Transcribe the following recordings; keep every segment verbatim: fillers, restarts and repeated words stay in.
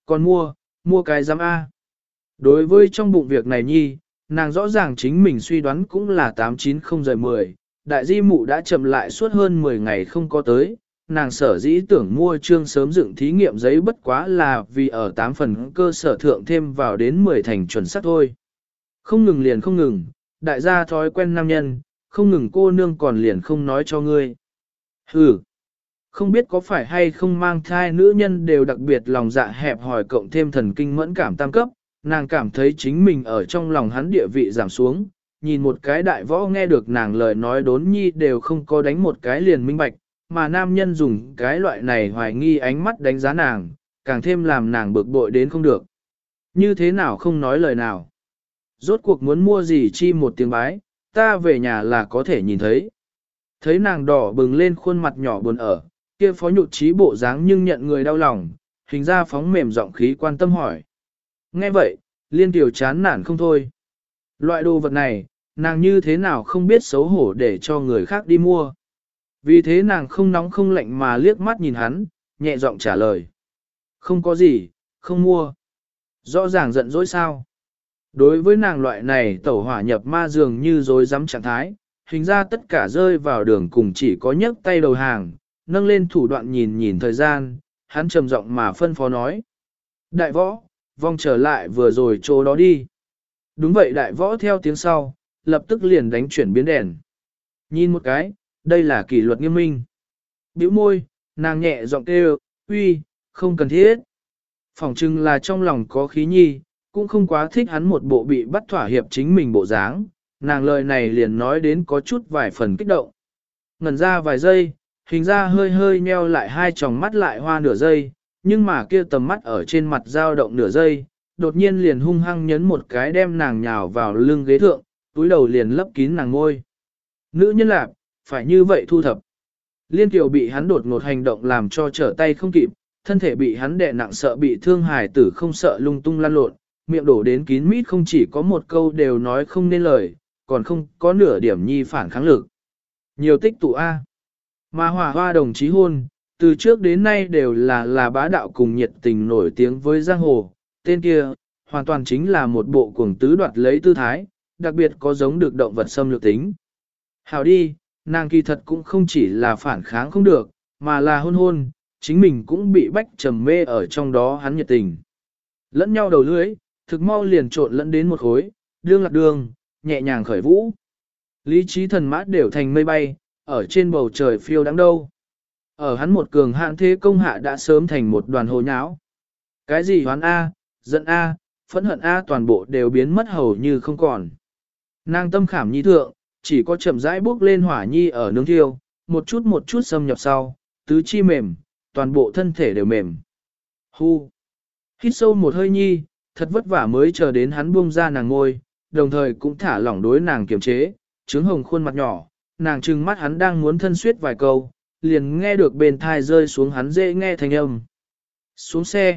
Còn mua, mua cái giám A. Đối với trong bụng việc này nhi, nàng rõ ràng chính mình suy đoán cũng là tám chín không rời mười, đại di mụ đã chậm lại suốt hơn mười ngày không có tới, nàng sở dĩ tưởng mua trương sớm dựng thí nghiệm giấy bất quá là vì ở tám phần cơ sở thượng thêm vào đến mười thành chuẩn xác thôi. Không ngừng liền không ngừng, đại gia thói quen nam nhân, không ngừng cô nương còn liền không nói cho ngươi. Hừ, không biết có phải hay không mang thai nữ nhân đều đặc biệt lòng dạ hẹp hòi cộng thêm thần kinh mẫn cảm tam cấp, nàng cảm thấy chính mình ở trong lòng hắn địa vị giảm xuống, nhìn một cái đại võ nghe được nàng lời nói đốn nhi đều không có đánh một cái liền minh bạch, mà nam nhân dùng cái loại này hoài nghi ánh mắt đánh giá nàng, càng thêm làm nàng bực bội đến không được. Như thế nào không nói lời nào. Rốt cuộc muốn mua gì chi một tiếng bái, ta về nhà là có thể nhìn thấy. Thấy nàng đỏ bừng lên khuôn mặt nhỏ buồn ở, kia phó nhụt chí bộ dáng nhưng nhận người đau lòng, hình ra phóng mềm giọng khí quan tâm hỏi. Nghe vậy, liên tiểu chán nản không thôi. Loại đồ vật này, nàng như thế nào không biết xấu hổ để cho người khác đi mua. Vì thế nàng không nóng không lạnh mà liếc mắt nhìn hắn, nhẹ giọng trả lời. Không có gì, không mua. Rõ ràng giận dỗi sao. Đối với nàng loại này tẩu hỏa nhập ma dường như dối rắm trạng thái, hình ra tất cả rơi vào đường cùng chỉ có nhấc tay đầu hàng, nâng lên thủ đoạn nhìn nhìn thời gian, hắn trầm giọng mà phân phó nói. Đại võ, vòng trở lại vừa rồi chỗ đó đi. Đúng vậy đại võ theo tiếng sau, lập tức liền đánh chuyển biến đèn. Nhìn một cái, đây là kỷ luật nghiêm minh. Bĩu môi, nàng nhẹ giọng kêu, uy, không cần thiết. Phỏng chừng là trong lòng có khí nhi, cũng không quá thích hắn một bộ bị bắt thỏa hiệp chính mình bộ dáng, nàng lời này liền nói đến có chút vài phần kích động. Ngẩn ra vài giây, hình ra hơi hơi nheo lại hai tròng mắt lại hoa nửa giây, nhưng mà kia tầm mắt ở trên mặt dao động nửa giây, đột nhiên liền hung hăng nhấn một cái đem nàng nhào vào lưng ghế thượng, túi đầu liền lấp kín nàng ngôi. Nữ nhân lạc, phải như vậy thu thập. Liên Kiều bị hắn đột ngột hành động làm cho trở tay không kịp, thân thể bị hắn đè nặng sợ bị thương hài tử không sợ lung tung lăn lộn, miệng đổ đến kín mít không chỉ có một câu đều nói không nên lời, còn không có nửa điểm nhi phản kháng lực. Nhiều tích tụ A. Mà hòa hoa đồng chí hôn, từ trước đến nay đều là là bá đạo cùng nhiệt tình nổi tiếng với giang hồ, tên kia, hoàn toàn chính là một bộ cuồng tứ đoạt lấy tư thái, đặc biệt có giống được động vật xâm lược tính. Hào đi, nàng kỳ thật cũng không chỉ là phản kháng không được, mà là hôn hôn, chính mình cũng bị bách trầm mê ở trong đó hắn nhiệt tình. Lẫn nhau đầu lưới, thực mau liền trộn lẫn đến một khối, đương lạc đường, nhẹ nhàng khởi vũ. Lý trí thần mã đều thành mây bay, ở trên bầu trời phiêu đáng đâu. Ở hắn một cường hạn thế công hạ đã sớm thành một đoàn hồ nháo. Cái gì hoán A, giận A, phẫn hận A toàn bộ đều biến mất hầu như không còn. Nàng tâm khảm nhi thượng, chỉ có chậm rãi bước lên hỏa nhi ở nướng thiêu, một chút một chút xâm nhập sau, tứ chi mềm, toàn bộ thân thể đều mềm. Hu! Hít sâu một hơi nhi, thật vất vả mới chờ đến hắn buông ra nàng ngôi, đồng thời cũng thả lỏng đối nàng kiềm chế, trướng hồng khuôn mặt nhỏ, nàng trừng mắt hắn đang muốn thân suyết vài câu, liền nghe được bên thai rơi xuống hắn dễ nghe thanh âm. Xuống xe.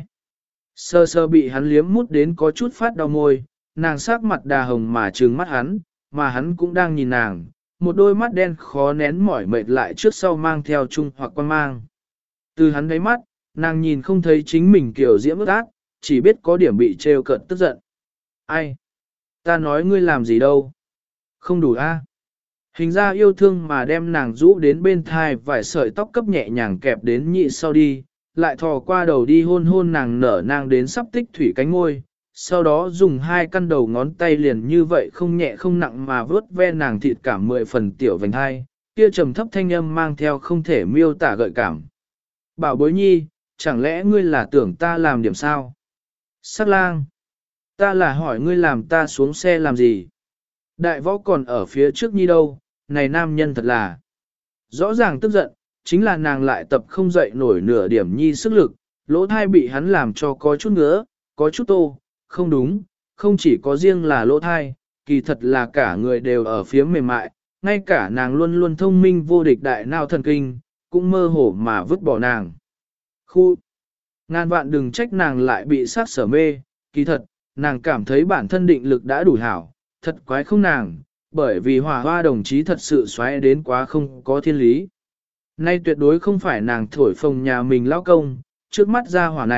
Sơ sơ bị hắn liếm mút đến có chút phát đau môi, nàng sắc mặt đà hồng mà trừng mắt hắn, mà hắn cũng đang nhìn nàng, một đôi mắt đen khó nén mỏi mệt lại trước sau mang theo chung hoặc quan mang. Từ hắn đáy mắt, nàng nhìn không thấy chính mình kiểu diễm ước ác, chỉ biết có điểm bị trêu cợt tức giận. Ai? Ta nói ngươi làm gì đâu? Không đủ a? Hình ra yêu thương mà đem nàng rũ đến bên thai vài sợi tóc cấp nhẹ nhàng kẹp đến nhị sau đi, lại thò qua đầu đi hôn hôn nàng nở nàng đến sắp tích thủy cánh ngôi, sau đó dùng hai căn đầu ngón tay liền như vậy không nhẹ không nặng mà vớt ve nàng thịt cảm mười phần tiểu vành hai, kia trầm thấp thanh âm mang theo không thể miêu tả gợi cảm. Bảo bối nhi, chẳng lẽ ngươi là tưởng ta làm điểm sao? Sắc lang, ta là hỏi ngươi làm ta xuống xe làm gì? Đại võ còn ở phía trước nhi đâu, này nam nhân thật là. Rõ ràng tức giận, chính là nàng lại tập không dậy nổi nửa điểm nhi sức lực, lỗ thai bị hắn làm cho có chút ngứa, có chút tô, không đúng, không chỉ có riêng là lỗ thai, kỳ thật là cả người đều ở phía mềm mại, ngay cả nàng luôn luôn thông minh vô địch đại nào thần kinh, cũng mơ hồ mà vứt bỏ nàng. Khu! Ngàn vạn đừng trách nàng lại bị sát sở mê, kỳ thật, nàng cảm thấy bản thân định lực đã đủ hảo, thật quái không nàng, bởi vì hỏa hoa đồng chí thật sự xoáy đến quá không có thiên lý. Nay tuyệt đối không phải nàng thổi phồng nhà mình lao công, trước mắt ra hỏa này,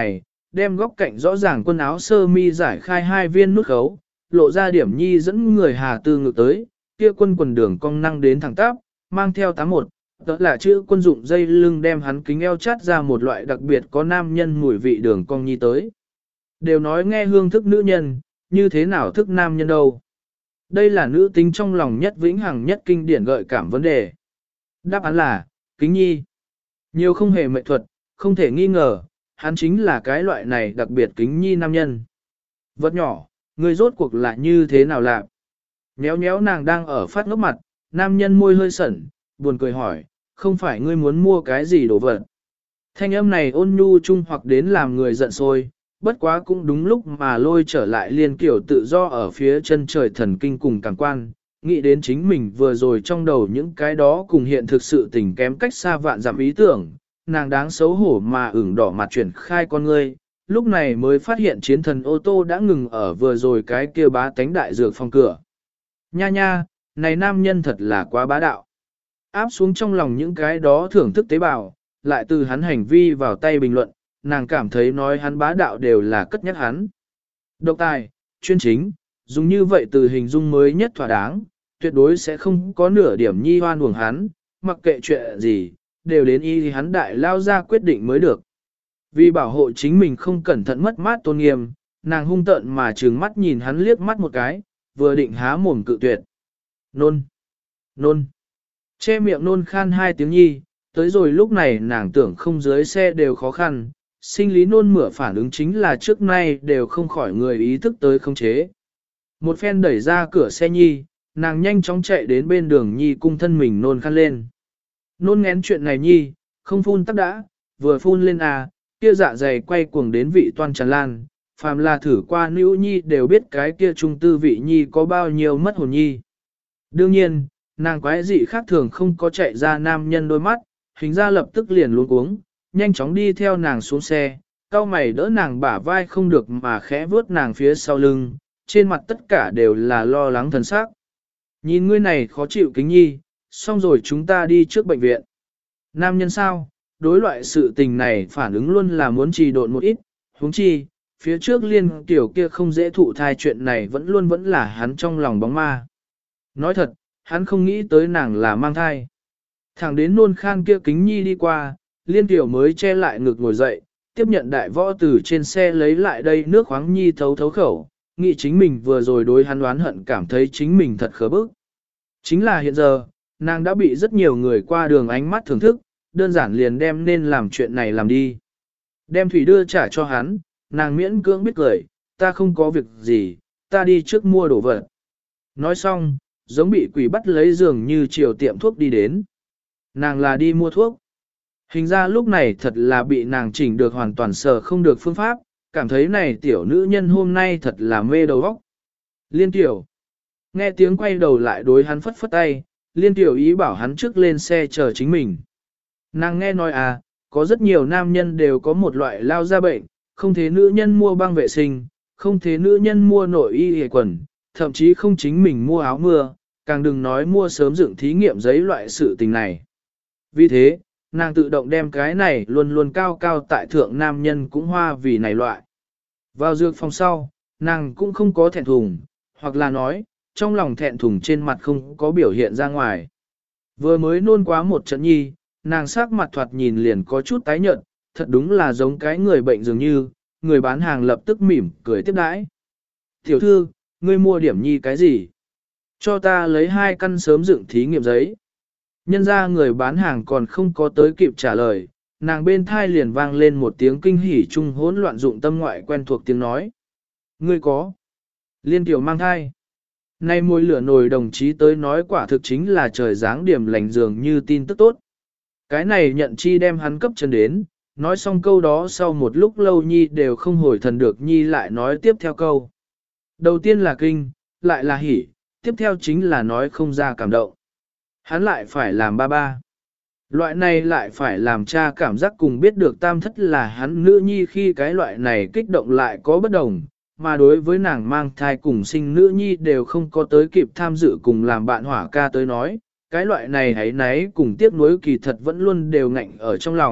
đem góc cạnh rõ ràng quần áo sơ mi giải khai hai viên nút khấu, lộ ra điểm nhi dẫn người Hà Tư ngược tới, kia quân quần đường cong năng đến thẳng tắp, mang theo tám một, đó là chữ quân dụng dây lưng đem hắn kính eo chát ra một loại đặc biệt có nam nhân mùi vị đường cong nhi tới. Đều nói nghe hương thức nữ nhân, như thế nào thức nam nhân đâu. Đây là nữ tính trong lòng nhất vĩnh hằng nhất kinh điển gợi cảm vấn đề. Đáp án là, kính nhi. Nhiều không hề mệnh thuật, không thể nghi ngờ, hắn chính là cái loại này đặc biệt kính nhi nam nhân. Vật nhỏ, người rốt cuộc là như thế nào lạc? Nhéo nhéo nàng đang ở phát ngốc mặt, nam nhân môi hơi sẩn, buồn cười hỏi, không phải ngươi muốn mua cái gì đồ vật. Thanh âm này ôn nhu trung hoặc đến làm người giận sôi, bất quá cũng đúng lúc mà lôi trở lại liên kiểu tự do ở phía chân trời thần kinh cùng cảm quan, nghĩ đến chính mình vừa rồi trong đầu những cái đó cùng hiện thực sự tình kém cách xa vạn dặm ý tưởng, nàng đáng xấu hổ mà ửng đỏ mặt chuyển khai con ngươi, lúc này mới phát hiện chiến thần ô tô đã ngừng ở vừa rồi cái kia bá tánh đại dược phòng cửa. Nha nha, này nam nhân thật là quá bá đạo. Áp xuống trong lòng những cái đó thưởng thức tế bào, lại từ hắn hành vi vào tay bình luận, nàng cảm thấy nói hắn bá đạo đều là cất nhắc hắn. Độc tài, chuyên chính, dùng như vậy từ hình dung mới nhất thỏa đáng, tuyệt đối sẽ không có nửa điểm nhi hoan uổng hắn, mặc kệ chuyện gì, đều đến y thì hắn đại lao ra quyết định mới được. Vì bảo hộ chính mình không cẩn thận mất mát tôn nghiêm, nàng hung tợn mà trừng mắt nhìn hắn liếc mắt một cái, vừa định há mồm cự tuyệt. Nôn! Nôn! Che miệng nôn khan hai tiếng nhi, tới rồi lúc này nàng tưởng không dưới xe đều khó khăn, sinh lý nôn mửa phản ứng chính là trước nay đều không khỏi người ý thức tới không chế. Một phen đẩy ra cửa xe nhi, nàng nhanh chóng chạy đến bên đường nhi cung thân mình nôn khăn lên. Nôn ngén chuyện này nhi, không phun tắc đã, vừa phun lên à, kia dạ dày quay cuồng đến vị toan tràn lan, phàm là thử qua nữ nhi đều biết cái kia trung tư vị nhi có bao nhiêu mất hồn nhi. Đương nhiên, nàng quái dị khác thường không có chạy ra nam nhân đôi mắt, hình ra lập tức liền luống cuống, nhanh chóng đi theo nàng xuống xe, cao mày đỡ nàng bả vai không được mà khẽ vướt nàng phía sau lưng, trên mặt tất cả đều là lo lắng thần sắc. Nhìn ngươi này khó chịu kính nhi, xong rồi chúng ta đi trước bệnh viện. Nam nhân sao, đối loại sự tình này phản ứng luôn là muốn trì độn một ít, huống chi, phía trước liên tiểu kia không dễ thụ thai chuyện này vẫn luôn vẫn là hắn trong lòng bóng ma. Nói thật, hắn không nghĩ tới nàng là mang thai. Thẳng đến nôn khan kia kính nhi đi qua, liên tiểu mới che lại ngực ngồi dậy, tiếp nhận đại võ từ trên xe lấy lại đây nước khoáng nhi thấu thấu khẩu, nghĩ chính mình vừa rồi đối hắn đoán hận cảm thấy chính mình thật khớ bức. Chính là hiện giờ, nàng đã bị rất nhiều người qua đường ánh mắt thưởng thức, đơn giản liền đem nên làm chuyện này làm đi. Đem thủy đưa trả cho hắn, nàng miễn cưỡng biết cười, ta không có việc gì, ta đi trước mua đồ vật. Nói xong, giống bị quỷ bắt lấy giường như chiều tiệm thuốc đi đến. Nàng là đi mua thuốc. Hình ra lúc này thật là bị nàng chỉnh được hoàn toàn sờ không được phương pháp, cảm thấy này tiểu nữ nhân hôm nay thật là mê đầu óc. Liên tiểu. Nghe tiếng quay đầu lại đối hắn phất phất tay, liên tiểu ý bảo hắn trước lên xe chờ chính mình. Nàng nghe nói à, có rất nhiều nam nhân đều có một loại lao ra bệnh, không thế nữ nhân mua băng vệ sinh, không thế nữ nhân mua nội y hề quần, thậm chí không chính mình mua áo mưa, càng đừng nói mua sớm dựng thí nghiệm giấy loại sự tình này. Vì thế, nàng tự động đem cái này luôn luôn cao cao tại thượng nam nhân cũng hoa vì này loại. Vào dược phòng sau, nàng cũng không có thẹn thùng, hoặc là nói, trong lòng thẹn thùng trên mặt không có biểu hiện ra ngoài. Vừa mới nôn quá một trận nhi, nàng sắc mặt thoạt nhìn liền có chút tái nhợt, thật đúng là giống cái người bệnh dường như, người bán hàng lập tức mỉm cười tiếp đãi. Tiểu thư, ngươi mua điểm nhi cái gì? Cho ta lấy hai căn sớm dựng thí nghiệm giấy. Nhân ra người bán hàng còn không có tới kịp trả lời, nàng bên thai liền vang lên một tiếng kinh hỉ chung hỗn loạn dụng tâm ngoại quen thuộc tiếng nói. Ngươi có. Liên tiểu mang thai. Nay môi lửa nồi đồng chí tới nói quả thực chính là trời dáng điểm lành dường như tin tức tốt. Cái này nhận chi đem hắn cấp chân đến, nói xong câu đó sau một lúc lâu Nhi đều không hồi thần được Nhi lại nói tiếp theo câu. Đầu tiên là kinh, lại là hỉ, tiếp theo chính là nói không ra cảm động. Hắn lại phải làm ba ba. Loại này lại phải làm cha cảm giác cùng biết được tam thất là hắn nữ nhi khi cái loại này kích động lại có bất đồng, mà đối với nàng mang thai cùng sinh nữ nhi đều không có tới kịp tham dự cùng làm bạn hỏa ca tới nói, cái loại này hãy náy cùng tiếc nuối kỳ thật vẫn luôn đều ngạnh ở trong lòng,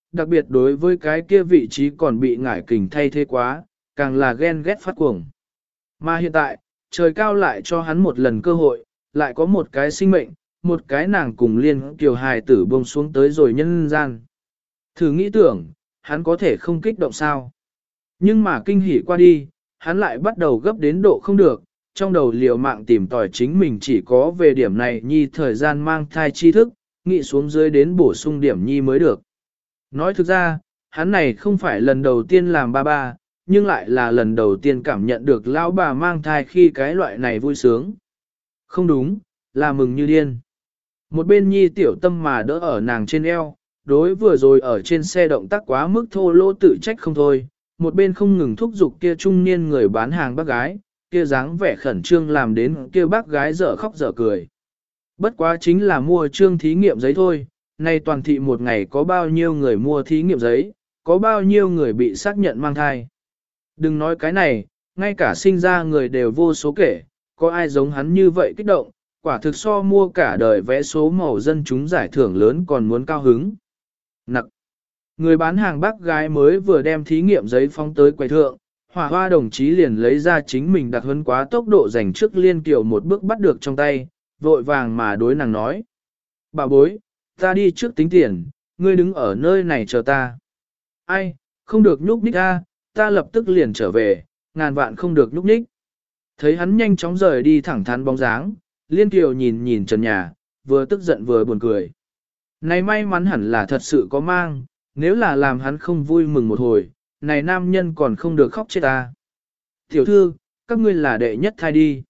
đặc biệt đối với cái kia vị trí còn bị ngải kình thay thế quá, càng là ghen ghét phát cuồng. Mà hiện tại, trời cao lại cho hắn một lần cơ hội, lại có một cái sinh mệnh, một cái nàng cùng liên kiều hài tử bông xuống tới rồi nhân gian. Thử nghĩ tưởng, hắn có thể không kích động sao. Nhưng mà kinh hỉ qua đi, hắn lại bắt đầu gấp đến độ không được, trong đầu liều mạng tìm tòi chính mình chỉ có về điểm này nhi thời gian mang thai tri thức, nghĩ xuống dưới đến bổ sung điểm nhi mới được. Nói thực ra, hắn này không phải lần đầu tiên làm ba ba, nhưng lại là lần đầu tiên cảm nhận được lão bà mang thai khi cái loại này vui sướng. Không đúng, là mừng như điên. Một bên nhi tiểu tâm mà đỡ ở nàng trên eo, đối vừa rồi ở trên xe động tác quá mức thô lỗ tự trách không thôi, một bên không ngừng thúc giục kia trung niên người bán hàng bác gái, kia dáng vẻ khẩn trương làm đến kia bác gái dở khóc dở cười. Bất quá chính là mua trương thí nghiệm giấy thôi, nay toàn thị một ngày có bao nhiêu người mua thí nghiệm giấy, có bao nhiêu người bị xác nhận mang thai. Đừng nói cái này, ngay cả sinh ra người đều vô số kể, có ai giống hắn như vậy kích động, quả thực so mua cả đời vẽ số màu dân chúng giải thưởng lớn còn muốn cao hứng. Nặc. Người bán hàng bác gái mới vừa đem thí nghiệm giấy phóng tới quầy thượng, Hỏa Hoa đồng chí liền lấy ra chính mình đặc huấn quá tốc độ dành trước Liên Kiều một bước bắt được trong tay, vội vàng mà đối nàng nói. Bà bối, ta đi trước tính tiền, ngươi đứng ở nơi này chờ ta. Ai, không được nhúc nhích a, ta lập tức liền trở về, ngàn vạn không được nhúc nhích. Thấy hắn nhanh chóng rời đi thẳng thắn bóng dáng, Liên Kiều nhìn nhìn trần nhà, vừa tức giận vừa buồn cười. Này may mắn hẳn là thật sự có mang, nếu là làm hắn không vui mừng một hồi, này nam nhân còn không được khóc chết ta. Tiểu thư, các ngươi là đệ nhất thai đi.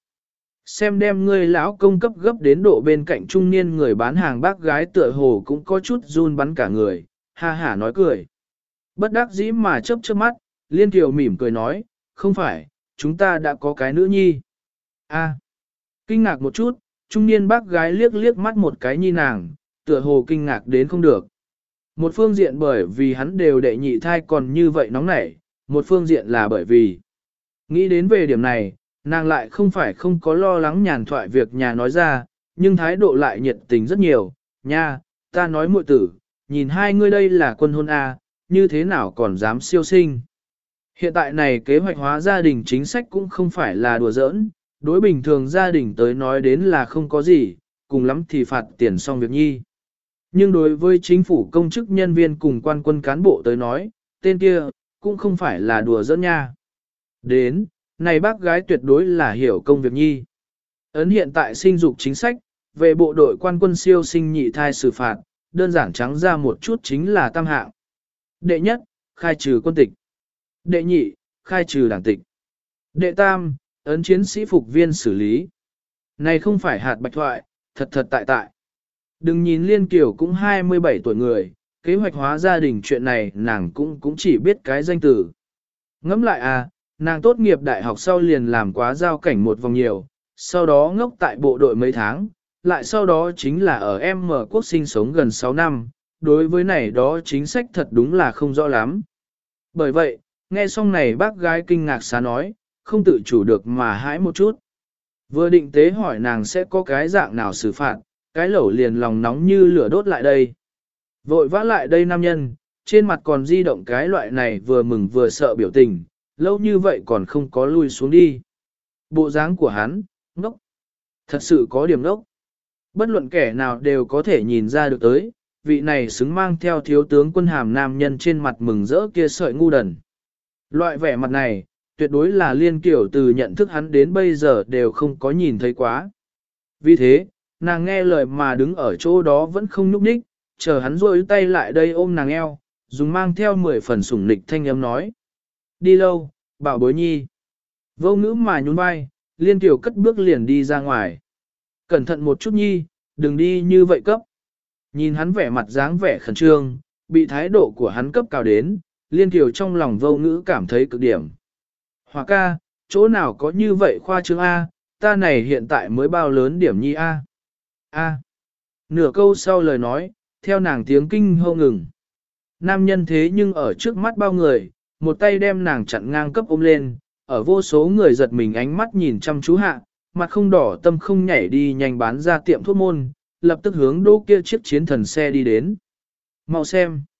Xem đem ngươi lão công cấp gấp đến độ bên cạnh trung niên người bán hàng bác gái tựa hồ cũng có chút run bắn cả người, ha hả nói cười. Bất đắc dĩ mà chớp chớp mắt, Liên Kiều mỉm cười nói, không phải, chúng ta đã có cái nữ nhi. A, kinh ngạc một chút, trung niên bác gái liếc liếc mắt một cái nhi nàng, tựa hồ kinh ngạc đến không được. Một phương diện bởi vì hắn đều đệ nhị thai còn như vậy nóng nảy, một phương diện là bởi vì nghĩ đến về điểm này, nàng lại không phải không có lo lắng nhàn thoại việc nhà nói ra, nhưng thái độ lại nhiệt tình rất nhiều, nha, ta nói muội tử, nhìn hai ngươi đây là quân hôn A, như thế nào còn dám siêu sinh. Hiện tại này kế hoạch hóa gia đình chính sách cũng không phải là đùa giỡn, đối bình thường gia đình tới nói đến là không có gì, cùng lắm thì phạt tiền xong việc nhi. Nhưng đối với chính phủ công chức nhân viên cùng quan quân cán bộ tới nói, tên kia, cũng không phải là đùa giỡn nha. Đến, này bác gái tuyệt đối là hiểu công việc nhi. Ấn hiện tại sinh dục chính sách, về bộ đội quan quân siêu sinh nhị thai xử phạt, đơn giản trắng ra một chút chính là tam hạng. Đệ nhất, khai trừ quân tịch. Đệ nhị, khai trừ đảng tịch. Đệ tam, ấn chiến sĩ phục viên xử lý. Này không phải hạt bạch thoại, thật thật tại tại. Đừng nhìn Liên Kiều cũng hai mươi bảy tuổi người, kế hoạch hóa gia đình chuyện này nàng cũng cũng chỉ biết cái danh từ. Ngẫm lại à, nàng tốt nghiệp đại học sau liền làm quá giao cảnh một vòng nhiều, sau đó ngốc tại bộ đội mấy tháng, lại sau đó chính là ở M quốc sinh sống gần sáu năm, đối với này đó chính sách thật đúng là không rõ lắm. Bởi vậy, nghe xong này bác gái kinh ngạc xá nói, không tự chủ được mà hãi một chút. Vừa định tế hỏi nàng sẽ có cái dạng nào xử phạt, cái lẩu liền lòng nóng như lửa đốt lại đây. Vội vã lại đây nam nhân, trên mặt còn di động cái loại này vừa mừng vừa sợ biểu tình, lâu như vậy còn không có lui xuống đi. Bộ dáng của hắn, ngốc. Thật sự có điểm ngốc. Bất luận kẻ nào đều có thể nhìn ra được tới, vị này xứng mang theo thiếu tướng quân hàm nam nhân trên mặt mừng rỡ kia sợi ngu đần. Loại vẻ mặt này, tuyệt đối là Liên Kiều từ nhận thức hắn đến bây giờ đều không có nhìn thấy quá. Vì thế, nàng nghe lời mà đứng ở chỗ đó vẫn không nhúc nhích, chờ hắn rôi tay lại đây ôm nàng eo, dùng mang theo mười phần sủng nịch thanh âm nói. Đi lâu, bảo bối nhi. Vô ngữ mà nhún vai, Liên Kiều cất bước liền đi ra ngoài. Cẩn thận một chút nhi, đừng đi như vậy cấp. Nhìn hắn vẻ mặt dáng vẻ khẩn trương, bị thái độ của hắn cấp cao đến, Liên Kiều trong lòng vô ngữ cảm thấy cực điểm. Hòa ca, chỗ nào có như vậy khoa trương A, ta này hiện tại mới bao lớn điểm nhi A. A. Nửa câu sau lời nói, theo nàng tiếng kinh hô ngừng. Nam nhân thế nhưng ở trước mắt bao người, một tay đem nàng chặn ngang cấp ôm lên, ở vô số người giật mình ánh mắt nhìn chăm chú hạ, mặt không đỏ tâm không nhảy đi nhanh bán ra tiệm thuốc môn, lập tức hướng đỗ kia chiếc chiến thần xe đi đến. Mau xem.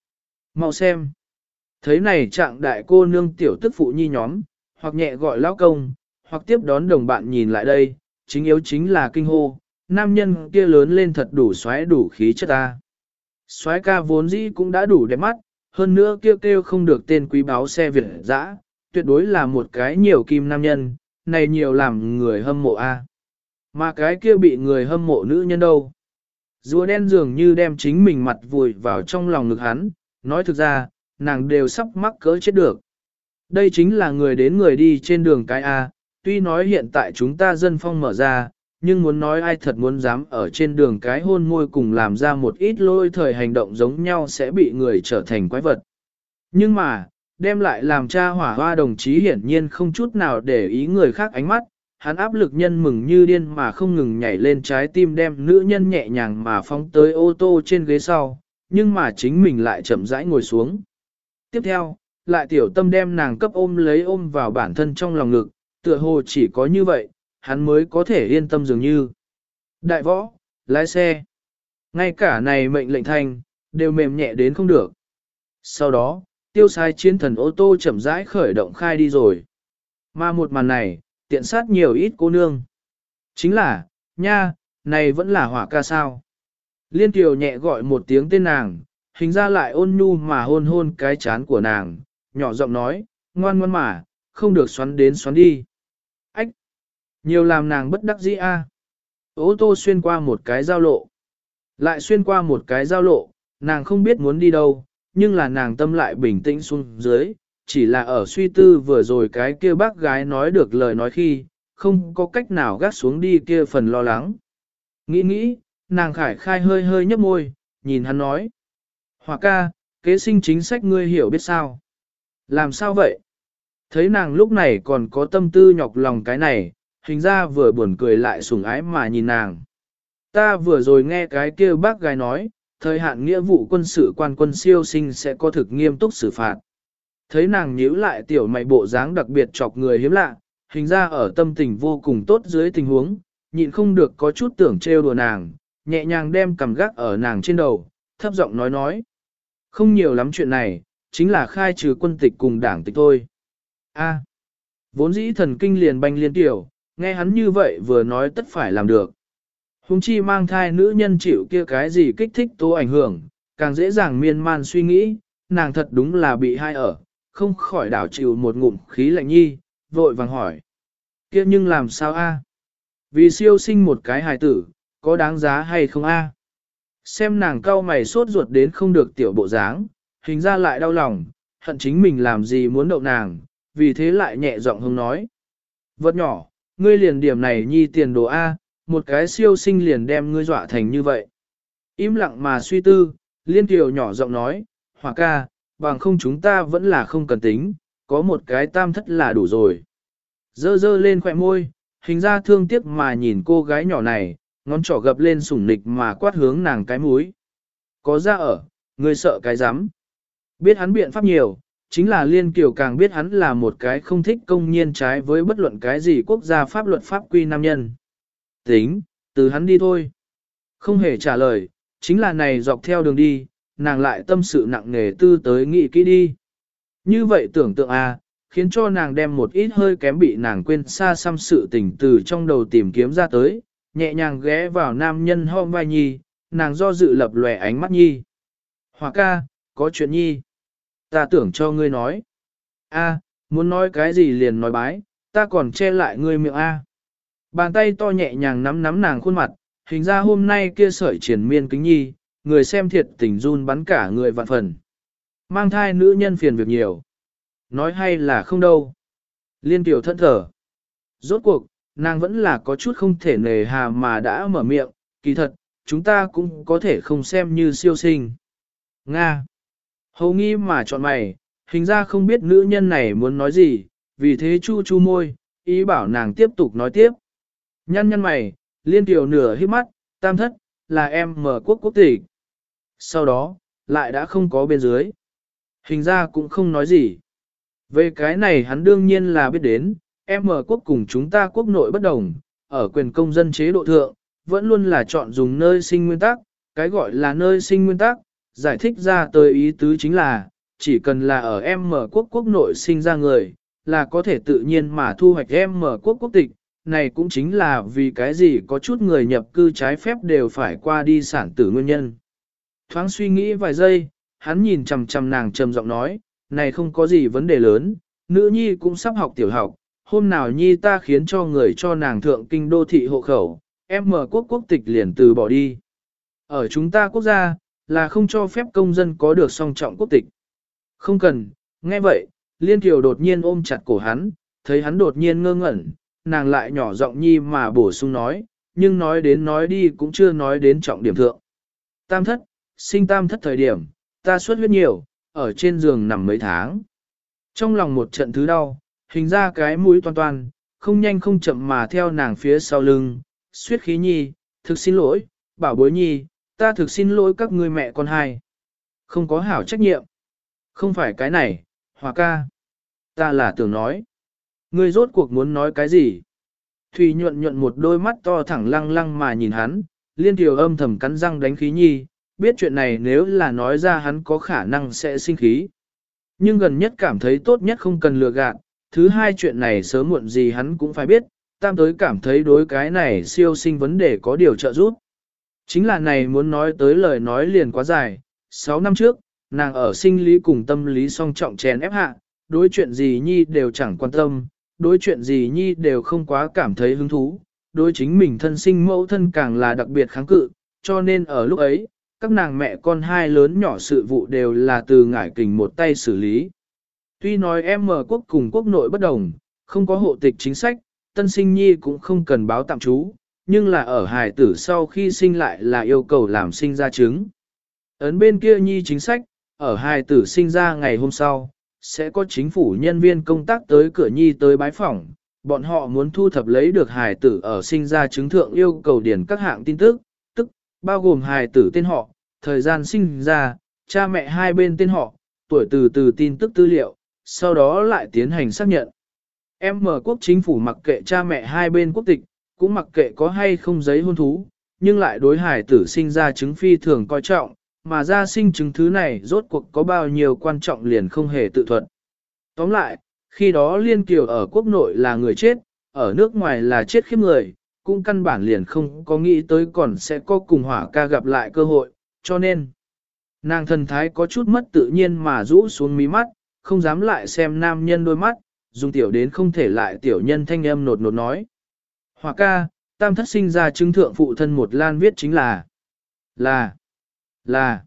Mau xem. Thấy này trạng đại cô nương tiểu tức phụ nhi nhóm, hoặc nhẹ gọi lão công, hoặc tiếp đón đồng bạn nhìn lại đây, chính yếu chính là kinh hô, nam nhân kia lớn lên thật đủ xoáy đủ khí chất ta. Xoáy ca vốn dĩ cũng đã đủ đẹp mắt, hơn nữa kêu kêu không được tên quý báo xe Việt dã, tuyệt đối là một cái nhiều kim nam nhân, này nhiều làm người hâm mộ a. Mà cái kia bị người hâm mộ nữ nhân đâu? Rùa đen dường như đem chính mình mặt vùi vào trong lòng ngực hắn, nói thực ra, nàng đều sắp mắc cỡ chết được. Đây chính là người đến người đi trên đường cái A, tuy nói hiện tại chúng ta dân phong mở ra, nhưng muốn nói ai thật muốn dám ở trên đường cái hôn môi cùng làm ra một ít lôi thời hành động giống nhau sẽ bị người trở thành quái vật. Nhưng mà, đem lại làm cha hỏa hoa đồng chí hiển nhiên không chút nào để ý người khác ánh mắt, hắn áp lực nhân mừng như điên mà không ngừng nhảy lên trái tim đem nữ nhân nhẹ nhàng mà phóng tới ô tô trên ghế sau, nhưng mà chính mình lại chậm rãi ngồi xuống. Tiếp theo, lại tiểu tâm đem nàng cấp ôm lấy ôm vào bản thân trong lòng ngực, tựa hồ chỉ có như vậy, hắn mới có thể yên tâm dường như. Đại võ, lái xe. Ngay cả này mệnh lệnh thành, đều mềm nhẹ đến không được. Sau đó, tiêu sai chiến thần ô tô chậm rãi khởi động khai đi rồi. Mà một màn này, tiện sát nhiều ít cô nương. Chính là, nha, này vẫn là hỏa ca sao. Liên Kiều nhẹ gọi một tiếng tên nàng, hình ra lại ôn nhu mà hôn hôn cái chán của nàng, nhỏ giọng nói, ngoan ngoan mà, không được xoắn đến xoắn đi. Ách! Nhiều làm nàng bất đắc dĩ a. Ô tô xuyên qua một cái giao lộ. Lại xuyên qua một cái giao lộ, nàng không biết muốn đi đâu, nhưng là nàng tâm lại bình tĩnh xuống dưới, chỉ là ở suy tư vừa rồi cái kia bác gái nói được lời nói khi, không có cách nào gác xuống đi kia phần lo lắng. Nghĩ nghĩ, nàng khải khai hơi hơi nhấp môi, nhìn hắn nói. Hỏa ca, kế sinh chính sách ngươi hiểu biết sao? Làm sao vậy? Thấy nàng lúc này còn có tâm tư nhọc lòng cái này, hình ra vừa buồn cười lại sủng ái mà nhìn nàng. Ta vừa rồi nghe cái kia bác gái nói, thời hạn nghĩa vụ quân sự quan quân siêu sinh sẽ có thực nghiêm túc xử phạt. Thấy nàng nhíu lại tiểu mày bộ dáng đặc biệt chọc người hiếm lạ, hình ra ở tâm tình vô cùng tốt dưới tình huống, nhịn không được có chút tưởng trêu đùa nàng, nhẹ nhàng đem cầm gác ở nàng trên đầu, thấp giọng nói nói. Không nhiều lắm chuyện này, chính là khai trừ quân tịch cùng đảng tịch thôi. A, vốn dĩ thần kinh liền banh liên tiểu, nghe hắn như vậy vừa nói tất phải làm được. Hùng chi mang thai nữ nhân chịu kia cái gì kích thích tố ảnh hưởng, càng dễ dàng miên man suy nghĩ, nàng thật đúng là bị hai ở, không khỏi đảo chịu một ngụm khí lạnh nhi, vội vàng hỏi. Kia nhưng làm sao a? Vì siêu sinh một cái hài tử, có đáng giá hay không a? Xem nàng cau mày sốt ruột đến không được tiểu bộ dáng, hình ra lại đau lòng, hận chính mình làm gì muốn đậu nàng, vì thế lại nhẹ giọng hông nói. Vật nhỏ, ngươi liền điểm này nhi tiền đồ A, một cái siêu sinh liền đem ngươi dọa thành như vậy. Im lặng mà suy tư, liên tiểu nhỏ giọng nói, Hỏa ca, bằng không chúng ta vẫn là không cần tính, có một cái tam thất là đủ rồi. Dơ dơ lên khỏe môi, hình ra thương tiếc mà nhìn cô gái nhỏ này, ngón trỏ gập lên sủng nịch mà quát hướng nàng cái mũi. Có ra ở, ngươi sợ cái rắm Biết hắn biện pháp nhiều, chính là Liên Kiều càng biết hắn là một cái không thích công nhiên trái với bất luận cái gì quốc gia pháp luật pháp quy nam nhân. Tính, từ hắn đi thôi. Không hề trả lời, chính là này dọc theo đường đi, nàng lại tâm sự nặng nề tư tới nghị kỹ đi. Như vậy tưởng tượng à, khiến cho nàng đem một ít hơi kém bị nàng quên xa xăm sự tình từ trong đầu tìm kiếm ra tới, nhẹ nhàng ghé vào nam nhân hôm vai nhi, nàng do dự lập lòe ánh mắt nhi. Hỏa ca, có chuyện nhi. Ta tưởng cho ngươi nói. A, muốn nói cái gì liền nói bái, ta còn che lại ngươi miệng A. Bàn tay to nhẹ nhàng nắm nắm nàng khuôn mặt, hình ra hôm nay kia sợi triển miên kính nhi, người xem thiệt tình run bắn cả người vạn phần. Mang thai nữ nhân phiền việc nhiều. Nói hay là không đâu. Liên tiểu thẫn thở. Rốt cuộc, nàng vẫn là có chút không thể nề hà mà đã mở miệng, kỳ thật, chúng ta cũng có thể không xem như siêu sinh. Nga. Hầu nghi mà chọn mày, hình ra không biết nữ nhân này muốn nói gì, vì thế chu chu môi, ý bảo nàng tiếp tục nói tiếp. Nhăn nhăn mày, liên tiểu nửa hít mắt, tam thất, là em mở quốc quốc tịch. Sau đó, lại đã không có bên dưới. Hình ra cũng không nói gì. Về cái này hắn đương nhiên là biết đến, em mở quốc cùng chúng ta quốc nội bất đồng, ở quyền công dân chế độ thượng, vẫn luôn là chọn dùng nơi sinh nguyên tắc, cái gọi là nơi sinh nguyên tắc, giải thích ra tới ý tứ chính là, chỉ cần là ở em mở quốc quốc nội sinh ra người, là có thể tự nhiên mà thu hoạch em mở quốc quốc tịch, này cũng chính là vì cái gì có chút người nhập cư trái phép đều phải qua đi sản tử nguyên nhân. Thoáng suy nghĩ vài giây, hắn nhìn chằm chằm nàng trầm giọng nói, này không có gì vấn đề lớn, nữ nhi cũng sắp học tiểu học, hôm nào nhi ta khiến cho người cho nàng thượng kinh đô thị hộ khẩu, em mở quốc quốc tịch liền từ bỏ đi. Ở chúng ta quốc gia, là không cho phép công dân có được song trọng quốc tịch. Không cần, nghe vậy, Liên Kiều đột nhiên ôm chặt cổ hắn, thấy hắn đột nhiên ngơ ngẩn, nàng lại nhỏ giọng nhi mà bổ sung nói, nhưng nói đến nói đi cũng chưa nói đến trọng điểm thượng. Tam thất, sinh tam thất thời điểm, ta xuất huyết nhiều, ở trên giường nằm mấy tháng. Trong lòng một trận thứ đau, hình ra cái mũi toan toan, không nhanh không chậm mà theo nàng phía sau lưng, suyết khí nhi, thực xin lỗi, bảo bối nhi, ta thực xin lỗi các ngươi mẹ con hai. Không có hảo trách nhiệm. Không phải cái này, Hòa ca. Ta là tưởng nói. Ngươi rốt cuộc muốn nói cái gì? Thùy nhuận nhuận một đôi mắt to thẳng lăng lăng mà nhìn hắn, Liên Kiều âm thầm cắn răng đánh khí nhi, biết chuyện này nếu là nói ra hắn có khả năng sẽ sinh khí. Nhưng gần nhất cảm thấy tốt nhất không cần lừa gạt, thứ hai chuyện này sớm muộn gì hắn cũng phải biết, tam tới cảm thấy đối cái này siêu sinh vấn đề có điều trợ giúp. Chính là này muốn nói tới lời nói liền quá dài, sáu năm trước, nàng ở sinh lý cùng tâm lý song trọng chèn ép hạ, đối chuyện gì nhi đều chẳng quan tâm, đối chuyện gì nhi đều không quá cảm thấy hứng thú, đối chính mình thân sinh mẫu thân càng là đặc biệt kháng cự, cho nên ở lúc ấy, các nàng mẹ con hai lớn nhỏ sự vụ đều là từ ngải kình một tay xử lý. Tuy nói em mở quốc cùng quốc nội bất đồng, không có hộ tịch chính sách, tân sinh nhi cũng không cần báo tạm trú, nhưng là ở hài tử sau khi sinh lại là yêu cầu làm sinh ra trứng. Ấn bên kia nhi chính sách, ở hài tử sinh ra ngày hôm sau, sẽ có chính phủ nhân viên công tác tới cửa nhi tới bái phỏng, bọn họ muốn thu thập lấy được hài tử ở sinh ra chứng thượng yêu cầu điền các hạng tin tức, tức, bao gồm hài tử tên họ, thời gian sinh ra, cha mẹ hai bên tên họ, tuổi từ từ tin tức tư liệu, sau đó lại tiến hành xác nhận. Em mở quốc chính phủ mặc kệ cha mẹ hai bên quốc tịch, cũng mặc kệ có hay không giấy hôn thú, nhưng lại đối hài tử sinh ra chứng phi thường coi trọng, mà ra sinh chứng thứ này rốt cuộc có bao nhiêu quan trọng liền không hề tự thuật. Tóm lại, khi đó Liên Kiều ở quốc nội là người chết, ở nước ngoài là chết khiếp người, cũng căn bản liền không có nghĩ tới còn sẽ có cùng Hỏa ca gặp lại cơ hội, cho nên nàng thần thái có chút mất tự nhiên mà rũ xuống mí mắt, không dám lại xem nam nhân đôi mắt, dùng tiểu đến không thể lại tiểu nhân thanh âm nột nột nói. Hỏa ca, tam thất sinh ra chứng thượng phụ thân một lan viết chính là là là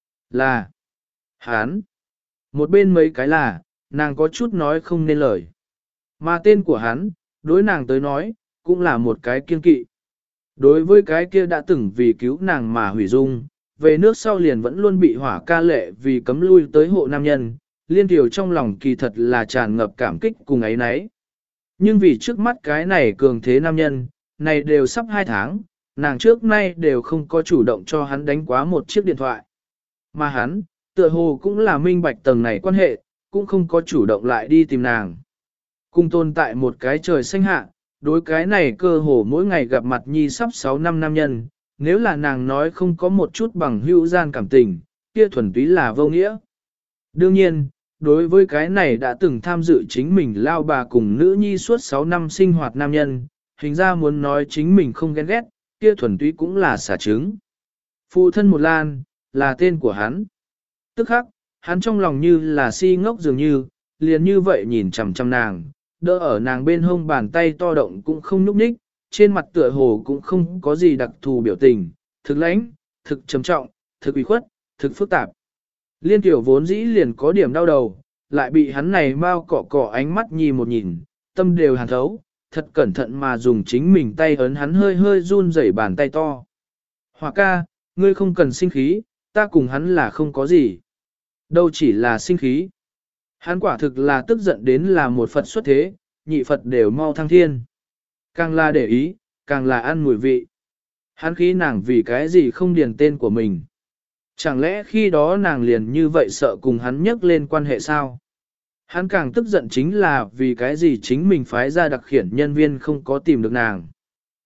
là hán. Một bên mấy cái là, nàng có chút nói không nên lời. Mà tên của hắn, đối nàng tới nói, cũng là một cái kiên kỵ. Đối với cái kia đã từng vì cứu nàng mà hủy dung, về nước sau liền vẫn luôn bị Hỏa ca lệ vì cấm lui tới hộ nam nhân, Liên Kiều trong lòng kỳ thật là tràn ngập cảm kích cùng ấy nấy. Nhưng vì trước mắt cái này cường thế nam nhân, này đều sắp hai tháng, nàng trước nay đều không có chủ động cho hắn đánh quá một chiếc điện thoại. Mà hắn, tựa hồ cũng là minh bạch tầng này quan hệ, cũng không có chủ động lại đi tìm nàng. Cùng tồn tại một cái trời xanh hạ, đối cái này cơ hồ mỗi ngày gặp mặt nhi sắp sáu năm nam nhân, nếu là nàng nói không có một chút bằng hữu gian cảm tình, kia thuần túy là vô nghĩa. Đương nhiên, đối với cái này đã từng tham dự chính mình lao bà cùng nữ nhi suốt sáu năm sinh hoạt nam nhân, hình ra muốn nói chính mình không ghen ghét, kia thuần túy cũng là xả trứng. Phụ thân một lan, là tên của hắn. Tức khắc, hắn trong lòng như là si ngốc dường như, liền như vậy nhìn chằm chằm nàng, đỡ ở nàng bên hông bàn tay to động cũng không nhúc nhích, trên mặt tựa hồ cũng không có gì đặc thù biểu tình, thực lãnh, thực trầm trọng, thực ủy khuất, thực phức tạp. Liên Kiều vốn dĩ liền có điểm đau đầu, lại bị hắn này mau cọ cọ ánh mắt nhìn một nhìn, tâm đều hàn thấu, thật cẩn thận mà dùng chính mình tay ấn hắn hơi hơi run rẩy bàn tay to. Hỏa ca, ngươi không cần sinh khí, ta cùng hắn là không có gì. Đâu chỉ là sinh khí. Hắn quả thực là tức giận đến là một Phật xuất thế, nhị Phật đều mau thăng thiên. Càng là để ý, càng là ăn mùi vị. Hắn khí nàng vì cái gì không điền tên của mình. Chẳng lẽ khi đó nàng liền như vậy sợ cùng hắn nhắc lên quan hệ sao? Hắn càng tức giận chính là vì cái gì chính mình phái ra đặc khiển nhân viên không có tìm được nàng.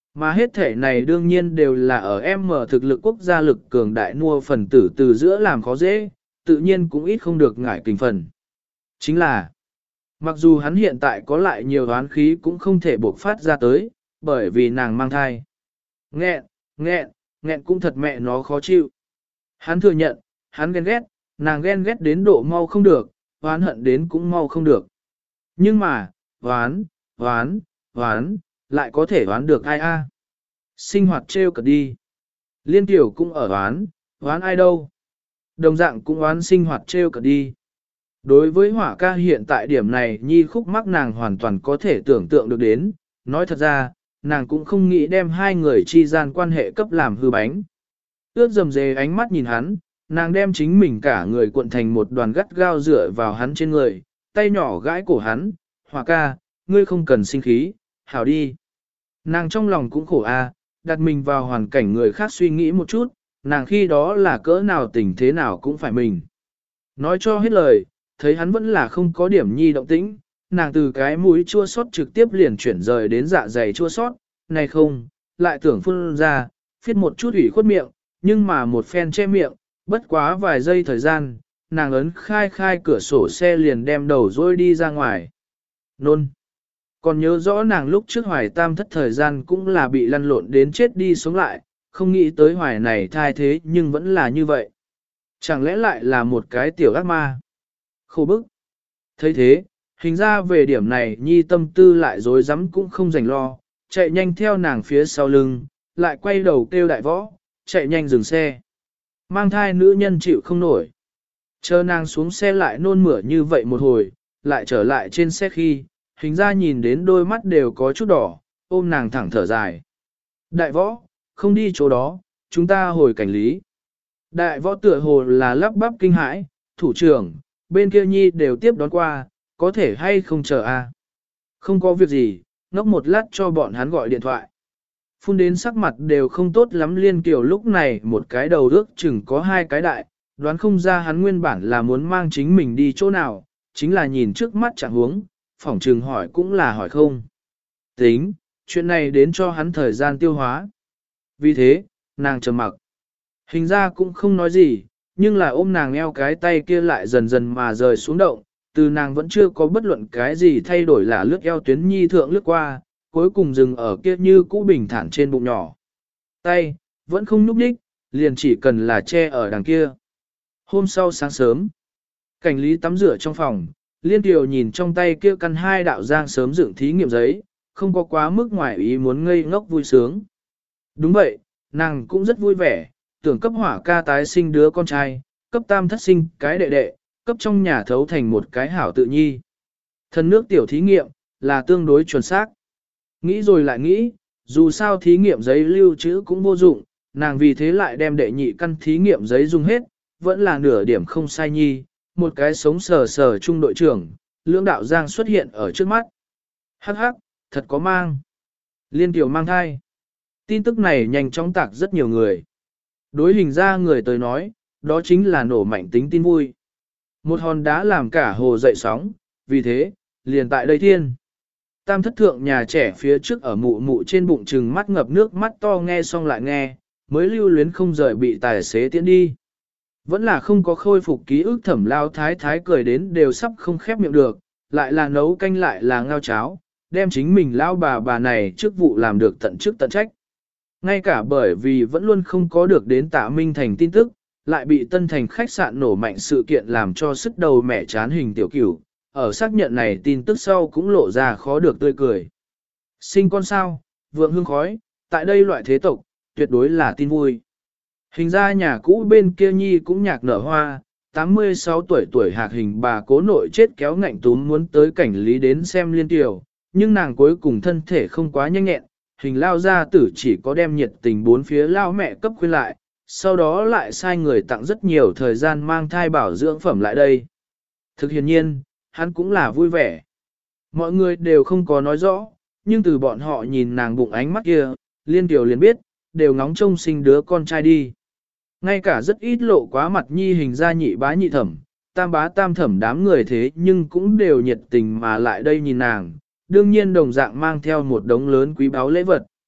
Mà hết thể này đương nhiên đều là ở em mở thực lực quốc gia lực cường đại nua phần tử từ giữa làm khó dễ, tự nhiên cũng ít không được ngại kinh phần. Chính là, mặc dù hắn hiện tại có lại nhiều đoán khí cũng không thể buộc phát ra tới, bởi vì nàng mang thai. Nghẹn, nghẹn, nghẹn cũng thật mẹ nó khó chịu. Hắn thừa nhận, hắn ghen ghét, nàng ghen ghét đến độ mau không được, oán hận đến cũng mau không được. Nhưng mà, oán, oán, oán, lại có thể oán được ai a? Sinh hoạt trêu cợt đi. Liên tiểu cũng ở oán, oán ai đâu? Đồng dạng cũng oán sinh hoạt trêu cợt đi. Đối với hỏa ca hiện tại điểm này nhi khúc mắc nàng hoàn toàn có thể tưởng tượng được đến, nói thật ra, nàng cũng không nghĩ đem hai người chi gian quan hệ cấp làm hư bánh. Ướt dầm dề ánh mắt nhìn hắn, nàng đem chính mình cả người cuộn thành một đoàn gắt gao dựa vào hắn trên người, tay nhỏ gãi cổ hắn, hỏa ca, ngươi không cần sinh khí, hảo đi. Nàng trong lòng cũng khổ a, đặt mình vào hoàn cảnh người khác suy nghĩ một chút, nàng khi đó là cỡ nào tình thế nào cũng phải mình. Nói cho hết lời, thấy hắn vẫn là không có điểm nhi động tĩnh, nàng từ cái mũi chua sót trực tiếp liền chuyển rời đến dạ dày chua sót, này không, lại tưởng phun ra, phiết một chút ủy khuất miệng, nhưng mà một phen che miệng, bất quá vài giây thời gian, nàng ấn khai khai cửa sổ xe liền đem đầu rôi đi ra ngoài. Nôn. Còn nhớ rõ nàng lúc trước hoài tam thất thời gian cũng là bị lăn lộn đến chết đi sống lại, không nghĩ tới hoài này thai thế nhưng vẫn là như vậy. Chẳng lẽ lại là một cái tiểu ác ma? Khổ bức. thấy thế, hình ra về điểm này nhi tâm tư lại dối rắm cũng không rảnh lo, chạy nhanh theo nàng phía sau lưng, lại quay đầu kêu đại võ, chạy nhanh dừng xe. Mang thai nữ nhân chịu không nổi. Chờ nàng xuống xe lại nôn mửa như vậy một hồi, lại trở lại trên xe khi, hình ra nhìn đến đôi mắt đều có chút đỏ, ôm nàng thẳng thở dài. Đại võ, không đi chỗ đó, chúng ta hồi cảnh lý. Đại võ tựa hồ là lắp bắp kinh hãi, thủ trưởng, bên kia nhi đều tiếp đón qua, có thể hay không chờ a? Không có việc gì, ngốc một lát cho bọn hắn gọi điện thoại. Phun đến sắc mặt đều không tốt lắm Liên Kiều lúc này một cái đầu ước chừng có hai cái đại, đoán không ra hắn nguyên bản là muốn mang chính mình đi chỗ nào, chính là nhìn trước mắt chẳng huống, phỏng trừng hỏi cũng là hỏi không. Tính, chuyện này đến cho hắn thời gian tiêu hóa. Vì thế, nàng trầm mặc. Hình ra cũng không nói gì, nhưng là ôm nàng eo cái tay kia lại dần dần mà rời xuống động, từ nàng vẫn chưa có bất luận cái gì thay đổi là lướt eo tuyến nhi thượng lướt qua, cuối cùng dừng ở kia như cũ bình thản trên bụng nhỏ. Tay, vẫn không nhúc đích, liền chỉ cần là che ở đằng kia. Hôm sau sáng sớm, cảnh lý tắm rửa trong phòng, Liên Kiều nhìn trong tay kia căn hai đạo giang sớm dựng thí nghiệm giấy, không có quá mức ngoài ý muốn ngây ngốc vui sướng. Đúng vậy, nàng cũng rất vui vẻ, tưởng cấp hỏa ca tái sinh đứa con trai, cấp tam thất sinh cái đệ đệ, cấp trong nhà thấu thành một cái hảo tự nhi. Thần nước tiểu thí nghiệm, là tương đối chuẩn xác. Nghĩ rồi lại nghĩ, dù sao thí nghiệm giấy lưu trữ cũng vô dụng, nàng vì thế lại đem đệ nhị căn thí nghiệm giấy dùng hết, vẫn là nửa điểm không sai nhi, một cái sống sờ sờ trung đội trưởng, lưỡng đạo giang xuất hiện ở trước mắt. Hắc hắc, thật có mang. Liên tiểu mang thai. Tin tức này nhanh chóng tạc rất nhiều người. Đối hình ra người tới nói, đó chính là nổ mạnh tính tin vui. Một hòn đá làm cả hồ dậy sóng, vì thế, liền tại đây thiên. Tam thất thượng nhà trẻ phía trước ở mụ mụ trên bụng trừng mắt ngập nước mắt to nghe xong lại nghe, mới lưu luyến không rời bị tài xế tiễn đi. Vẫn là không có khôi phục ký ức thẩm lao thái thái cười đến đều sắp không khép miệng được, lại là nấu canh lại là ngao cháo, đem chính mình lao bà bà này trước vụ làm được tận chức tận trách. Ngay cả bởi vì vẫn luôn không có được đến Tạ Minh Thành tin tức, lại bị Tân Thành khách sạn nổ mạnh sự kiện làm cho sức đầu mẹ chán hình tiểu cửu, ở xác nhận này tin tức sau cũng lộ ra khó được tươi cười. Sinh con sao, vượng hương khói, tại đây loại thế tộc, tuyệt đối là tin vui. Hình ra nhà cũ bên kia nhi cũng nhạc nở hoa, tám mươi sáu tuổi tuổi hạc hình bà cố nội chết kéo ngạnh túm muốn tới cảnh lý đến xem Liên Tiểu, nhưng nàng cuối cùng thân thể không quá nhanh nhẹn, hình lao gia tử chỉ có đem nhiệt tình bốn phía lao mẹ cấp khuyên lại, sau đó lại sai người tặng rất nhiều thời gian mang thai bảo dưỡng phẩm lại đây. Thực hiện nhiên, hắn cũng là vui vẻ. Mọi người đều không có nói rõ, nhưng từ bọn họ nhìn nàng bụng ánh mắt kia, Liên Tiểu liền biết, đều ngóng trông sinh đứa con trai đi. Ngay cả rất ít lộ quá mặt nhi hình ra nhị bá nhị thẩm, tam bá tam thẩm đám người thế nhưng cũng đều nhiệt tình mà lại đây nhìn nàng, đương nhiên đồng dạng mang theo một đống lớn quý báu lễ vật.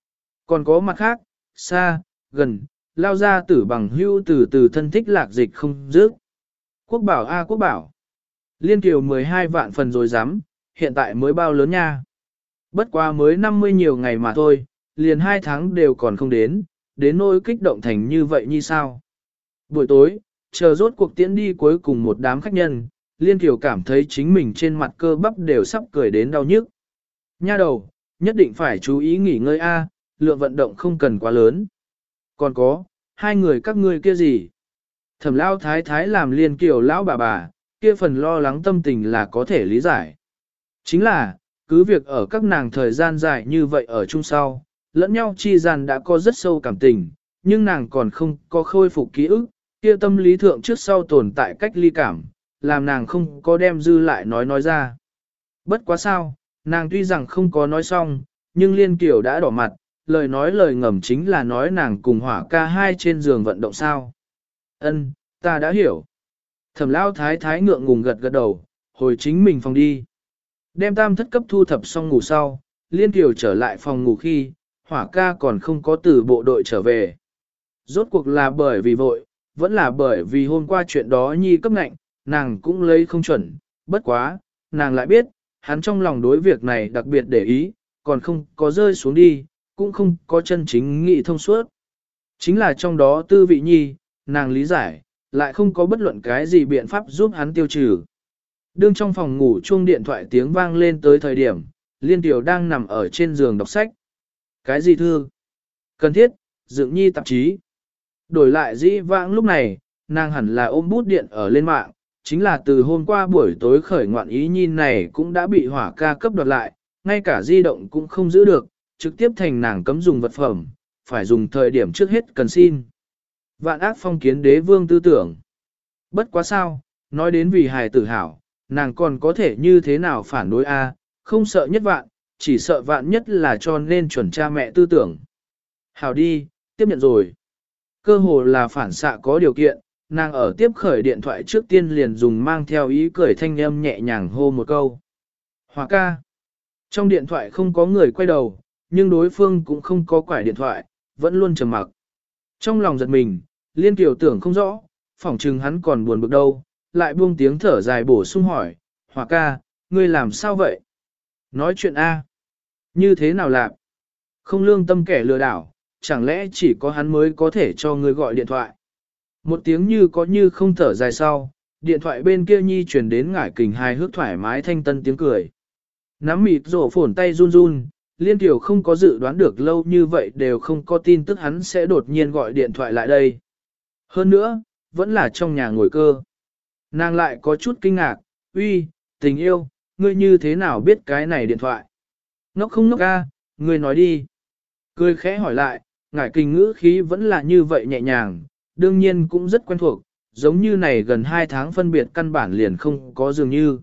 Còn có mặt khác, xa, gần, lao ra tử bằng hưu từ từ thân thích lạc dịch không dứt. Quốc bảo a quốc bảo. Liên kiều mười hai vạn phần rồi dám, hiện tại mới bao lớn nha. Bất quá mới năm mươi nhiều ngày mà thôi, liền hai tháng đều còn không đến, đến nỗi kích động thành như vậy như sao. Buổi tối, chờ rốt cuộc tiễn đi cuối cùng một đám khách nhân, Liên Kiều cảm thấy chính mình trên mặt cơ bắp đều sắp cười đến đau nhức. Nha đầu, nhất định phải chú ý nghỉ ngơi a, lượng vận động không cần quá lớn. Còn có, hai người các ngươi kia gì? Thẩm lao thái thái làm Liên Kiều lão bà bà, kia phần lo lắng tâm tình là có thể lý giải. Chính là, cứ việc ở các nàng thời gian dài như vậy ở chung sau, lẫn nhau chi gian đã có rất sâu cảm tình, nhưng nàng còn không có khôi phục ký ức, kia tâm lý thượng trước sau tồn tại cách ly cảm, làm nàng không có đem dư lại nói nói ra. Bất quá sao, nàng tuy rằng không có nói xong, nhưng Liên Kiều đã đỏ mặt, lời nói lời ngầm chính là nói nàng cùng hỏa ca hai trên giường vận động sao. Ân, ta đã hiểu. Thẩm lao thái thái ngượng ngùng gật gật đầu, hồi chính mình phòng đi. Đem tam thất cấp thu thập xong ngủ sau, Liên Kiều trở lại phòng ngủ khi, hỏa ca còn không có từ bộ đội trở về. Rốt cuộc là bởi vì vội, vẫn là bởi vì hôm qua chuyện đó nhi cấp ngạnh, nàng cũng lấy không chuẩn, bất quá, nàng lại biết, hắn trong lòng đối việc này đặc biệt để ý, còn không có rơi xuống đi, cũng không có chân chính nghị thông suốt. Chính là trong đó tư vị nhi, nàng lý giải, lại không có bất luận cái gì biện pháp giúp hắn tiêu trừ. Đương trong phòng ngủ chuông điện thoại tiếng vang lên tới thời điểm, Liên Tiểu đang nằm ở trên giường đọc sách. Cái gì thư? Cần thiết, dựng nhi tạp chí. Đổi lại dĩ vãng lúc này, nàng hẳn là ôm bút điện ở lên mạng, chính là từ hôm qua buổi tối khởi ngoạn ý nhi này cũng đã bị hỏa ca cấp đoạt lại, ngay cả di động cũng không giữ được, trực tiếp thành nàng cấm dùng vật phẩm, phải dùng thời điểm trước hết cần xin. Vạn ác phong kiến đế vương tư tưởng. Bất quá sao, nói đến vì hài tử hảo, nàng còn có thể như thế nào phản đối a? Không sợ nhất vạn, chỉ sợ vạn nhất là cho nên chuẩn cha mẹ tư tưởng. Hảo đi, tiếp nhận rồi. Cơ hồ là phản xạ có điều kiện, nàng ở tiếp khởi điện thoại trước tiên liền dùng mang theo ý cười thanh âm nhẹ nhàng hô một câu. Hòa ca. Trong điện thoại không có người quay đầu, nhưng đối phương cũng không có quải điện thoại, vẫn luôn trầm mặc. Trong lòng giật mình, Liên Kiều tưởng không rõ, phỏng chừng hắn còn buồn bực đâu, lại buông tiếng thở dài bổ sung hỏi, Hòa ca, ngươi làm sao vậy? Nói chuyện A. Như thế nào làm? Không lương tâm kẻ lừa đảo, chẳng lẽ chỉ có hắn mới có thể cho ngươi gọi điện thoại? Một tiếng như có như không thở dài sau, điện thoại bên kia nhi chuyển đến ngải kình hài hước thoải mái thanh tân tiếng cười. Nắm mịt rổ phổn tay run run, Liên Kiều không có dự đoán được lâu như vậy đều không có tin tức hắn sẽ đột nhiên gọi điện thoại lại đây. Hơn nữa, vẫn là trong nhà ngồi cơ. Nàng lại có chút kinh ngạc, uy, tình yêu, ngươi như thế nào biết cái này điện thoại? Ngốc không ngốc ca, ngươi nói đi. Cười khẽ hỏi lại, ngải kình ngữ khí vẫn là như vậy nhẹ nhàng, đương nhiên cũng rất quen thuộc, giống như này gần hai tháng phân biệt căn bản liền không có dường như.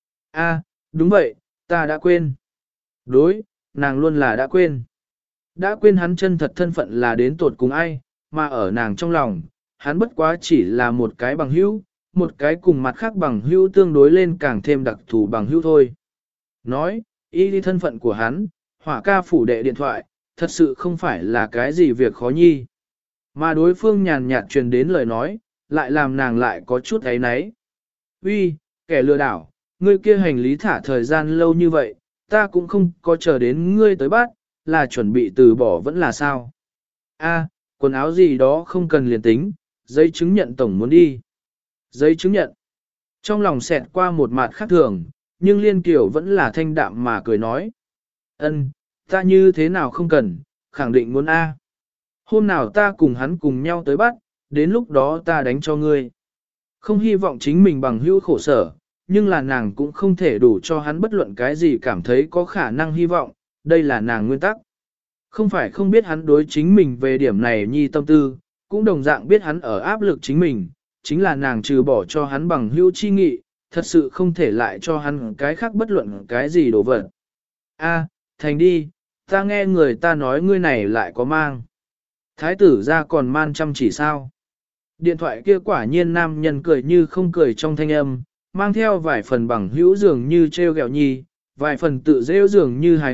A, đúng vậy, ta đã quên. Đối, nàng luôn là đã quên. Đã quên hắn chân thật thân phận là đến tột cùng ai, mà ở nàng trong lòng, hắn bất quá chỉ là một cái bằng hữu, một cái cùng mặt khác bằng hữu tương đối lên càng thêm đặc thù bằng hữu thôi. Nói, y đi thân phận của hắn, hỏa ca phủ đệ điện thoại, thật sự không phải là cái gì việc khó nhi. Mà đối phương nhàn nhạt truyền đến lời nói, lại làm nàng lại có chút ấy náy. Uy, kẻ lừa đảo, ngươi kia hành lý thả thời gian lâu như vậy, ta cũng không có chờ đến ngươi tới bắt, là chuẩn bị từ bỏ vẫn là sao. A, quần áo gì đó không cần liền tính, giấy chứng nhận tổng muốn đi. Giấy chứng nhận. Trong lòng xẹt qua một mặt khác thường, nhưng Liên Kiều vẫn là thanh đạm mà cười nói. Ân, ta như thế nào không cần, khẳng định muốn A. Hôm nào ta cùng hắn cùng nhau tới bắt, đến lúc đó ta đánh cho ngươi. Không hy vọng chính mình bằng hữu khổ sở, nhưng là nàng cũng không thể đủ cho hắn bất luận cái gì cảm thấy có khả năng hy vọng, đây là nàng nguyên tắc. Không phải không biết hắn đối chính mình về điểm này nhi tâm tư, cũng đồng dạng biết hắn ở áp lực chính mình, chính là nàng trừ bỏ cho hắn bằng hữu chi nghị, thật sự không thể lại cho hắn cái khác bất luận cái gì đổ vật. A, thành đi, ta nghe người ta nói ngươi này lại có mang. Thái tử ra còn man chăm chỉ sao. Điện thoại kia quả nhiên nam nhân cười như không cười trong thanh âm, mang theo vài phần bằng hữu dường như treo gẹo nhi, vài phần tự rêu dường như hài hước,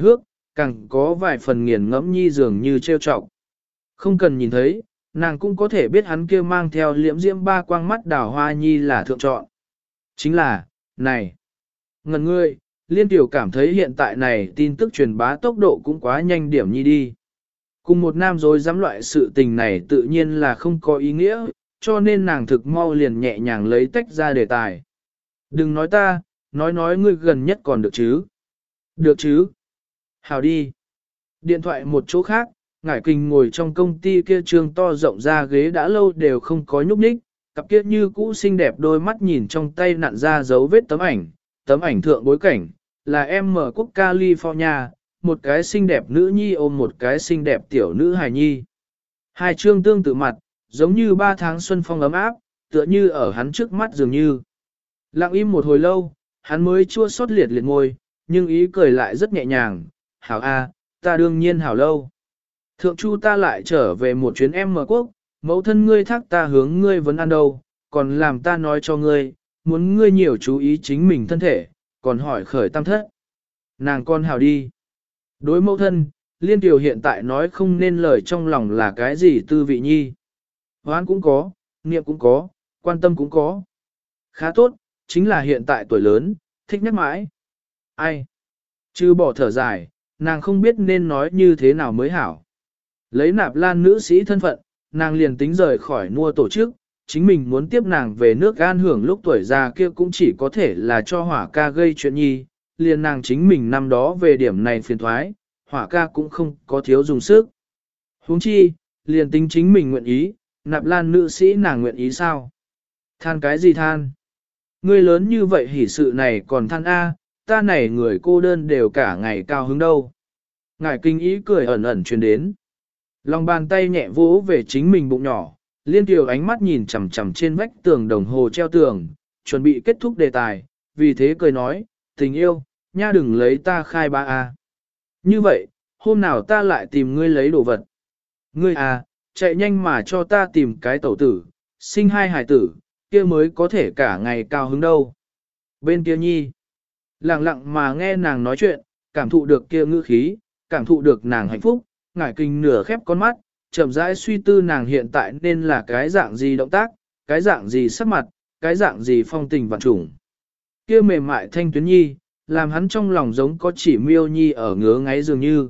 càng có vài phần nghiền ngẫm nhi dường như trêu chọc. Không cần nhìn thấy, nàng cũng có thể biết hắn kia mang theo liễm diễm ba quang mắt đào hoa nhi là thượng chọn. Chính là, này, ngần ngươi, Liên Tiểu cảm thấy hiện tại này tin tức truyền bá tốc độ cũng quá nhanh điểm nhi đi. Cùng một nam dối dám loại sự tình này tự nhiên là không có ý nghĩa, cho nên nàng thực mau liền nhẹ nhàng lấy tách ra đề tài. Đừng nói ta, nói nói ngươi gần nhất còn được chứ. Được chứ. Hào đi. Điện thoại một chỗ khác, Ngải Kinh ngồi trong công ty kia trương to rộng ra ghế đã lâu đều không có nhúc nhích, cặp kia như cũ xinh đẹp đôi mắt nhìn trong tay nặn ra dấu vết tấm ảnh, tấm ảnh thượng bối cảnh, là em ở quốc California, một cái xinh đẹp nữ nhi ôm một cái xinh đẹp tiểu nữ hài nhi. Hai trương tương tự mặt, giống như ba tháng xuân phong ấm áp, tựa như ở hắn trước mắt dường như. Lặng im một hồi lâu, hắn mới chua xót liệt liệt ngôi, nhưng ý cười lại rất nhẹ nhàng, hảo a, ta đương nhiên hảo lâu. Thượng chu ta lại trở về một chuyến em mở quốc, mẫu thân ngươi thác ta hướng ngươi vẫn ăn đâu, còn làm ta nói cho ngươi, muốn ngươi nhiều chú ý chính mình thân thể, còn hỏi khởi tam thất. Nàng con hảo đi. Đối mẫu thân, Liên Tiểu hiện tại nói không nên lời trong lòng là cái gì tư vị nhi. Hoán cũng có, niệm cũng có, quan tâm cũng có. Khá tốt, chính là hiện tại tuổi lớn, thích nhắc mãi. Ai? Chứ bỏ thở dài, nàng không biết nên nói như thế nào mới hảo. Lấy Nạp Lan nữ sĩ thân phận, nàng liền tính rời khỏi mua tổ chức, chính mình muốn tiếp nàng về nước an hưởng lúc tuổi già kia cũng chỉ có thể là cho hỏa ca gây chuyện nhi, liền nàng chính mình năm đó về điểm này phiền thoái, hỏa ca cũng không có thiếu dùng sức. Huống chi, liền tính chính mình nguyện ý, Nạp Lan nữ sĩ nàng nguyện ý sao? Than cái gì than? Ngươi lớn như vậy hỉ sự này còn than A, ta này người cô đơn đều cả ngày cao hứng đâu. Ngải Kinh ý cười ẩn ẩn truyền đến. Lòng bàn tay nhẹ vỗ về chính mình bụng nhỏ, Liên Kiều ánh mắt nhìn chằm chằm trên vách tường đồng hồ treo tường, chuẩn bị kết thúc đề tài, vì thế cười nói, tình yêu, nha đừng lấy ta khai ba a. Như vậy, hôm nào ta lại tìm ngươi lấy đồ vật. Ngươi à, chạy nhanh mà cho ta tìm cái tẩu tử, sinh hai hài tử, kia mới có thể cả ngày cao hứng đâu. Bên kia nhi, lặng lặng mà nghe nàng nói chuyện, cảm thụ được kia ngữ khí, cảm thụ được nàng hạnh phúc, Ngải Kinh nửa khép con mắt, chậm rãi suy tư nàng hiện tại nên là cái dạng gì động tác, cái dạng gì sắc mặt, cái dạng gì phong tình vạn trùng. Kia mềm mại thanh tuyến nhi, làm hắn trong lòng giống có chỉ miêu nhi ở ngứa ngáy dường như.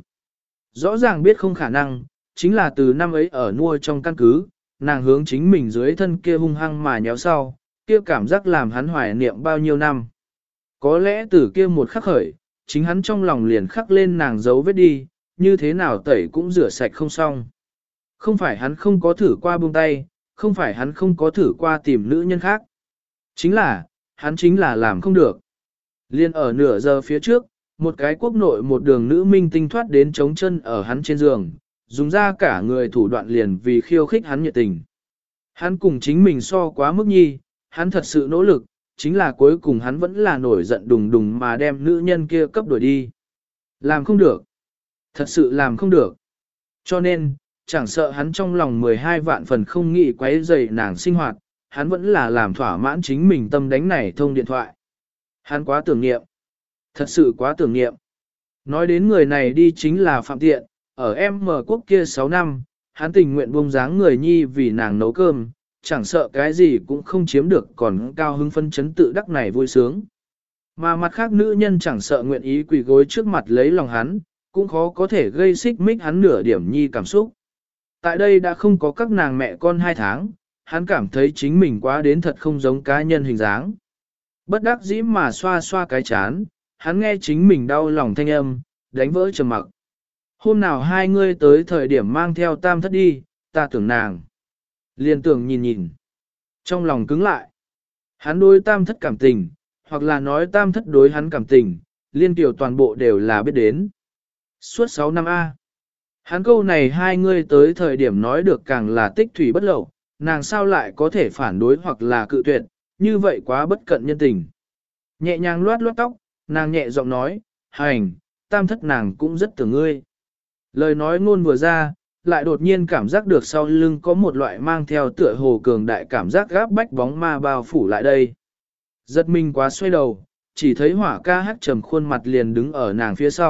Rõ ràng biết không khả năng, chính là từ năm ấy ở nuôi trong căn cứ, nàng hướng chính mình dưới thân kia hung hăng mà nhéo sau, kia cảm giác làm hắn hoài niệm bao nhiêu năm. Có lẽ từ kia một khắc khởi, chính hắn trong lòng liền khắc lên nàng dấu vết đi, như thế nào tẩy cũng rửa sạch không xong. Không phải hắn không có thử qua buông tay, không phải hắn không có thử qua tìm nữ nhân khác. Chính là, hắn chính là làm không được. Liên ở nửa giờ phía trước, một cái quốc nội một đường nữ minh tinh thoát đến trống chân ở hắn trên giường, dùng ra cả người thủ đoạn liền vì khiêu khích hắn nhiệt tình. Hắn cùng chính mình so quá mức nhi, hắn thật sự nỗ lực, chính là cuối cùng hắn vẫn là nổi giận đùng đùng mà đem nữ nhân kia cấp đuổi đi. Làm không được. Thật sự làm không được. Cho nên, chẳng sợ hắn trong lòng mười hai vạn phần không nghĩ quấy rầy nàng sinh hoạt, hắn vẫn là làm thỏa mãn chính mình tâm đánh này thông điện thoại. Hắn quá tưởng niệm. Thật sự quá tưởng niệm. Nói đến người này đi chính là Phạm Tiện, ở em mở quốc kia sáu năm, hắn tình nguyện buông dáng người nhi vì nàng nấu cơm, chẳng sợ cái gì cũng không chiếm được còn cao hứng phân chấn tự đắc này vui sướng. Mà mặt khác nữ nhân chẳng sợ nguyện ý quỳ gối trước mặt lấy lòng hắn, cũng khó có thể gây xích mích hắn nửa điểm nhi cảm xúc. Tại đây đã không có các nàng mẹ con hai tháng, hắn cảm thấy chính mình quá đến thật không giống cá nhân hình dáng. Bất đắc dĩ mà xoa xoa cái chán, hắn nghe chính mình đau lòng thanh âm, đánh vỡ trầm mặc. Hôm nào hai ngươi tới thời điểm mang theo tam thất đi, ta tưởng nàng. Liên tưởng nhìn nhìn. Trong lòng cứng lại. Hắn đối tam thất cảm tình, hoặc là nói tam thất đối hắn cảm tình, liên tiểu toàn bộ đều là biết đến. Suốt sáu năm A. Hắn câu này hai ngươi tới thời điểm nói được càng là tích thủy bất lậu, nàng sao lại có thể phản đối hoặc là cự tuyệt, như vậy quá bất cận nhân tình. Nhẹ nhàng loát loát tóc, nàng nhẹ giọng nói, hành, tam thất nàng cũng rất tưởng ngươi. Lời nói ngôn vừa ra, lại đột nhiên cảm giác được sau lưng có một loại mang theo tựa hồ cường đại cảm giác gáp bách bóng ma bao phủ lại đây. Giật mình quá xoay đầu, chỉ thấy hỏa ca hát trầm khuôn mặt liền đứng ở nàng phía sau,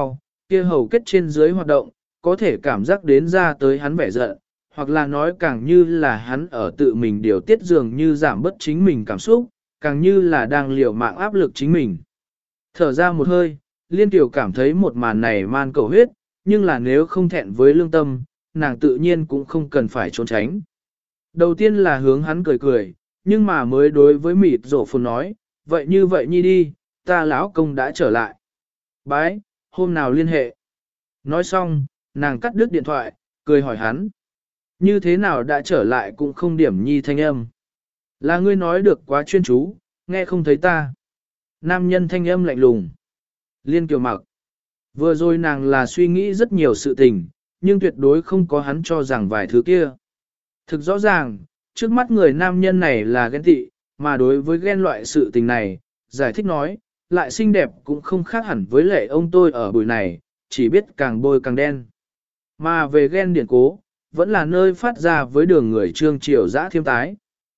kia hầu kết trên dưới hoạt động, có thể cảm giác đến ra tới hắn vẻ giận, hoặc là nói càng như là hắn ở tự mình điều tiết dường như giảm bớt chính mình cảm xúc, càng như là đang liều mạng áp lực chính mình. Thở ra một hơi, Liên Tiểu cảm thấy một màn này man cầu huyết, nhưng là nếu không thẹn với lương tâm, nàng tự nhiên cũng không cần phải trốn tránh. Đầu tiên là hướng hắn cười cười, nhưng mà mới đối với mịt rổ phồn nói, vậy như vậy nhi đi, ta lão công đã trở lại. Bái, hôm nào liên hệ. Nói xong, nàng cắt đứt điện thoại, cười hỏi hắn. Như thế nào đã trở lại cũng không điểm nhi thanh âm. Là ngươi nói được quá chuyên chú, nghe không thấy ta. Nam nhân thanh âm lạnh lùng. Liên Kiều mặc. Vừa rồi nàng là suy nghĩ rất nhiều sự tình, nhưng tuyệt đối không có hắn cho rằng vài thứ kia. Thực rõ ràng, trước mắt người nam nhân này là ghen tị, mà đối với ghen loại sự tình này, giải thích nói, lại xinh đẹp cũng không khác hẳn với lệ ông tôi ở buổi này, chỉ biết càng bôi càng đen. Mà về ghen điển cố, vẫn là nơi phát ra với đường người trương triều dã thiêm tái.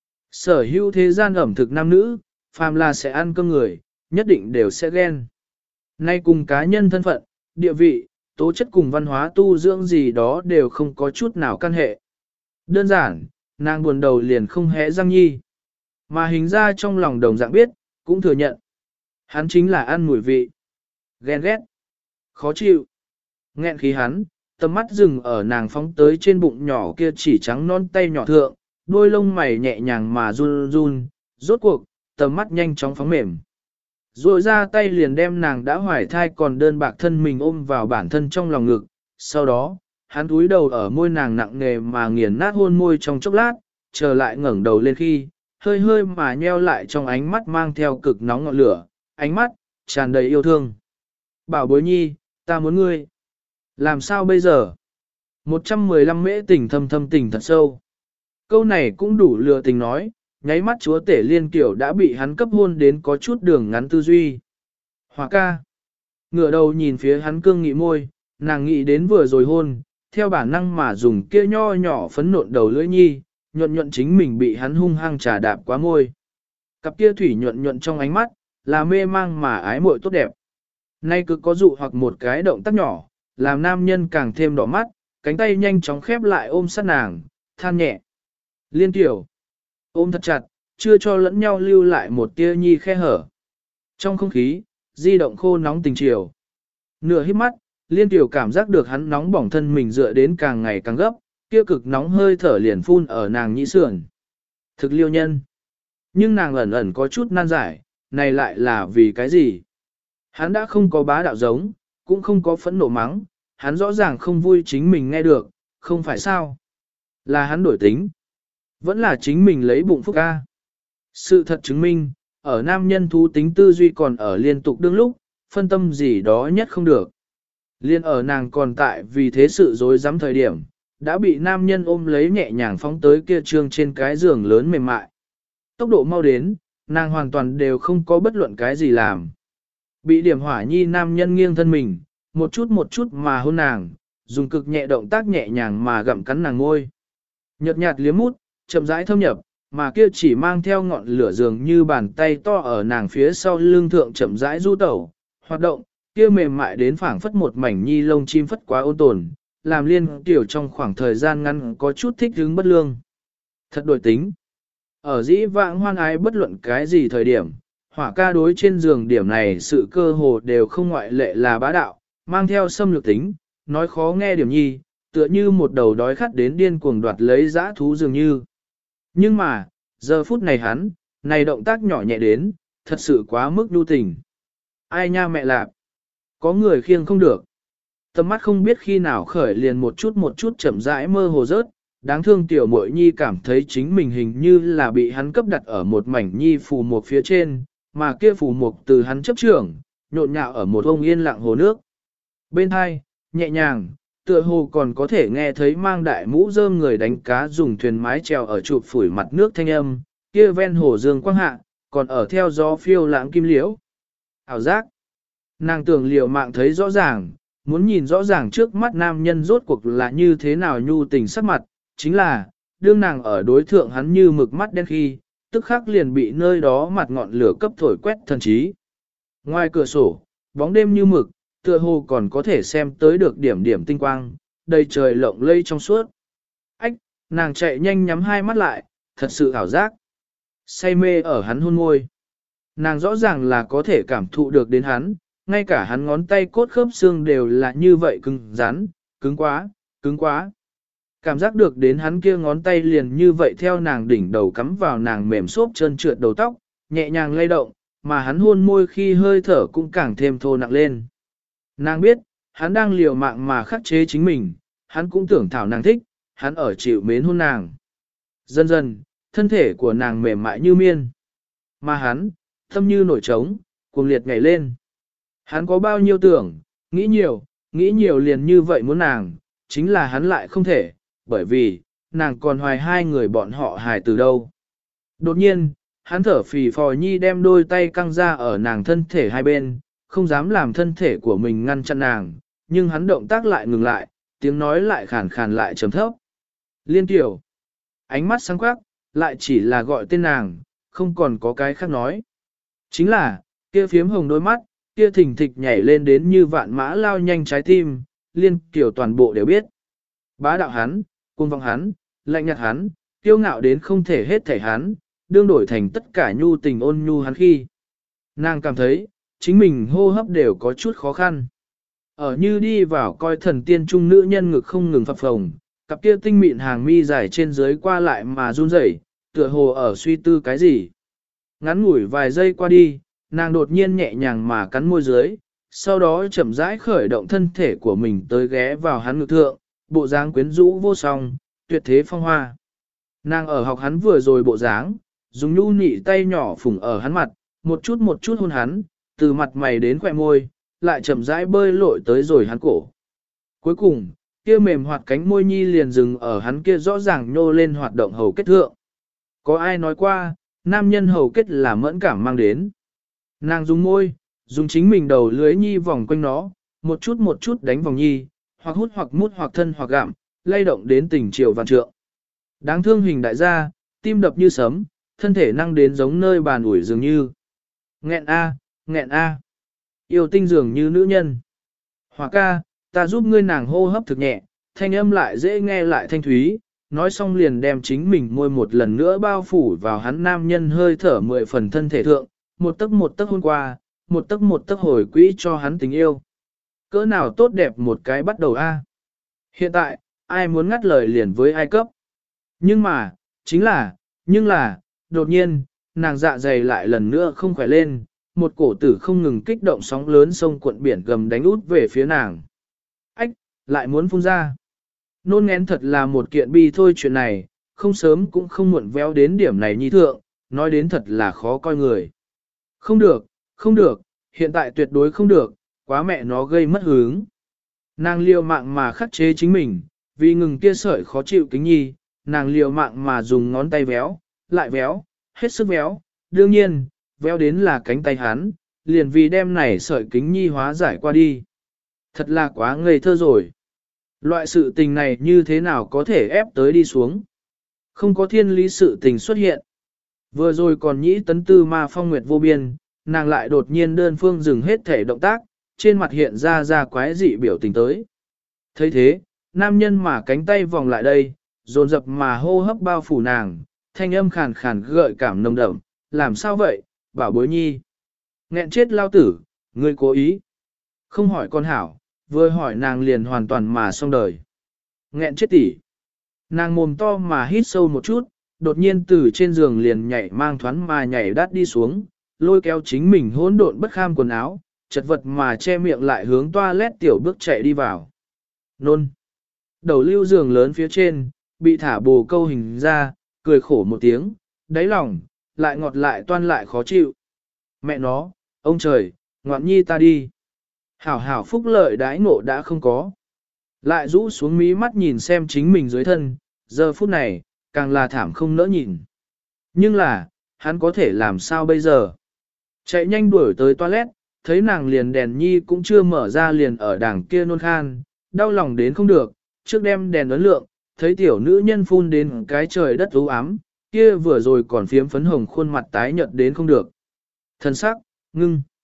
Sở hữu thế gian ẩm thực nam nữ, phàm là sẽ ăn cơm người, nhất định đều sẽ ghen. Nay cùng cá nhân thân phận, địa vị, tố chất cùng văn hóa tu dưỡng gì đó đều không có chút nào căn hệ. Đơn giản, nàng buồn đầu liền không hé răng nhi. Mà hình ra trong lòng đồng dạng biết, cũng thừa nhận. Hắn chính là ăn mùi vị. Ghen ghét. Khó chịu. Nghẹn khí hắn, tầm mắt dừng ở nàng phóng tới trên bụng nhỏ kia chỉ trắng non tay nhỏ thượng, đôi lông mày nhẹ nhàng mà run run, rốt cuộc, tầm mắt nhanh chóng phóng mềm. Rồi ra tay liền đem nàng đã hoài thai còn đơn bạc thân mình ôm vào bản thân trong lòng ngực, sau đó, hắn cúi đầu ở môi nàng nặng nề mà nghiền nát hôn môi trong chốc lát, trở lại ngẩng đầu lên khi, hơi hơi mà nheo lại trong ánh mắt mang theo cực nóng ngọn lửa, ánh mắt, tràn đầy yêu thương. Bảo bối nhi, ta muốn ngươi. Làm sao bây giờ? một trăm mười lăm mễ tình thâm thâm tình thật sâu. Câu này cũng đủ lừa tình nói, nháy mắt chúa tể Liên Kiều đã bị hắn cấp hôn đến có chút đường ngắn tư duy. Hòa ca. Ngửa đầu nhìn phía hắn cương nghị môi, nàng nghĩ đến vừa rồi hôn, theo bản năng mà dùng kia nho nhỏ phấn nộn đầu lưỡi nhi, nhuận nhuận chính mình bị hắn hung hăng trà đạp quá môi. Cặp kia thủy nhuận nhuận trong ánh mắt, là mê mang mà ái muội tốt đẹp. Nay cứ có dụ hoặc một cái động tác nhỏ, làm nam nhân càng thêm đỏ mắt, cánh tay nhanh chóng khép lại ôm sát nàng, than nhẹ. Liên Tiểu. Ôm thật chặt, chưa cho lẫn nhau lưu lại một tia nhi khe hở. Trong không khí, di động khô nóng tình chiều. Nửa hít mắt, Liên Tiểu cảm giác được hắn nóng bỏng thân mình dựa đến càng ngày càng gấp, kia cực nóng hơi thở liền phun ở nàng nhĩ sườn. Thực liêu nhân. Nhưng nàng ẩn ẩn có chút nan giải, này lại là vì cái gì? Hắn đã không có bá đạo giống, cũng không có phẫn nộ mắng, hắn rõ ràng không vui chính mình nghe được, không phải sao? Là hắn đổi tính. Vẫn là chính mình lấy bụng phúc ca. Sự thật chứng minh, ở nam nhân thú tính tư duy còn ở liên tục đương lúc, phân tâm gì đó nhất không được. Liên ở nàng còn tại vì thế sự dối dám thời điểm, đã bị nam nhân ôm lấy nhẹ nhàng phóng tới kia trương trên cái giường lớn mềm mại. Tốc độ mau đến, nàng hoàn toàn đều không có bất luận cái gì làm. Bị điểm hỏa nhi nam nhân nghiêng thân mình, một chút một chút mà hôn nàng, dùng cực nhẹ động tác nhẹ nhàng mà gặm cắn nàng ngôi. Nhợt nhạt liếm mút, chậm rãi thâm nhập, mà kia chỉ mang theo ngọn lửa dường như bàn tay to ở nàng phía sau lưng thượng chậm rãi du tẩu, hoạt động, kia mềm mại đến phảng phất một mảnh nhi lông chim phất quá ôn tồn, làm Liên Tiểu trong khoảng thời gian ngắn có chút thích hứng bất lương. Thật đổi tính. Ở dĩ vãng hoan ái bất luận cái gì thời điểm, hỏa ca đối trên giường điểm này sự cơ hồ đều không ngoại lệ là bá đạo, mang theo xâm lược tính, nói khó nghe điểm nhi, tựa như một đầu đói khát đến điên cuồng đoạt lấy dã thú dường như. Nhưng mà, giờ phút này hắn, này động tác nhỏ nhẹ đến, thật sự quá mức nhu tình. Ai nha mẹ lạp, có người khiêng không được. Tầm mắt không biết khi nào khởi liền một chút một chút chậm rãi mơ hồ rớt, đáng thương tiểu muội nhi cảm thấy chính mình hình như là bị hắn cấp đặt ở một mảnh nhi phù mục phía trên, mà kia phù mục từ hắn chấp trưởng, nhộn nhạo ở một ông yên lặng hồ nước. Bên hai, nhẹ nhàng, tựa hồ còn có thể nghe thấy mang đại mũ rơm người đánh cá dùng thuyền mái chèo ở chụp phủi mặt nước thanh âm, kia ven hồ dương quang hạ, còn ở theo gió phiêu lãng kim liễu. Ảo giác. Nàng tưởng liều mạng thấy rõ ràng, muốn nhìn rõ ràng trước mắt nam nhân rốt cuộc là như thế nào nhu tình sắc mặt, chính là, đương nàng ở đối thượng hắn như mực mắt đen khi, tức khắc liền bị nơi đó mặt ngọn lửa cấp thổi quét thần trí. Ngoài cửa sổ, bóng đêm như mực, tựa hồ còn có thể xem tới được điểm điểm tinh quang, đầy trời lộng lây trong suốt. Ách, nàng chạy nhanh nhắm hai mắt lại, thật sự ảo giác. Say mê ở hắn hôn môi. Nàng rõ ràng là có thể cảm thụ được đến hắn, ngay cả hắn ngón tay cốt khớp xương đều là như vậy cứng rắn, cứng quá, cứng quá. Cảm giác được đến hắn kia ngón tay liền như vậy theo nàng đỉnh đầu cắm vào nàng mềm xốp trơn trượt đầu tóc, nhẹ nhàng lay động, mà hắn hôn môi khi hơi thở cũng càng thêm thô nặng lên. Nàng biết, hắn đang liều mạng mà khắc chế chính mình, hắn cũng tưởng thảo nàng thích, hắn ở chịu mến hôn nàng. Dần dần, thân thể của nàng mềm mại như miên. Mà hắn, tâm như nổi trống, cuồng liệt nhảy lên. Hắn có bao nhiêu tưởng, nghĩ nhiều, nghĩ nhiều liền như vậy muốn nàng, chính là hắn lại không thể, bởi vì, nàng còn hoài hai người bọn họ hài từ đâu. Đột nhiên, hắn thở phì phò nhi đem đôi tay căng ra ở nàng thân thể hai bên, không dám làm thân thể của mình ngăn chặn nàng, nhưng hắn động tác lại ngừng lại, tiếng nói lại khàn khàn lại trầm thấp. Liên tiểu, ánh mắt sáng quắc, lại chỉ là gọi tên nàng, không còn có cái khác nói. Chính là, kia phiếm hồng đôi mắt, kia thình thịch nhảy lên đến như vạn mã lao nhanh trái tim, liên kiểu toàn bộ đều biết. Bá đạo hắn, cuồng vọng hắn, lạnh nhạt hắn, kiêu ngạo đến không thể hết thể hắn, đương đổi thành tất cả nhu tình ôn nhu hắn khi. Nàng cảm thấy, chính mình hô hấp đều có chút khó khăn. Ở như đi vào coi thần tiên trung nữ nhân ngực không ngừng phập phồng, cặp kia tinh mịn hàng mi dài trên dưới qua lại mà run rẩy, tựa hồ ở suy tư cái gì. Ngắn ngủi vài giây qua đi, nàng đột nhiên nhẹ nhàng mà cắn môi dưới, sau đó chậm rãi khởi động thân thể của mình tới ghé vào hắn ngực thượng, bộ dáng quyến rũ vô song, tuyệt thế phong hoa. Nàng ở học hắn vừa rồi bộ dáng, dùng nhu nị tay nhỏ phủng ở hắn mặt, một chút một chút hôn hắn, từ mặt mày đến khỏe môi, lại chậm rãi bơi lội tới rồi hắn cổ. Cuối cùng, kia mềm hoạt cánh môi nhi liền dừng ở hắn kia rõ ràng nhô lên hoạt động hầu kết thượng. Có ai nói qua, nam nhân hầu kết là mẫn cảm mang đến. Nàng dùng môi, dùng chính mình đầu lưới nhi vòng quanh nó, một chút một chút đánh vòng nhi, hoặc hút hoặc mút hoặc thân hoặc gặm, lay động đến tình chiều vạn trượng. Đáng thương hình đại gia, tim đập như sấm, thân thể năng đến giống nơi bàn ủi dường như. Nghẹn a, nghẹn a. Yêu tinh dường như nữ nhân. Hòa ca, ta giúp ngươi nàng hô hấp thực nhẹ, thanh âm lại dễ nghe lại thanh thúy, nói xong liền đem chính mình môi một lần nữa bao phủ vào hắn nam nhân hơi thở mười phần thân thể thượng, một tấc một tấc hôn qua, một tấc một tấc hồi quỹ cho hắn tình yêu. Cỡ nào tốt đẹp một cái bắt đầu a. Hiện tại, ai muốn ngắt lời liền với ai cấp. Nhưng mà, chính là, nhưng là, đột nhiên, nàng dạ dày lại lần nữa không khỏe lên, một cổ tử không ngừng kích động sóng lớn sông cuộn biển gầm đánh út về phía nàng. Ách, lại muốn phun ra. Nôn ngén thật là một kiện bi thôi chuyện này, không sớm cũng không muộn véo đến điểm này nhi thượng, nói đến thật là khó coi người. Không được, không được, hiện tại tuyệt đối không được, quá mẹ nó gây mất hứng. Nàng liều mạng mà khắc chế chính mình, vì ngừng kia sợi khó chịu kính nhi, nàng liều mạng mà dùng ngón tay véo, lại véo, hết sức véo, đương nhiên, véo đến là cánh tay hắn, liền vì đem này sợi kính nhi hóa giải qua đi. Thật là quá ngây thơ rồi. Loại sự tình này như thế nào có thể ép tới đi xuống. Không có thiên lý sự tình xuất hiện. Vừa rồi còn nhĩ tấn tư ma phong nguyệt vô biên, nàng lại đột nhiên đơn phương dừng hết thể động tác, trên mặt hiện ra ra quái dị biểu tình tới. thấy thế, nam nhân mà cánh tay vòng lại đây, dồn dập mà hô hấp bao phủ nàng, thanh âm khàn khàn gợi cảm nồng đậm, làm sao vậy, bảo bối nhi. Nghẹn chết lao tử, ngươi cố ý. Không hỏi con hảo, vừa hỏi nàng liền hoàn toàn mà xong đời. Nghẹn chết tỉ. Nàng mồm to mà hít sâu một chút, đột nhiên từ trên giường liền nhảy mang thoáng mà nhảy đắt đi xuống, lôi kéo chính mình hỗn độn bất kham quần áo, chật vật mà che miệng lại hướng toilet tiểu bước chạy đi vào. Nôn. Đầu lưu giường lớn phía trên, bị thả bồ câu hình ra, cười khổ một tiếng, đáy lòng, lại ngọt lại toan lại khó chịu. Mẹ nó, ông trời, ngoạn nhi ta đi. Hảo hảo phúc lợi đãi ngộ đã không có. Lại rũ xuống mí mắt nhìn xem chính mình dưới thân, giờ phút này, càng là thảm không nỡ nhìn. Nhưng là, hắn có thể làm sao bây giờ? Chạy nhanh đuổi tới toilet, thấy nàng liền đèn nhi cũng chưa mở ra liền ở đằng kia nôn khan, đau lòng đến không được, trước đem đèn ấn lượng, thấy tiểu nữ nhân phun đến cái trời đất u ám, kia vừa rồi còn phiếm phấn hồng khuôn mặt tái nhợt đến không được. Thân sắc, ngưng.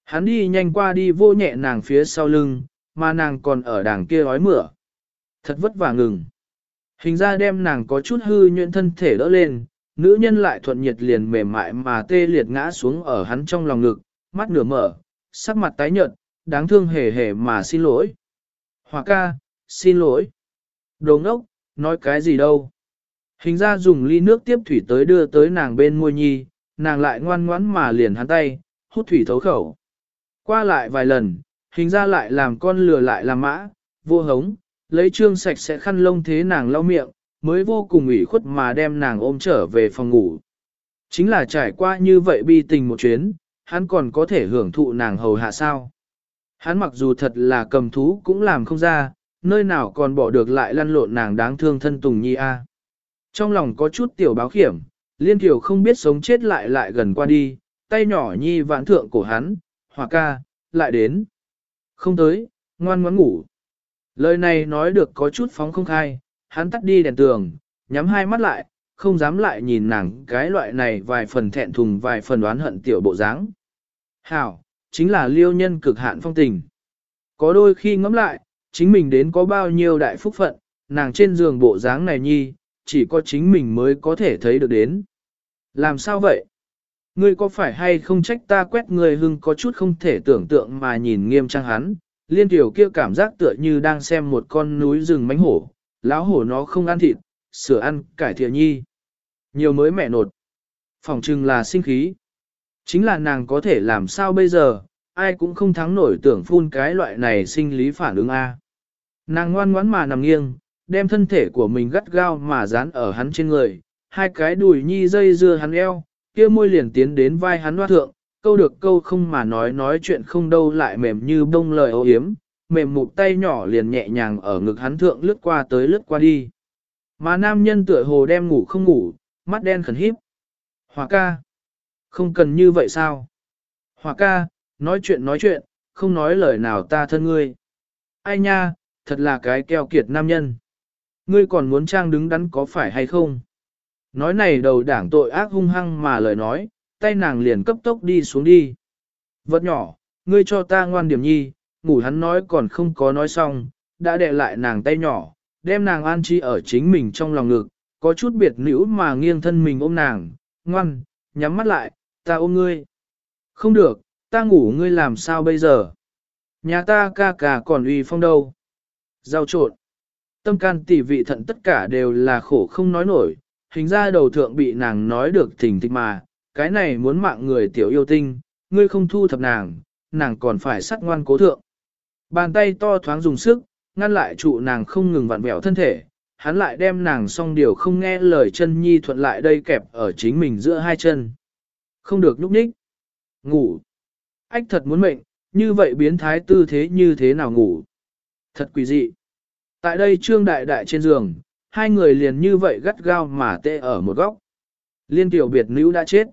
Hắn đi nhanh qua đi vô nhẹ nàng phía sau lưng, mà nàng còn ở đàng kia ói mửa. Thật vất vả ngừng. Hình ra đem nàng có chút hư nhuyễn thân thể đỡ lên, nữ nhân lại thuận nhiệt liền mềm mại mà tê liệt ngã xuống ở hắn trong lòng ngực, mắt nửa mở, sắc mặt tái nhợt, đáng thương hề hề mà xin lỗi. Hòa ca, xin lỗi. Đồ ngốc, nói cái gì đâu. Hình ra dùng ly nước tiếp thủy tới đưa tới nàng bên môi nhi, nàng lại ngoan ngoãn mà liền hắn tay, hút thủy thấu khẩu. Qua lại vài lần, hình ra lại làm con lừa lại làm mã, vô hống, lấy trương sạch sẽ khăn lông thế nàng lau miệng, mới vô cùng ủy khuất mà đem nàng ôm trở về phòng ngủ. Chính là trải qua như vậy bi tình một chuyến, hắn còn có thể hưởng thụ nàng hầu hạ sao. Hắn mặc dù thật là cầm thú cũng làm không ra, nơi nào còn bỏ được lại lăn lộn nàng đáng thương thân Tùng Nhi a. Trong lòng có chút tiểu báo khiểm, Liên Kiều không biết sống chết lại lại gần qua đi, tay nhỏ Nhi vãn thượng cổ hắn, Hòa ca, lại đến. Không tới, ngoan ngoãn ngủ. Lời này nói được có chút phóng không khai, hắn tắt đi đèn tường, nhắm hai mắt lại, không dám lại nhìn nàng cái loại này vài phần thẹn thùng vài phần oán hận tiểu bộ dáng. Hảo, chính là liêu nhân cực hạn phong tình. Có đôi khi ngẫm lại, chính mình đến có bao nhiêu đại phúc phận, nàng trên giường bộ dáng này nhi, chỉ có chính mình mới có thể thấy được đến. Làm sao vậy? Ngươi có phải hay không trách ta quét người hưng có chút không thể tưởng tượng mà nhìn nghiêm trang hắn, Liên Tiểu kia cảm giác tựa như đang xem một con núi rừng mánh hổ, lão hổ nó không ăn thịt, sửa ăn cải thiện nhi. Nhiều mới mẹ nột. Phỏng chừng là sinh khí. Chính là nàng có thể làm sao bây giờ, ai cũng không thắng nổi tưởng phun cái loại này sinh lý phản ứng A. Nàng ngoan ngoãn mà nằm nghiêng, đem thân thể của mình gắt gao mà dán ở hắn trên người, hai cái đùi nhi dây dưa hắn eo, kia môi liền tiến đến vai hắn hoa thượng, câu được câu không mà nói nói chuyện không đâu lại mềm như bông lời ô hiếm, mềm mụt tay nhỏ liền nhẹ nhàng ở ngực hắn thượng lướt qua tới lướt qua đi. Mà nam nhân tựa hồ đem ngủ không ngủ, mắt đen khẩn híp. Hòa ca, không cần như vậy sao? Hòa ca, nói chuyện nói chuyện, không nói lời nào ta thân ngươi. Ai nha, thật là cái keo kiệt nam nhân. Ngươi còn muốn trang đứng đắn có phải hay không? Nói này đầu đảng tội ác hung hăng mà lời nói, tay nàng liền cấp tốc đi xuống đi. Vật nhỏ, ngươi cho ta ngoan điểm nhi, ngủ hắn nói còn không có nói xong, đã đè lại nàng tay nhỏ, đem nàng an trí ở chính mình trong lòng ngực, có chút biệt nữ mà nghiêng thân mình ôm nàng, ngoan, nhắm mắt lại, ta ôm ngươi. Không được, ta ngủ ngươi làm sao bây giờ? Nhà ta ca ca còn uy phong đâu? Giao trộn. Tâm can tỉ vị thận tất cả đều là khổ không nói nổi, hình ra đầu thượng bị nàng nói được thỉnh thịch mà, cái này muốn mạng người tiểu yêu tinh, ngươi không thu thập nàng, nàng còn phải sắt ngoan cố thượng. Bàn tay to thoáng dùng sức, ngăn lại trụ nàng không ngừng vặn vẹo thân thể, hắn lại đem nàng xong điều không nghe lời chân nhi thuận lại đây kẹp ở chính mình giữa hai chân. Không được nhúc nhích. Ngủ. Ách thật muốn mệnh, như vậy biến thái tư thế như thế nào ngủ. Thật quỷ dị. Tại đây trương đại đại trên giường, hai người liền như vậy gắt gao mà tê ở một góc. Liên tiểu biệt nữ đã chết.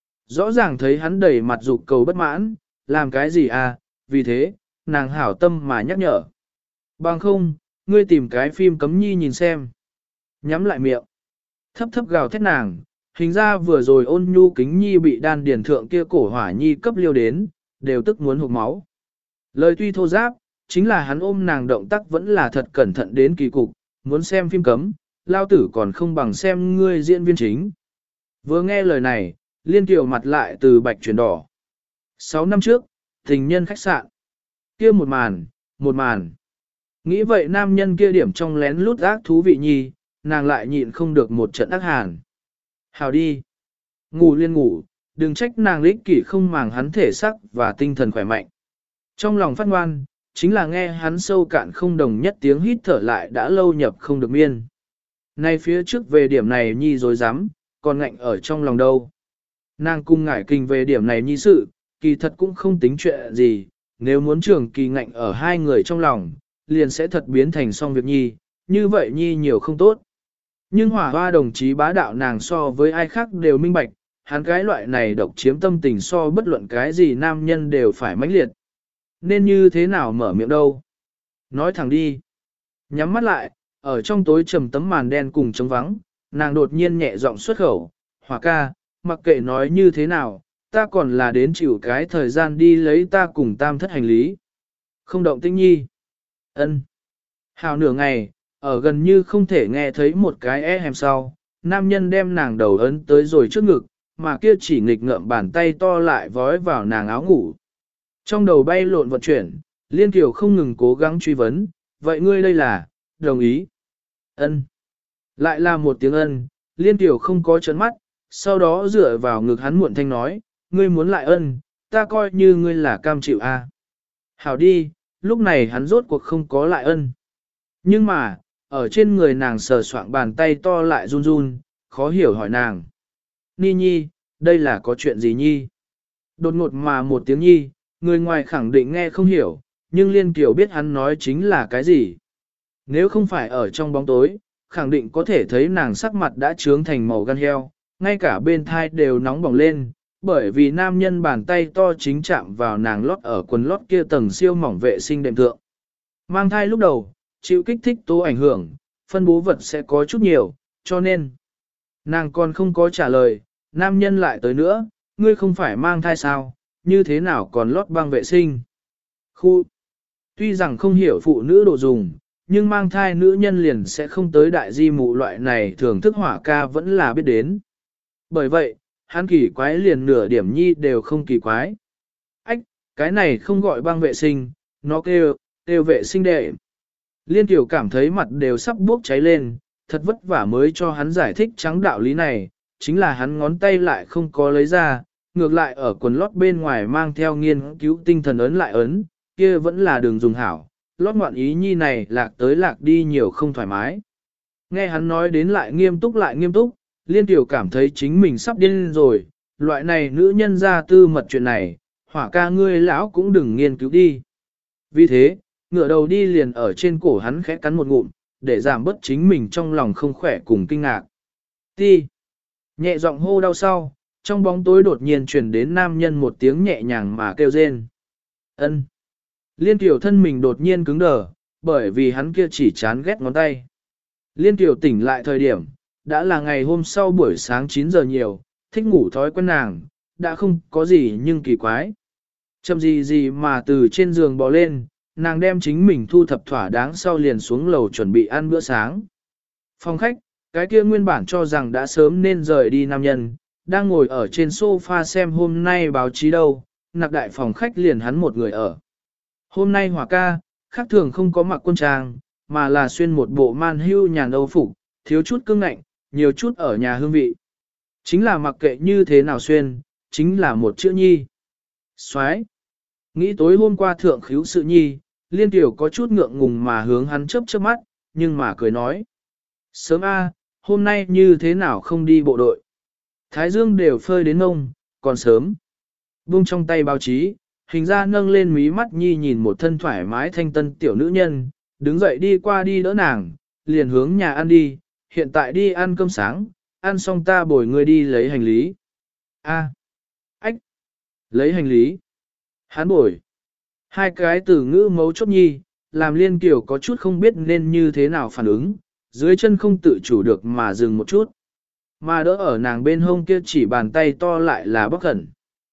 Rõ ràng thấy hắn đầy mặt dục cầu bất mãn, làm cái gì à, vì thế, nàng hảo tâm mà nhắc nhở. Bằng không, ngươi tìm cái phim cấm nhi nhìn xem. Nhắm lại miệng. Thấp thấp gào thét nàng, hình ra vừa rồi ôn nhu kính nhi bị đan điển thượng kia cổ hỏa nhi cấp liêu đến, đều tức muốn hụt máu. Lời tuy thô giáp, chính là hắn ôm nàng động tác vẫn là thật cẩn thận đến kỳ cục, muốn xem phim cấm, lao tử còn không bằng xem ngươi diễn viên chính. Vừa nghe lời này, Liên Kiều mặt lại từ bạch chuyển đỏ. Sáu năm trước, tình nhân khách sạn. Kia một màn, một màn. Nghĩ vậy nam nhân kia điểm trong lén lút ác thú vị nhi, nàng lại nhịn không được một trận ác hàn. Hào đi. Ngủ liên ngủ, đừng trách nàng lích kỷ không màng hắn thể sắc và tinh thần khỏe mạnh. Trong lòng phát ngoan, chính là nghe hắn sâu cạn không đồng nhất tiếng hít thở lại đã lâu nhập không được miên. Nay phía trước về điểm này nhi dối dám, còn ngạnh ở trong lòng đâu. Nàng cung ngải kinh về điểm này nhi sự, kỳ thật cũng không tính chuyện gì, nếu muốn trường kỳ ngạnh ở hai người trong lòng, liền sẽ thật biến thành xong việc nhi, như vậy nhi nhiều không tốt. Nhưng hỏa hoa đồng chí bá đạo nàng so với ai khác đều minh bạch, hắn cái loại này độc chiếm tâm tình so bất luận cái gì nam nhân đều phải mãnh liệt. Nên như thế nào mở miệng đâu? Nói thẳng đi. Nhắm mắt lại, ở trong tối trầm tấm màn đen cùng trống vắng, nàng đột nhiên nhẹ giọng xuất khẩu, Hỏa ca, mặc kệ nói như thế nào, ta còn là đến chịu cái thời gian đi lấy ta cùng tam thất hành lý. Không động tĩnh nhi. Ân. Hào nửa ngày, ở gần như không thể nghe thấy một cái e hèm sau, nam nhân đem nàng đầu ấn tới rồi trước ngực, mà kia chỉ nghịch ngợm bàn tay to lại vói vào nàng áo ngủ. Trong đầu bay lộn vận chuyển, Liên Kiều không ngừng cố gắng truy vấn, vậy ngươi đây là, đồng ý. Ân. Lại là một tiếng ân, Liên Kiều không có chấn mắt, sau đó dựa vào ngực hắn muộn thanh nói, ngươi muốn lại ân, ta coi như ngươi là cam chịu a. Hảo đi, lúc này hắn rốt cuộc không có lại ân. Nhưng mà, ở trên người nàng sờ soạng bàn tay to lại run run, khó hiểu hỏi nàng. Ni nhi, đây là có chuyện gì nhi? Đột ngột mà một tiếng nhi, người ngoài khẳng định nghe không hiểu, nhưng Liên Kiều biết hắn nói chính là cái gì. Nếu không phải ở trong bóng tối, khẳng định có thể thấy nàng sắc mặt đã trướng thành màu gan heo, ngay cả bên thai đều nóng bỏng lên, bởi vì nam nhân bàn tay to chính chạm vào nàng lót ở quần lót kia tầng siêu mỏng vệ sinh đệm thượng. Mang thai lúc đầu, chịu kích thích tố ảnh hưởng, phân bố vật sẽ có chút nhiều, cho nên nàng còn không có trả lời, nam nhân lại tới nữa, ngươi không phải mang thai sao, như thế nào còn lót băng vệ sinh. Khu, tuy rằng không hiểu phụ nữ độ dùng, nhưng mang thai nữ nhân liền sẽ không tới đại di mụ loại này thưởng thức hỏa ca vẫn là biết đến. Bởi vậy, hắn kỳ quái liền nửa điểm nhi đều không kỳ quái. Ách, cái này không gọi băng vệ sinh, nó kêu, kêu vệ sinh đệ. Liên Tiểu cảm thấy mặt đều sắp bốc cháy lên, thật vất vả mới cho hắn giải thích trắng đạo lý này, chính là hắn ngón tay lại không có lấy ra, ngược lại ở quần lót bên ngoài mang theo nghiên cứu tinh thần ấn lại ấn, kia vẫn là đường dùng hảo, lót ngoạn ý nhi này lạc tới lạc đi nhiều không thoải mái. Nghe hắn nói đến lại nghiêm túc lại nghiêm túc, Liên Tiểu cảm thấy chính mình sắp điên rồi, loại này nữ nhân ra tư mật chuyện này, hỏa ca ngươi lão cũng đừng nghiên cứu đi. Vì thế, ngửa đầu đi liền ở trên cổ hắn khẽ cắn một ngụm, để giảm bớt chính mình trong lòng không khỏe cùng kinh ngạc. Ti. Nhẹ giọng hô đau sau, trong bóng tối đột nhiên truyền đến nam nhân một tiếng nhẹ nhàng mà kêu rên. Ân. Liên Tiểu thân mình đột nhiên cứng đờ, bởi vì hắn kia chỉ chán ghét ngón tay. Liên Tiểu tỉnh lại thời điểm, đã là ngày hôm sau buổi sáng chín giờ nhiều, thích ngủ thói quen nàng, đã không có gì nhưng kỳ quái. Chậm gì gì mà từ trên giường bò lên, nàng đem chính mình thu thập thỏa đáng sau liền xuống lầu chuẩn bị ăn bữa sáng. Phòng khách, cái kia nguyên bản cho rằng đã sớm nên rời đi nam nhân, đang ngồi ở trên sofa xem hôm nay báo chí đâu, nặc đại phòng khách liền hắn một người ở. Hôm nay hỏa ca, khác thường không có mặc quân trang, mà là xuyên một bộ man hưu nhàn âu phục, thiếu chút cương ngạnh, nhiều chút ở nhà hương vị. Chính là mặc kệ như thế nào xuyên, chính là một chữ nhi. Soái. Nghĩ tối hôm qua thượng khíu sự nhi, Liên Tiểu có chút ngượng ngùng mà hướng hắn chớp chớp mắt, nhưng mà cười nói. Sớm a, hôm nay như thế nào không đi bộ đội. Thái dương đều phơi đến ngông, còn sớm. Buông trong tay báo chí, hình ra nâng lên mí mắt nhi nhìn một thân thoải mái thanh tân tiểu nữ nhân, đứng dậy đi qua đi đỡ nàng, liền hướng nhà ăn đi, hiện tại đi ăn cơm sáng, ăn xong ta bồi người đi lấy hành lý. A. Ách. Lấy hành lý. Hắn bồi. Hai cái từ ngữ mấu chốt nhi, làm Liên Kiều có chút không biết nên như thế nào phản ứng, dưới chân không tự chủ được mà dừng một chút. Mà đỡ ở nàng bên hông kia chỉ bàn tay to lại là bất khẩn.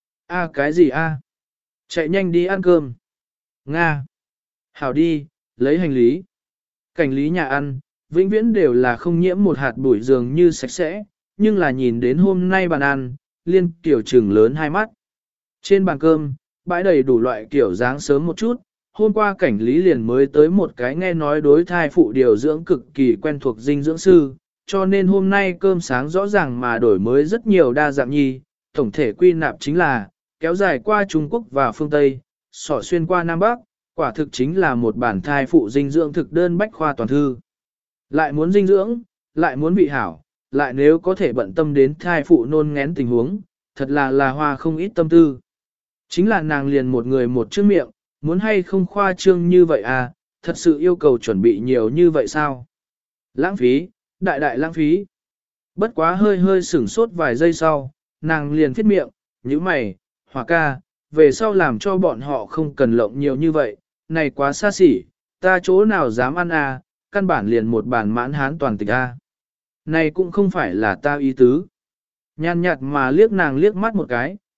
A cái gì a? Chạy nhanh đi ăn cơm. Nga. Hảo đi, lấy hành lý. Cảnh lý nhà ăn, vĩnh viễn đều là không nhiễm một hạt bụi dường như sạch sẽ, nhưng là nhìn đến hôm nay bàn ăn, Liên Kiều trừng lớn hai mắt. Trên bàn cơm, bãi đầy đủ loại kiểu dáng sớm một chút, hôm qua cảnh lý liền mới tới một cái nghe nói đối thai phụ điều dưỡng cực kỳ quen thuộc dinh dưỡng sư, cho nên hôm nay cơm sáng rõ ràng mà đổi mới rất nhiều đa dạng nhi, tổng thể quy nạp chính là, kéo dài qua Trung Quốc và phương Tây, sỏ xuyên qua Nam Bắc, quả thực chính là một bản thai phụ dinh dưỡng thực đơn bách khoa toàn thư. Lại muốn dinh dưỡng, lại muốn bị hảo, lại nếu có thể bận tâm đến thai phụ nôn ngén tình huống, thật là là hoa không ít tâm tư. Chính là nàng liền một người một chữ miệng, muốn hay không khoa trương như vậy à, thật sự yêu cầu chuẩn bị nhiều như vậy sao? Lãng phí, đại đại lãng phí. Bất quá hơi hơi sửng sốt vài giây sau, nàng liền thiết miệng, như mày, Hòa ca, về sau làm cho bọn họ không cần lộng nhiều như vậy, này quá xa xỉ, ta chỗ nào dám ăn à, căn bản liền một bản mãn hán toàn tịch à. Này cũng không phải là ta ý tứ. Nhàn nhạt mà liếc nàng liếc mắt một cái,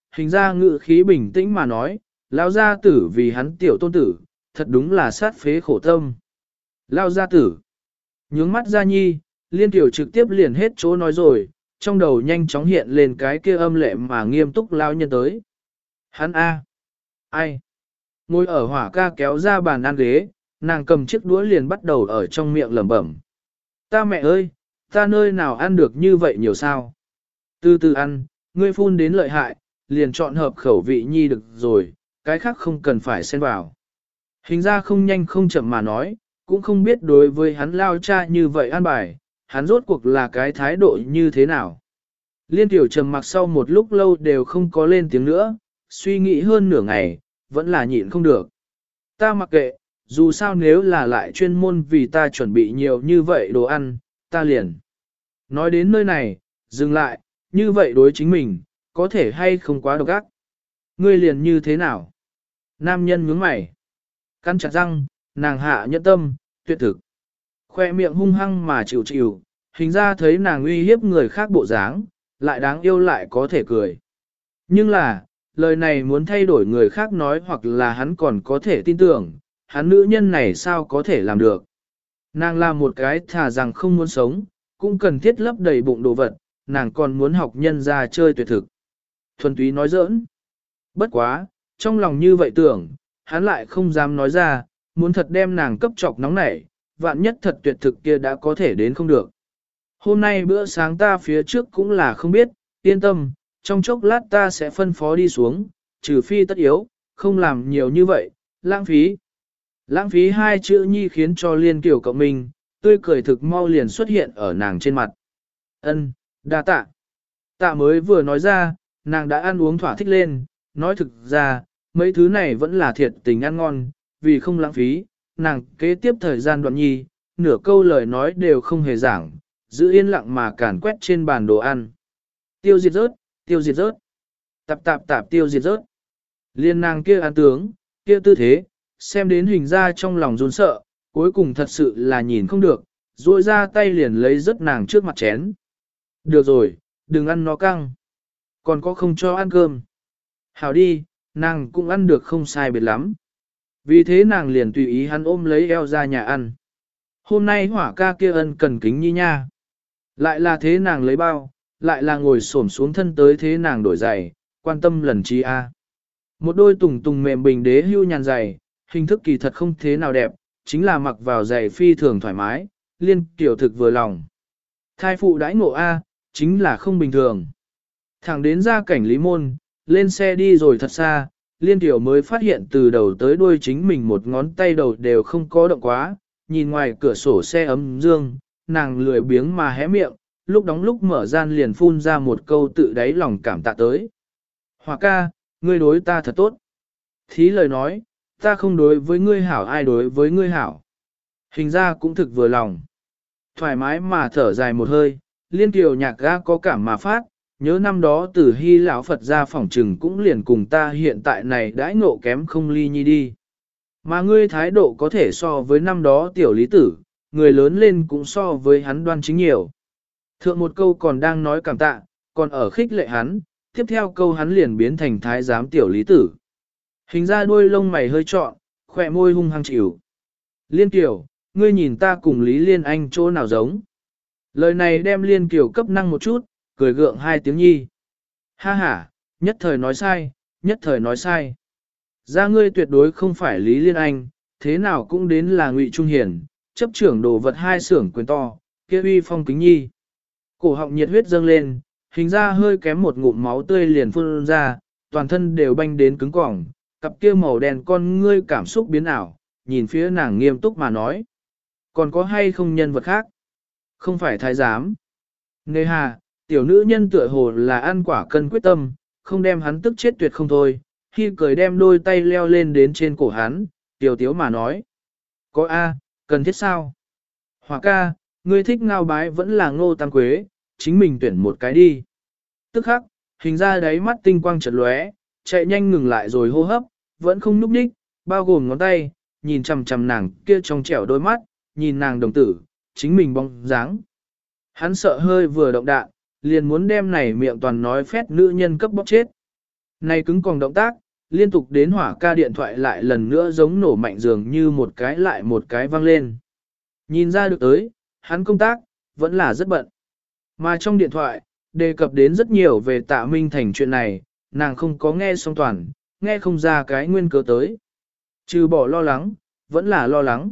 hình ra ngự khí bình tĩnh mà nói, lao gia tử vì hắn tiểu tôn tử, thật đúng là sát phế khổ tâm. Lao gia tử, nhướng mắt ra nhi, liên tiểu trực tiếp liền hết chỗ nói rồi, trong đầu nhanh chóng hiện lên cái kia âm lệ mà nghiêm túc lao nhân tới. Hắn A. Ai? Ngồi ở hỏa ca kéo ra bàn ăn ghế, nàng cầm chiếc đũa liền bắt đầu ở trong miệng lẩm bẩm. Ta mẹ ơi, ta nơi nào ăn được như vậy nhiều sao? Từ từ ăn, ngươi phun đến lợi hại, liền chọn hợp khẩu vị nhi được rồi, cái khác không cần phải xen vào. Hình ra không nhanh không chậm mà nói, cũng không biết đối với hắn lao cha như vậy ăn bài, hắn rốt cuộc là cái thái độ như thế nào. Liên tiểu trầm mặc sau một lúc lâu đều không có lên tiếng nữa, suy nghĩ hơn nửa ngày, vẫn là nhịn không được. Ta mặc kệ, dù sao nếu là lại chuyên môn vì ta chuẩn bị nhiều như vậy đồ ăn, ta liền. Nói đến nơi này, dừng lại, như vậy đối chính mình, có thể hay không quá độc ác. Ngươi liền như thế nào? Nam nhân nhướng mày. Cắn chặt răng, nàng hạ nhẫn tâm, tuyệt thực. Khoe miệng hung hăng mà chịu chịu, hình ra thấy nàng uy hiếp người khác bộ dáng, lại đáng yêu lại có thể cười. Nhưng là, lời này muốn thay đổi người khác nói hoặc là hắn còn có thể tin tưởng, hắn nữ nhân này sao có thể làm được. Nàng làm một cái thà rằng không muốn sống, cũng cần thiết lấp đầy bụng đồ vật, nàng còn muốn học nhân ra chơi tuyệt thực. Thuần túy nói giỡn. Bất quá, trong lòng như vậy tưởng, hắn lại không dám nói ra, muốn thật đem nàng cấp trọc nóng nảy, vạn nhất thật tuyệt thực kia đã có thể đến không được. Hôm nay bữa sáng ta phía trước cũng là không biết, yên tâm, trong chốc lát ta sẽ phân phó đi xuống, trừ phi tất yếu, không làm nhiều như vậy, lãng phí. Lãng phí hai chữ nhi khiến cho liên kiểu cộng mình, tươi cười thực mau liền xuất hiện ở nàng trên mặt. Ân, đa tạ. Tạ mới vừa nói ra, nàng đã ăn uống thỏa thích lên, nói thực ra, mấy thứ này vẫn là thiệt tình ăn ngon, vì không lãng phí, nàng kế tiếp thời gian đoạn nhi, nửa câu lời nói đều không hề giảng, giữ yên lặng mà càn quét trên bàn đồ ăn. Tiêu diệt rớt, tiêu diệt rớt, tạp tạp tạp tiêu diệt rớt. Liên nàng kia ăn tướng, kia tư thế, xem đến hình ra trong lòng run sợ, cuối cùng thật sự là nhìn không được, duỗi ra tay liền lấy rớt nàng trước mặt chén. Được rồi, đừng ăn nó căng. Còn có không cho ăn cơm. Hảo đi, nàng cũng ăn được không sai biệt lắm. Vì thế nàng liền tùy ý hắn ôm lấy eo ra nhà ăn. Hôm nay hỏa ca kia ân cần kính nhi nha. Lại là thế nàng lấy bao, lại là ngồi xổm xuống thân tới thế nàng đổi giày, quan tâm lần chi a. Một đôi tùng tùng mềm bình đế hưu nhàn giày, hình thức kỳ thật không thế nào đẹp, chính là mặc vào giày phi thường thoải mái, liên kiểu thực vừa lòng. Thai phụ đãi ngộ A, chính là không bình thường. Thẳng đến ra cảnh lý môn, lên xe đi rồi thật xa, liên tiểu mới phát hiện từ đầu tới đuôi chính mình một ngón tay đầu đều không có động quá, nhìn ngoài cửa sổ xe ấm dương, nàng lười biếng mà hé miệng, lúc đóng lúc mở gian liền phun ra một câu tự đáy lòng cảm tạ tới. Hòa ca, ngươi đối ta thật tốt. Thí lời nói, ta không đối với ngươi hảo ai đối với ngươi hảo. Hình ra cũng thực vừa lòng. Thoải mái mà thở dài một hơi, liên kiều nhạc ga có cảm mà phát, nhớ năm đó từ Hy lão Phật ra phỏng trừng cũng liền cùng ta hiện tại này đãi ngộ kém không ly nhi đi. Mà ngươi thái độ có thể so với năm đó tiểu lý tử, người lớn lên cũng so với hắn đoan chính nhiều. Thượng một câu còn đang nói cảm tạ, còn ở khích lệ hắn, tiếp theo câu hắn liền biến thành thái giám tiểu lý tử. Hình ra đuôi lông mày hơi trọn, khỏe môi hung hăng chịu. Liên Kiều, ngươi nhìn ta cùng Lý Liên Anh chỗ nào giống. Lời này đem Liên Kiều cấp năng một chút, cười gượng hai tiếng nhi. Ha ha, nhất thời nói sai, nhất thời nói sai. Ra ngươi tuyệt đối không phải Lý Liên Anh, thế nào cũng đến là Ngụy Trung Hiền, chấp trưởng đồ vật hai xưởng quyền to, kia uy phong kính nhi. Cổ họng nhiệt huyết dâng lên, hình ra hơi kém một ngụm máu tươi liền phun ra, toàn thân đều banh đến cứng cỏng, cặp kia màu đen con ngươi cảm xúc biến ảo, nhìn phía nàng nghiêm túc mà nói. Còn có hay không nhân vật khác? Không phải thái giám. Nề hà, tiểu nữ nhân tựa hồ là ăn quả cân quyết tâm, không đem hắn tức chết tuyệt không thôi, khi cười đem đôi tay leo lên đến trên cổ hắn, tiểu tiếu mà nói. Có A, cần thiết sao? Hòa ca, ngươi thích ngao bái vẫn là ngô tam quế, chính mình tuyển một cái đi. Tức khắc, hình ra đáy mắt tinh quang chợt lóe, chạy nhanh ngừng lại rồi hô hấp, vẫn không núp đích, bao gồm ngón tay, nhìn chằm chằm nàng kia trong trẻo đôi mắt, nhìn nàng đồng tử, chính mình bóng dáng. Hắn sợ hơi vừa động đạn, liền muốn đem này miệng toàn nói phét nữ nhân cấp bóc chết. Này cứng còn động tác, liên tục đến hỏa ca điện thoại lại lần nữa giống nổ mạnh dường như một cái lại một cái vang lên. Nhìn ra được tới, hắn công tác, vẫn là rất bận. Mà trong điện thoại, đề cập đến rất nhiều về Tạ Minh Thành chuyện này, nàng không có nghe xong toàn, nghe không ra cái nguyên cớ tới. Trừ bỏ lo lắng, vẫn là lo lắng.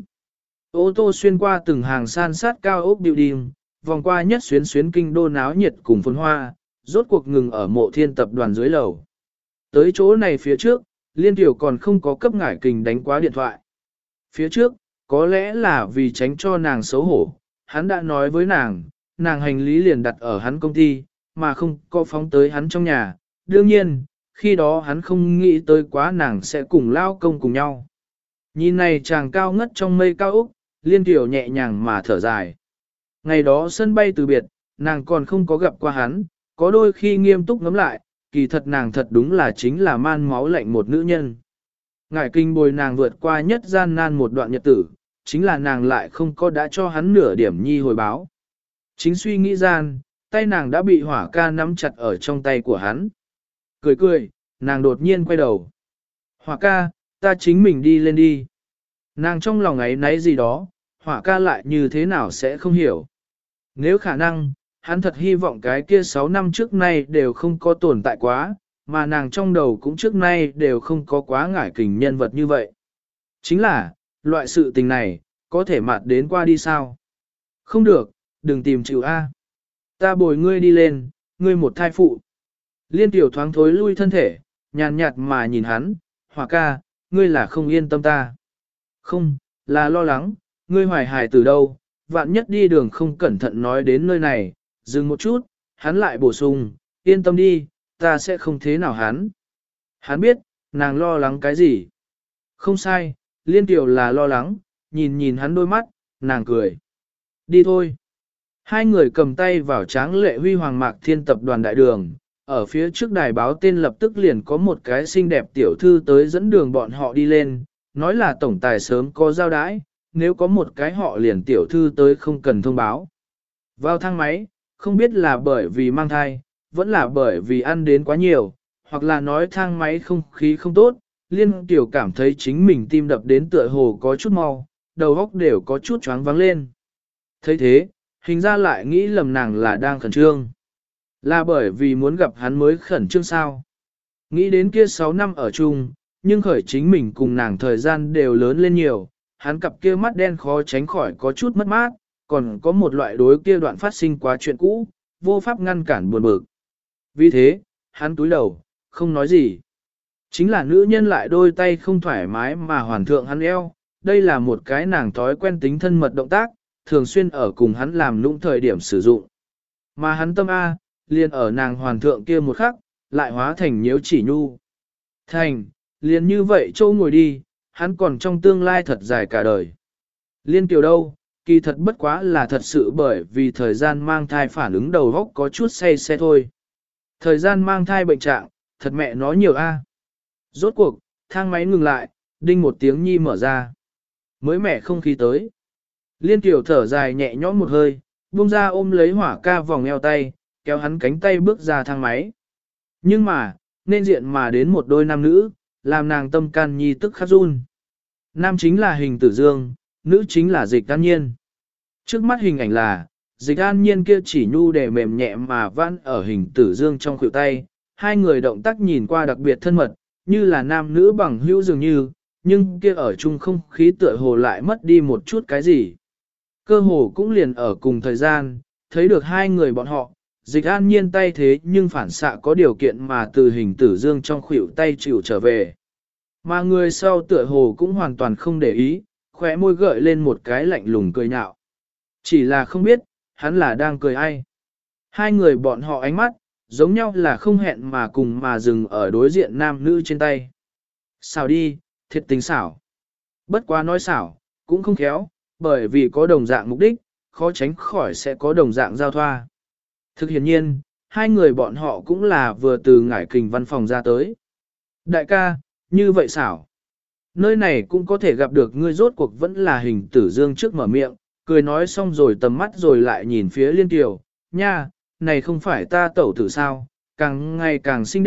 Ô tô xuyên qua từng hàng san sát cao ốc building, vòng qua nhất xuyến xuyến kinh đô náo nhiệt cùng phồn hoa, rốt cuộc ngừng ở mộ thiên tập đoàn dưới lầu. Tới chỗ này phía trước, Liên Tiểu còn không có cấp ngải kình đánh quá điện thoại. Phía trước, có lẽ là vì tránh cho nàng xấu hổ, hắn đã nói với nàng, nàng hành lý liền đặt ở hắn công ty, mà không có phóng tới hắn trong nhà. Đương nhiên, khi đó hắn không nghĩ tới quá nàng sẽ cùng lao công cùng nhau. Nhìn này chàng cao ngất trong mây cao úc, Liên Tiểu nhẹ nhàng mà thở dài. Ngày đó sân bay từ biệt, nàng còn không có gặp qua hắn, có đôi khi nghiêm túc ngắm lại, kỳ thật nàng thật đúng là chính là man máu lạnh một nữ nhân. Ngải kinh bồi nàng vượt qua nhất gian nan một đoạn nhật tử, chính là nàng lại không có đã cho hắn nửa điểm nhi hồi báo. Chính suy nghĩ gian, tay nàng đã bị hỏa ca nắm chặt ở trong tay của hắn. Cười cười, nàng đột nhiên quay đầu. Hỏa ca, ta chính mình đi lên đi. Nàng trong lòng ấy nấy gì đó, hỏa ca lại như thế nào sẽ không hiểu. Nếu khả năng, hắn thật hy vọng cái kia sáu năm trước nay đều không có tồn tại quá, mà nàng trong đầu cũng trước nay đều không có quá ngải kình nhân vật như vậy. Chính là, loại sự tình này, có thể mạt đến qua đi sao? Không được, đừng tìm chịu A. Ta bồi ngươi đi lên, ngươi một thai phụ. Liên Tiểu thoáng thối lui thân thể, nhàn nhạt mà nhìn hắn, hỏa ca, ngươi là không yên tâm ta. Không, là lo lắng, ngươi hoài hài từ đâu, vạn nhất đi đường không cẩn thận nói đến nơi này, dừng một chút, hắn lại bổ sung, yên tâm đi, ta sẽ không thế nào hắn. Hắn biết, nàng lo lắng cái gì. Không sai, Liên Tiểu là lo lắng, nhìn nhìn hắn đôi mắt, nàng cười. Đi thôi. Hai người cầm tay vào tráng lệ huy hoàng mạc thiên tập đoàn đại đường, ở phía trước đài báo tên lập tức liền có một cái xinh đẹp tiểu thư tới dẫn đường bọn họ đi lên, nói là tổng tài sớm có giao đãi, nếu có một cái họ liền tiểu thư tới không cần thông báo. Vào thang máy, không biết là bởi vì mang thai, vẫn là bởi vì ăn đến quá nhiều, hoặc là nói thang máy không khí không tốt, Liên Tiểu cảm thấy chính mình tim đập đến tựa hồ có chút mau, đầu óc đều có chút choáng váng lên. thấy thế, hình ra lại nghĩ lầm nàng là đang khẩn trương. Là bởi vì muốn gặp hắn mới khẩn trương sao. Nghĩ đến kia sáu năm ở chung, nhưng khởi chính mình cùng nàng thời gian đều lớn lên nhiều, hắn cặp kia mắt đen khó tránh khỏi có chút mất mát, còn có một loại đối kia đoạn phát sinh quá chuyện cũ, vô pháp ngăn cản buồn bực. Vì thế, hắn túi đầu, không nói gì. Chính là nữ nhân lại đôi tay không thoải mái mà hoàn thượng hắn eo, đây là một cái nàng thói quen tính thân mật động tác, thường xuyên ở cùng hắn làm nũng thời điểm sử dụng. Mà hắn tâm A, liền ở nàng hoàn thượng kia một khắc, lại hóa thành nhiễu chỉ nhu. Thành, liền như vậy châu ngồi đi, hắn còn trong tương lai thật dài cả đời. Liên Kiều đâu, kỳ thật bất quá là thật sự bởi vì thời gian mang thai phản ứng đầu góc có chút say xe thôi. Thời gian mang thai bệnh trạng, thật mẹ nó nhiều A. Rốt cuộc, thang máy ngừng lại, đinh một tiếng nhi mở ra. Mới mẻ không khí tới. Liên Kiều thở dài nhẹ nhõm một hơi, buông ra ôm lấy hỏa ca vòng eo tay, kéo hắn cánh tay bước ra thang máy. Nhưng mà, nên diện mà đến một đôi nam nữ, làm nàng tâm can nhi tức khắc run. Nam chính là Hình Tử Dương, nữ chính là Dịch An Nhiên. Trước mắt hình ảnh là, Dịch An Nhiên kia chỉ nhu để mềm nhẹ mà vãn ở Hình Tử Dương trong khuỷu tay, hai người động tác nhìn qua đặc biệt thân mật, như là nam nữ bằng hữu dường như, nhưng kia ở chung không khí tựa hồ lại mất đi một chút cái gì. Cơ hồ cũng liền ở cùng thời gian, thấy được hai người bọn họ, Dịch An Nhiên tay thế nhưng phản xạ có điều kiện mà từ Hình Tử Dương trong khuỷu tay chịu trở về. Mà người sau tựa hồ cũng hoàn toàn không để ý, khóe môi gợi lên một cái lạnh lùng cười nhạo. Chỉ là không biết, hắn là đang cười ai. Hai người bọn họ ánh mắt, giống nhau là không hẹn mà cùng mà dừng ở đối diện nam nữ trên tay. Xảo đi, thiệt tình xảo. Bất quá nói xảo, cũng không khéo, bởi vì có đồng dạng mục đích, khó tránh khỏi sẽ có đồng dạng giao thoa. Thực hiện nhiên, hai người bọn họ cũng là vừa từ ngải kình văn phòng ra tới. Đại ca, như vậy xảo. Nơi này cũng có thể gặp được ngươi, rốt cuộc vẫn là Hình Tử Dương trước mở miệng, cười nói xong rồi tầm mắt rồi lại nhìn phía Liên Kiều, nha, này không phải ta tẩu tử sao, càng ngày càng xinh đẹp,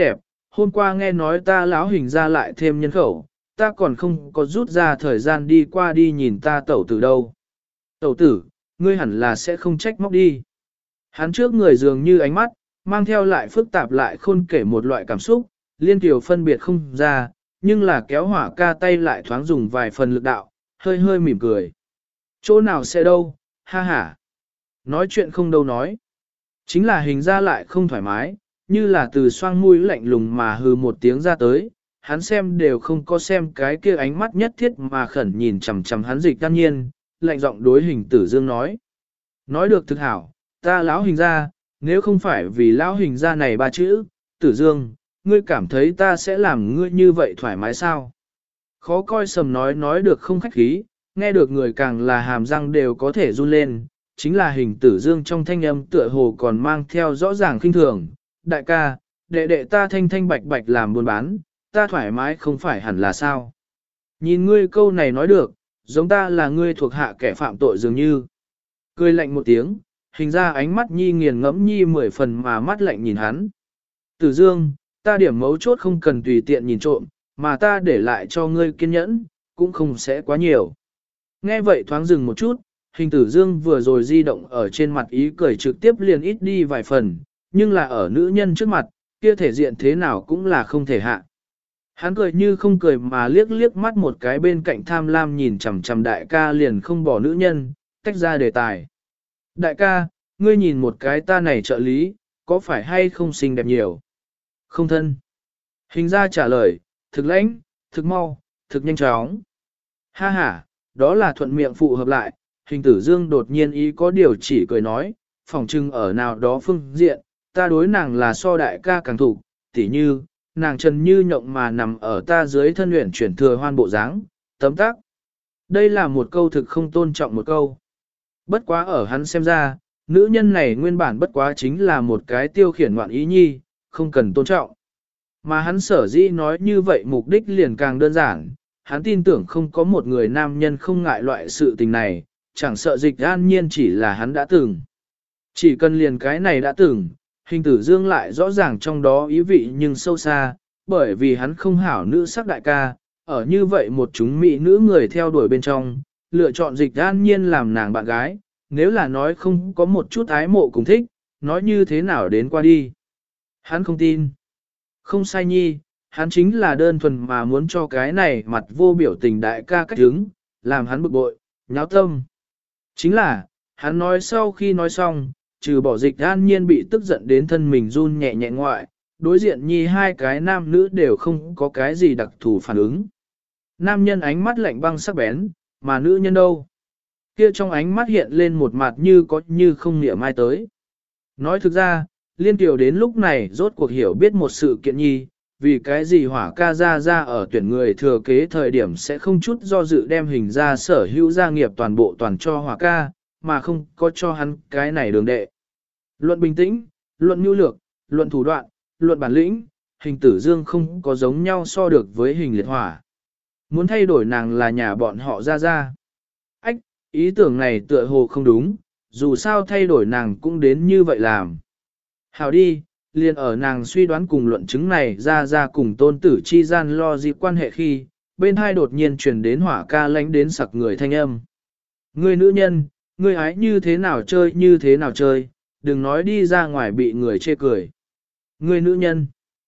hôm qua nghe nói ta lão hình ra lại thêm nhân khẩu, ta còn không có rút ra thời gian đi qua đi nhìn ta tẩu tử đâu. Tẩu tử, ngươi hẳn là sẽ không trách móc đi. Hắn trước người dường như ánh mắt, mang theo lại phức tạp lại khôn kể một loại cảm xúc, liên tiểu phân biệt không ra, nhưng là kéo hỏa ca tay lại thoáng dùng vài phần lực đạo, hơi hơi mỉm cười. Chỗ nào sẽ đâu, ha ha. Nói chuyện không đâu nói. Chính là hình ra lại không thoải mái, như là từ xoang mũi lạnh lùng mà hừ một tiếng ra tới, hắn xem đều không có xem cái kia ánh mắt nhất thiết mà khẩn nhìn chằm chằm hắn Dịch An Nhiên, lạnh giọng đối Hình Tử Dương nói. Nói được thực hảo, ta lão hình ra, nếu không phải vì lão hình ra này ba chữ, Tử Dương, ngươi cảm thấy ta sẽ làm ngươi như vậy thoải mái sao? Khó coi sầm nói nói được không khách khí, nghe được người càng là hàm răng đều có thể run lên, chính là Hình Tử Dương trong thanh âm tựa hồ còn mang theo rõ ràng khinh thường. Đại ca, đệ đệ ta thanh thanh bạch bạch làm buôn bán, ta thoải mái không phải hẳn là sao? Nhìn ngươi câu này nói được, giống ta là ngươi thuộc hạ kẻ phạm tội dường như. Cười lạnh một tiếng, hình ra ánh mắt nhi nghiền ngẫm nhi mười phần mà mắt lạnh nhìn hắn. Tử Dương, ta điểm mấu chốt không cần tùy tiện nhìn trộm, mà ta để lại cho ngươi kiên nhẫn, cũng không sẽ quá nhiều. Nghe vậy thoáng dừng một chút, Hình Tử Dương vừa rồi di động ở trên mặt ý cười trực tiếp liền ít đi vài phần, nhưng là ở nữ nhân trước mặt, kia thể diện thế nào cũng là không thể hạ. Hắn cười như không cười mà liếc liếc mắt một cái bên cạnh tham lam nhìn chằm chằm đại ca liền không bỏ nữ nhân, tách ra đề tài. Đại ca, ngươi nhìn một cái ta này trợ lý, có phải hay không xinh đẹp nhiều? Không thân. Hình ra trả lời, thực lãnh, thực mau, thực nhanh chóng. Ha ha, đó là thuận miệng phụ hợp lại, Hình Tử Dương đột nhiên ý có điều chỉ cười nói, phỏng chừng ở nào đó phương diện, ta đối nàng là so đại ca càng thủ, tỉ như, nàng trần như nhộng mà nằm ở ta dưới thân luyện chuyển thừa hoan bộ dáng, tấm tắc. Đây là một câu thực không tôn trọng một câu. Bất quá ở hắn xem ra, nữ nhân này nguyên bản bất quá chính là một cái tiêu khiển ngoạn ý nhi, không cần tôn trọng. Mà hắn sở dĩ nói như vậy mục đích liền càng đơn giản, hắn tin tưởng không có một người nam nhân không ngại loại sự tình này, chẳng sợ Dịch An Nhiên chỉ là hắn đã từng. Chỉ cần liền cái này đã từng, Hình Tử Dương lại rõ ràng trong đó ý vị nhưng sâu xa, bởi vì hắn không hảo nữ sắc đại ca, ở như vậy một chúng mỹ nữ người theo đuổi bên trong, lựa chọn Dịch An Nhiên làm nàng bạn gái, nếu là nói không có một chút ái mộ cùng thích, nói như thế nào đến qua đi. Hắn không tin. Không sai nhi, hắn chính là đơn thuần mà muốn cho cái này mặt vô biểu tình đại ca cách đứng, làm hắn bực bội, nháo tâm. Chính là, hắn nói sau khi nói xong, trừ bỏ Dịch An Nhiên bị tức giận đến thân mình run nhẹ nhẹ ngoại, đối diện nhi hai cái nam nữ đều không có cái gì đặc thù phản ứng. Nam nhân ánh mắt lạnh băng sắc bén, mà nữ nhân đâu? Kia trong ánh mắt hiện lên một mặt như có như không niệm mai tới. Nói thực ra, Liên Tiểu đến lúc này rốt cuộc hiểu biết một sự kiện nhi, vì cái gì hỏa ca ra ra ở tuyển người thừa kế thời điểm sẽ không chút do dự đem hình ra sở hữu gia nghiệp toàn bộ toàn cho hỏa ca, mà không có cho hắn cái này đường đệ. Luận bình tĩnh, luận nhu lược, luận thủ đoạn, luận bản lĩnh, Hình Tử Dương không có giống nhau so được với Hình Liệt Hỏa. Muốn thay đổi nàng là nhà bọn họ ra ra. Ách, ý tưởng này tựa hồ không đúng, dù sao thay đổi nàng cũng đến như vậy làm. Hảo đi, liền ở nàng suy đoán cùng luận chứng này ra ra cùng tôn tử chi gian lo gì quan hệ khi, bên hai đột nhiên truyền đến hỏa ca lánh đến sặc người thanh âm. Ngươi nữ nhân, ngươi ái như thế nào chơi như thế nào chơi, đừng nói đi ra ngoài bị người chê cười. Ngươi nữ nhân,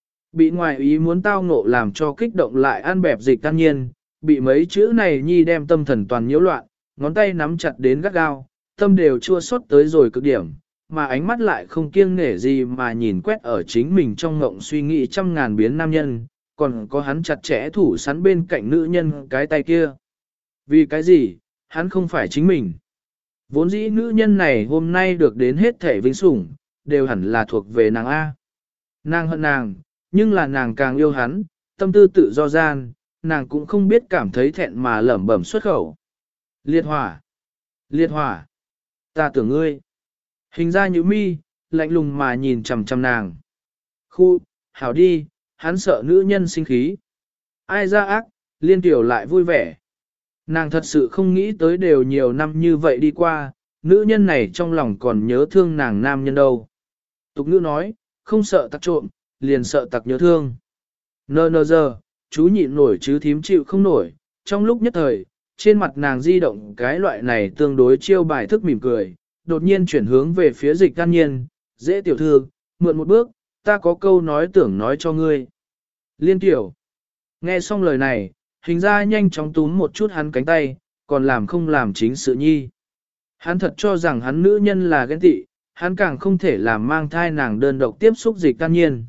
bị ngoại ý muốn tao ngộ làm cho kích động lại ăn bẹp Dịch An Nhiên, bị mấy chữ này nhi đem tâm thần toàn nhiễu loạn, ngón tay nắm chặt đến gắt gao, tâm đều chua xót tới rồi cực điểm, mà ánh mắt lại không kiêng nể gì mà nhìn quét ở chính mình trong ngộng suy nghĩ trăm ngàn biến nam nhân, còn có hắn chặt chẽ thủ sắn bên cạnh nữ nhân cái tay kia. Vì cái gì, hắn không phải chính mình. Vốn dĩ nữ nhân này hôm nay được đến hết thể vinh sủng, đều hẳn là thuộc về nàng A. Nàng hận nàng, nhưng là nàng càng yêu hắn, tâm tư tự do gian, nàng cũng không biết cảm thấy thẹn mà lẩm bẩm xuất khẩu. Liệt hỏa! Liệt hỏa! Ta tưởng ngươi! Hình ra như mi, lạnh lùng mà nhìn chằm chằm nàng. Khu, hảo đi, hắn sợ nữ nhân sinh khí. Ai ra ác, Liên Tiểu lại vui vẻ. Nàng thật sự không nghĩ tới đều nhiều năm như vậy đi qua, nữ nhân này trong lòng còn nhớ thương nàng nam nhân đâu. Tục nữ nói, không sợ tặc trộm, liền sợ tặc nhớ thương. Nờ nờ giờ, chú nhịn nổi chứ thím chịu không nổi, trong lúc nhất thời, trên mặt nàng di động cái loại này tương đối chiêu bài thức mỉm cười, đột nhiên chuyển hướng về phía dịch can nhiên, dễ tiểu thư, mượn một bước, ta có câu nói tưởng nói cho ngươi. Liên tiểu, nghe xong lời này, hình ra nhanh chóng túm một chút hắn cánh tay, còn làm không làm chính sự nhi. Hắn thật cho rằng hắn nữ nhân là ghen tị, hắn càng không thể làm mang thai nàng đơn độc tiếp xúc dịch can nhiên.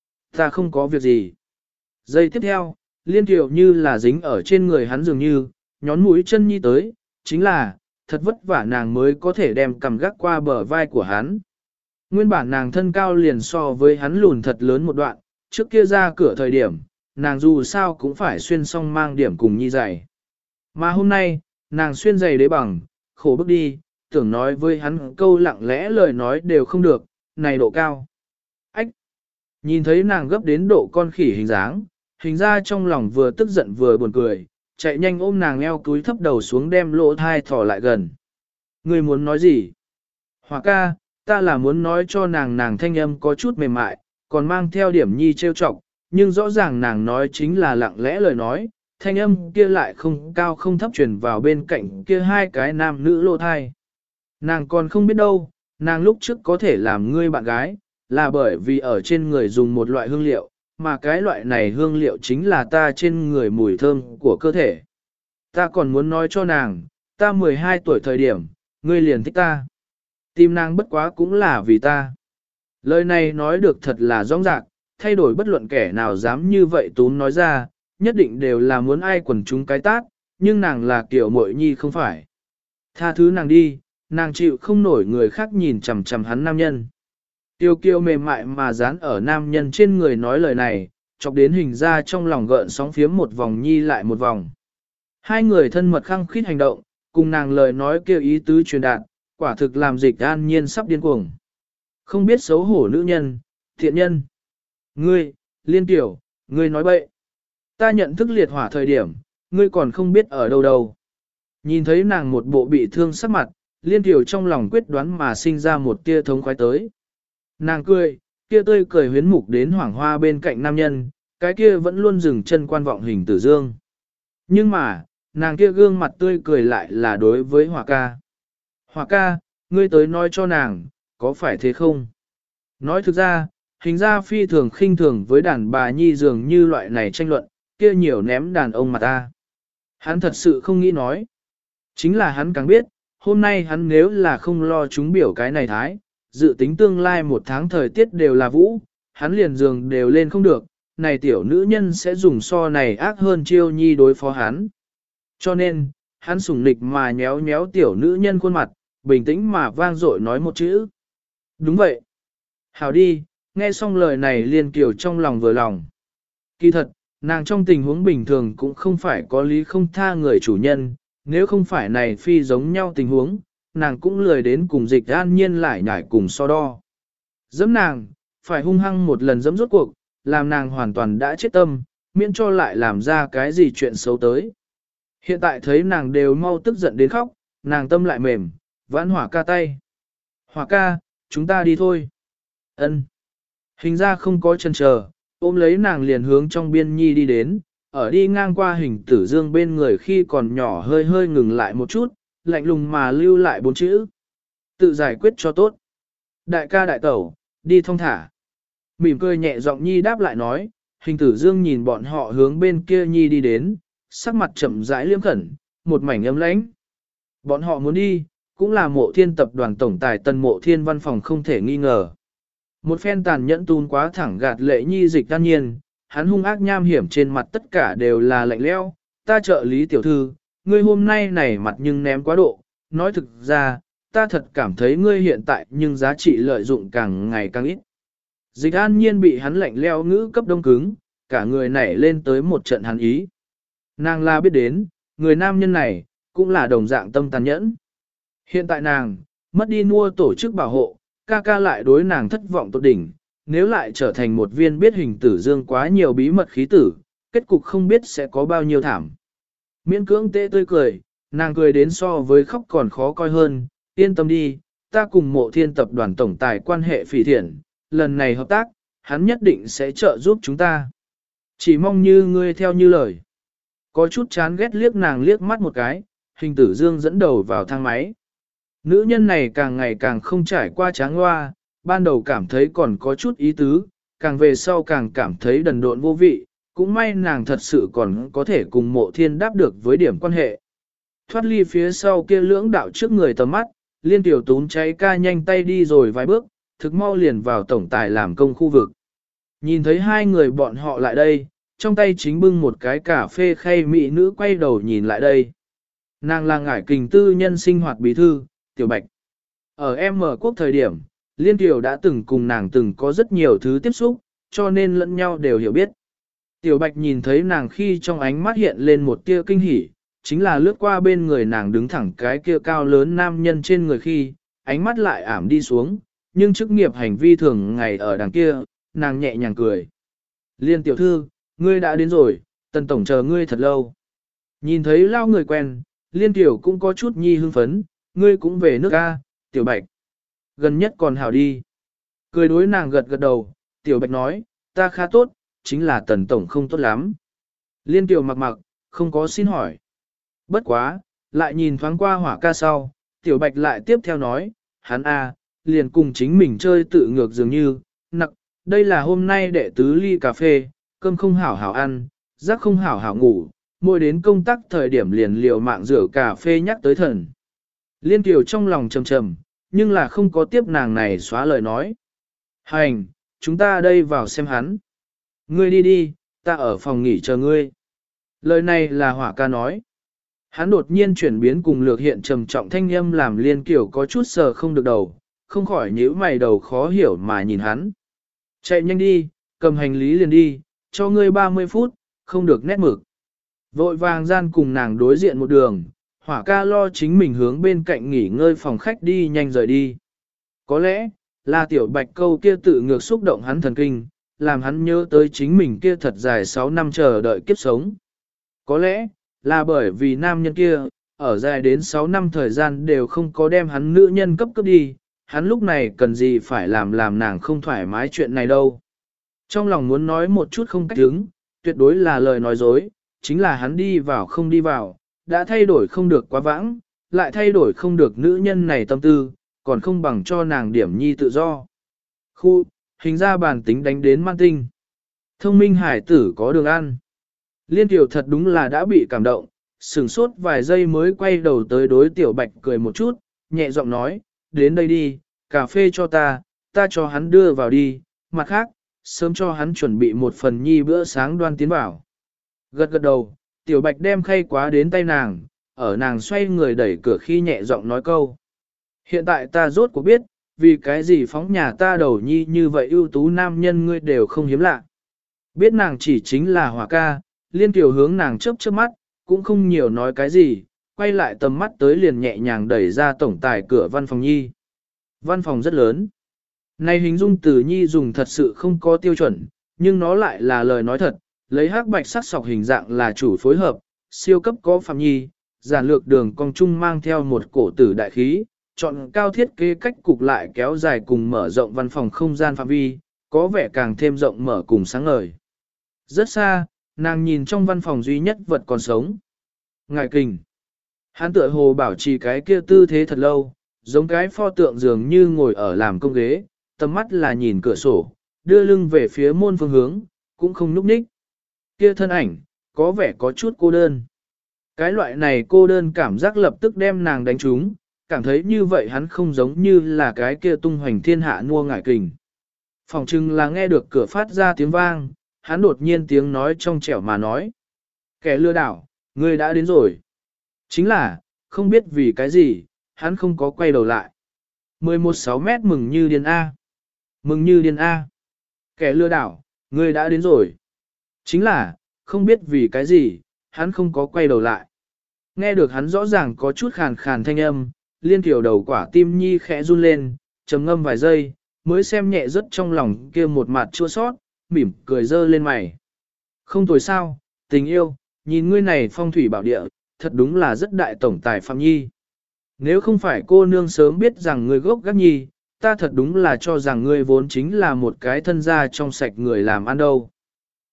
Ta không có việc gì. Giây tiếp theo, liên tiểu như là dính ở trên người hắn dường như, nhón mũi chân nhi tới, chính là, thật vất vả nàng mới có thể đem cầm gác qua bờ vai của hắn. Nguyên bản nàng thân cao liền so với hắn lùn thật lớn một đoạn, trước kia ra cửa thời điểm, nàng dù sao cũng phải xuyên song mang điểm cùng nhi giày. Mà hôm nay, nàng xuyên giày đế bằng, khổ bước đi, tưởng nói với hắn câu lặng lẽ lời nói đều không được, này độ cao. Ách! Nhìn thấy nàng gấp đến độ con khỉ hình dáng, hình ra trong lòng vừa tức giận vừa buồn cười, chạy nhanh ôm nàng eo túi thấp đầu xuống đem lỗ thai thỏ lại gần. Ngươi muốn nói gì? Hòa ca, ta là muốn nói cho nàng nàng thanh âm có chút mềm mại, còn mang theo điểm nhi trêu chọc, nhưng rõ ràng nàng nói chính là lặng lẽ lời nói, thanh âm kia lại không cao không thấp truyền vào bên cạnh kia hai cái nam nữ lỗ thai. Nàng còn không biết đâu, nàng lúc trước có thể làm ngươi bạn gái, là bởi vì ở trên người dùng một loại hương liệu, mà cái loại này hương liệu chính là ta trên người mùi thơm của cơ thể. Ta còn muốn nói cho nàng, ta mười hai tuổi thời điểm, ngươi liền thích ta. Tim nàng bất quá cũng là vì ta. Lời này nói được thật là rõ ràng, thay đổi bất luận kẻ nào dám như vậy túm nói ra, nhất định đều là muốn ai quần chúng cái tát, nhưng nàng là kiểu muội nhi không phải. Tha thứ nàng đi, nàng chịu không nổi người khác nhìn chằm chằm hắn nam nhân. Tiêu kiêu mềm mại mà dán ở nam nhân trên người nói lời này, chọc đến hình ra trong lòng gợn sóng phiếm một vòng nhi lại một vòng. Hai người thân mật khăng khít hành động, cùng nàng lời nói kêu ý tứ truyền đạt, quả thực làm dịch an nhiên sắp điên cuồng. Không biết xấu hổ nữ nhân, thiện nhân. Ngươi, liên tiểu, ngươi nói bậy. Ta nhận thức liệt hỏa thời điểm, ngươi còn không biết ở đâu đâu. Nhìn thấy nàng một bộ bị thương sắc mặt, liên tiểu trong lòng quyết đoán mà sinh ra một tia thống khoái tới. Nàng cười, kia tươi cười huyến mục đến hoảng hoa bên cạnh nam nhân, cái kia vẫn luôn dừng chân quan vọng hình tử dương. Nhưng mà, nàng kia gương mặt tươi cười lại là đối với Hòa ca. Hòa ca, ngươi tới nói cho nàng, có phải thế không? Nói thực ra, hình ra phi thường khinh thường với đàn bà nhi dường như loại này tranh luận, kia nhiều ném đàn ông mà ta. Hắn thật sự không nghĩ nói. Chính là hắn càng biết, hôm nay hắn nếu là không lo chúng biểu cái này thái, dự tính tương lai một tháng thời tiết đều là vũ, hắn liền giường đều lên không được, này tiểu nữ nhân sẽ dùng so này ác hơn chiêu nhi đối phó hắn. Cho nên, hắn sủng nịch mà nhéo nhéo tiểu nữ nhân khuôn mặt, bình tĩnh mà vang dội nói một chữ. Đúng vậy. Hảo đi, nghe xong lời này liên kiều trong lòng vừa lòng. Kỳ thật, nàng trong tình huống bình thường cũng không phải có lý không tha người chủ nhân, nếu không phải này phi giống nhau tình huống, nàng cũng lười đến cùng dịch an nhiên lại nhảy cùng so đo. Dẫm nàng, phải hung hăng một lần dẫm rốt cuộc, làm nàng hoàn toàn đã chết tâm, miễn cho lại làm ra cái gì chuyện xấu tới. Hiện tại thấy nàng đều mau tức giận đến khóc, nàng tâm lại mềm, vãn hỏa ca tay. Hỏa ca, chúng ta đi thôi. Ân. Hình ra không có chần chờ, ôm lấy nàng liền hướng trong biên nhi đi đến, ở đi ngang qua hình tử dương bên người khi còn nhỏ hơi hơi ngừng lại một chút, lạnh lùng mà lưu lại bốn chữ. Tự giải quyết cho tốt. Đại ca đại tẩu, đi thong thả. Mỉm cười nhẹ giọng nhi đáp lại nói, hình tử dương nhìn bọn họ hướng bên kia nhi đi đến, sắc mặt chậm rãi liêm khẩn, một mảnh ấm lãnh. Bọn họ muốn đi, cũng là mộ thiên tập đoàn tổng tài tần mộ thiên văn phòng không thể nghi ngờ. Một phen tàn nhẫn tún quá thẳng gạt lệ nhi dịch đan nhiên, hắn hung ác nham hiểm trên mặt tất cả đều là lạnh lẽo. Ta trợ lý tiểu thư, ngươi hôm nay này mặt nhưng ném quá độ, nói thực ra, ta thật cảm thấy ngươi hiện tại nhưng giá trị lợi dụng càng ngày càng ít. Dịch an nhiên bị hắn lạnh leo ngữ cấp đông cứng, cả người nảy lên tới một trận hắn ý. Nàng la biết đến, người nam nhân này, cũng là đồng dạng tâm tàn nhẫn. Hiện tại nàng, mất đi mua tổ chức bảo hộ, ca ca lại đối nàng thất vọng tột đỉnh, nếu lại trở thành một viên biết hình tử dương quá nhiều bí mật khí tử, kết cục không biết sẽ có bao nhiêu thảm. Miễn cưỡng tê tươi cười, nàng cười đến so với khóc còn khó coi hơn, yên tâm đi, ta cùng mộ thiên tập đoàn tổng tài quan hệ phỉ thiện, lần này hợp tác, hắn nhất định sẽ trợ giúp chúng ta. Chỉ mong như ngươi theo như lời. Có chút chán ghét liếc nàng liếc mắt một cái, hình tử dương dẫn đầu vào thang máy. Nữ nhân này càng ngày càng không trải qua tráng hoa, ban đầu cảm thấy còn có chút ý tứ, càng về sau càng cảm thấy đần độn vô vị, cũng may nàng thật sự còn có thể cùng mộ thiên đáp được với điểm quan hệ. Thoát ly phía sau kia lưỡng đạo trước người tầm mắt, liên tiểu tún cháy ca nhanh tay đi rồi vài bước, thực mau liền vào tổng tài làm công khu vực. Nhìn thấy hai người bọn họ lại đây, trong tay chính bưng một cái cà phê khay mỹ nữ quay đầu nhìn lại đây. Nàng là ngải kình tư nhân sinh hoạt bí thư, Tiểu Bạch. Ở M quốc thời điểm, Liên Tiểu đã từng cùng nàng từng có rất nhiều thứ tiếp xúc, cho nên lẫn nhau đều hiểu biết. Tiểu Bạch nhìn thấy nàng khi trong ánh mắt hiện lên một tia kinh hỉ, chính là lướt qua bên người nàng đứng thẳng cái kia cao lớn nam nhân trên người khi, ánh mắt lại ảm đi xuống, nhưng chức nghiệp hành vi thường ngày ở đằng kia, nàng nhẹ nhàng cười. Liên tiểu thư, ngươi đã đến rồi, Tần tổng chờ ngươi thật lâu. Nhìn thấy lao người quen, Liên tiểu cũng có chút nhi hưng phấn, ngươi cũng về nước A, Tiểu Bạch. Gần nhất còn hảo đi. Cười đối nàng gật gật đầu, Tiểu Bạch nói, ta khá tốt, chính là Tần tổng không tốt lắm. Liên tiểu mặc mặc, không có xin hỏi. Bất quá, lại nhìn thoáng qua hỏa ca sau, Tiểu Bạch lại tiếp theo nói, hắn A, liền cùng chính mình chơi tự ngược dường như, nặc, đây là hôm nay đệ tứ ly cà phê, cơm không hảo hảo ăn, giấc không hảo hảo ngủ, mỗi đến công tác thời điểm liền liều mạng rửa cà phê nhắc tới thần. Liên Kiều trong lòng trầm trầm, nhưng là không có tiếp nàng này xóa lời nói. Hành, chúng ta đây vào xem hắn. Ngươi đi đi, ta ở phòng nghỉ chờ ngươi. Lời này là hỏa ca nói. Hắn đột nhiên chuyển biến cùng lược hiện trầm trọng thanh âm làm Liên Kiều có chút sờ không được đầu, không khỏi nhíu mày đầu khó hiểu mà nhìn hắn. Chạy nhanh đi, cầm hành lý liền đi, cho ngươi ba mươi phút, không được nét mực. Vội vàng gian cùng nàng đối diện một đường, hỏa ca lo chính mình hướng bên cạnh nghỉ ngơi phòng khách đi nhanh rời đi. Có lẽ, là tiểu bạch câu kia tự ngược xúc động hắn thần kinh, làm hắn nhớ tới chính mình kia thật dài sáu năm chờ đợi kiếp sống. Có lẽ, là bởi vì nam nhân kia, ở dài đến sáu năm thời gian đều không có đem hắn nữ nhân cấp cấp đi, hắn lúc này cần gì phải làm làm nàng không thoải mái chuyện này đâu. Trong lòng muốn nói một chút không cách hứng, tuyệt đối là lời nói dối, chính là hắn đi vào không đi vào, đã thay đổi không được quá vãng, lại thay đổi không được nữ nhân này tâm tư, còn không bằng cho nàng điểm nhi tự do. Khu, hình ra bản tính đánh đến man tinh. Thông minh hải tử có đường ăn. Liên tiểu thật đúng là đã bị cảm động, sửng sốt vài giây mới quay đầu tới đối tiểu bạch cười một chút, nhẹ giọng nói, đến đây đi, cà phê cho ta, ta cho hắn đưa vào đi, mặt khác, sớm cho hắn chuẩn bị một phần nhi bữa sáng đoan tiến vào. Gật gật đầu, tiểu bạch đem khay quá đến tay nàng, ở nàng xoay người đẩy cửa khi nhẹ giọng nói câu. Hiện tại ta rốt cuộc biết, vì cái gì phóng nhà ta đầu nhi như vậy ưu tú nam nhân ngươi đều không hiếm lạ. Biết nàng chỉ chính là hỏa ca, liên tiểu hướng nàng chớp chớp mắt, cũng không nhiều nói cái gì, quay lại tầm mắt tới liền nhẹ nhàng đẩy ra tổng tài cửa văn phòng nhi. Văn phòng rất lớn. Này hình dung từ nhi dùng thật sự không có tiêu chuẩn, nhưng nó lại là lời nói thật, lấy hắc bạch sắc sọc hình dạng là chủ phối hợp, siêu cấp có phạm nhi, giản lược đường cong trung mang theo một cổ tử đại khí, chọn cao thiết kế cách cục lại kéo dài cùng mở rộng văn phòng không gian phạm vi, có vẻ càng thêm rộng mở cùng sáng ngời. Rất xa, nàng nhìn trong văn phòng duy nhất vật còn sống. Ngài kình. Hắn tựa hồ bảo trì cái kia tư thế thật lâu, giống cái pho tượng dường như ngồi ở làm công ghế, tầm mắt là nhìn cửa sổ, đưa lưng về phía môn phương hướng, cũng không núp ních. Kia thân ảnh, có vẻ có chút cô đơn. Cái loại này cô đơn cảm giác lập tức đem nàng đánh trúng, cảm thấy như vậy hắn không giống như là cái kia tung hoành thiên hạ nua ngải kình. Phòng trưng là nghe được cửa phát ra tiếng vang, hắn đột nhiên tiếng nói trong trẻo mà nói. Kẻ lừa đảo, ngươi đã đến rồi. Chính là, không biết vì cái gì, hắn không có quay đầu lại. mười một sáu mét mừng như điên A. Mừng như điên A. Kẻ lừa đảo, ngươi đã đến rồi. Chính là, không biết vì cái gì, hắn không có quay đầu lại. Nghe được hắn rõ ràng có chút khàn khàn thanh âm, liên tiểu đầu quả tim nhi khẽ run lên, trầm ngâm vài giây, mới xem nhẹ rất trong lòng kia một mặt chua sót, mỉm cười dơ lên mày. Không tồi sao, tình yêu, nhìn ngươi này phong thủy bảo địa, thật đúng là rất đại tổng tài phạm nhi. Nếu không phải cô nương sớm biết rằng ngươi gốc gác nhi, ta thật đúng là cho rằng ngươi vốn chính là một cái thân gia trong sạch người làm ăn đâu.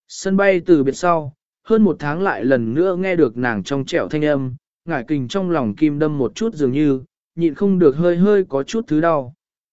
Sân bay từ biệt sau, hơn một tháng lại lần nữa nghe được nàng trong trẻo thanh âm, ngải kình trong lòng kim đâm một chút dường như, nhịn không được hơi hơi có chút thứ đau.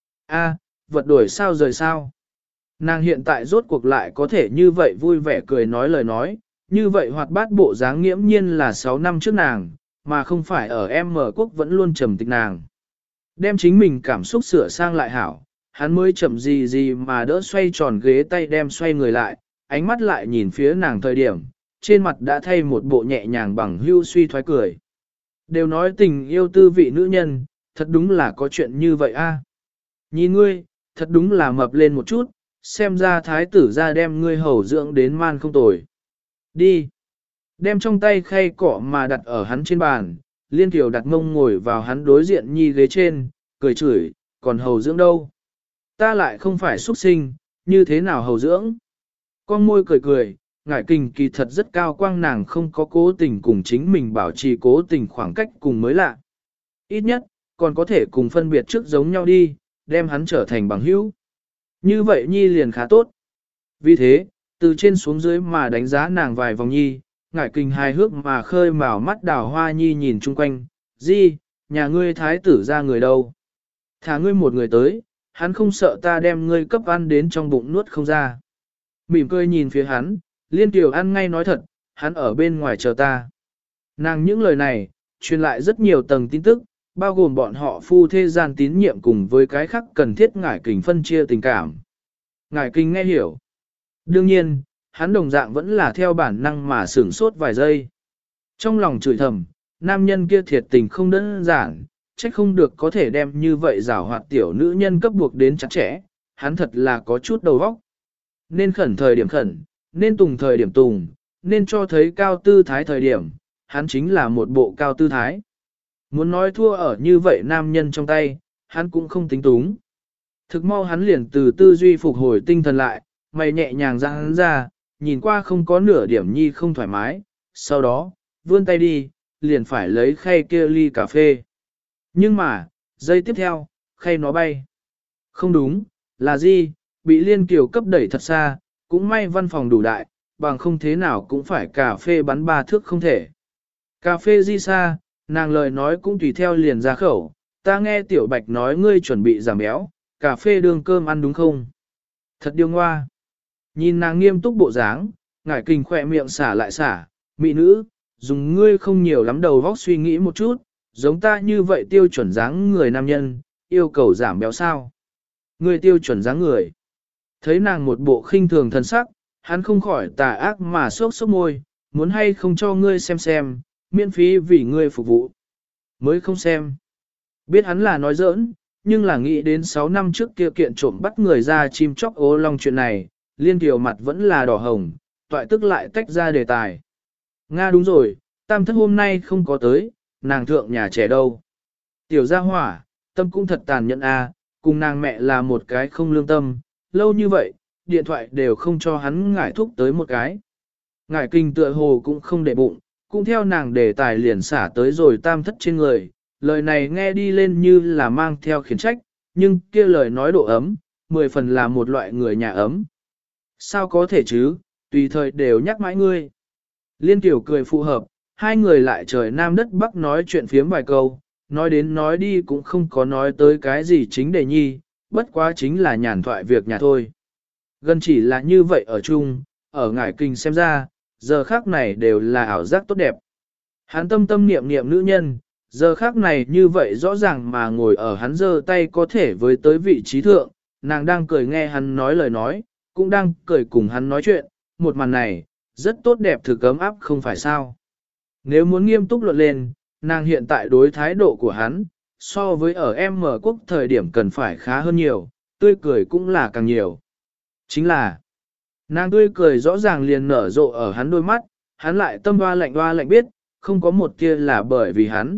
A, vật đổi sao rời sao? Nàng hiện tại rốt cuộc lại có thể như vậy vui vẻ cười nói lời nói, như vậy hoạt bát bộ dáng nghiễm nhiên là sáu năm trước nàng, mà không phải ở em mở quốc vẫn luôn trầm tịch nàng. Đem chính mình cảm xúc sửa sang lại hảo, hắn mới chậm gì gì mà đỡ xoay tròn ghế tay đem xoay người lại, ánh mắt lại nhìn phía nàng thời điểm, trên mặt đã thay một bộ nhẹ nhàng bằng hưu suy thoái cười. Đều nói tình yêu tư vị nữ nhân, thật đúng là có chuyện như vậy a. Nhìn ngươi, thật đúng là mập lên một chút, xem ra thái tử ra đem ngươi hầu dưỡng đến man không tồi. Đi. Đem trong tay khay cỏ mà đặt ở hắn trên bàn, Liên Kiều đặt mông ngồi vào hắn đối diện nhi ghế trên, cười chửi, còn hầu dưỡng đâu? Ta lại không phải xuất sinh, như thế nào hầu dưỡng? Con môi cười cười, ngải kình kỳ thật rất cao quang nàng không có cố tình cùng chính mình bảo trì cố tình khoảng cách cùng mới lạ. Ít nhất, còn có thể cùng phân biệt trước giống nhau đi, đem hắn trở thành bằng hữu. Như vậy nhi liền khá tốt. Vì thế, từ trên xuống dưới mà đánh giá nàng vài vòng nhi, ngải kình hài hước mà khơi mào mắt đào hoa nhi nhìn chung quanh, gì, nhà ngươi thái tử ra người đâu? Thả ngươi một người tới, hắn không sợ ta đem ngươi cấp ăn đến trong bụng nuốt không ra. Mỉm cười nhìn phía hắn, Liên Kiều ăn ngay nói thật, hắn ở bên ngoài chờ ta. Nàng những lời này, truyền lại rất nhiều tầng tin tức, bao gồm bọn họ phu thê gian tín nhiệm cùng với cái khác cần thiết ngải kình phân chia tình cảm. Ngải kình nghe hiểu. Đương nhiên, hắn đồng dạng vẫn là theo bản năng mà sửng sốt vài giây. Trong lòng chửi thầm, nam nhân kia thiệt tình không đơn giản, trách không được có thể đem như vậy giảo hoạt tiểu nữ nhân cấp buộc đến chặt chẽ, hắn thật là có chút đầu óc. Nên khẩn thời điểm khẩn, nên tùng thời điểm tùng, nên cho thấy cao tư thái thời điểm, hắn chính là một bộ cao tư thái. Muốn nói thua ở như vậy nam nhân trong tay, hắn cũng không tính túng. Thực mau hắn liền từ tư duy phục hồi tinh thần lại, mày nhẹ nhàng ra hắn ra, nhìn qua không có nửa điểm nhi không thoải mái, sau đó, vươn tay đi, liền phải lấy khay kia ly cà phê. Nhưng mà, giây tiếp theo, khay nó bay. Không đúng, là gì, bị Liên Kiều cấp đẩy thật xa, cũng may văn phòng đủ đại, bằng không thế nào cũng phải cà phê bắn ba thước không thể. Cà phê di xa, nàng lời nói cũng tùy theo liền ra khẩu, ta nghe Tiểu Bạch nói ngươi chuẩn bị giảm béo, cà phê đường cơm ăn đúng không? Thật điêu ngoa. Nhìn nàng nghiêm túc bộ dáng, ngải kình khỏe miệng xả lại xả, mị nữ, dùng ngươi không nhiều lắm đầu vóc suy nghĩ một chút, giống ta như vậy tiêu chuẩn dáng người nam nhân, yêu cầu giảm béo sao? Ngươi tiêu chuẩn dáng người. Thấy nàng một bộ khinh thường thân sắc, hắn không khỏi tà ác mà sốc sốc môi, muốn hay không cho ngươi xem xem, miễn phí vì ngươi phục vụ. Mới không xem. Biết hắn là nói giỡn, nhưng là nghĩ đến sáu năm trước kia kiện trộm bắt người ra chim chóc ố long chuyện này, Liên Kiều mặt vẫn là đỏ hồng, toại tức lại tách ra đề tài. Nga đúng rồi, tam thất hôm nay không có tới, nàng thượng nhà trẻ đâu. Tiểu gia hỏa, tâm cũng thật tàn nhẫn a, cùng nàng mẹ là một cái không lương tâm, lâu như vậy, điện thoại đều không cho hắn ngải thúc tới một cái. Ngải kinh tựa hồ cũng không để bụng, cũng theo nàng đề tài liền xả tới rồi tam thất trên người, lời này nghe đi lên như là mang theo khiển trách, nhưng kia lời nói độ ấm, mười phần là một loại người nhà ấm. Sao có thể chứ, tùy thời đều nhắc mãi ngươi. Liên Tiểu cười phù hợp, hai người lại trời nam đất bắc nói chuyện phiếm vài câu, nói đến nói đi cũng không có nói tới cái gì chính đề nhi, bất quá chính là nhàn thoại việc nhà thôi. Gần chỉ là như vậy ở chung, ở ngải kinh xem ra, giờ khác này đều là ảo giác tốt đẹp. Hắn tâm tâm niệm niệm nữ nhân, giờ khác này như vậy rõ ràng mà ngồi ở hắn giơ tay có thể với tới vị trí thượng, nàng đang cười nghe hắn nói lời nói, cũng đang cười cùng hắn nói chuyện, một màn này, rất tốt đẹp thử cấm áp không phải sao. Nếu muốn nghiêm túc luận lên, nàng hiện tại đối thái độ của hắn, so với ở em mở quốc thời điểm cần phải khá hơn nhiều, tươi cười cũng là càng nhiều. Chính là, nàng tươi cười rõ ràng liền nở rộ ở hắn đôi mắt, hắn lại tâm hoa lạnh hoa lạnh biết, không có một kia là bởi vì hắn.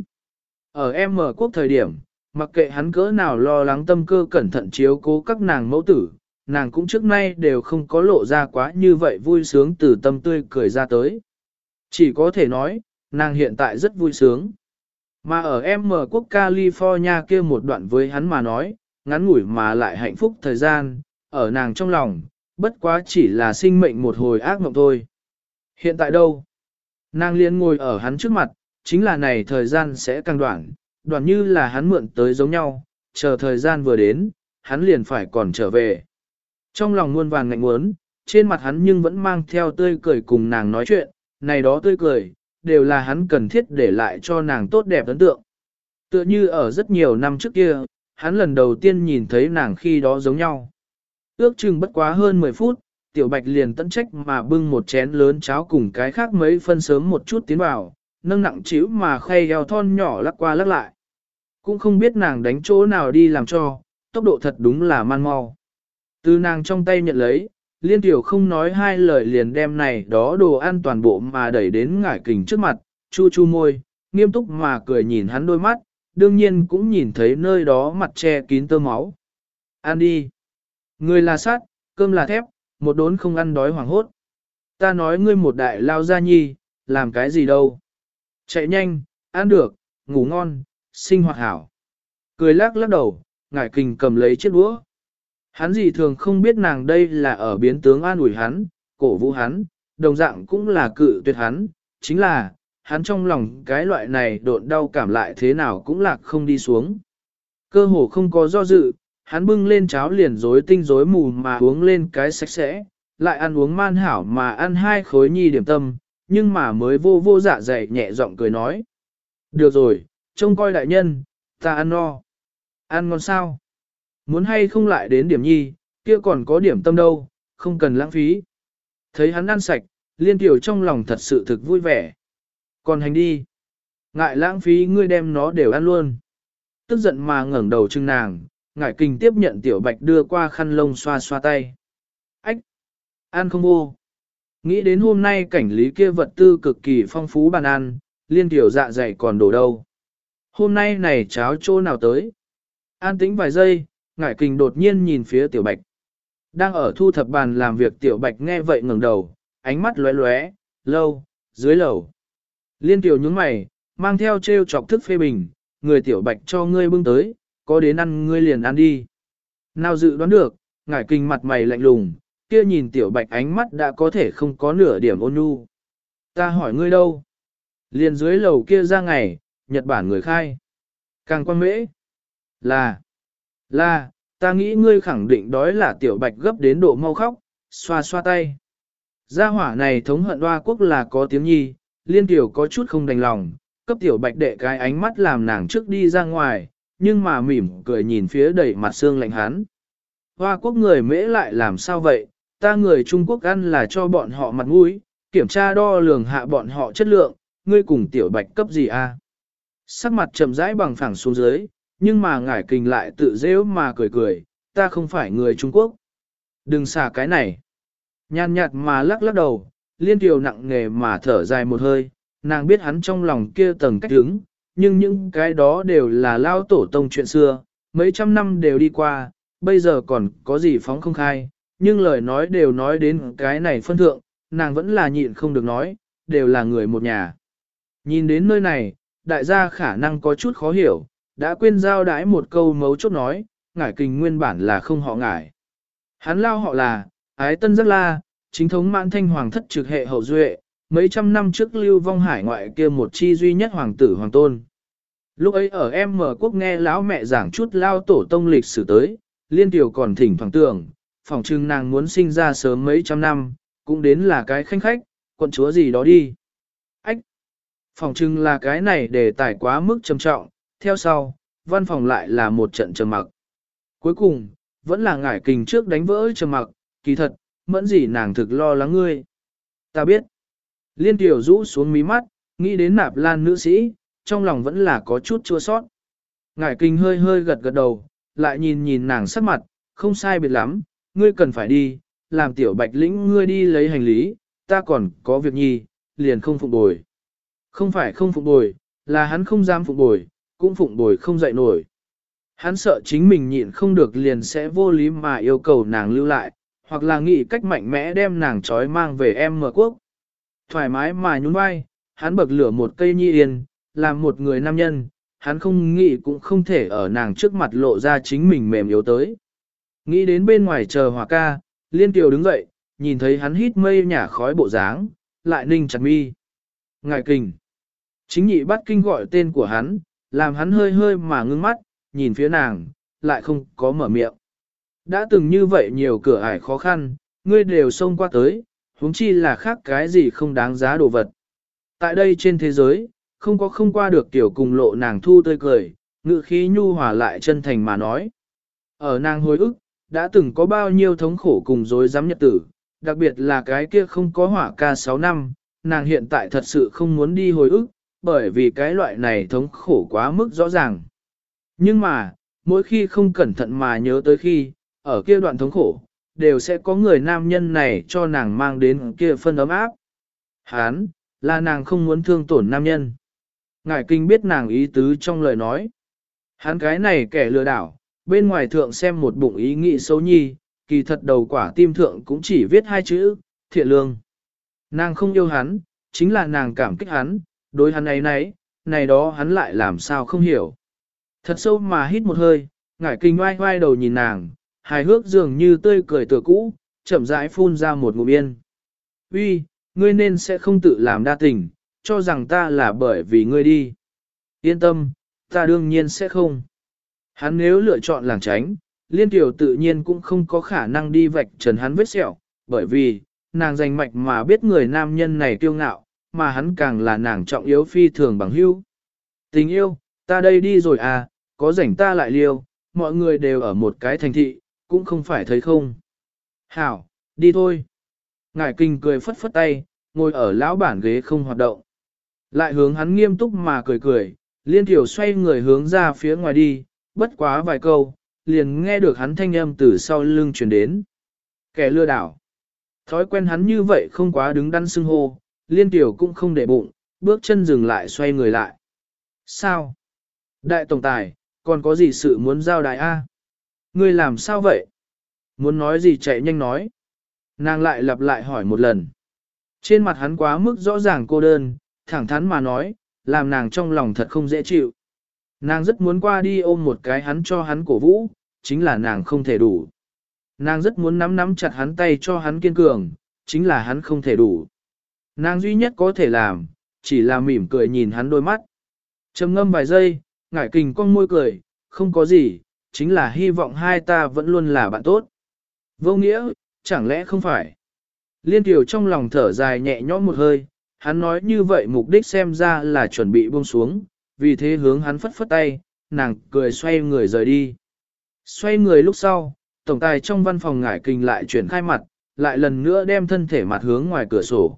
Ở em mở quốc thời điểm, mặc kệ hắn cỡ nào lo lắng tâm cơ cẩn thận chiếu cố các nàng mẫu tử, nàng cũng trước nay đều không có lộ ra quá như vậy vui sướng từ tâm tươi cười ra tới. Chỉ có thể nói, nàng hiện tại rất vui sướng. Mà ở em mở quốc California kia một đoạn với hắn mà nói, ngắn ngủi mà lại hạnh phúc thời gian, ở nàng trong lòng, bất quá chỉ là sinh mệnh một hồi ác mộng thôi. Hiện tại đâu? Nàng liền ngồi ở hắn trước mặt, chính là này thời gian sẽ càng đoạn, đoạn như là hắn mượn tới giống nhau, chờ thời gian vừa đến, hắn liền phải còn trở về. Trong lòng muôn vàng ngạnh muốn, trên mặt hắn nhưng vẫn mang theo tươi cười cùng nàng nói chuyện, này đó tươi cười, đều là hắn cần thiết để lại cho nàng tốt đẹp ấn tượng. Tựa như ở rất nhiều năm trước kia, hắn lần đầu tiên nhìn thấy nàng khi đó giống nhau. Ước chừng bất quá hơn mười phút, Tiểu Bạch liền tận trách mà bưng một chén lớn cháo cùng cái khác mấy phân sớm một chút tiến vào, nâng nặng chịu mà khay eo thon nhỏ lắc qua lắc lại. Cũng không biết nàng đánh chỗ nào đi làm cho, tốc độ thật đúng là man mau. Từ nàng trong tay nhận lấy, Liên Tiểu không nói hai lời liền đem này đó đồ ăn toàn bộ mà đẩy đến Ngải Kình trước mặt, chu chu môi, nghiêm túc mà cười nhìn hắn đôi mắt, đương nhiên cũng nhìn thấy nơi đó mặt che kín tơ máu. Ăn đi. Người là sắt, cơm là thép, một đốn không ăn đói hoảng hốt. Ta nói ngươi một đại lao gia nhi, làm cái gì đâu. Chạy nhanh, ăn được, ngủ ngon, sinh hoạt hảo. Cười lắc lắc đầu, Ngải Kình cầm lấy chiếc đũa. Hắn gì thường không biết nàng đây là ở biến tướng an ủi hắn, cổ vũ hắn, đồng dạng cũng là cự tuyệt hắn, chính là, hắn trong lòng cái loại này độn đau cảm lại thế nào cũng lạc không đi xuống. Cơ hồ không có do dự, hắn bưng lên cháo liền rối tinh rối mù mà uống lên cái sạch sẽ, lại ăn uống man hảo mà ăn hai khối nhi điểm tâm, nhưng mà mới vô vô dạ dày nhẹ giọng cười nói. Được rồi, trông coi đại nhân, ta ăn no. Ăn ngon sao? Muốn hay không lại đến điểm nhi, kia còn có điểm tâm đâu, không cần lãng phí. Thấy hắn ăn sạch, Liên Tiểu trong lòng thật sự thực vui vẻ. Còn hành đi. Ngại lãng phí ngươi đem nó đều ăn luôn. Tức giận mà ngẩng đầu trưng nàng, Ngải Kình tiếp nhận Tiểu Bạch đưa qua khăn lông xoa xoa tay. Ách! Ăn không vô. Nghĩ đến hôm nay cảnh lý kia vật tư cực kỳ phong phú bàn ăn, Liên Tiểu dạ dày còn đổ đâu. Hôm nay này cháo chỗ nào tới? An tĩnh vài giây, Ngải Kình đột nhiên nhìn phía Tiểu Bạch. Đang ở thu thập bàn làm việc Tiểu Bạch nghe vậy ngẩng đầu, ánh mắt lóe lóe, lâu, dưới lầu. Liên Tiểu nhướng mày, mang theo trêu chọc thức phê bình, người Tiểu Bạch cho ngươi bưng tới, có đến ăn ngươi liền ăn đi. Nào dự đoán được, Ngải Kình mặt mày lạnh lùng, kia nhìn Tiểu Bạch ánh mắt đã có thể không có nửa điểm ôn nhu. Ta hỏi ngươi đâu? Liền dưới lầu kia ra ngày, Nhật Bản người khai. Càng quan mễ. Là, là, ta nghĩ ngươi khẳng định đói là Tiểu Bạch gấp đến độ mau khóc, xoa xoa tay. Gia hỏa này thống hận Hoa Quốc là có tiếng nhi, Liên Tiểu có chút không đành lòng, cấp Tiểu Bạch đệ cái ánh mắt làm nàng trước đi ra ngoài, nhưng mà mỉm cười nhìn phía đầy mặt xương lạnh hắn. Hoa Quốc người mễ lại làm sao vậy, ta người Trung Quốc ăn là cho bọn họ mặt mũi, kiểm tra đo lường hạ bọn họ chất lượng, ngươi cùng Tiểu Bạch cấp gì a? Sắc mặt chậm rãi bằng phẳng xuống dưới, nhưng mà Ngải Kình lại tự dễ mà cười cười, ta không phải người Trung Quốc. Đừng xả cái này. Nhàn nhạt mà lắc lắc đầu, Liên Tiểu nặng nề mà thở dài một hơi, nàng biết hắn trong lòng kia tầng cách đứng, nhưng những cái đó đều là lao tổ tông chuyện xưa, mấy trăm năm đều đi qua, bây giờ còn có gì phóng không khai, nhưng lời nói đều nói đến cái này phân thượng, nàng vẫn là nhịn không được nói, đều là người một nhà. Nhìn đến nơi này, đại gia khả năng có chút khó hiểu, đã quên giao đãi một câu mấu chốt nói, Ngải Kình nguyên bản là không họ Ngải. Hắn lao họ là, Ái Tân Giác La, chính thống Mãn Thanh Hoàng thất trực hệ hậu duệ, mấy trăm năm trước lưu vong hải ngoại kia một chi duy nhất hoàng tử hoàng tôn. Lúc ấy ở em mở quốc nghe lão mẹ giảng chút lao tổ tông lịch sử tới, Liên Tiểu còn thỉnh thoảng tưởng, phỏng chừng nàng muốn sinh ra sớm mấy trăm năm, cũng đến là cái khanh khách, quận chúa gì đó đi. Ách! Phỏng chừng là cái này để tải quá mức trầm trọng, theo sau, văn phòng lại là một trận trầm mặc. Cuối cùng, vẫn là Ngải Kình trước đánh vỡ trầm mặc, kỳ thật, mẫn gì nàng thực lo lắng ngươi. Ta biết. Liên Tiểu rũ xuống mí mắt, nghĩ đến Nạp Lan nữ sĩ, trong lòng vẫn là có chút chua sót. Ngải Kình hơi hơi gật gật đầu, lại nhìn nhìn nàng sắc mặt, không sai biệt lắm, ngươi cần phải đi, làm Tiểu Bạch lĩnh ngươi đi lấy hành lý, ta còn có việc nhi, liền không phụng bồi. Không phải không phụng bồi, là hắn không dám phụng bồi, cũng phụng bồi không dậy nổi. Hắn sợ chính mình nhịn không được liền sẽ vô lý mà yêu cầu nàng lưu lại, hoặc là nghĩ cách mạnh mẽ đem nàng trói mang về em mở quốc. Thoải mái mà nhún vai, hắn bậc lửa một cây nhi yên, làm một người nam nhân, hắn không nghĩ cũng không thể ở nàng trước mặt lộ ra chính mình mềm yếu tới. Nghĩ đến bên ngoài chờ Hòa ca, Liên Kiều đứng dậy, nhìn thấy hắn hít mây nhả khói bộ dáng, lại ninh chặt mi. Ngài kình. Chính nhị bắt kinh gọi tên của hắn, làm hắn hơi hơi mà ngưng mắt, nhìn phía nàng, lại không có mở miệng. Đã từng như vậy nhiều cửa ải khó khăn, ngươi đều xông qua tới, huống chi là khác cái gì không đáng giá đồ vật. Tại đây trên thế giới, không có không qua được tiểu cùng lộ nàng thu tươi cười, ngự khí nhu hòa lại chân thành mà nói. Ở nàng hồi ức, đã từng có bao nhiêu thống khổ cùng dối dám nhật tử, đặc biệt là cái kia không có hỏa ca sáu năm, nàng hiện tại thật sự không muốn đi hồi ức, bởi vì cái loại này thống khổ quá mức rõ ràng. Nhưng mà, mỗi khi không cẩn thận mà nhớ tới khi, ở kia đoạn thống khổ, đều sẽ có người nam nhân này cho nàng mang đến kia phân ấm áp. Hán, là nàng không muốn thương tổn nam nhân. Ngải kinh biết nàng ý tứ trong lời nói. Hắn cái này kẻ lừa đảo, bên ngoài thượng xem một bụng ý nghĩ xấu nhi, kỳ thật đầu quả tim thượng cũng chỉ viết hai chữ, thiện lương. Nàng không yêu hắn, chính là nàng cảm kích hắn, đối hắn ấy nấy, này đó hắn lại làm sao không hiểu. Thật sâu mà hít một hơi, ngải kinh oai oai đầu nhìn nàng, hài hước dường như tươi cười tựa cũ, chậm rãi phun ra một ngụm yên. Uy, ngươi nên sẽ không tự làm đa tình, cho rằng ta là bởi vì ngươi đi. Yên tâm, ta đương nhiên sẽ không. Hắn nếu lựa chọn làng tránh, Liên Tiểu tự nhiên cũng không có khả năng đi vạch trần hắn vết sẹo, bởi vì, nàng danh mạch mà biết người nam nhân này kiêu ngạo, mà hắn càng là nàng trọng yếu phi thường bằng hữu. Tình yêu, ta đây đi rồi à, có rảnh ta lại liêu, mọi người đều ở một cái thành thị, cũng không phải thấy không. Hảo, đi thôi. Ngải kinh cười phất phất tay, ngồi ở lão bản ghế không hoạt động. Lại hướng hắn nghiêm túc mà cười cười, Liên Tiểu xoay người hướng ra phía ngoài đi, bất quá vài câu, liền nghe được hắn thanh âm từ sau lưng truyền đến. Kẻ lừa đảo. Thói quen hắn như vậy không quá đứng đắn xưng hô, Liên Tiểu cũng không để bụng, bước chân dừng lại xoay người lại. Sao? Đại tổng tài, còn có gì sự muốn giao đại A? Ngươi làm sao vậy? Muốn nói gì chạy nhanh nói. Nàng lại lặp lại hỏi một lần. Trên mặt hắn quá mức rõ ràng cô đơn, thẳng thắn mà nói, làm nàng trong lòng thật không dễ chịu. Nàng rất muốn qua đi ôm một cái hắn cho hắn cổ vũ, chính là nàng không thể đủ. Nàng rất muốn nắm nắm chặt hắn tay cho hắn kiên cường, chính là hắn không thể đủ. Nàng duy nhất có thể làm, chỉ là mỉm cười nhìn hắn đôi mắt. Trầm ngâm vài giây, ngải kình cong môi cười, không có gì, chính là hy vọng hai ta vẫn luôn là bạn tốt. Vô nghĩa, chẳng lẽ không phải? Liên Tiểu trong lòng thở dài nhẹ nhõm một hơi, hắn nói như vậy mục đích xem ra là chuẩn bị buông xuống, vì thế hướng hắn phất phất tay, nàng cười xoay người rời đi. Xoay người lúc sau, tổng tài trong văn phòng ngải kình lại chuyển khai mặt, lại lần nữa đem thân thể mặt hướng ngoài cửa sổ.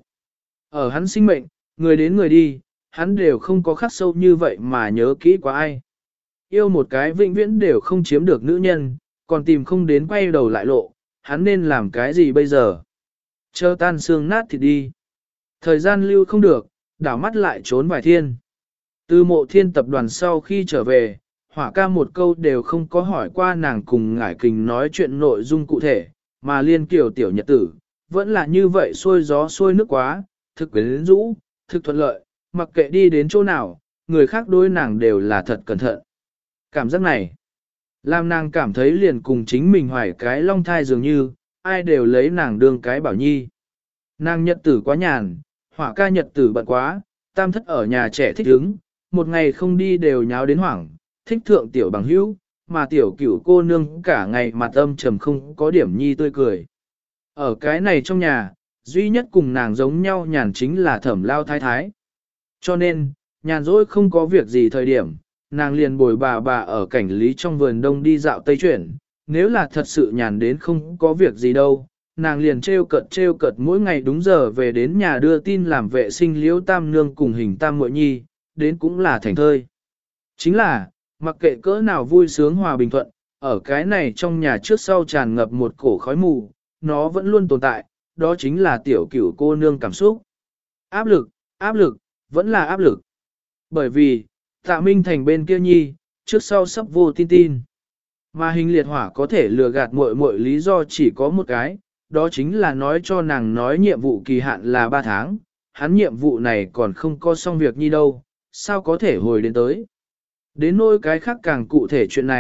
Ở hắn sinh mệnh, người đến người đi, hắn đều không có khắc sâu như vậy mà nhớ kỹ quá ai. Yêu một cái vĩnh viễn đều không chiếm được nữ nhân, còn tìm không đến quay đầu lại lộ, hắn nên làm cái gì bây giờ? Chờ tan xương nát thì đi. Thời gian lưu không được, đảo mắt lại trốn vài thiên. Từ Mộ Thiên tập đoàn sau khi trở về, Hỏa ca một câu đều không có hỏi qua nàng cùng ngải kình nói chuyện nội dung cụ thể, mà Liên Kiều tiểu nhật tử, vẫn là như vậy xôi gió xôi nước quá, thực quyến rũ, thực thuận lợi, mặc kệ đi đến chỗ nào, người khác đối nàng đều là thật cẩn thận. Cảm giác này, làm nàng cảm thấy liền cùng chính mình hoài cái long thai dường như, ai đều lấy nàng đương cái bảo nhi. Nàng nhật tử quá nhàn, Hỏa ca nhật tử bận quá, tam thất ở nhà trẻ thích hứng, một ngày không đi đều nháo đến hoảng, thích thượng tiểu bằng hữu, mà tiểu cửu cô nương cả ngày mặt âm trầm không có điểm nhi tươi cười. Ở cái này trong nhà, duy nhất cùng nàng giống nhau nhàn chính là Thẩm lao thái thái. Cho nên, nhàn rỗi không có việc gì thời điểm, nàng liền bồi bà bà ở cảnh lý trong vườn đông đi dạo tây chuyển, nếu là thật sự nhàn đến không có việc gì đâu, nàng liền trêu cợt trêu cợt mỗi ngày đúng giờ về đến nhà đưa tin làm vệ sinh liễu tam nương cùng hình tam muội nhi, đến cũng là thành thơi. Chính là, mặc kệ cỡ nào vui sướng hòa bình thuận, ở cái này trong nhà trước sau tràn ngập một cổ khói mù, nó vẫn luôn tồn tại, đó chính là tiểu cửu cô nương cảm xúc. Áp lực, áp lực, vẫn là áp lực. Bởi vì, Tạ Minh Thành bên kia nhi, trước sau sắp vô tin tin. Mà hình liệt hỏa có thể lừa gạt muội muội lý do chỉ có một cái, đó chính là nói cho nàng nói nhiệm vụ kỳ hạn là ba tháng, hắn nhiệm vụ này còn không có xong việc nhi đâu, sao có thể hồi đến tới. Đến nỗi cái khác càng cụ thể chuyện này,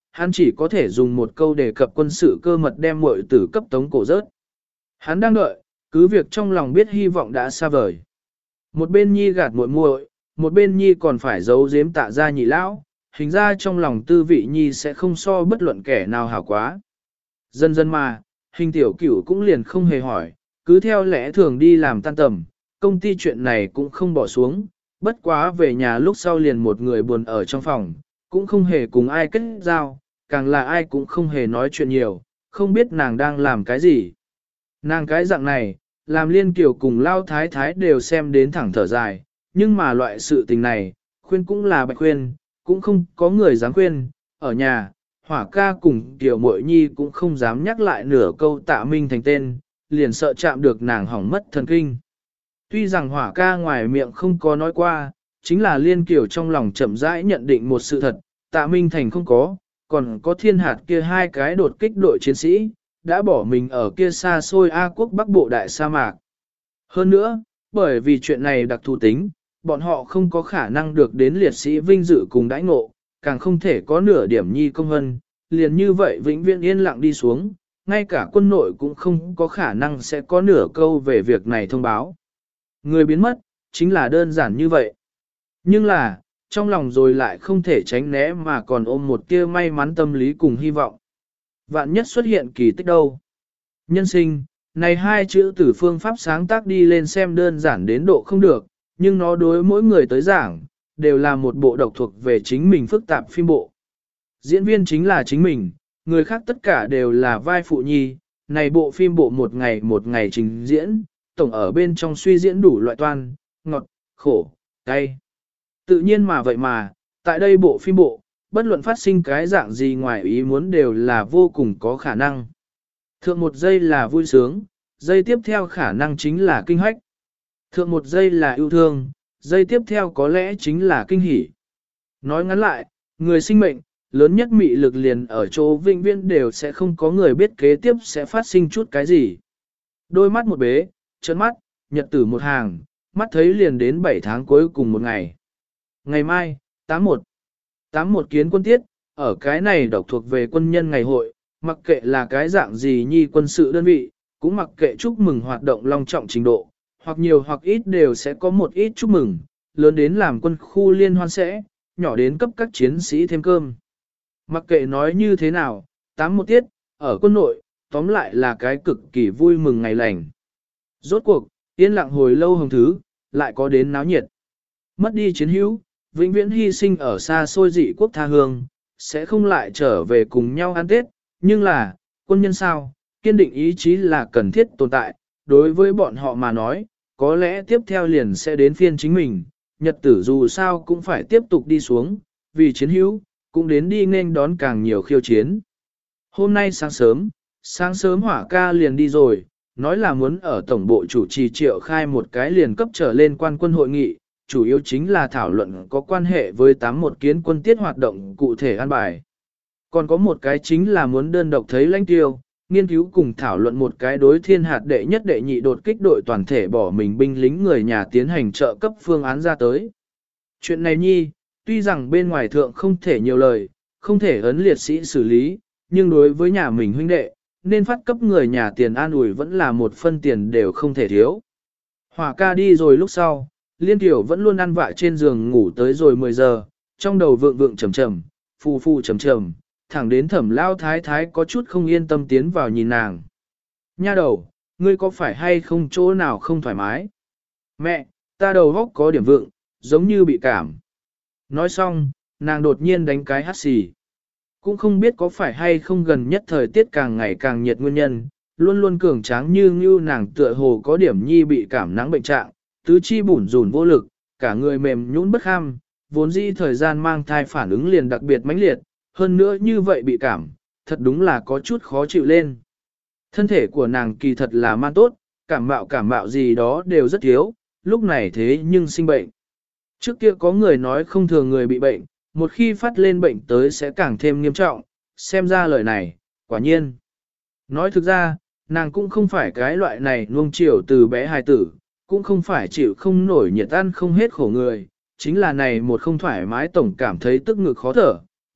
hắn chỉ có thể dùng một câu đề cập quân sự cơ mật đem muội tử cấp tống cổ rớt. Hắn đang đợi, cứ việc trong lòng biết hy vọng đã xa vời. Một bên nhi gạt muội muội, một bên nhi còn phải giấu giếm tạ ra nhị lão, hình ra trong lòng tư vị nhi sẽ không so bất luận kẻ nào hảo quá. Dần dần mà, hình tiểu cửu cũng liền không hề hỏi, cứ theo lẽ thường đi làm tan tầm, công ty chuyện này cũng không bỏ xuống, bất quá về nhà lúc sau liền một người buồn ở trong phòng, cũng không hề cùng ai kết giao, càng là ai cũng không hề nói chuyện nhiều, không biết nàng đang làm cái gì. Nàng cái dạng này, làm liên kiểu cùng lao thái thái đều xem đến thẳng thở dài, nhưng mà loại sự tình này, khuyên cũng là bạch khuyên, cũng không có người dám khuyên, ở nhà, hỏa ca cùng tiểu muội nhi cũng không dám nhắc lại nửa câu tạ minh thành tên, liền sợ chạm được nàng hỏng mất thần kinh. Tuy rằng hỏa ca ngoài miệng không có nói qua, chính là liên kiểu trong lòng chậm rãi nhận định một sự thật, tạ minh thành không có, còn có thiên hạt kia hai cái đột kích đội chiến sĩ, đã bỏ mình ở kia xa xôi A quốc bắc bộ đại sa mạc. Hơn nữa, bởi vì chuyện này đặc thù tính, bọn họ không có khả năng được đến liệt sĩ vinh dự cùng đãi ngộ, càng không thể có nửa điểm nhi công hân, liền như vậy vĩnh viễn yên lặng đi xuống, ngay cả quân nội cũng không có khả năng sẽ có nửa câu về việc này thông báo. Người biến mất, chính là đơn giản như vậy. Nhưng là, trong lòng rồi lại không thể tránh né mà còn ôm một tia may mắn tâm lý cùng hy vọng. Vạn nhất xuất hiện kỳ tích đâu. Nhân sinh, này hai chữ từ phương pháp sáng tác đi lên xem đơn giản đến độ không được, nhưng nó đối mỗi người tới giảng, đều là một bộ độc thuộc về chính mình phức tạp phim bộ. Diễn viên chính là chính mình, người khác tất cả đều là vai phụ nhi, này bộ phim bộ một ngày một ngày trình diễn, tổng ở bên trong suy diễn đủ loại toan, ngọt, khổ, cay. Tự nhiên mà vậy mà, tại đây bộ phim bộ, bất luận phát sinh cái dạng gì ngoài ý muốn đều là vô cùng có khả năng. Thượng một giây là vui sướng, giây tiếp theo khả năng chính là kinh hách. Thượng một giây là yêu thương, giây tiếp theo có lẽ chính là kinh hỉ. Nói ngắn lại, người sinh mệnh, lớn nhất mị lực liền ở chỗ vĩnh viễn đều sẽ không có người biết kế tiếp sẽ phát sinh chút cái gì. Đôi mắt một bế, chân mắt, nhật tử một hàng, mắt thấy liền đến bảy tháng cuối cùng một ngày. Ngày mai, tám một. tám một kiến quân tiết, ở cái này độc thuộc về quân nhân ngày hội, mặc kệ là cái dạng gì nhi quân sự đơn vị, cũng mặc kệ chúc mừng hoạt động long trọng trình độ, hoặc nhiều hoặc ít đều sẽ có một ít chúc mừng, lớn đến làm quân khu liên hoan sẽ, nhỏ đến cấp các chiến sĩ thêm cơm. Mặc kệ nói như thế nào, tám một tiết, ở quân nội, tóm lại là cái cực kỳ vui mừng ngày lành. Rốt cuộc, yên lặng hồi lâu hồng thứ, lại có đến náo nhiệt. Mất đi chiến hữu, vĩnh viễn hy sinh ở xa xôi dị quốc tha hương, sẽ không lại trở về cùng nhau ăn Tết, nhưng là, quân nhân sao, kiên định ý chí là cần thiết tồn tại, đối với bọn họ mà nói, có lẽ tiếp theo liền sẽ đến phiên chính mình, nhật tử dù sao cũng phải tiếp tục đi xuống, vì chiến hữu, cũng đến đi nên đón càng nhiều khiêu chiến. Hôm nay sáng sớm, sáng sớm hỏa ca liền đi rồi, nói là muốn ở tổng bộ chủ trì triệu khai một cái liền cấp trở lên quan quân hội nghị, chủ yếu chính là thảo luận có quan hệ với tám một kiến quân tiết hoạt động cụ thể an bài. Còn có một cái chính là muốn đơn độc thấy lãnh tiêu, nghiên cứu cùng thảo luận một cái đối thiên hạt đệ nhất đệ nhị đột kích đội toàn thể bỏ mình binh lính người nhà tiến hành trợ cấp phương án ra tới. Chuyện này nhi, tuy rằng bên ngoài thượng không thể nhiều lời, không thể ấn liệt sĩ xử lý, nhưng đối với nhà mình huynh đệ, nên phát cấp người nhà tiền an ủi vẫn là một phân tiền đều không thể thiếu. Hỏa ca đi rồi lúc sau, Liên Tiểu vẫn luôn ăn vạ trên giường ngủ tới rồi mười giờ, trong đầu vượng vượng trầm trầm, phù phù trầm trầm, thẳng đến thẩm lao thái thái có chút không yên tâm tiến vào nhìn nàng. Nha đầu, ngươi có phải hay không chỗ nào không thoải mái? Mẹ, ta đầu góc có điểm vượng, giống như bị cảm. Nói xong, nàng đột nhiên đánh cái hắt xì. Cũng không biết có phải hay không gần nhất thời tiết càng ngày càng nhiệt nguyên nhân, luôn luôn cường tráng như như nàng tựa hồ có điểm nhi bị cảm nắng bệnh trạng, tứ chi bủn rủn vô lực, cả người mềm nhũn bất kham, vốn dĩ thời gian mang thai phản ứng liền đặc biệt mãnh liệt, hơn nữa như vậy bị cảm, thật đúng là có chút khó chịu lên. Thân thể của nàng kỳ thật là man tốt, cảm mạo cảm mạo gì đó đều rất thiếu, lúc này thế nhưng sinh bệnh. Trước kia có người nói không thường người bị bệnh, một khi phát lên bệnh tới sẽ càng thêm nghiêm trọng, xem ra lời này, quả nhiên. Nói thực ra, nàng cũng không phải cái loại này nuông chiều từ bé hài tử, cũng không phải chịu không nổi nhiệt ăn không hết khổ người, chính là này một không thoải mái tổng cảm thấy tức ngực khó thở,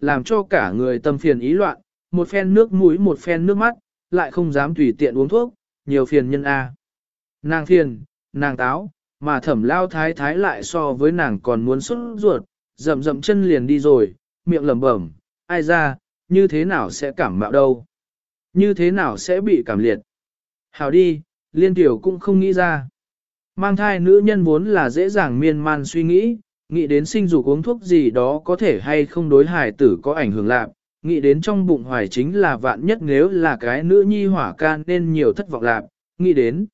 làm cho cả người tâm phiền ý loạn, một phen nước mũi một phen nước mắt, lại không dám tùy tiện uống thuốc, nhiều phiền nhân A. Nàng phiền, nàng táo, mà thẩm lao thái thái lại so với nàng còn muốn xuất ruột, rậm rậm chân liền đi rồi, miệng lẩm bẩm, ai ra, như thế nào sẽ cảm mạo đâu? Như thế nào sẽ bị cảm liệt? Hảo đi, liên tiểu cũng không nghĩ ra. Mang thai nữ nhân vốn là dễ dàng miên man suy nghĩ, nghĩ đến sinh dục uống thuốc gì đó có thể hay không đối hài tử có ảnh hưởng lạc, nghĩ đến trong bụng hoài chính là vạn nhất nếu là cái nữ nhi hỏa can nên nhiều thất vọng lạc, nghĩ đến.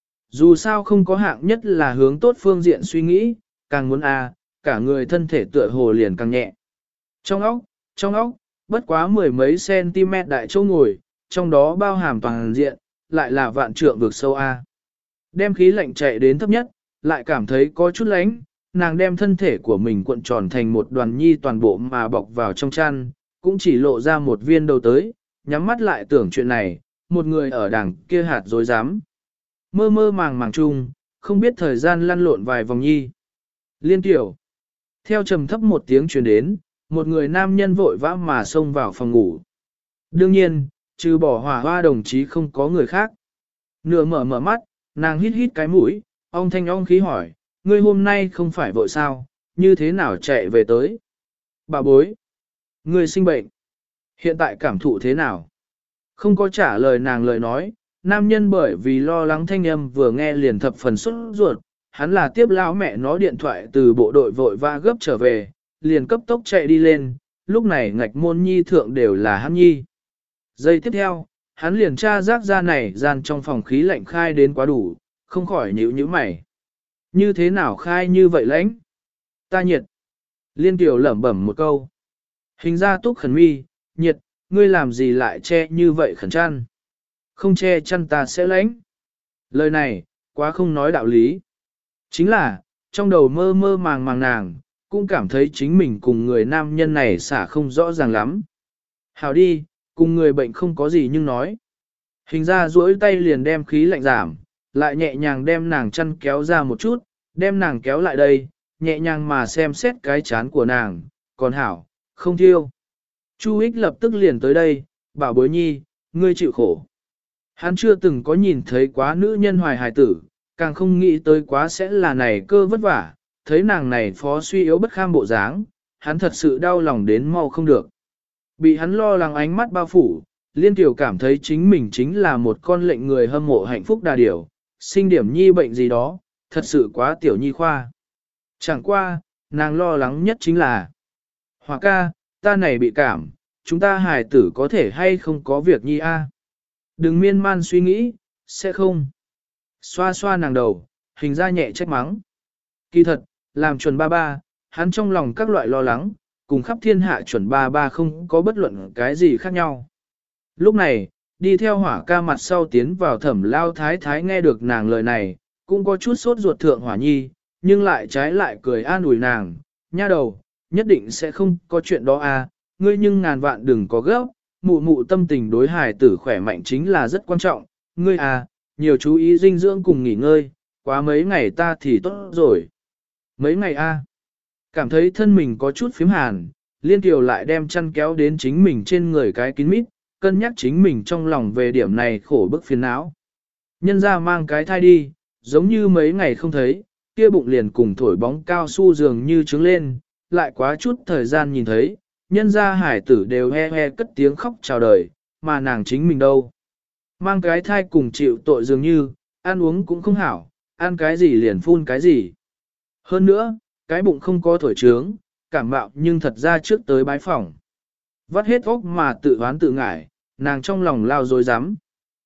Dù sao không có hạng nhất là hướng tốt phương diện suy nghĩ, càng muốn à, cả người thân thể tựa hồ liền càng nhẹ. Trong óc, trong óc, bất quá mười mấy cm đại châu ngồi, trong đó bao hàm toàn diện, lại là vạn trượng vực sâu A. Đem khí lạnh chạy đến thấp nhất, lại cảm thấy có chút lánh, nàng đem thân thể của mình cuộn tròn thành một đoàn nhi toàn bộ mà bọc vào trong chăn, cũng chỉ lộ ra một viên đầu tới, nhắm mắt lại tưởng chuyện này, một người ở đằng kia hạt dối dám. Mơ mơ màng màng chung, không biết thời gian lăn lộn vài vòng nhi. Liên tiểu. Theo trầm thấp một tiếng truyền đến, một người nam nhân vội vã mà xông vào phòng ngủ. Đương nhiên, trừ bỏ hỏa hoa đồng chí không có người khác. Nửa mở mở mắt, nàng hít hít cái mũi, ông thanh ong khí hỏi, ngươi hôm nay không phải vội sao, như thế nào chạy về tới? Bà bối, ngươi sinh bệnh, hiện tại cảm thụ thế nào? Không có trả lời nàng lời nói, nam nhân bởi vì lo lắng thanh âm vừa nghe liền thập phần xuất ruột, hắn là tiếp lão mẹ nó điện thoại từ bộ đội vội va gấp trở về, liền cấp tốc chạy đi lên, lúc này ngạch môn nhi thượng đều là hắn nhi. Giây tiếp theo, hắn liền tra rác ra này gian trong phòng khí lạnh khai đến quá đủ, không khỏi nhíu nhíu mày. Như thế nào khai như vậy lãnh? Ta nhiệt. Liên tiểu lẩm bẩm một câu. Hình ra túc khẩn mi, nhiệt, ngươi làm gì lại che như vậy khẩn chăn? Không che chăn ta sẽ lãnh. Lời này, quá không nói đạo lý. Chính là, trong đầu mơ mơ màng màng nàng, cũng cảm thấy chính mình cùng người nam nhân này xả không rõ ràng lắm. Hào đi, cùng người bệnh không có gì nhưng nói. Hình ra duỗi tay liền đem khí lạnh giảm, lại nhẹ nhàng đem nàng chăn kéo ra một chút, đem nàng kéo lại đây, nhẹ nhàng mà xem xét cái chán của nàng, còn hảo, không thiêu. Chu ích lập tức liền tới đây, bảo bối nhi, ngươi chịu khổ. Hắn chưa từng có nhìn thấy quá nữ nhân hoài hài tử, càng không nghĩ tới quá sẽ là này cơ vất vả, thấy nàng này phó suy yếu bất kham bộ dáng, hắn thật sự đau lòng đến mau không được. Bị hắn lo lắng ánh mắt bao phủ, Liên Tiểu cảm thấy chính mình chính là một con lệnh người hâm mộ hạnh phúc đà điểu, sinh điểm nhi bệnh gì đó, thật sự quá tiểu nhi khoa. Chẳng qua, nàng lo lắng nhất chính là Hòa ca, ta này bị cảm, chúng ta hài tử có thể hay không có việc nhi a? Đừng miên man suy nghĩ, sẽ không. Xoa xoa nàng đầu, hình ra nhẹ trách mắng. Kỳ thật, làm chuẩn ba ba, hắn trong lòng các loại lo lắng, cùng khắp thiên hạ chuẩn ba ba không có bất luận cái gì khác nhau. Lúc này, đi theo hỏa ca mặt sau tiến vào thẩm lao thái thái nghe được nàng lời này, cũng có chút sốt ruột thượng hỏa nhi, nhưng lại trái lại cười an ủi nàng, nha đầu, nhất định sẽ không có chuyện đó à, ngươi nhưng ngàn vạn đừng có gấp, mụ mụ tâm tình đối hài tử khỏe mạnh chính là rất quan trọng, ngươi à, nhiều chú ý dinh dưỡng cùng nghỉ ngơi, quá mấy ngày ta thì tốt rồi. Mấy ngày a, cảm thấy thân mình có chút phím hàn, Liên Kiều lại đem chăn kéo đến chính mình trên người cái kín mít, cân nhắc chính mình trong lòng về điểm này khổ bức phiền não. Nhân ra mang cái thai đi, giống như mấy ngày không thấy, kia bụng liền cùng thổi bóng cao su dường như trứng lên, lại quá chút thời gian nhìn thấy, nhân ra hải tử đều he he cất tiếng khóc chào đời, mà nàng chính mình đâu. Mang cái thai cùng chịu tội dường như, ăn uống cũng không hảo, ăn cái gì liền phun cái gì. Hơn nữa, cái bụng không có thổi trướng, cảm mạo nhưng thật ra trước tới bái phỏng. Vắt hết óc mà tự oán tự ngại, nàng trong lòng lao dối rắm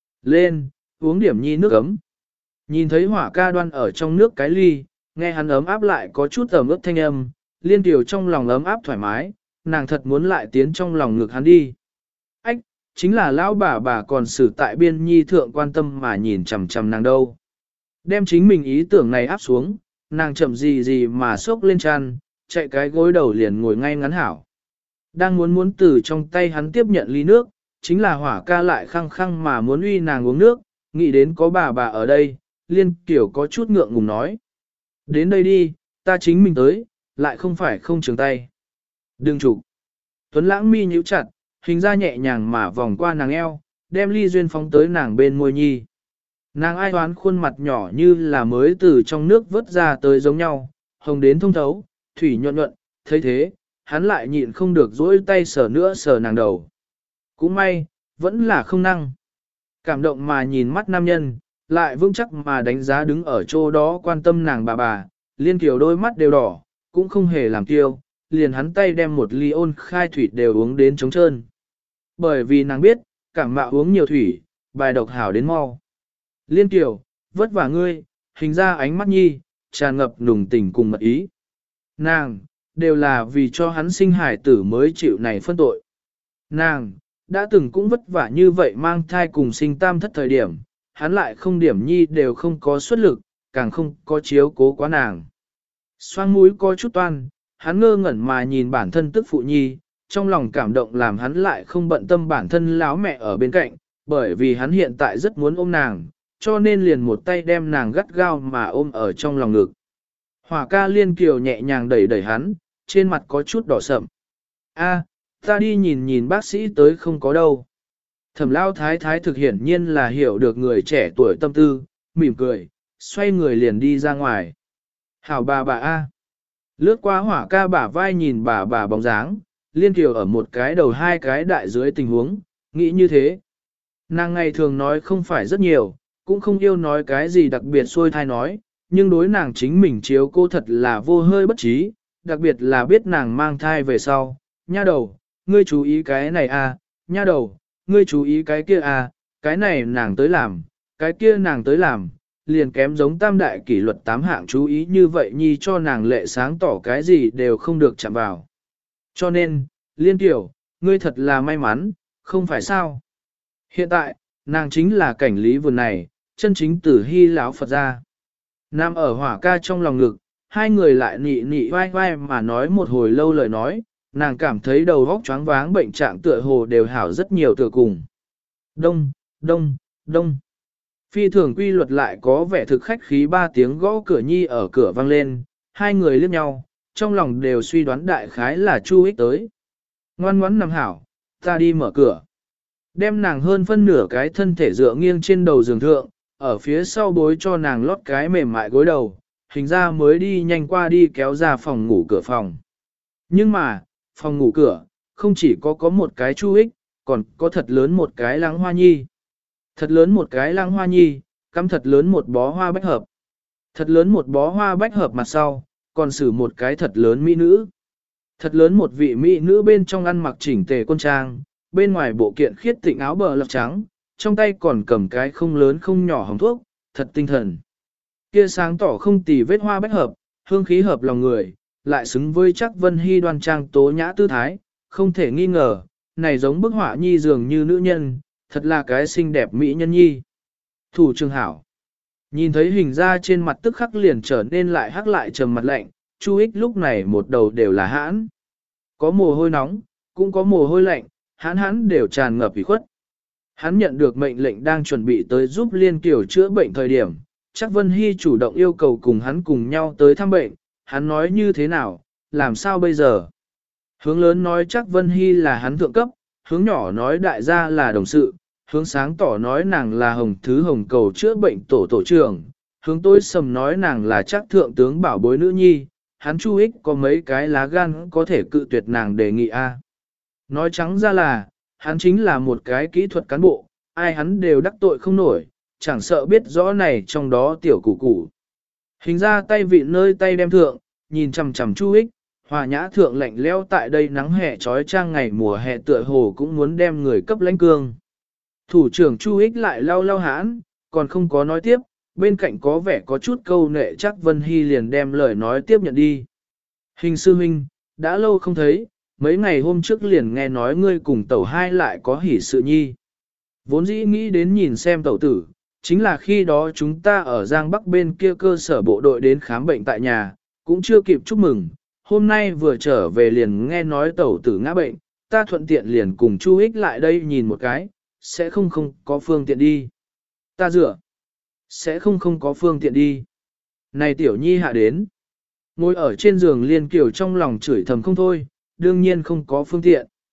Lên, uống điểm nhi nước ấm. Nhìn thấy hỏa ca đoan ở trong nước cái ly, nghe hắn ấm áp lại có chút ẩm ướt thanh âm, Liên Tiểu trong lòng ấm áp thoải mái, nàng thật muốn lại tiến trong lòng ngực hắn đi. Ách, chính là lão bà bà còn xử tại biên nhi thượng quan tâm mà nhìn chằm chằm nàng đâu. Đem chính mình ý tưởng này áp xuống, nàng chậm gì gì mà xốc lên chăn, chạy cái gối đầu liền ngồi ngay ngắn hảo. Đang muốn muốn từ trong tay hắn tiếp nhận ly nước, chính là hỏa ca lại khăng khăng mà muốn uy nàng uống nước, nghĩ đến có bà bà ở đây, Liên Kiểu có chút ngượng ngùng nói. Đến đây đi, ta chính mình tới, lại không phải không trường tay. Đừng chụp. Tuấn lãng mi nhíu chặt, hình ra nhẹ nhàng mà vòng qua nàng eo, đem ly duyên phóng tới nàng bên môi nhi. Nàng ai toán khuôn mặt nhỏ như là mới từ trong nước vớt ra tới giống nhau, hồng đến thông thấu, thủy nhuận nhuận, thấy thế, hắn lại nhịn không được dỗi tay sờ nữa sờ nàng đầu. Cũng may, vẫn là không năng. Cảm động mà nhìn mắt nam nhân, lại vững chắc mà đánh giá đứng ở chỗ đó quan tâm nàng bà bà, liên kiều đôi mắt đều đỏ, cũng không hề làm tiêu, liền hắn tay đem một ly ôn khai thủy đều uống đến trống trơn. Bởi vì nàng biết, cảm mạo uống nhiều thủy, bài độc hảo đến mau. Liên kiều, vất vả ngươi, hình ra ánh mắt nhi, tràn ngập nùng tình cùng mật ý. Nàng, đều là vì cho hắn sinh hải tử mới chịu này phân tội. Nàng, đã từng cũng vất vả như vậy mang thai cùng sinh tam thất thời điểm, hắn lại không điểm nhi đều không có xuất lực, càng không có chiếu cố quá nàng. Xoang mũi có chút toan, hắn ngơ ngẩn mà nhìn bản thân tức phụ nhi, trong lòng cảm động làm hắn lại không bận tâm bản thân láo mẹ ở bên cạnh, bởi vì hắn hiện tại rất muốn ôm nàng, cho nên liền một tay đem nàng gắt gao mà ôm ở trong lòng ngực. Hỏa ca liên kiều nhẹ nhàng đẩy đẩy hắn, trên mặt có chút đỏ sậm. A, ta đi nhìn nhìn bác sĩ tới không có đâu. Thẩm lao thái thái thực hiển nhiên là hiểu được người trẻ tuổi tâm tư, mỉm cười, xoay người liền đi ra ngoài. Hảo bà bà A. Lướt qua hỏa ca bả vai nhìn bà bà bóng dáng, liên kiều ở một cái đầu hai cái đại dưới tình huống, nghĩ như thế. Nàng ngày thường nói không phải rất nhiều, cũng không yêu nói cái gì đặc biệt xôi thai nói, nhưng đối nàng chính mình chiếu cô thật là vô hơi bất trí, đặc biệt là biết nàng mang thai về sau. Nha đầu, ngươi chú ý cái này à, nha đầu, ngươi chú ý cái kia à, cái này nàng tới làm, cái kia nàng tới làm, liền kém giống tam đại kỷ luật tám hạng chú ý như vậy nhi cho nàng lệ sáng tỏ cái gì đều không được chạm vào. Cho nên, liên tiểu, ngươi thật là may mắn, không phải sao. Hiện tại, nàng chính là cảnh lý vườn này, chân chính tử hy lão Phật ra. Nam ở hỏa ca trong lòng ngực, hai người lại nị nị vai vai mà nói một hồi lâu lời nói, nàng cảm thấy đầu óc choáng váng bệnh trạng tựa hồ đều hảo rất nhiều tựa cùng. Đông, đông, đông. Phi thường quy luật lại có vẻ thực khách khí ba tiếng gõ cửa nhi ở cửa vang lên, hai người liếc nhau, trong lòng đều suy đoán đại khái là Chu Ích tới. Ngoan ngoãn nằm hảo, ta đi mở cửa. Đem nàng hơn phân nửa cái thân thể dựa nghiêng trên đầu giường thượng, ở phía sau bối cho nàng lót cái mềm mại gối đầu, hình ra mới đi nhanh qua đi kéo ra phòng ngủ cửa phòng. Nhưng mà, phòng ngủ cửa, không chỉ có có một cái Chu Ích, còn có thật lớn một cái lăng hoa nhi. Thật lớn một cái lăng hoa nhi, cắm thật lớn một bó hoa bách hợp. Thật lớn một bó hoa bách hợp mặt sau, còn xử một cái thật lớn mỹ nữ. Thật lớn một vị mỹ nữ bên trong ăn mặc chỉnh tề quân trang, bên ngoài bộ kiện khiết tịnh áo bờ lọc trắng, trong tay còn cầm cái không lớn không nhỏ hồng thuốc, thật tinh thần. Kia sáng tỏ không tì vết hoa bách hợp, hương khí hợp lòng người, lại xứng với chắc Vân Hy đoan trang tố nhã tư thái, không thể nghi ngờ, này giống bức họa nhi dường như nữ nhân, thật là cái xinh đẹp mỹ nhân nhi. Thủ trường hảo. Nhìn thấy hình ra trên mặt tức khắc liền trở nên lại hắc lại trầm mặt lạnh, Chu Ích lúc này một đầu đều là hãn. Có mồ hôi nóng, cũng có mồ hôi lạnh, hãn hãn đều tràn ngập ủy khuất. Hắn nhận được mệnh lệnh đang chuẩn bị tới giúp Liên Kiều chữa bệnh thời điểm, chắc Vân Hy chủ động yêu cầu cùng hắn cùng nhau tới thăm bệnh, hắn nói như thế nào, làm sao bây giờ? Hướng lớn nói chắc Vân Hy là hắn thượng cấp, hướng nhỏ nói đại gia là đồng sự, hướng sáng tỏ nói nàng là hồng thứ hồng cầu chữa bệnh tổ tổ trưởng, hướng tối sầm nói nàng là chắc thượng tướng bảo bối nữ nhi, hắn Chu Ích có mấy cái lá gan có thể cự tuyệt nàng đề nghị a. Nói trắng ra là, hắn chính là một cái kỹ thuật cán bộ, ai hắn đều đắc tội không nổi, chẳng sợ biết rõ này trong đó tiểu củ củ. Hình ra tay vị nơi tay đem thượng, nhìn chằm chằm Chu Ích, hòa nhã thượng lạnh leo tại đây nắng hè trói trang ngày mùa hè tựa hồ cũng muốn đem người cấp lãnh cương. Thủ trưởng Chu Ích lại lau lau hãn, còn không có nói tiếp, bên cạnh có vẻ có chút câu nệ chắc Vân Hy liền đem lời nói tiếp nhận đi. Hình sư huynh, đã lâu không thấy, mấy ngày hôm trước liền nghe nói ngươi cùng tẩu hai lại có hỷ sự nhi. Vốn dĩ nghĩ đến nhìn xem tẩu tử, chính là khi đó chúng ta ở Giang Bắc bên kia cơ sở bộ đội đến khám bệnh tại nhà, cũng chưa kịp chúc mừng. Hôm nay vừa trở về liền nghe nói tẩu tử ngã bệnh, ta thuận tiện liền cùng Chu Ích lại đây nhìn một cái, sẽ không không có phương tiện đi. Ta dựa, sẽ không không có phương tiện đi. Này tiểu nhi hạ đến, ngồi ở trên giường Liên Kiều trong lòng chửi thầm không thôi, đương nhiên không có phương tiện.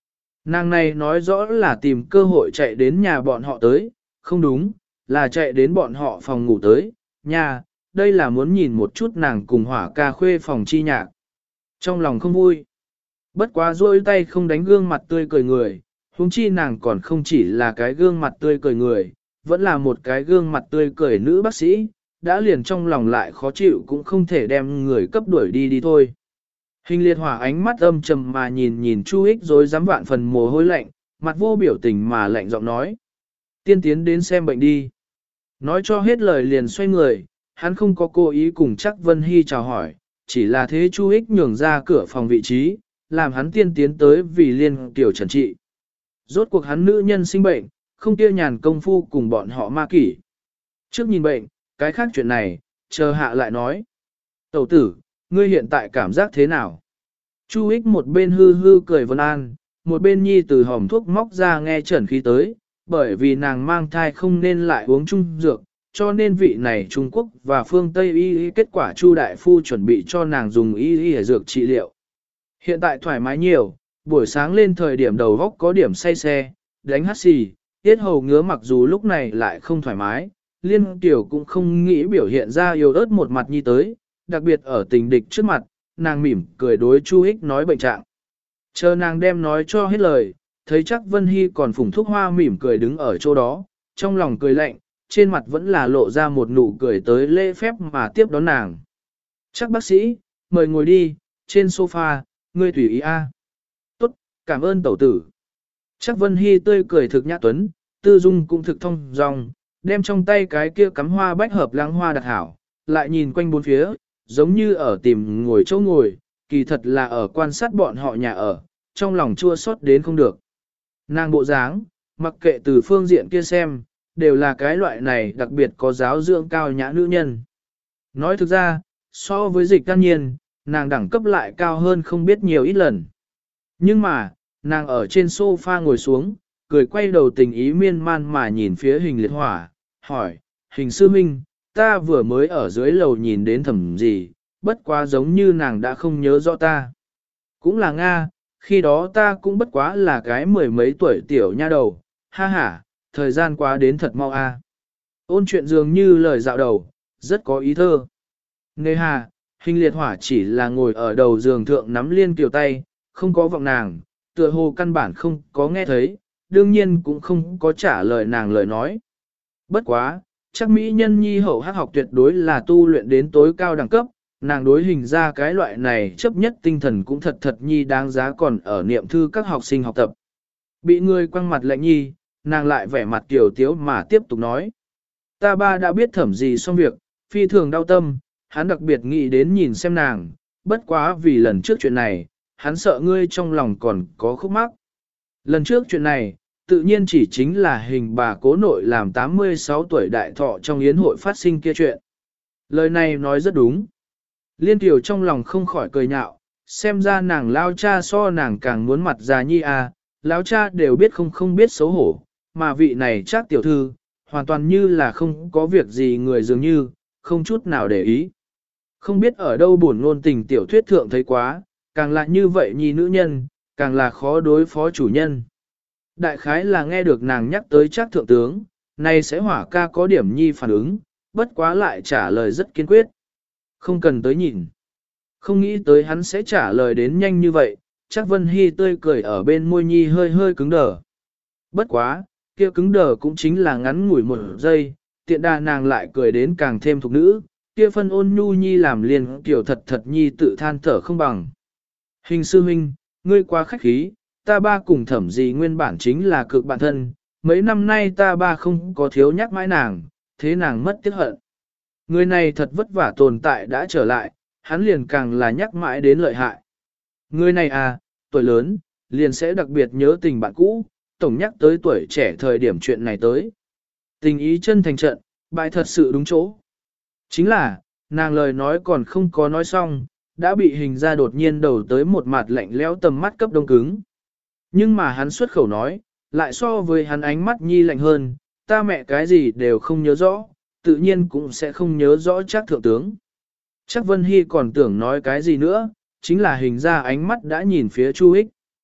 Nàng này nói rõ là tìm cơ hội chạy đến nhà bọn họ tới, không đúng, là chạy đến bọn họ phòng ngủ tới, nhà, đây là muốn nhìn một chút nàng cùng hỏa ca khuê phòng chi nhạc. Trong lòng không vui, bất quá rôi tay không đánh gương mặt tươi cười người, huống chi nàng còn không chỉ là cái gương mặt tươi cười người, vẫn là một cái gương mặt tươi cười nữ bác sĩ, đã liền trong lòng lại khó chịu cũng không thể đem người cấp đuổi đi đi thôi. Hình liệt hỏa ánh mắt âm trầm mà nhìn nhìn Chu Ích rồi dám vạn phần mồ hôi lạnh, mặt vô biểu tình mà lạnh giọng nói. Tiên tiến đến xem bệnh đi. Nói cho hết lời liền xoay người, hắn không có cố ý cùng chắc Vân Hy chào hỏi, chỉ là thế Chu Ích nhường ra cửa phòng vị trí, làm hắn tiên tiến tới vì liên tiểu trần trị. Rốt cuộc hắn nữ nhân sinh bệnh, không tiêu nhàn công phu cùng bọn họ ma kỷ. Trước nhìn bệnh, cái khác chuyện này, chờ hạ lại nói. Tẩu tử, ngươi hiện tại cảm giác thế nào? Chu Ích một bên hư hư cười vân an, một bên nhi từ hòm thuốc móc ra nghe trần khí tới, bởi vì nàng mang thai không nên lại uống chung dược, cho nên vị này Trung Quốc và phương Tây y y kết quả Chu đại phu chuẩn bị cho nàng dùng y y dược trị liệu. Hiện tại thoải mái nhiều, buổi sáng lên thời điểm đầu góc có điểm say xe, đánh hát xì, tiết hầu ngứa mặc dù lúc này lại không thoải mái, Liên Tiểu cũng không nghĩ biểu hiện ra yếu ớt một mặt nhi tới, đặc biệt ở tình địch trước mặt, nàng mỉm cười đối Chu Ích nói bệnh trạng. Chờ nàng đem nói cho hết lời, thấy chắc Vân Hy còn phủng thuốc hoa mỉm cười đứng ở chỗ đó, trong lòng cười lạnh, trên mặt vẫn là lộ ra một nụ cười tới lễ phép mà tiếp đón nàng. Chắc bác sĩ, mời ngồi đi, trên sofa, ngươi tùy ý a. Tốt, cảm ơn tẩu tử. Chắc Vân Hy tươi cười thực nhã tuấn, tư dung cũng thực thông dong, đem trong tay cái kia cắm hoa bách hợp lãng hoa đặt hảo, lại nhìn quanh bốn phía, giống như ở tìm ngồi chỗ ngồi, kỳ thật là ở quan sát bọn họ nhà ở, trong lòng chua xót đến không được. Nàng bộ dáng, mặc kệ từ phương diện kia xem, đều là cái loại này đặc biệt có giáo dưỡng cao nhã nữ nhân. Nói thực ra, so với dịch can nhiên, nàng đẳng cấp lại cao hơn không biết nhiều ít lần. Nhưng mà, nàng ở trên sofa ngồi xuống, cười quay đầu tình ý miên man mà nhìn phía hình liệt hỏa, hỏi, hình sư minh, ta vừa mới ở dưới lầu nhìn đến thẩm gì, bất quá giống như nàng đã không nhớ rõ ta. Cũng là Nga, khi đó ta cũng bất quá là cái mười mấy tuổi tiểu nha đầu, ha ha, thời gian quá đến thật mau a. Ôn chuyện dường như lời dạo đầu, rất có ý thơ. Nề hà, hình liệt hỏa chỉ là ngồi ở đầu giường thượng nắm liên kiều tay, không có vọng nàng, tựa hồ căn bản không có nghe thấy, đương nhiên cũng không có trả lời nàng lời nói. Bất quá, chắc mỹ nhân nhi hậu hắc học tuyệt đối là tu luyện đến tối cao đẳng cấp, nàng đối hình ra cái loại này chấp nhất tinh thần cũng thật thật nhi đáng giá còn ở niệm thư các học sinh học tập. Bị người quăng mặt lạnh nhi, nàng lại vẻ mặt tiểu tiếu mà tiếp tục nói. Ta ba đã biết thẩm gì xong việc, phi thường đau tâm, hắn đặc biệt nghĩ đến nhìn xem nàng, bất quá vì lần trước chuyện này, hắn sợ ngươi trong lòng còn có khúc mắc. Lần trước chuyện này, tự nhiên chỉ chính là hình bà cố nội làm tám mươi sáu tuổi đại thọ trong yến hội phát sinh kia chuyện. Lời này nói rất đúng. Liên tiểu trong lòng không khỏi cười nhạo, xem ra nàng lao cha so nàng càng muốn mặt già nhi à, lão cha đều biết không không biết xấu hổ, mà vị này chắc tiểu thư, hoàn toàn như là không có việc gì người dường như, không chút nào để ý. Không biết ở đâu buồn ngôn tình tiểu thuyết thượng thấy quá, càng là như vậy nhi nữ nhân, càng là khó đối phó chủ nhân. Đại khái là nghe được nàng nhắc tới chắc thượng tướng, nay sẽ hỏa ca có điểm nhi phản ứng, bất quá lại trả lời rất kiên quyết. Không cần tới nhìn. Không nghĩ tới hắn sẽ trả lời đến nhanh như vậy, chắc Vân Hy tươi cười ở bên môi nhi hơi hơi cứng đờ. Bất quá, kia cứng đờ cũng chính là ngắn ngủi một giây, tiện đà nàng lại cười đến càng thêm thục nữ, kia phân ôn nhu nhi làm liền kiểu thật thật nhi tự than thở không bằng. Hình sư huynh, ngươi quá khách khí, ta ba cùng thẩm gì nguyên bản chính là cực bạn thân, mấy năm nay ta ba không có thiếu nhắc mãi nàng, thế nàng mất tiếc hận. Người này thật vất vả tồn tại đã trở lại, hắn liền càng là nhắc mãi đến lợi hại. Người này à, tuổi lớn, liền sẽ đặc biệt nhớ tình bạn cũ, tổng nhắc tới tuổi trẻ thời điểm chuyện này tới. Tình ý chân thành trận, bại thật sự đúng chỗ. Chính là, nàng lời nói còn không có nói xong, đã bị hình ra đột nhiên đầu tới một mặt lạnh lẽo tầm mắt cấp đông cứng. Nhưng mà hắn xuất khẩu nói, lại so với hắn ánh mắt nhi lạnh hơn, ta mẹ cái gì đều không nhớ rõ, tự nhiên cũng sẽ không nhớ rõ chắc thượng tướng. Chắc Vân Hy còn tưởng nói cái gì nữa, chính là hình ra ánh mắt đã nhìn phía Chu Ích.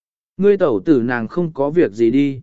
ngươi tẩu tử nàng không có việc gì đi.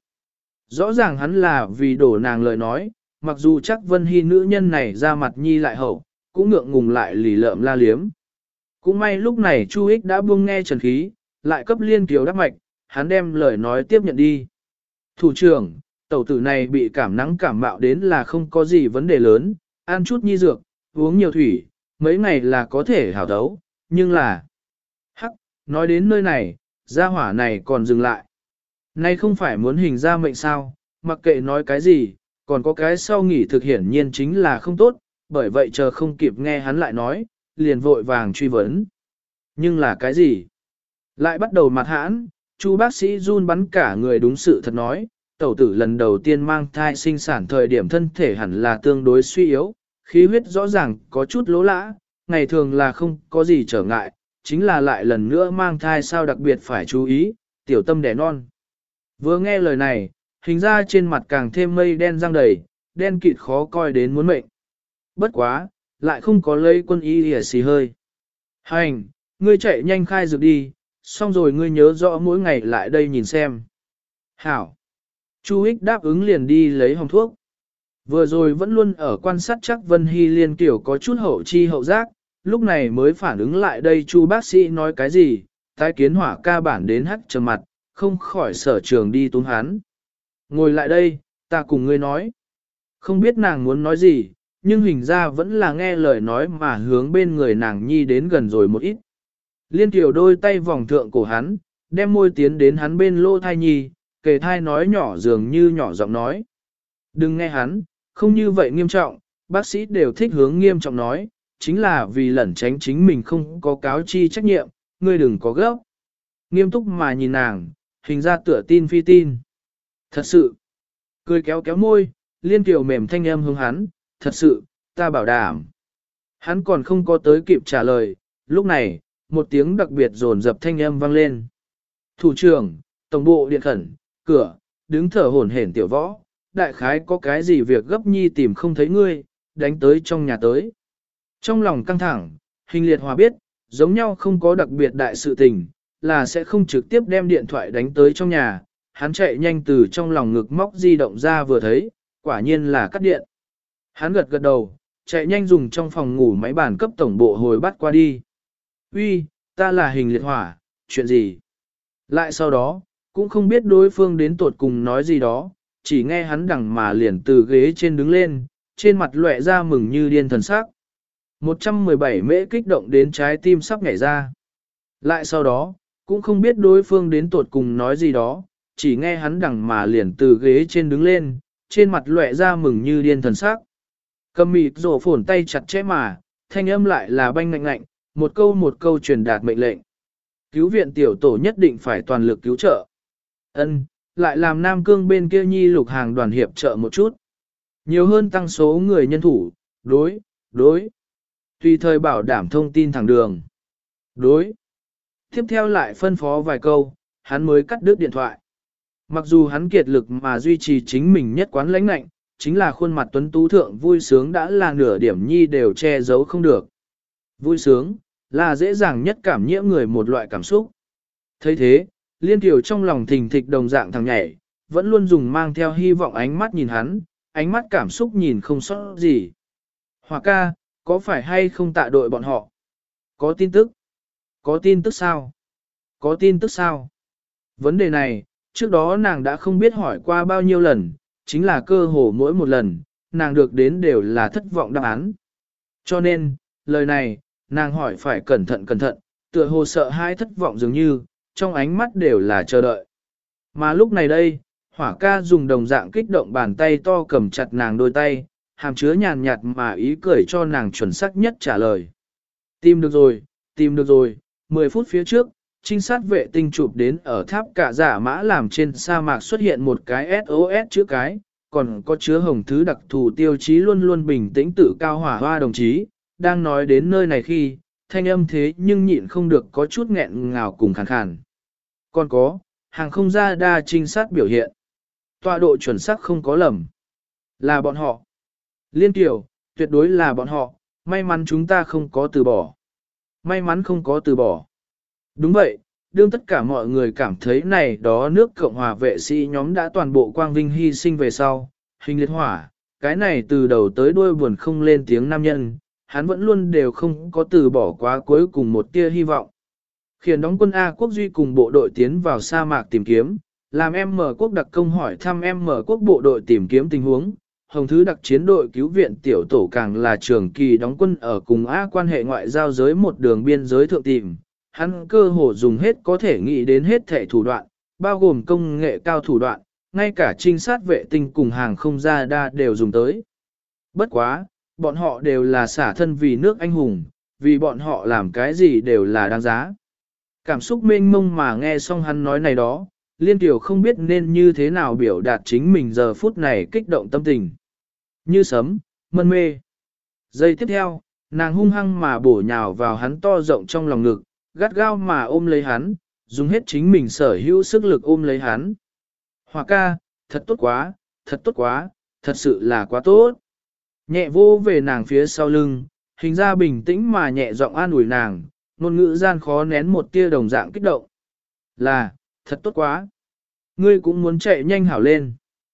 Rõ ràng hắn là vì đổ nàng lời nói, mặc dù chắc Vân Hy nữ nhân này ra mặt nhi lại hậu, cũng ngượng ngùng lại lì lợm la liếm. Cũng may lúc này Chu Ích đã buông nghe trần khí, lại cấp Liên Kiều đắc mạch, hắn đem lời nói tiếp nhận đi. Thủ trưởng, tẩu tử này bị cảm nắng cảm mạo đến là không có gì vấn đề lớn, ăn chút nhi dược, uống nhiều thủy, mấy ngày là có thể hảo đấu, nhưng là... Hắc, nói đến nơi này, gia hỏa này còn dừng lại. Nay không phải muốn hình ra mệnh sao, mặc kệ nói cái gì, còn có cái sau nghỉ thực hiển nhiên chính là không tốt, bởi vậy chờ không kịp nghe hắn lại nói, liền vội vàng truy vấn. Nhưng là cái gì? Lại bắt đầu mặt hãn, Chu bác sĩ run bắn cả người đúng sự thật nói, tẩu tử lần đầu tiên mang thai sinh sản thời điểm thân thể hẳn là tương đối suy yếu, khí huyết rõ ràng có chút lỗ lã, ngày thường là không có gì trở ngại, chính là lại lần nữa mang thai sao đặc biệt phải chú ý, tiểu tâm đẻ non. Vừa nghe lời này, hình ra trên mặt càng thêm mây đen răng đầy, đen kịt khó coi đến muốn mệnh. Bất quá, lại không có lấy quân y hỉa xì hơi. Hành, ngươi chạy nhanh khai dược đi, xong rồi ngươi nhớ rõ mỗi ngày lại đây nhìn xem. Hảo. Chu Ích đáp ứng liền đi lấy hồng thuốc. Vừa rồi vẫn luôn ở quan sát chắc Vân Hy Liên Kiểu có chút hậu chi hậu giác, lúc này mới phản ứng lại đây Chu bác sĩ nói cái gì, tái kiến hỏa ca bản đến hắc trầm mặt, không khỏi sở trường đi túm hắn. Ngồi lại đây, ta cùng ngươi nói. Không biết nàng muốn nói gì, nhưng hình ra vẫn là nghe lời nói mà hướng bên người nàng nhi đến gần rồi một ít. Liên Kiều đôi tay vòng thượng cổ hắn, đem môi tiến đến hắn bên lô thai nhi, kề thai nói nhỏ dường như nhỏ giọng nói. Đừng nghe hắn, không như vậy nghiêm trọng, bác sĩ đều thích hướng nghiêm trọng nói, chính là vì lẩn tránh chính mình không có cáo chi trách nhiệm, ngươi đừng có gấp. Nghiêm túc mà nhìn nàng, hình ra tựa tin phi tin. Thật sự, cười kéo kéo môi, Liên Kiều mềm thanh âm hướng hắn, thật sự, ta bảo đảm. Hắn còn không có tới kịp trả lời, lúc này, một tiếng đặc biệt dồn dập thanh âm vang lên. Thủ trưởng, tổng bộ điện khẩn, cửa, đứng thở hổn hển tiểu võ, đại khái có cái gì việc gấp nhi tìm không thấy ngươi, đánh tới trong nhà tới. Trong lòng căng thẳng, Hình Liệt Hòa biết, giống nhau không có đặc biệt đại sự tình, là sẽ không trực tiếp đem điện thoại đánh tới trong nhà. Hắn chạy nhanh từ trong lòng ngực móc di động ra vừa thấy, quả nhiên là cắt điện. Hắn gật gật đầu, chạy nhanh dùng trong phòng ngủ máy bàn cấp tổng bộ hồi bắt qua đi. Uy, ta là Hình Liệt Hỏa, chuyện gì? Lại sau đó, cũng không biết đối phương đến tột cùng nói gì đó, chỉ nghe hắn đằng mà liền từ ghế trên đứng lên, trên mặt lóe ra mừng như điên thần sắc. một trăm mười bảy mễ kích động đến trái tim sắp nhảy ra. Lại sau đó, cũng không biết đối phương đến tột cùng nói gì đó, chỉ nghe hắn đằng mà liền từ ghế trên đứng lên, trên mặt lóe ra mừng như điên thần sắc. Cầm mịt rổ phổn tay chặt chẽ mà, thanh âm lại là banh ngạnh ngạnh, một câu một câu truyền đạt mệnh lệnh. Cứu viện tiểu tổ nhất định phải toàn lực cứu trợ. Ân, lại làm Nam Cương bên kia nhi lục hàng đoàn hiệp trợ một chút. Nhiều hơn tăng số người nhân thủ, đối, đối. Tùy thời bảo đảm thông tin thẳng đường. Đối. Tiếp theo lại phân phó vài câu, hắn mới cắt đứt điện thoại. Mặc dù hắn kiệt lực mà duy trì chính mình nhất quán lãnh lạnh, chính là khuôn mặt tuấn tú thượng vui sướng đã là nửa điểm nhi đều che giấu không được. Vui sướng, là dễ dàng nhất cảm nhiễm người một loại cảm xúc. thấy thế, Liên Kiều trong lòng thình thịch đồng dạng thằng nhảy, vẫn luôn dùng mang theo hy vọng ánh mắt nhìn hắn, ánh mắt cảm xúc nhìn không sót gì. Hòa ca, có phải hay không tạ đội bọn họ? Có tin tức? Có tin tức sao? Có tin tức sao? Vấn đề này, trước đó nàng đã không biết hỏi qua bao nhiêu lần, chính là cơ hồ mỗi một lần, nàng được đến đều là thất vọng đáp án. Cho nên, lời này, nàng hỏi phải cẩn thận cẩn thận, tựa hồ sợ hai thất vọng dường như, trong ánh mắt đều là chờ đợi. Mà lúc này đây, Hỏa ca dùng đồng dạng kích động bàn tay to cầm chặt nàng đôi tay, hàm chứa nhàn nhạt mà ý cười cho nàng chuẩn xác nhất trả lời. Tìm được rồi, tìm được rồi, mười phút phía trước, trinh sát vệ tinh chụp đến ở tháp cả giả mã làm trên sa mạc xuất hiện một cái ét o ét chữ cái, còn có chứa hồng thứ đặc thù tiêu chí luôn luôn bình tĩnh tự cao hỏa hoa đồng chí, đang nói đến nơi này khi, thanh âm thế nhưng nhịn không được có chút nghẹn ngào cùng khàn khàn. Còn có, hàng không ra đa trinh sát biểu hiện. Tọa độ chuẩn xác không có lầm. Là bọn họ. Liên Kiều, tuyệt đối là bọn họ, may mắn chúng ta không có từ bỏ. May mắn không có từ bỏ. Đúng vậy, đương tất cả mọi người cảm thấy này đó nước Cộng hòa vệ sĩ nhóm đã toàn bộ quang vinh hy sinh về sau, hình liệt hỏa, cái này từ đầu tới đuôi buồn không lên tiếng nam nhân, hắn vẫn luôn đều không có từ bỏ quá cuối cùng một tia hy vọng. Khiển đóng quân A quốc duy cùng bộ đội tiến vào sa mạc tìm kiếm, làm em mở quốc đặc công hỏi thăm em mở quốc bộ đội tìm kiếm tình huống, hồng thứ đặc chiến đội cứu viện tiểu tổ càng là trường kỳ đóng quân ở cùng A quan hệ ngoại giao giới một đường biên giới thượng tìm, hắn cơ hồ dùng hết có thể nghĩ đến hết thể thủ đoạn, bao gồm công nghệ cao thủ đoạn, ngay cả trinh sát vệ tinh cùng hàng không gia đa đều dùng tới. Bất quá, bọn họ đều là xả thân vì nước anh hùng, vì bọn họ làm cái gì đều là đáng giá. Cảm xúc mênh mông mà nghe xong hắn nói này đó, Liên Tiểu không biết nên như thế nào biểu đạt chính mình giờ phút này kích động tâm tình. Như sấm, mân mê. Giây tiếp theo, nàng hung hăng mà bổ nhào vào hắn to rộng trong lòng ngực, gắt gao mà ôm lấy hắn, dùng hết chính mình sở hữu sức lực ôm lấy hắn. Hòa ca, thật tốt quá, thật tốt quá, thật sự là quá tốt. Nhẹ vô về nàng phía sau lưng, hình ra bình tĩnh mà nhẹ giọng an ủi nàng, ngôn ngữ gian khó nén một tia đồng dạng kích động. Là, thật tốt quá. Ngươi cũng muốn chạy nhanh hảo lên.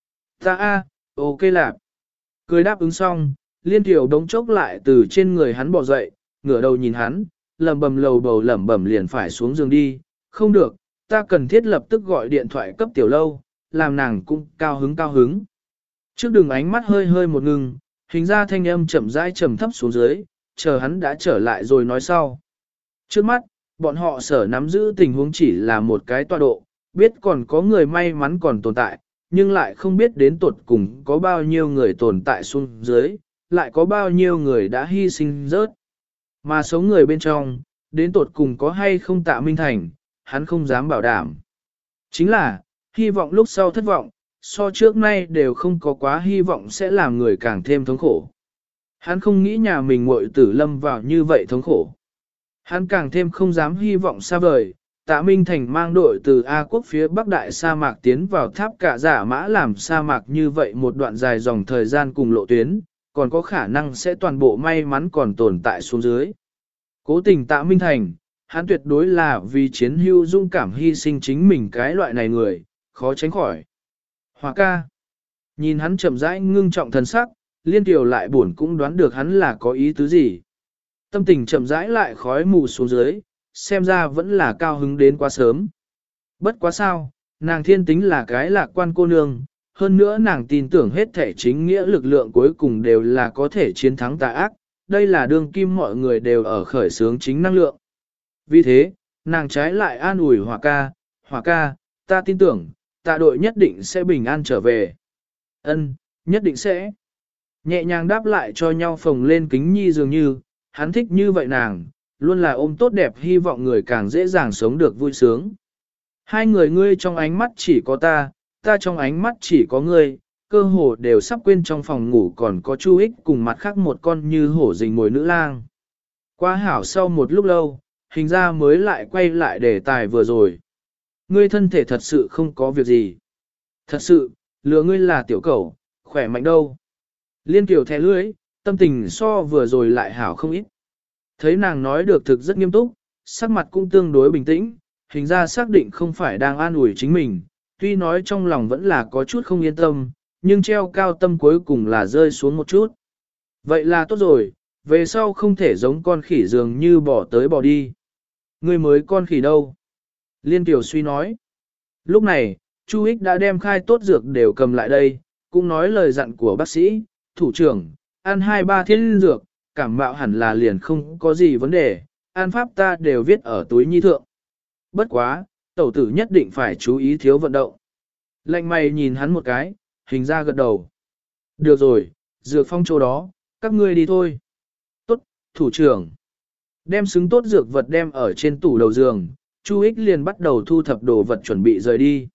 Ta a, ok lạp. Cười đáp ứng xong, Liên Tiểu đống chốc lại từ trên người hắn bò dậy, ngửa đầu nhìn hắn, lầm bầm lầu bầu lẩm bẩm liền phải xuống giường đi. Không được, ta cần thiết lập tức gọi điện thoại cấp Tiểu Lâu, làm nàng cũng cao hứng cao hứng. Trước đường ánh mắt hơi hơi một ngừng, hình ra thanh âm chậm rãi trầm thấp xuống dưới, chờ hắn đã trở lại rồi nói sau. Trước mắt, bọn họ sở nắm giữ tình huống chỉ là một cái tọa độ, biết còn có người may mắn còn tồn tại, nhưng lại không biết đến tột cùng có bao nhiêu người tồn tại xuống dưới, lại có bao nhiêu người đã hy sinh rớt. Mà số người bên trong, đến tột cùng có hay không Tạ Minh Thành, hắn không dám bảo đảm. Chính là, hy vọng lúc sau thất vọng, so trước nay đều không có quá hy vọng sẽ làm người càng thêm thống khổ. Hắn không nghĩ nhà mình muội tử lâm vào như vậy thống khổ. Hắn càng thêm không dám hy vọng xa vời, Tạ Minh Thành mang đội từ A quốc phía Bắc Đại sa mạc tiến vào tháp cả giả mã làm sa mạc như vậy một đoạn dài dòng thời gian cùng lộ tuyến, còn có khả năng sẽ toàn bộ may mắn còn tồn tại xuống dưới. Cố tình Tạ Minh Thành, hắn tuyệt đối là vì chiến hữu dung cảm hy sinh chính mình cái loại này người, khó tránh khỏi. Hòa ca, nhìn hắn chậm rãi ngưng trọng thần sắc, Liên Tiểu lại buồn cũng đoán được hắn là có ý tứ gì. Tâm tình chậm rãi lại khói mù xuống dưới, xem ra vẫn là cao hứng đến quá sớm. Bất quá sao, nàng thiên tính là cái lạc quan cô nương, hơn nữa nàng tin tưởng hết thể chính nghĩa lực lượng cuối cùng đều là có thể chiến thắng tà ác, đây là đương kim mọi người đều ở khởi xướng chính năng lượng. Vì thế, nàng trái lại an ủi Hòa ca, Hòa ca, ta tin tưởng, tạ đội nhất định sẽ bình an trở về. Ân, nhất định sẽ. Nhẹ nhàng đáp lại cho nhau phồng lên kính nhi dường như, hắn thích như vậy nàng, luôn là ôm tốt đẹp hy vọng người càng dễ dàng sống được vui sướng. Hai người ngươi trong ánh mắt chỉ có ta, ta trong ánh mắt chỉ có ngươi, cơ hồ đều sắp quên trong phòng ngủ còn có Chu Ích cùng mặt khác một con như hổ rình mồi nữ lang. Qua hảo sau một lúc lâu, hình ra mới lại quay lại đề tài vừa rồi. Ngươi thân thể thật sự không có việc gì. Thật sự, lừa ngươi là tiểu cẩu, khỏe mạnh đâu. Liên Kiều thẻ lưỡi, tâm tình so vừa rồi lại hảo không ít. Thấy nàng nói được thực rất nghiêm túc, sắc mặt cũng tương đối bình tĩnh, hình ra xác định không phải đang an ủi chính mình, tuy nói trong lòng vẫn là có chút không yên tâm, nhưng treo cao tâm cuối cùng là rơi xuống một chút. Vậy là tốt rồi, về sau không thể giống con khỉ dường như bỏ tới bỏ đi. Ngươi mới con khỉ đâu? Liên Kiều suy nói. Lúc này, Chu Ích đã đem khai tốt dược đều cầm lại đây, cũng nói lời dặn của bác sĩ, thủ trưởng, ăn hai ba thiên dược, cảm mạo hẳn là liền không có gì vấn đề, an pháp ta đều viết ở túi nhi thượng. Bất quá, tẩu tử nhất định phải chú ý thiếu vận động. Lạnh mày nhìn hắn một cái, hình ra gật đầu. Được rồi, dược phong chỗ đó, các ngươi đi thôi. Tốt, thủ trưởng. Đem xứng tốt dược vật đem ở trên tủ đầu giường, Chu Ích liền bắt đầu thu thập đồ vật chuẩn bị rời đi.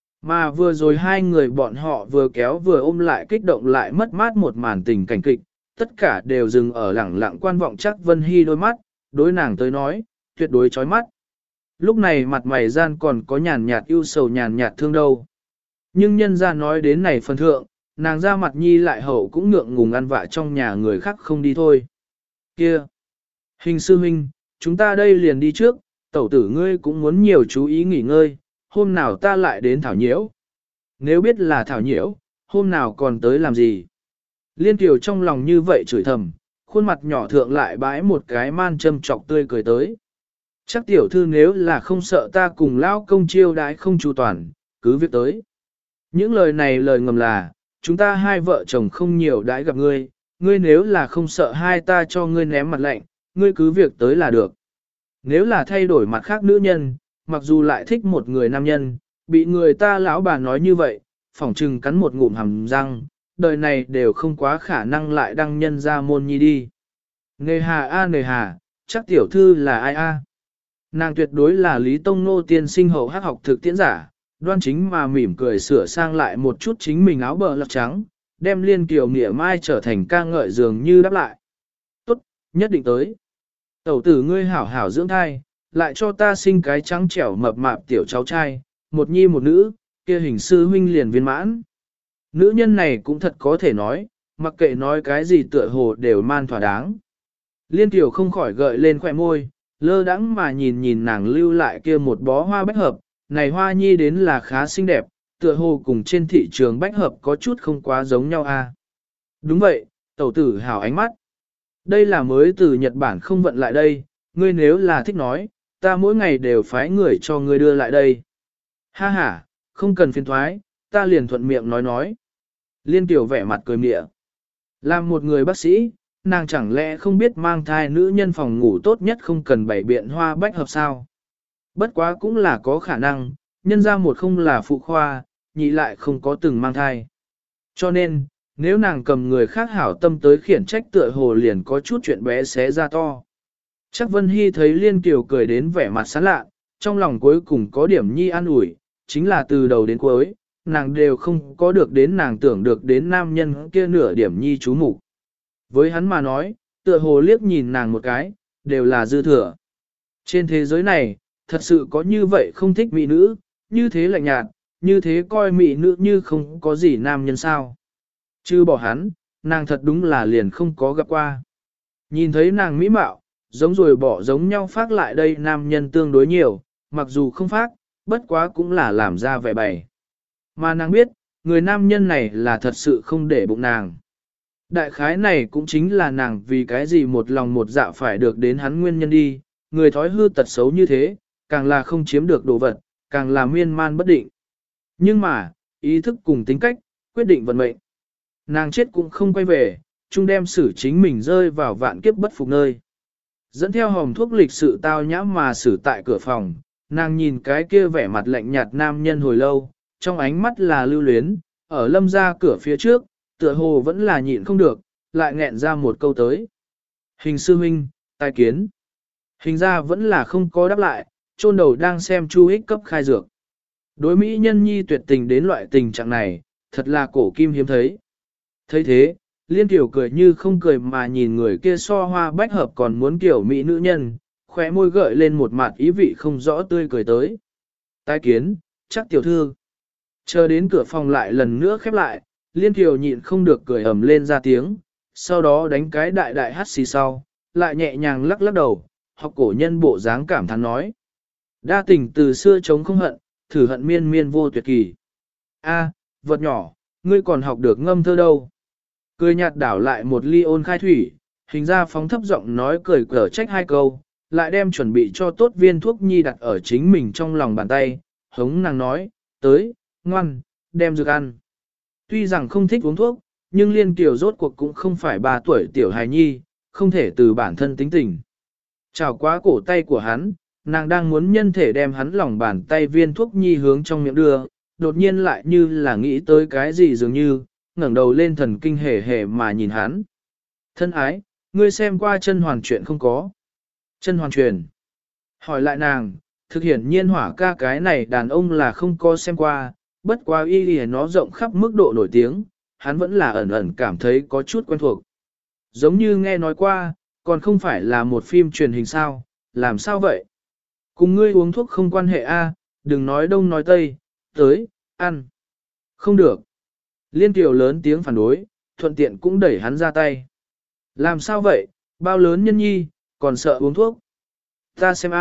Mà vừa rồi hai người bọn họ vừa kéo vừa ôm lại kích động lại mất mát một màn tình cảnh kịch, tất cả đều dừng ở lẳng lặng quan vọng chắc Vân Hy đôi mắt, đối nàng tới nói, tuyệt đối chói mắt. Lúc này mặt mày gian còn có nhàn nhạt ưu sầu nhàn nhạt thương đâu. Nhưng nhân ra nói đến này phần thượng, nàng ra mặt nhi lại hậu cũng ngượng ngùng ăn vạ trong nhà người khác không đi thôi. Kia! Hình sư huynh, chúng ta đây liền đi trước, Tẩu tử ngươi cũng muốn nhiều chú ý nghỉ ngơi, hôm nào ta lại đến thảo nhiễu. Nếu biết là thảo nhiễu, hôm nào còn tới làm gì? Liên Kiều trong lòng như vậy chửi thầm, khuôn mặt nhỏ thượng lại bãi một cái man châm chọc tươi cười tới. Chắc tiểu thư nếu là không sợ ta cùng lao công chiêu đãi không chu toàn, cứ việc tới. Những lời này lời ngầm là, chúng ta hai vợ chồng không nhiều đãi gặp ngươi, ngươi nếu là không sợ hai ta cho ngươi ném mặt lạnh, ngươi cứ việc tới là được. Nếu là thay đổi mặt khác nữ nhân, mặc dù lại thích một người nam nhân, bị người ta lão bà nói như vậy, phỏng trừng cắn một ngụm hàm răng, đời này đều không quá khả năng lại đăng nhân ra môn nhi đi. Nề hà a nề hà, chắc tiểu thư là ai a? Nàng tuyệt đối là Lý Tông Nô tiên sinh hậu hắc học thực tiễn giả, đoan chính mà mỉm cười sửa sang lại một chút chính mình áo bờ lọc trắng, đem Liên Kiều mỉa mai trở thành ca ngợi dường như đáp lại. Tốt, nhất định tới. Tẩu tử ngươi hảo hảo dưỡng thai, lại cho ta sinh cái trắng trẻo mập mạp tiểu cháu trai, một nhi một nữ, kia hình sư huynh liền viên mãn. Nữ nhân này cũng thật có thể nói, mặc kệ nói cái gì tựa hồ đều man thỏa đáng. Liên Kiều không khỏi gợi lên khỏe môi, lơ đãng mà nhìn nhìn nàng lưu lại kia một bó hoa bách hợp, này hoa nhi đến là khá xinh đẹp, tựa hồ cùng trên thị trường bách hợp có chút không quá giống nhau a. À. Đúng vậy, tẩu tử hảo ánh mắt. Đây là mới từ Nhật Bản không vận lại đây, ngươi nếu là thích nói, ta mỗi ngày đều phái người cho ngươi đưa lại đây. Ha ha, không cần phiền thoái, ta liền thuận miệng nói nói. Liên Tiểu vẻ mặt cười mịa. Làm một người bác sĩ, nàng chẳng lẽ không biết mang thai nữ nhân phòng ngủ tốt nhất không cần bảy biện hoa bách hợp sao? Bất quá cũng là có khả năng, nhân ra một không là phụ khoa, nhị lại không có từng mang thai. Cho nên, nếu nàng cầm người khác hảo tâm tới khiển trách tựa hồ liền có chút chuyện bé xé ra to. Chắc Vân Hy thấy Liên Kiều cười đến vẻ mặt sán lạ, trong lòng cuối cùng có điểm nhi an ủi, chính là từ đầu đến cuối, nàng đều không có được đến nàng tưởng được đến nam nhân kia nửa điểm nhi chú mục. Với hắn mà nói, tựa hồ liếc nhìn nàng một cái, đều là dư thừa. Trên thế giới này, thật sự có như vậy không thích mỹ nữ, như thế lạnh nhạt, như thế coi mỹ nữ như không có gì nam nhân sao. Chứ bỏ hắn, nàng thật đúng là liền không có gặp qua. Nhìn thấy nàng mỹ mạo, giống rồi bỏ giống nhau phát lại đây nam nhân tương đối nhiều, mặc dù không phát, bất quá cũng là làm ra vẻ bày. Mà nàng biết, người nam nhân này là thật sự không để bụng nàng. Đại khái này cũng chính là nàng vì cái gì một lòng một dạ phải được đến hắn nguyên nhân đi, người thói hư tật xấu như thế, càng là không chiếm được đồ vật, càng là miên man bất định. Nhưng mà, ý thức cùng tính cách, quyết định vận mệnh. Nàng chết cũng không quay về, chung đem xử chính mình rơi vào vạn kiếp bất phục nơi. Dẫn theo hòm thuốc lịch sự tao nhã mà xử tại cửa phòng, nàng nhìn cái kia vẻ mặt lạnh nhạt nam nhân hồi lâu, trong ánh mắt là lưu luyến, ở lâm ra cửa phía trước, tựa hồ vẫn là nhịn không được, lại nghẹn ra một câu tới. Hình sư huynh, tai kiến. Hình ra vẫn là không có đáp lại, chôn đầu đang xem chu ích cấp khai dược. Đối mỹ nhân nhi tuyệt tình đến loại tình trạng này, thật là cổ kim hiếm thấy. thấy thế, Liên Tiểu cười như không cười mà nhìn người kia so hoa bách hợp còn muốn kiểu mỹ nữ nhân, khóe môi gợi lên một mặt ý vị không rõ tươi cười tới. Tai kiến, chắc tiểu thư. Chờ đến cửa phòng lại lần nữa khép lại, Liên Tiểu nhịn không được cười ầm lên ra tiếng, sau đó đánh cái đại đại hát xì sau, lại nhẹ nhàng lắc lắc đầu, học cổ nhân bộ dáng cảm thán nói. Đa tình từ xưa chống không hận, thử hận miên miên vô tuyệt kỳ. A, vật nhỏ, ngươi còn học được ngâm thơ đâu. Cười nhạt đảo lại một ly ôn khai thủy, hình ra phóng thấp giọng nói cười cở trách hai câu, lại đem chuẩn bị cho tốt viên thuốc nhi đặt ở chính mình trong lòng bàn tay, hống nàng nói, tới, ngoan, đem dược ăn. Tuy rằng không thích uống thuốc, nhưng Liên Kiều rốt cuộc cũng không phải ba tuổi tiểu hài nhi, không thể từ bản thân tính tình. Chào quá cổ tay của hắn, nàng đang muốn nhân thể đem hắn lòng bàn tay viên thuốc nhi hướng trong miệng đưa, đột nhiên lại như là nghĩ tới cái gì dường như, ngẩng đầu lên thần kinh hề hề mà nhìn hắn. Thân ái, ngươi xem qua chân hoàn chuyện không có. Chân hoàn truyền. Hỏi lại nàng, thực hiện nhiên hỏa ca cái này đàn ông là không có xem qua, bất quá y lìa nó rộng khắp mức độ nổi tiếng, hắn vẫn là ẩn ẩn cảm thấy có chút quen thuộc. Giống như nghe nói qua, còn không phải là một phim truyền hình sao, làm sao vậy? Cùng ngươi uống thuốc không quan hệ a, đừng nói đông nói tây, tới, ăn. Không được. Liên Kiều lớn tiếng phản đối, thuận tiện cũng đẩy hắn ra tay. Làm sao vậy, bao lớn nhân nhi, còn sợ uống thuốc. Ta xem a,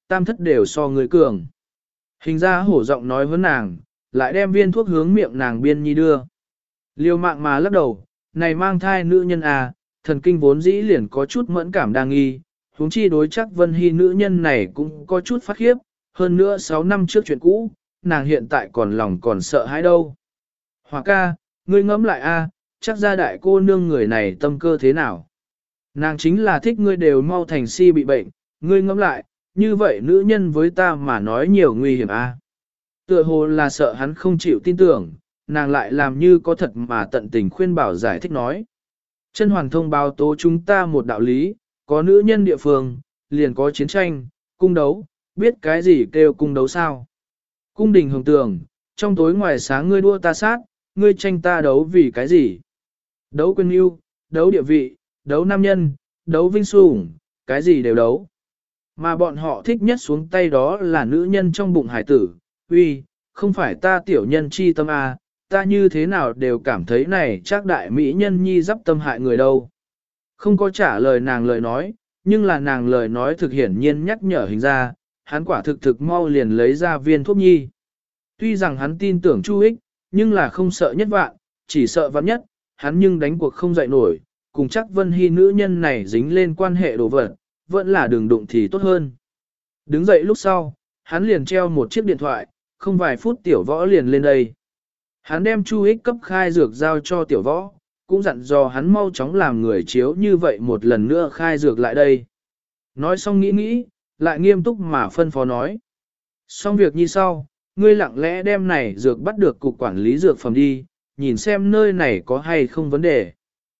tam thất đều so người cường. Hình ra hổ giọng nói với nàng, lại đem viên thuốc hướng miệng nàng biên nhi đưa. Liêu mạng mà lắc đầu, này mang thai nữ nhân à, thần kinh vốn dĩ liền có chút mẫn cảm đa nghi, huống chi đối chắc Vân Hy nữ nhân này cũng có chút phát khiếp, hơn nữa sáu năm trước chuyện cũ, nàng hiện tại còn lòng còn sợ hãi đâu. Hòa ca, ngươi ngẫm lại a, chắc ra đại cô nương người này tâm cơ thế nào. Nàng chính là thích ngươi đều mau thành si bị bệnh, ngươi ngẫm lại, như vậy nữ nhân với ta mà nói nhiều nguy hiểm a. Tựa hồ là sợ hắn không chịu tin tưởng, nàng lại làm như có thật mà tận tình khuyên bảo giải thích nói. Chân hoàn thông báo tố chúng ta một đạo lý, có nữ nhân địa phương, liền có chiến tranh, cung đấu, biết cái gì kêu cung đấu sao. Cung đình hồng tường, trong tối ngoài sáng ngươi đua ta sát, ngươi tranh ta đấu vì cái gì? Đấu quyền yêu, đấu địa vị, đấu nam nhân, đấu vinh sủng, cái gì đều đấu. Mà bọn họ thích nhất xuống tay đó là nữ nhân trong bụng hải tử, uy, không phải ta tiểu nhân chi tâm à, ta như thế nào đều cảm thấy này chắc đại mỹ nhân nhi dắp tâm hại người đâu. Không có trả lời nàng lời nói, nhưng là nàng lời nói thực hiển nhiên nhắc nhở hình ra, hắn quả thực thực mau liền lấy ra viên thuốc nhi. Tuy rằng hắn tin tưởng Chu Ích, nhưng là không sợ nhất vạn, chỉ sợ vạn nhất, hắn nhưng đánh cuộc không dậy nổi, cùng chắc Vân Hy nữ nhân này dính lên quan hệ đồ vật, vẫn là đường đụng thì tốt hơn. Đứng dậy lúc sau, hắn liền treo một chiếc điện thoại, không vài phút tiểu võ liền lên đây. Hắn đem Chu Ích cấp khai dược giao cho tiểu võ, cũng dặn dò hắn mau chóng làm người chiếu như vậy một lần nữa khai dược lại đây. Nói xong nghĩ nghĩ, lại nghiêm túc mà phân phó nói. Xong việc như sau, ngươi lặng lẽ đem này dược bắt được cục quản lý dược phẩm đi, nhìn xem nơi này có hay không vấn đề.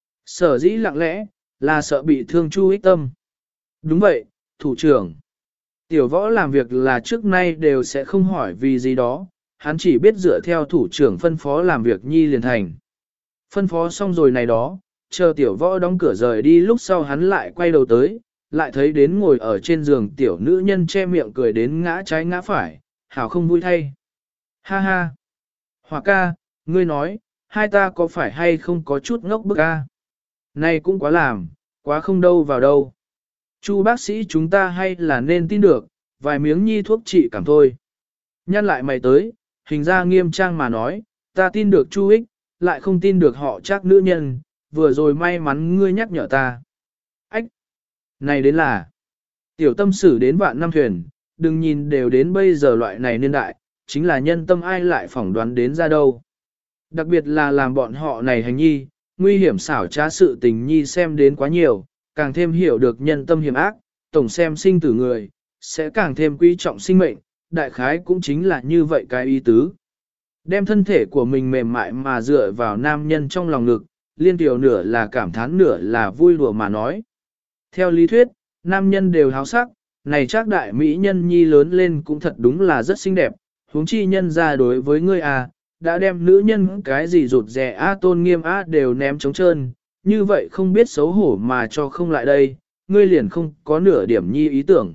Sở dĩ lặng lẽ, là sợ bị thương Chu Ích tâm. Đúng vậy, thủ trưởng. Tiểu võ làm việc là trước nay đều sẽ không hỏi vì gì đó, hắn chỉ biết dựa theo thủ trưởng phân phó làm việc nhi liền thành. Phân phó xong rồi này đó, chờ tiểu võ đóng cửa rời đi lúc sau hắn lại quay đầu tới, lại thấy đến ngồi ở trên giường tiểu nữ nhân che miệng cười đến ngã trái ngã phải, hảo không vui thay. Ha ha! Hòa ca, ngươi nói, hai ta có phải hay không có chút ngốc bức ca? Này cũng quá làm, quá không đâu vào đâu. Chu bác sĩ chúng ta hay là nên tin được, vài miếng nhi thuốc trị cảm thôi. Nhăn lại mày tới, hình ra nghiêm trang mà nói, ta tin được Chu Ích, lại không tin được họ chắc nữ nhân, vừa rồi may mắn ngươi nhắc nhở ta. Ách! Này đến là, tiểu tâm sử đến vạn năm thuyền, đừng nhìn đều đến bây giờ loại này niên đại, chính là nhân tâm ai lại phỏng đoán đến ra đâu. Đặc biệt là làm bọn họ này hành nhi, nguy hiểm xảo trá sự tình nhi xem đến quá nhiều, càng thêm hiểu được nhân tâm hiểm ác, tổng xem sinh tử người, sẽ càng thêm quý trọng sinh mệnh, đại khái cũng chính là như vậy cái ý tứ. Đem thân thể của mình mềm mại mà dựa vào nam nhân trong lòng ngực, liên tiểu nửa là cảm thán nửa là vui đùa mà nói. Theo lý thuyết, nam nhân đều háo sắc, này chắc đại mỹ nhân nhi lớn lên cũng thật đúng là rất xinh đẹp, huống chi nhân ra đối với ngươi à, đã đem nữ nhân cái gì rụt rè a tôn nghiêm a đều ném trống trơn, như vậy không biết xấu hổ mà cho không lại đây, ngươi liền không có nửa điểm nhi ý tưởng.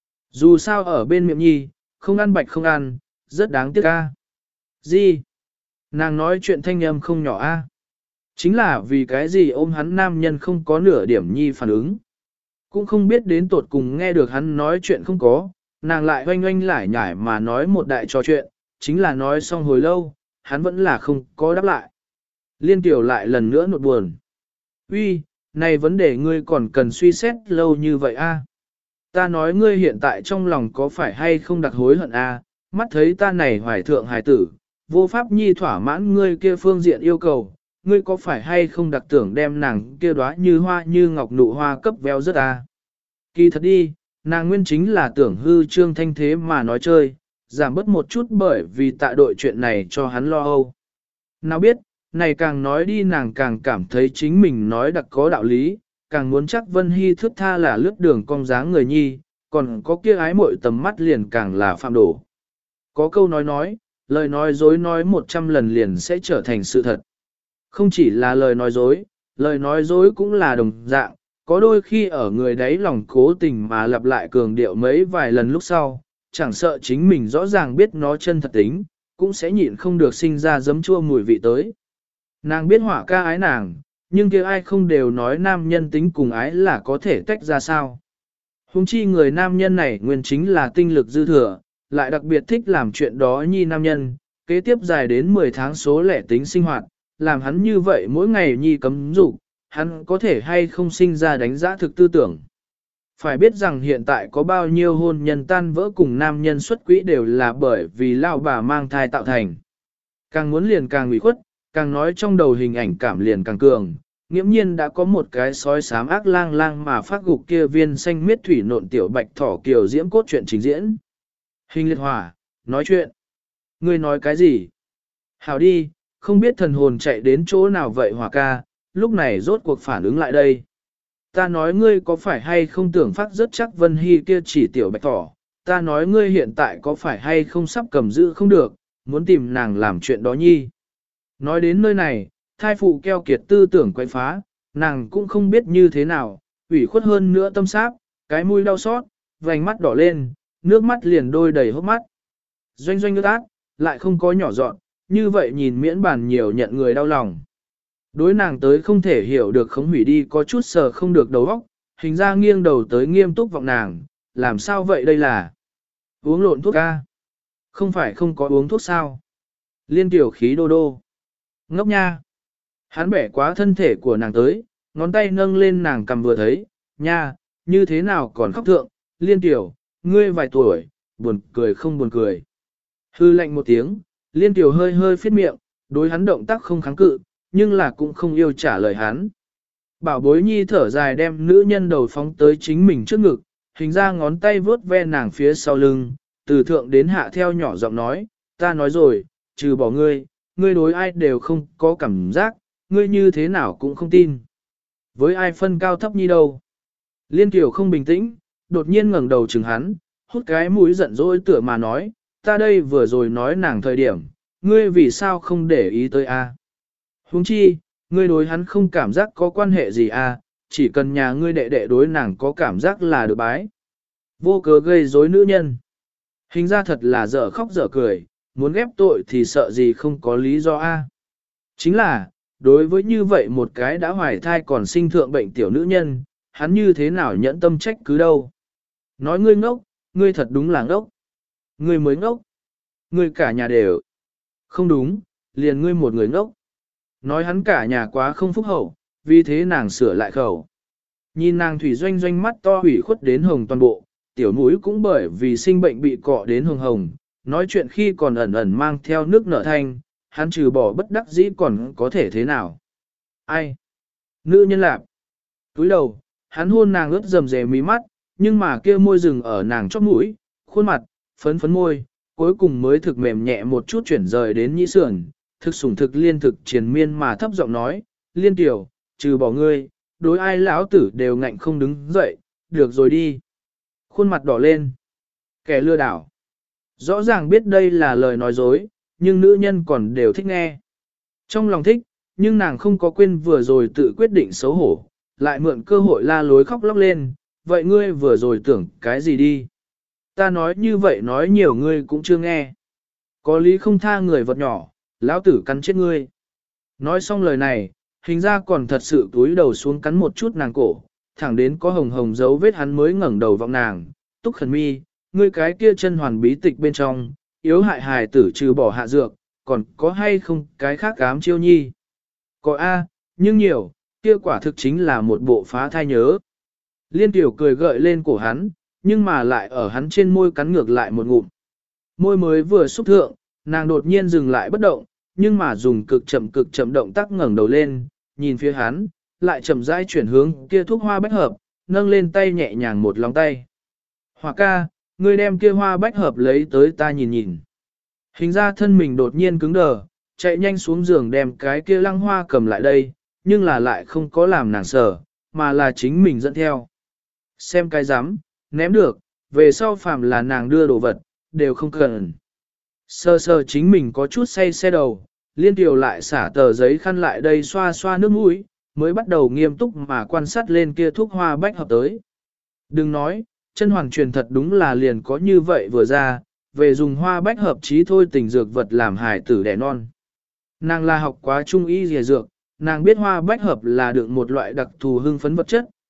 Dù sao ở bên miệng nhi, không ăn bạch không ăn, rất đáng tiếc a. Gì? Nàng nói chuyện thanh âm không nhỏ a. Chính là vì cái gì ôm hắn nam nhân không có nửa điểm nhi phản ứng. Cũng không biết đến tột cùng nghe được hắn nói chuyện không có, nàng lại oanh oanh lải nhải mà nói một đại trò chuyện, chính là nói xong hồi lâu, hắn vẫn là không có đáp lại. Liên tiểu lại lần nữa nột buồn. Uy, này vấn đề ngươi còn cần suy xét lâu như vậy a? Ta nói ngươi hiện tại trong lòng có phải hay không đặc hối hận a? Mắt thấy ta này hoài thượng hài tử, vô pháp nhi thỏa mãn ngươi kia phương diện yêu cầu, ngươi có phải hay không đặc tưởng đem nàng kia đóa như hoa như ngọc nụ hoa cấp véo rất a? Kỳ thật đi, nàng nguyên chính là tưởng hư trương thanh thế mà nói chơi, giảm bớt một chút bởi vì tạ đội chuyện này cho hắn lo âu. Nào biết, này càng nói đi nàng càng cảm thấy chính mình nói đặc có đạo lý, càng muốn chắc Vân Hy thước tha là lướt đường cong dáng người nhi, còn có kia ái mội tầm mắt liền càng là phạm đổ. Có câu nói nói, lời nói dối nói một trăm lần liền sẽ trở thành sự thật. Không chỉ là lời nói dối, lời nói dối cũng là đồng dạng, có đôi khi ở người đấy lòng cố tình mà lặp lại cường điệu mấy vài lần lúc sau, chẳng sợ chính mình rõ ràng biết nó chân thật tính, cũng sẽ nhịn không được sinh ra giấm chua mùi vị tới. Nàng biết hỏa ca ái nàng, nhưng kia ai không đều nói nam nhân tính cùng ái là có thể tách ra sao. Hùng chi người nam nhân này nguyên chính là tinh lực dư thừa, lại đặc biệt thích làm chuyện đó nhi nam nhân, kế tiếp dài đến mười tháng số lẻ tính sinh hoạt, làm hắn như vậy mỗi ngày nhi cấm dục, hắn có thể hay không sinh ra đánh giá thực tư tưởng. Phải biết rằng hiện tại có bao nhiêu hôn nhân tan vỡ cùng nam nhân xuất quỹ đều là bởi vì lao bà mang thai tạo thành. Càng muốn liền càng ủy khuất, càng nói trong đầu hình ảnh cảm liền càng cường, nghiễm nhiên đã có một cái sói xám ác lang lang mà phát gục kia viên xanh miết thủy nộn tiểu bạch thỏ kiều diễm cốt truyện trình diễn. Hình liệt hỏa, nói chuyện. Ngươi nói cái gì? Hảo đi, không biết thần hồn chạy đến chỗ nào vậy hỏa ca, lúc này rốt cuộc phản ứng lại đây. Ta nói ngươi có phải hay không tưởng phát rất chắc Vân Hy kia chỉ tiểu bạch thỏ, ta nói ngươi hiện tại có phải hay không sắp cầm giữ không được, muốn tìm nàng làm chuyện đó nhi. Nói đến nơi này, thai phụ keo kiệt tư tưởng quay phá, nàng cũng không biết như thế nào, ủy khuất hơn nữa tâm sáp, cái mũi đau xót, vành mắt đỏ lên, nước mắt liền đôi đầy hốc mắt. Doanh doanh nước át, lại không có nhỏ dọn, như vậy nhìn miễn bàn nhiều nhận người đau lòng. Đối nàng tới không thể hiểu được khống hủy đi có chút sờ không được đầu óc, hình ra nghiêng đầu tới nghiêm túc vọng nàng, làm sao vậy đây là uống lộn thuốc ca. Không phải không có uống thuốc sao. Liên tiểu khí đô đô. Ngốc nha. Hắn bẻ quá thân thể của nàng tới, ngón tay nâng lên nàng cầm vừa thấy, nha, như thế nào còn khóc thượng, liên tiểu, ngươi vài tuổi, buồn cười không buồn cười. Hư lạnh một tiếng, liên tiểu hơi hơi phiết miệng, đối hắn động tác không kháng cự, nhưng là cũng không yêu trả lời hắn. Bảo bối nhi thở dài đem nữ nhân đầu phóng tới chính mình trước ngực, hình ra ngón tay vướt ve nàng phía sau lưng, từ thượng đến hạ theo nhỏ giọng nói, ta nói rồi, trừ bỏ ngươi, ngươi đối ai đều không có cảm giác, ngươi như thế nào cũng không tin. Với ai phân cao thấp nhi đâu. Liên Kiều không bình tĩnh, đột nhiên ngẩng đầu chừng hắn, hút cái mũi giận dỗi tựa mà nói, ta đây vừa rồi nói nàng thời điểm, ngươi vì sao không để ý tới a? Huống chi, ngươi đối hắn không cảm giác có quan hệ gì a, chỉ cần nhà ngươi đệ đệ đối nàng có cảm giác là được bái. Vô cớ gây rối nữ nhân. Hình ra thật là dở khóc dở cười, muốn ghép tội thì sợ gì không có lý do a. Chính là, đối với như vậy một cái đã hoài thai còn sinh thượng bệnh tiểu nữ nhân, hắn như thế nào nhẫn tâm trách cứ đâu. Nói ngươi ngốc, ngươi thật đúng là ngốc. Ngươi mới ngốc. Ngươi cả nhà đều. Không đúng, liền ngươi một người ngốc. Nói hắn cả nhà quá không phúc hậu, vì thế nàng sửa lại khẩu. Nhìn nàng thủy doanh doanh mắt to hủy khuất đến hồng toàn bộ, tiểu mũi cũng bởi vì sinh bệnh bị cọ đến hồng hồng, nói chuyện khi còn ẩn ẩn mang theo nước nở thanh, hắn trừ bỏ bất đắc dĩ còn có thể thế nào. Ai? Nữ nhân lạp. Túi đầu, hắn hôn nàng ướt dầm dề mí mắt, nhưng mà kia môi rừng ở nàng chóp mũi, khuôn mặt, phấn phấn môi, cuối cùng mới thực mềm nhẹ một chút chuyển rời đến nhĩ sườn, thực sủng thực liên thực triền miên mà thấp giọng nói, liên tiểu, trừ bỏ ngươi, đối ai lão tử đều ngạnh không đứng dậy, được rồi đi. Khuôn mặt đỏ lên. Kẻ lừa đảo. Rõ ràng biết đây là lời nói dối, nhưng nữ nhân còn đều thích nghe. Trong lòng thích, nhưng nàng không có quên vừa rồi tự quyết định xấu hổ, lại mượn cơ hội la lối khóc lóc lên, vậy ngươi vừa rồi tưởng cái gì đi? Ta nói như vậy nói nhiều ngươi cũng chưa nghe. Có lý không tha người vật nhỏ, lão tử cắn chết ngươi. Nói xong lời này, hình ra còn thật sự túi đầu xuống cắn một chút nàng cổ, thẳng đến có hồng hồng dấu vết hắn mới ngẩng đầu vọng nàng, túc khẩn mi, ngươi cái kia chân hoàn bí tịch bên trong, yếu hại hài tử trừ bỏ hạ dược, còn có hay không cái khác ám chiêu nhi? Có A, nhưng nhiều, kia quả thực chính là một bộ phá thai nhớ. Liên tiểu cười gợi lên cổ hắn, nhưng mà lại ở hắn trên môi cắn ngược lại một ngụm. Môi mới vừa xúc thượng, nàng đột nhiên dừng lại bất động, nhưng mà dùng cực chậm cực chậm động tác ngẩng đầu lên, nhìn phía hắn, lại chậm rãi chuyển hướng kia thuốc hoa bách hợp, nâng lên tay nhẹ nhàng một lòng tay. Hòa ca, ngươi đem kia hoa bách hợp lấy tới ta nhìn nhìn. Hình ra thân mình đột nhiên cứng đờ, chạy nhanh xuống giường đem cái kia lăng hoa cầm lại đây, nhưng là lại không có làm nàng sở, mà là chính mình dẫn theo. Xem cái rắm ném được, về sau phàm là nàng đưa đồ vật, đều không cần. Sơ sơ chính mình có chút say xe đầu, liên tiểu lại xả tờ giấy khăn lại đây xoa xoa nước mũi, mới bắt đầu nghiêm túc mà quan sát lên kia thuốc hoa bách hợp tới. Đừng nói, chân hoàng truyền thật đúng là liền có như vậy vừa ra, về dùng hoa bách hợp chí thôi tình dược vật làm hài tử đẻ non. Nàng là học quá trung y dìa dược, nàng biết hoa bách hợp là được một loại đặc thù hưng phấn vật chất,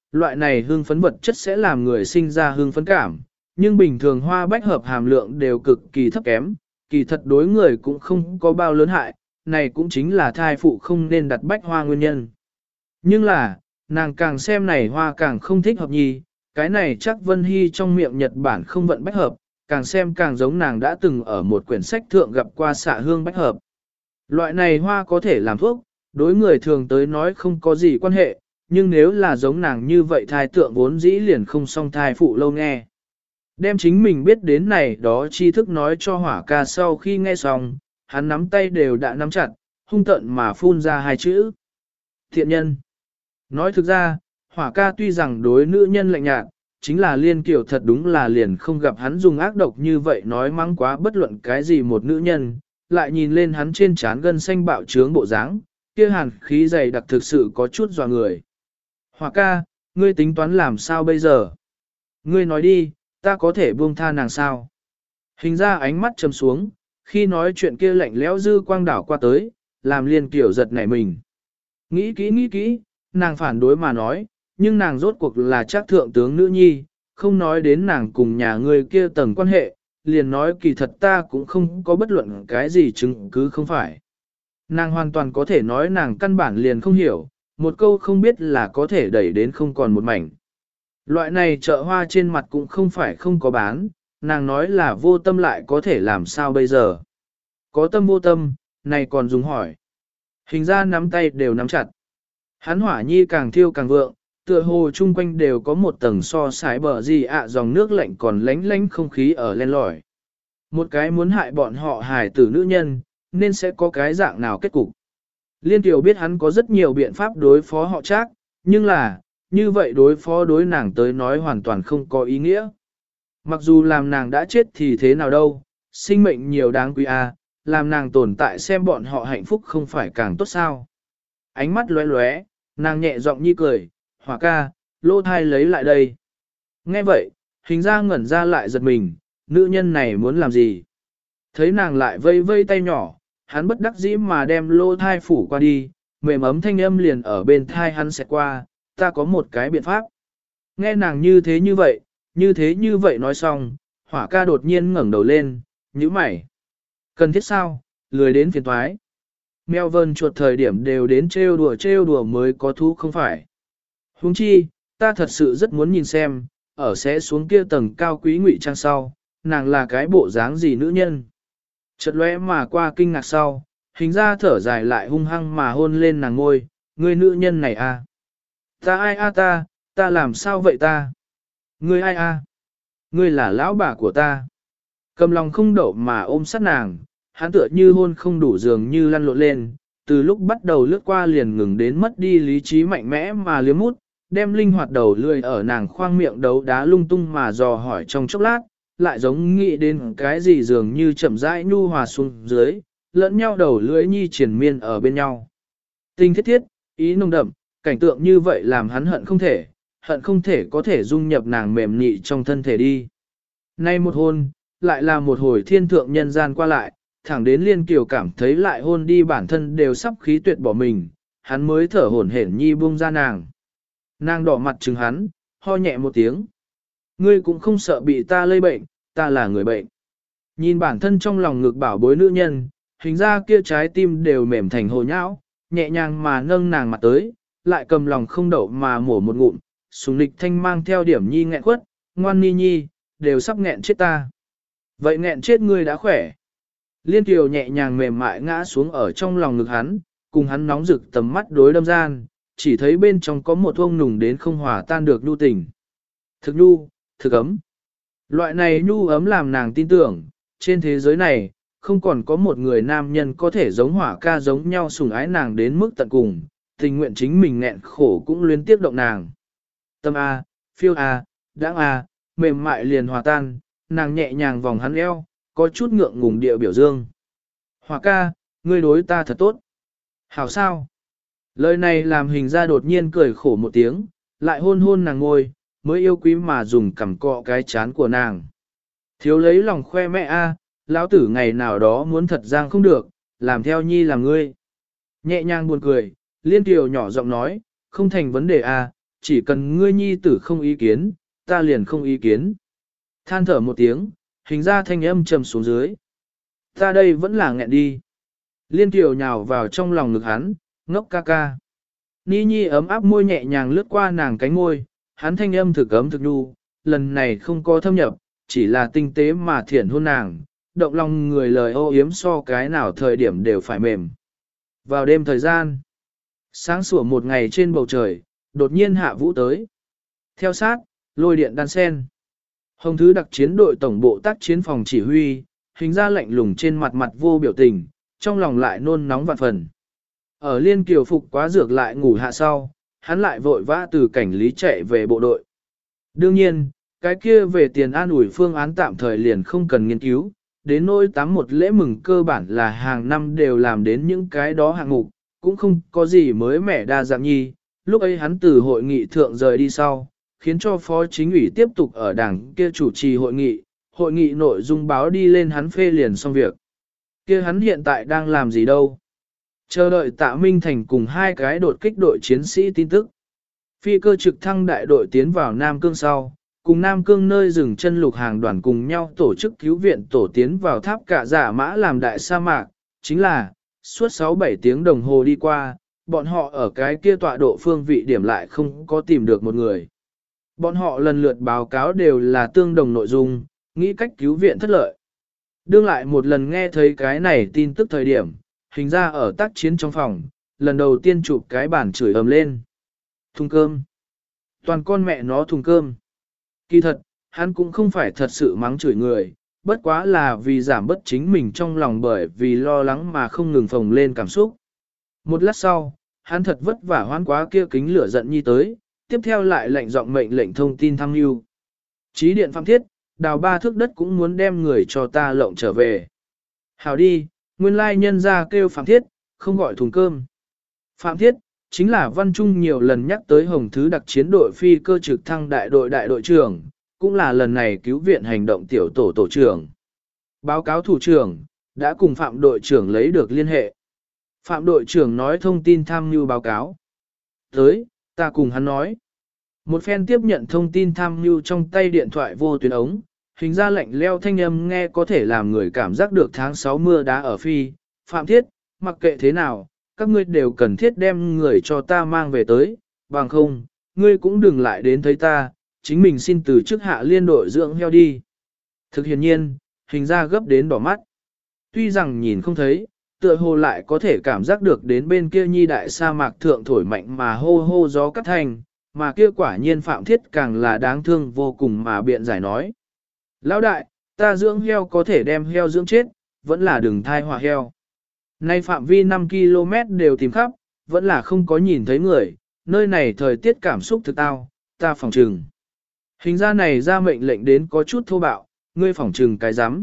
loại này hương phấn vật chất sẽ làm người sinh ra hương phấn cảm, nhưng bình thường hoa bách hợp hàm lượng đều cực kỳ thấp kém, kỳ thật đối người cũng không có bao lớn hại, này cũng chính là thai phụ không nên đặt bách hoa nguyên nhân. Nhưng là, nàng càng xem này hoa càng không thích hợp nhi, cái này chắc Vân Hy trong miệng Nhật Bản không vận bách hợp, càng xem càng giống nàng đã từng ở một quyển sách thượng gặp qua xạ hương bách hợp. Loại này hoa có thể làm thuốc, đối người thường tới nói không có gì quan hệ, nhưng nếu là giống nàng như vậy thai tượng vốn dĩ liền không song thai phụ lâu nghe. Đem chính mình biết đến này đó tri thức nói cho hỏa ca sau khi nghe xong, hắn nắm tay đều đã nắm chặt, hung tận mà phun ra hai chữ. Thiện nhân. Nói thực ra, hỏa ca tuy rằng đối nữ nhân lạnh nhạt, chính là liên kiểu thật đúng là liền không gặp hắn dùng ác độc như vậy nói mắng quá bất luận cái gì một nữ nhân, lại nhìn lên hắn trên trán gân xanh bạo trướng bộ dáng, kia hàn khí dày đặc thực sự có chút dọa người. Hỏa ca, ngươi tính toán làm sao bây giờ? Ngươi nói đi, ta có thể buông tha nàng sao? Hình ra ánh mắt trầm xuống, khi nói chuyện kia lạnh lẽo dư quang đảo qua tới, làm liên kiểu giật nảy mình. Nghĩ kỹ nghĩ kỹ, nàng phản đối mà nói, nhưng nàng rốt cuộc là chắc thượng tướng nữ nhi, không nói đến nàng cùng nhà ngươi kia tầng quan hệ, liền nói kỳ thật ta cũng không có bất luận cái gì chứng cứ không phải. Nàng hoàn toàn có thể nói nàng căn bản liền không hiểu, một câu không biết là có thể đẩy đến không còn một mảnh. Loại này chợ hoa trên mặt cũng không phải không có bán, nàng nói là vô tâm lại có thể làm sao bây giờ. Có tâm vô tâm, này còn dùng hỏi. Hình ra nắm tay đều nắm chặt. Hắn hỏa nhi càng thiêu càng vượng, tựa hồ chung quanh đều có một tầng so sái bờ gì ạ dòng nước lạnh còn lánh lánh không khí ở len lỏi. Một cái muốn hại bọn họ hài tử nữ nhân, nên sẽ có cái dạng nào kết cục. Liên Kiều biết hắn có rất nhiều biện pháp đối phó họ chắc, nhưng là, như vậy đối phó đối nàng tới nói hoàn toàn không có ý nghĩa. Mặc dù làm nàng đã chết thì thế nào đâu, sinh mệnh nhiều đáng quý a, làm nàng tồn tại xem bọn họ hạnh phúc không phải càng tốt sao. Ánh mắt lóe lóe, nàng nhẹ giọng nhi cười, hỏa ca, lô thai lấy lại đây. Nghe vậy, hình ra ngẩn ra lại giật mình, nữ nhân này muốn làm gì? Thấy nàng lại vây vây tay nhỏ, hắn bất đắc dĩ mà đem lô thai phủ qua đi, mềm ấm thanh âm liền ở bên thai hắn sẽ qua, ta có một cái biện pháp. Nghe nàng như thế như vậy, như thế như vậy nói xong, hỏa ca đột nhiên ngẩng đầu lên, nhíu mày. Cần thiết sao, lười đến phiền thoái. Mèo vân chuột thời điểm đều đến trêu đùa trêu đùa mới có thú không phải. Huống chi, ta thật sự rất muốn nhìn xem, ở sẽ xuống kia tầng cao quý ngụy trang sau, nàng là cái bộ dáng gì nữ nhân. Chợt lóe mà qua kinh ngạc sau, hình ra thở dài lại hung hăng mà hôn lên nàng ngôi, ngươi nữ nhân này à. Ta ai a ta, ta làm sao vậy ta? Ngươi ai a? Ngươi là lão bà của ta. Cầm lòng không đậu mà ôm sát nàng, hắn tựa như hôn không đủ dường như lăn lộn lên, từ lúc bắt đầu lướt qua liền ngừng đến mất đi lý trí mạnh mẽ mà liếm mút, đem linh hoạt đầu lươi ở nàng khoang miệng đấu đá lung tung mà dò hỏi trong chốc lát, lại giống nghĩ đến cái gì dường như chậm rãi nhu hòa xuống dưới, lẫn nhau đầu lưỡi nhi triển miên ở bên nhau. Tình thiết thiết, ý nồng đậm, cảnh tượng như vậy làm hắn hận không thể, hận không thể có thể dung nhập nàng mềm nị trong thân thể đi. Nay một hôn, lại là một hồi thiên thượng nhân gian qua lại, thẳng đến Liên Kiều cảm thấy lại hôn đi bản thân đều sắp khí tuyệt bỏ mình, hắn mới thở hổn hển nhi buông ra nàng. Nàng đỏ mặt chừng hắn, ho nhẹ một tiếng. Ngươi cũng không sợ bị ta lây bệnh, ta là người bệnh. Nhìn bản thân trong lòng ngực bảo bối nữ nhân, hình ra kia trái tim đều mềm thành hồ nhão, nhẹ nhàng mà nâng nàng mặt tới, lại cầm lòng không đậu mà mổ một ngụm, sùng lịch thanh mang theo điểm nhi nghẹn quất, ngoan ni nhi, đều sắp nghẹn chết ta. Vậy nghẹn chết ngươi đã khỏe. Liên Kiều nhẹ nhàng mềm mại ngã xuống ở trong lòng ngực hắn, cùng hắn nóng rực tầm mắt đối đâm gian, chỉ thấy bên trong có một ông nùng đến không hòa tan được nhu tình. Thực nhu, thực ấm. Loại này nhu ấm làm nàng tin tưởng, trên thế giới này, không còn có một người nam nhân có thể giống hỏa ca giống nhau sủng ái nàng đến mức tận cùng, tình nguyện chính mình nghẹn khổ cũng luyến tiếp động nàng. Tâm A, phiêu A, đãng A, mềm mại liền hòa tan, nàng nhẹ nhàng vòng hắn eo, có chút ngượng ngùng địa biểu dương. Hỏa ca, ngươi đối ta thật tốt. Hảo sao? Lời này làm hình ra đột nhiên cười khổ một tiếng, lại hôn hôn nàng ngôi, mới yêu quý mà dùng cằm cọ cái chán của nàng. Thiếu lấy lòng khoe mẹ a, lão tử ngày nào đó muốn thật giang không được, làm theo nhi làm ngươi. Nhẹ nhàng buồn cười, Liên Kiều nhỏ giọng nói, không thành vấn đề a, chỉ cần ngươi nhi tử không ý kiến, ta liền không ý kiến. Than thở một tiếng, hình ra thanh âm trầm xuống dưới. Ta đây vẫn là nghẹn đi. Liên Kiều nhào vào trong lòng ngực hắn, ngốc ca ca. Ni Nhi ấm áp môi nhẹ nhàng lướt qua nàng cánh môi, hắn thanh âm thực ấm thực đu, lần này không có thâm nhập, chỉ là tinh tế mà thiển hôn nàng, động lòng người lời ô yếm so cái nào thời điểm đều phải mềm. Vào đêm thời gian, sáng sủa một ngày trên bầu trời, đột nhiên hạ vũ tới. Theo sát, lôi điện đan sen. Hồng Thứ đặc chiến đội tổng bộ tác chiến phòng chỉ huy, hình ra lạnh lùng trên mặt mặt vô biểu tình, trong lòng lại nôn nóng vạn phần. Ở Liên Kiều phục quá dược lại ngủ hạ sau, hắn lại vội vã từ cảnh lý chạy về bộ đội. Đương nhiên, cái kia về tiền an ủi phương án tạm thời liền không cần nghiên cứu, đến nỗi tám một lễ mừng cơ bản là hàng năm đều làm đến những cái đó hạng mục, cũng không có gì mới mẻ đa dạng nhi. Lúc ấy hắn từ hội nghị thượng rời đi sau, khiến cho phó chính ủy tiếp tục ở đảng kia chủ trì hội nghị, hội nghị nội dung báo đi lên hắn phê liền xong việc. Kia hắn hiện tại đang làm gì đâu? Chờ đợi Tạ Minh Thành cùng hai cái đột kích đội chiến sĩ tin tức. Phi cơ trực thăng đại đội tiến vào Nam Cương sau, cùng Nam Cương nơi dừng chân lục hàng đoàn cùng nhau tổ chức cứu viện tổ tiến vào tháp cả giả mã làm đại sa mạc, chính là, suốt sáu bảy tiếng đồng hồ đi qua, bọn họ ở cái kia tọa độ phương vị điểm lại không có tìm được một người. Bọn họ lần lượt báo cáo đều là tương đồng nội dung, nghĩ cách cứu viện thất lợi. Đương lại một lần nghe thấy cái này tin tức thời điểm, hình ra ở tác chiến trong phòng, lần đầu tiên chụp cái bản chửi ầm lên. Thùng cơm. Toàn con mẹ nó thùng cơm. Kỳ thật, hắn cũng không phải thật sự mắng chửi người, bất quá là vì giảm bất chính mình trong lòng bởi vì lo lắng mà không ngừng phồng lên cảm xúc. Một lát sau, hắn thật vất vả hoán quá kia kính lửa giận nhi tới, tiếp theo lại lệnh giọng mệnh lệnh thông tin tham mưu. Chí điện Phạm Thiết, đào ba thước đất cũng muốn đem người cho ta lộng trở về. Hảo đi, nguyên lai nhân ra kêu Phạm Thiết, không gọi thùng cơm. Phạm Thiết, chính là Văn Trung nhiều lần nhắc tới Hồng Thứ đặc chiến đội phi cơ trực thăng đại đội đại đội trưởng, cũng là lần này cứu viện hành động tiểu tổ tổ trưởng. Báo cáo thủ trưởng, đã cùng Phạm đội trưởng lấy được liên hệ. Phạm đội trưởng nói thông tin tham mưu báo cáo. Tới, ta cùng hắn nói. Một phen tiếp nhận thông tin tham mưu trong tay điện thoại vô tuyến ống, hình ra lạnh leo thanh âm nghe có thể làm người cảm giác được tháng sáu mưa đá ở phi. Phạm Thiết, mặc kệ thế nào, các ngươi đều cần thiết đem người cho ta mang về tới, bằng không, ngươi cũng đừng lại đến thấy ta, chính mình xin từ chức hạ liên đội dưỡng heo đi. Thực hiện nhiên, hình ra gấp đến đỏ mắt. Tuy rằng nhìn không thấy, tựa hồ lại có thể cảm giác được đến bên kia nhi đại sa mạc thượng thổi mạnh mà hô hô gió cắt thành, mà kia quả nhiên Phạm Thiết càng là đáng thương vô cùng mà biện giải nói. Lão đại, ta dưỡng heo có thể đem heo dưỡng chết, vẫn là đừng thai họa heo. Nay phạm vi năm ki lô mét đều tìm khắp, vẫn là không có nhìn thấy người, nơi này thời tiết cảm xúc thực tao, ta phòng trừng. Hình ra này ra mệnh lệnh đến có chút thô bạo, ngươi phòng trừng cái rắm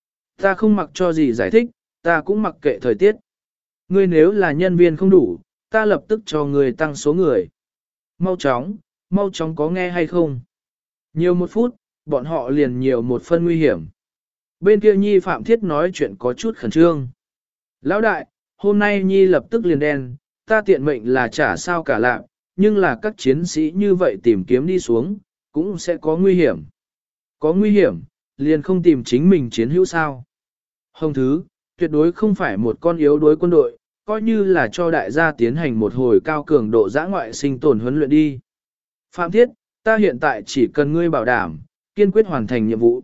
Ta không mặc cho gì giải thích, ta cũng mặc kệ thời tiết. Ngươi nếu là nhân viên không đủ, ta lập tức cho ngươi tăng số người. Mau chóng, mau chóng có nghe hay không? Nhiều một phút, bọn họ liền nhiều một phân nguy hiểm. Bên kia Nhi Phạm Thiết nói chuyện có chút khẩn trương. Lão đại, hôm nay Nhi lập tức liền đen, ta tiện mệnh là trả sao cả lạc, nhưng là các chiến sĩ như vậy tìm kiếm đi xuống, cũng sẽ có nguy hiểm. Có nguy hiểm, liền không tìm chính mình chiến hữu sao. Hồng Thứ, tuyệt đối không phải một con yếu đối quân đội, coi như là cho đại gia tiến hành một hồi cao cường độ giã ngoại sinh tồn huấn luyện đi. Phạm Thiết, ta hiện tại chỉ cần ngươi bảo đảm, kiên quyết hoàn thành nhiệm vụ.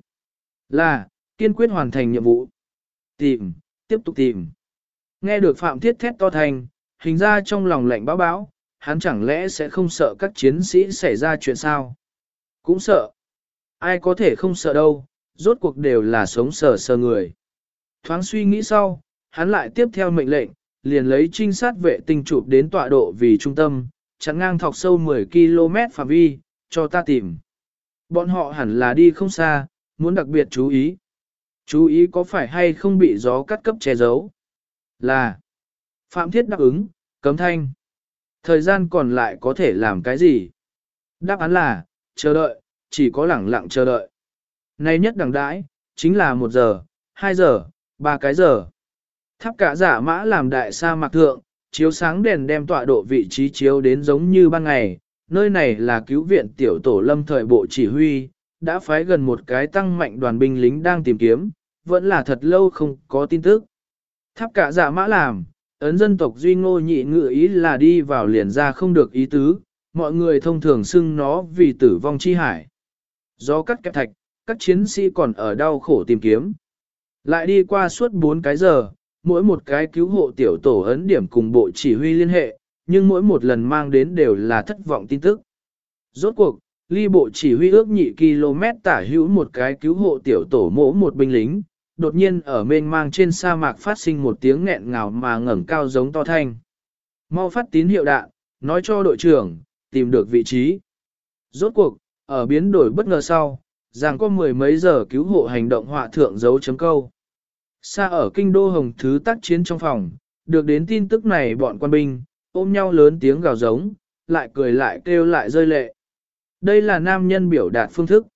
Là, kiên quyết hoàn thành nhiệm vụ. Tìm, tiếp tục tìm. Nghe được Phạm Thiết thét to thành, hình ra trong lòng lạnh báo báo, hắn chẳng lẽ sẽ không sợ các chiến sĩ xảy ra chuyện sao? Cũng sợ. Ai có thể không sợ đâu, rốt cuộc đều là sống sờ sờ người. Thoáng suy nghĩ sau, hắn lại tiếp theo mệnh lệnh, liền lấy trinh sát vệ tinh chụp đến tọa độ vì trung tâm, chắn ngang thọc sâu mười ki lô mét phạm vi, cho ta tìm. Bọn họ hẳn là đi không xa, muốn đặc biệt chú ý. Chú ý có phải hay không bị gió cắt cấp che giấu? Là. Phạm Thiết đáp ứng, cấm thanh. Thời gian còn lại có thể làm cái gì? Đáp án là, chờ đợi, chỉ có lẳng lặng chờ đợi. Nay nhất đẳng đãi, chính là một giờ, hai giờ, ba cái giờ. Tháp cả giả mã làm đại sa mạc thượng, chiếu sáng đèn đem tọa độ vị trí chiếu đến giống như ban ngày, nơi này là cứu viện tiểu tổ lâm thời bộ chỉ huy, đã phái gần một cái tăng mạnh đoàn binh lính đang tìm kiếm, vẫn là thật lâu không có tin tức. Tháp cả dạ mã làm, ấn dân tộc Duy Ngô nhị ngự ý là đi vào liền ra không được ý tứ, mọi người thông thường xưng nó vì tử vong chi hải. Do cắt kẹp thạch, các chiến sĩ còn ở đau khổ tìm kiếm. Lại đi qua suốt bốn cái giờ, mỗi một cái cứu hộ tiểu tổ ấn điểm cùng bộ chỉ huy liên hệ, nhưng mỗi một lần mang đến đều là thất vọng tin tức. Rốt cuộc, ly bộ chỉ huy ước nhị km tả hữu một cái cứu hộ tiểu tổ mỗ một binh lính, đột nhiên ở mênh mang trên sa mạc phát sinh một tiếng nghẹn ngào mà ngẩng cao giống to thanh. Mau phát tín hiệu đạn, nói cho đội trưởng, tìm được vị trí. Rốt cuộc, ở biến đổi bất ngờ sau, rằng có mười mấy giờ cứu hộ hành động họa thượng dấu chấm câu. Xa ở kinh đô Hồng Thứ tác chiến trong phòng, được đến tin tức này bọn quan binh, ôm nhau lớn tiếng gào giống, lại cười lại kêu lại rơi lệ. Đây là nam nhân biểu đạt phương thức.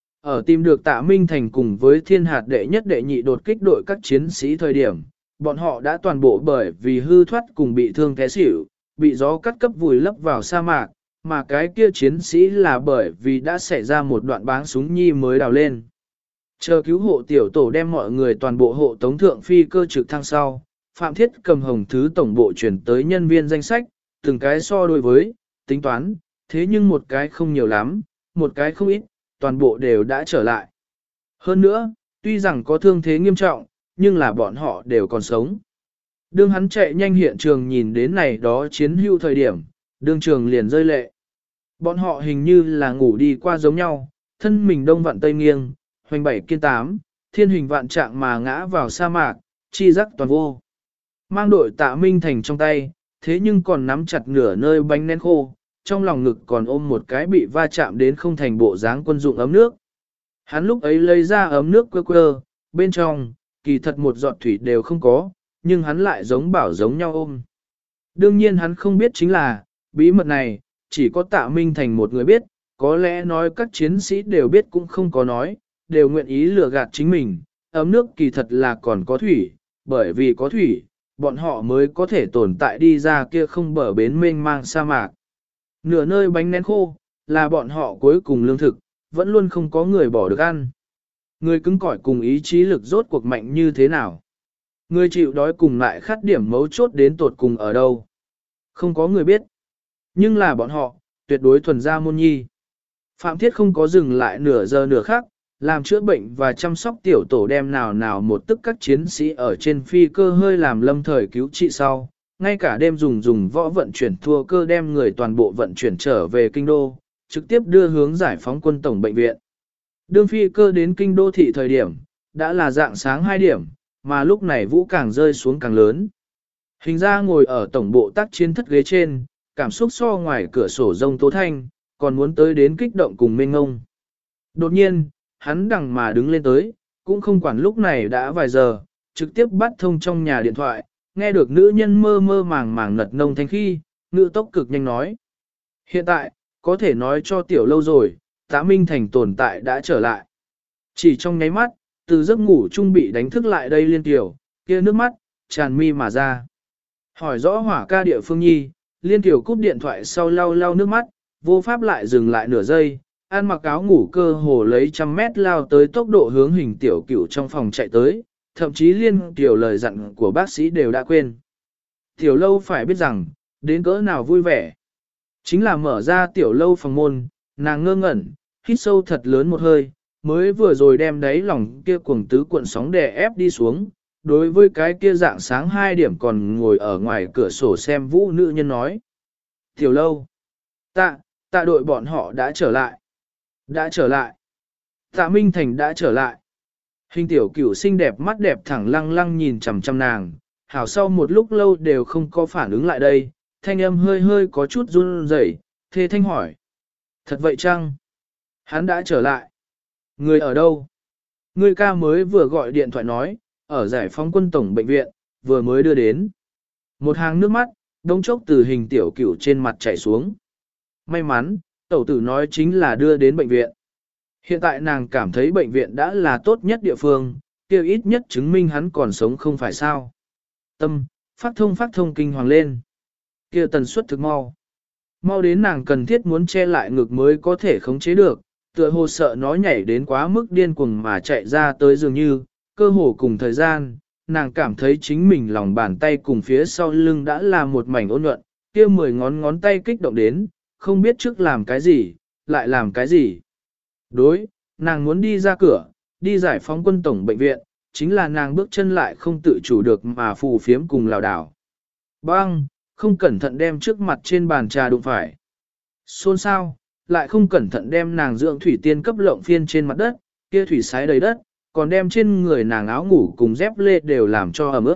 Ở tìm được Tạ Minh Thành cùng với thiên hạt đệ nhất đệ nhị đột kích đội các chiến sĩ thời điểm, bọn họ đã toàn bộ bởi vì hư thoát cùng bị thương té xỉu, bị gió cắt cấp vùi lấp vào sa mạc, mà cái kia chiến sĩ là bởi vì đã xảy ra một đoạn báng súng nhi mới đào lên. Chờ cứu hộ tiểu tổ đem mọi người toàn bộ hộ tống thượng phi cơ trực thăng sau, Phạm Thiết cầm Hồng Thứ tổng bộ chuyển tới nhân viên danh sách, từng cái so đối với, tính toán, thế nhưng một cái không nhiều lắm, một cái không ít, toàn bộ đều đã trở lại. Hơn nữa, tuy rằng có thương thế nghiêm trọng, nhưng là bọn họ đều còn sống. Đương hắn chạy nhanh hiện trường nhìn đến này đó chiến hữu thời điểm, đương trường liền rơi lệ. Bọn họ hình như là ngủ đi qua giống nhau, thân mình đông vặn tây nghiêng, hoành bảy kiên tám, thiên hình vạn trạng mà ngã vào sa mạc, chi giác toàn vô. Mang đội Tạ Minh Thành trong tay, thế nhưng còn nắm chặt nửa nơi bánh nén khô, trong lòng ngực còn ôm một cái bị va chạm đến không thành bộ dáng quân dụng ấm nước. Hắn lúc ấy lấy ra ấm nước quơ quơ, bên trong, kỳ thật một giọt thủy đều không có, nhưng hắn lại giống bảo giống nhau ôm. Đương nhiên hắn không biết chính là, bí mật này, chỉ có Tạ Minh Thành một người biết, có lẽ nói các chiến sĩ đều biết cũng không có nói, đều nguyện ý lừa gạt chính mình, ấm nước kỳ thật là còn có thủy, bởi vì có thủy, bọn họ mới có thể tồn tại đi ra kia không bờ bến mênh mang sa mạc. Nửa nơi bánh nén khô, là bọn họ cuối cùng lương thực, vẫn luôn không có người bỏ được ăn. Người cứng cỏi cùng ý chí lực rốt cuộc mạnh như thế nào? Người chịu đói cùng lại khát điểm mấu chốt đến tột cùng ở đâu? Không có người biết. Nhưng là bọn họ, tuyệt đối thuần gia môn nhi. Phạm Thiết không có dừng lại nửa giờ nửa khác, làm chữa bệnh và chăm sóc tiểu tổ đem nào nào một tức các chiến sĩ ở trên phi cơ hơi làm lâm thời cứu trị sau, ngay cả đêm dùng dùng võ vận chuyển thua cơ đem người toàn bộ vận chuyển trở về kinh đô, trực tiếp đưa hướng giải phóng quân tổng bệnh viện. Đương phi cơ đến kinh đô thị thời điểm, đã là dạng sáng hai điểm, mà lúc này vũ càng rơi xuống càng lớn. Hình ra ngồi ở tổng bộ tác chiến thất ghế trên, cảm xúc so ngoài cửa sổ rông tố thanh, còn muốn tới đến kích động cùng mênh ngông. Đột nhiên, hắn đằng mà đứng lên tới, cũng không quản lúc này đã vài giờ, trực tiếp bắt thông trong nhà điện thoại, nghe được nữ nhân mơ mơ màng màng nật nông thanh khi, ngữ tốc cực nhanh nói. Hiện tại, có thể nói cho tiểu lâu rồi, Tạ Minh Thành tồn tại đã trở lại. Chỉ trong nháy mắt, từ giấc ngủ trung bị đánh thức lại đây liên tiểu, kia nước mắt, tràn mi mà ra. Hỏi rõ hỏa ca địa phương nhi, liên tiểu cúp điện thoại sau lau lau nước mắt, vô pháp lại dừng lại nửa giây, ăn mặc áo ngủ cơ hồ lấy trăm mét lao tới tốc độ hướng hình tiểu cửu trong phòng chạy tới, thậm chí liên tiểu lời dặn của bác sĩ đều đã quên. Tiểu lâu phải biết rằng, đến cỡ nào vui vẻ. Chính là mở ra tiểu lâu phòng môn, nàng ngơ ngẩn, hít sâu thật lớn một hơi, mới vừa rồi đem đáy lòng kia cuồng tứ cuộn sóng đè ép đi xuống. Đối với cái kia dạng sáng hai điểm còn ngồi ở ngoài cửa sổ xem vũ nữ nhân nói. Tiểu lâu, tạ, tạ đội bọn họ đã trở lại. Đã trở lại. Tạ Minh Thành đã trở lại. Hình tiểu cửu xinh đẹp mắt đẹp thẳng lăng lăng nhìn chằm chằm nàng, hảo sau một lúc lâu đều không có phản ứng lại đây, thanh âm hơi hơi có chút run rẩy, thê thanh hỏi. Thật vậy chăng? Hắn đã trở lại. Người ở đâu? Người ca mới vừa gọi điện thoại nói, ở giải phóng quân tổng bệnh viện, vừa mới đưa đến. Một hàng nước mắt, đống chốc từ hình tiểu cửu trên mặt chảy xuống. May mắn, tẩu tử nói chính là đưa đến bệnh viện. Hiện tại nàng cảm thấy bệnh viện đã là tốt nhất địa phương, kêu ít nhất chứng minh hắn còn sống không phải sao. Tâm, phát thông phát thông kinh hoàng lên. Kia tần suất thực mau. Mau đến nàng cần thiết muốn che lại ngực mới có thể khống chế được, tựa hồ sợ nó nhảy đến quá mức điên cuồng mà chạy ra tới dường như, cơ hồ cùng thời gian, nàng cảm thấy chính mình lòng bàn tay cùng phía sau lưng đã là một mảnh ôn nhuận, kia mười ngón ngón tay kích động đến, không biết trước làm cái gì, lại làm cái gì. Đối, nàng muốn đi ra cửa, đi giải phóng quân tổng bệnh viện, chính là nàng bước chân lại không tự chủ được mà phù phiếm cùng lảo đảo. Bang, không cẩn thận đem trước mặt trên bàn trà đụng phải. Xôn xao, lại không cẩn thận đem nàng dưỡng thủy tiên cấp lộng phiên trên mặt đất, kia thủy sái đầy đất, còn đem trên người nàng áo ngủ cùng dép lê đều làm cho ẩm ướt.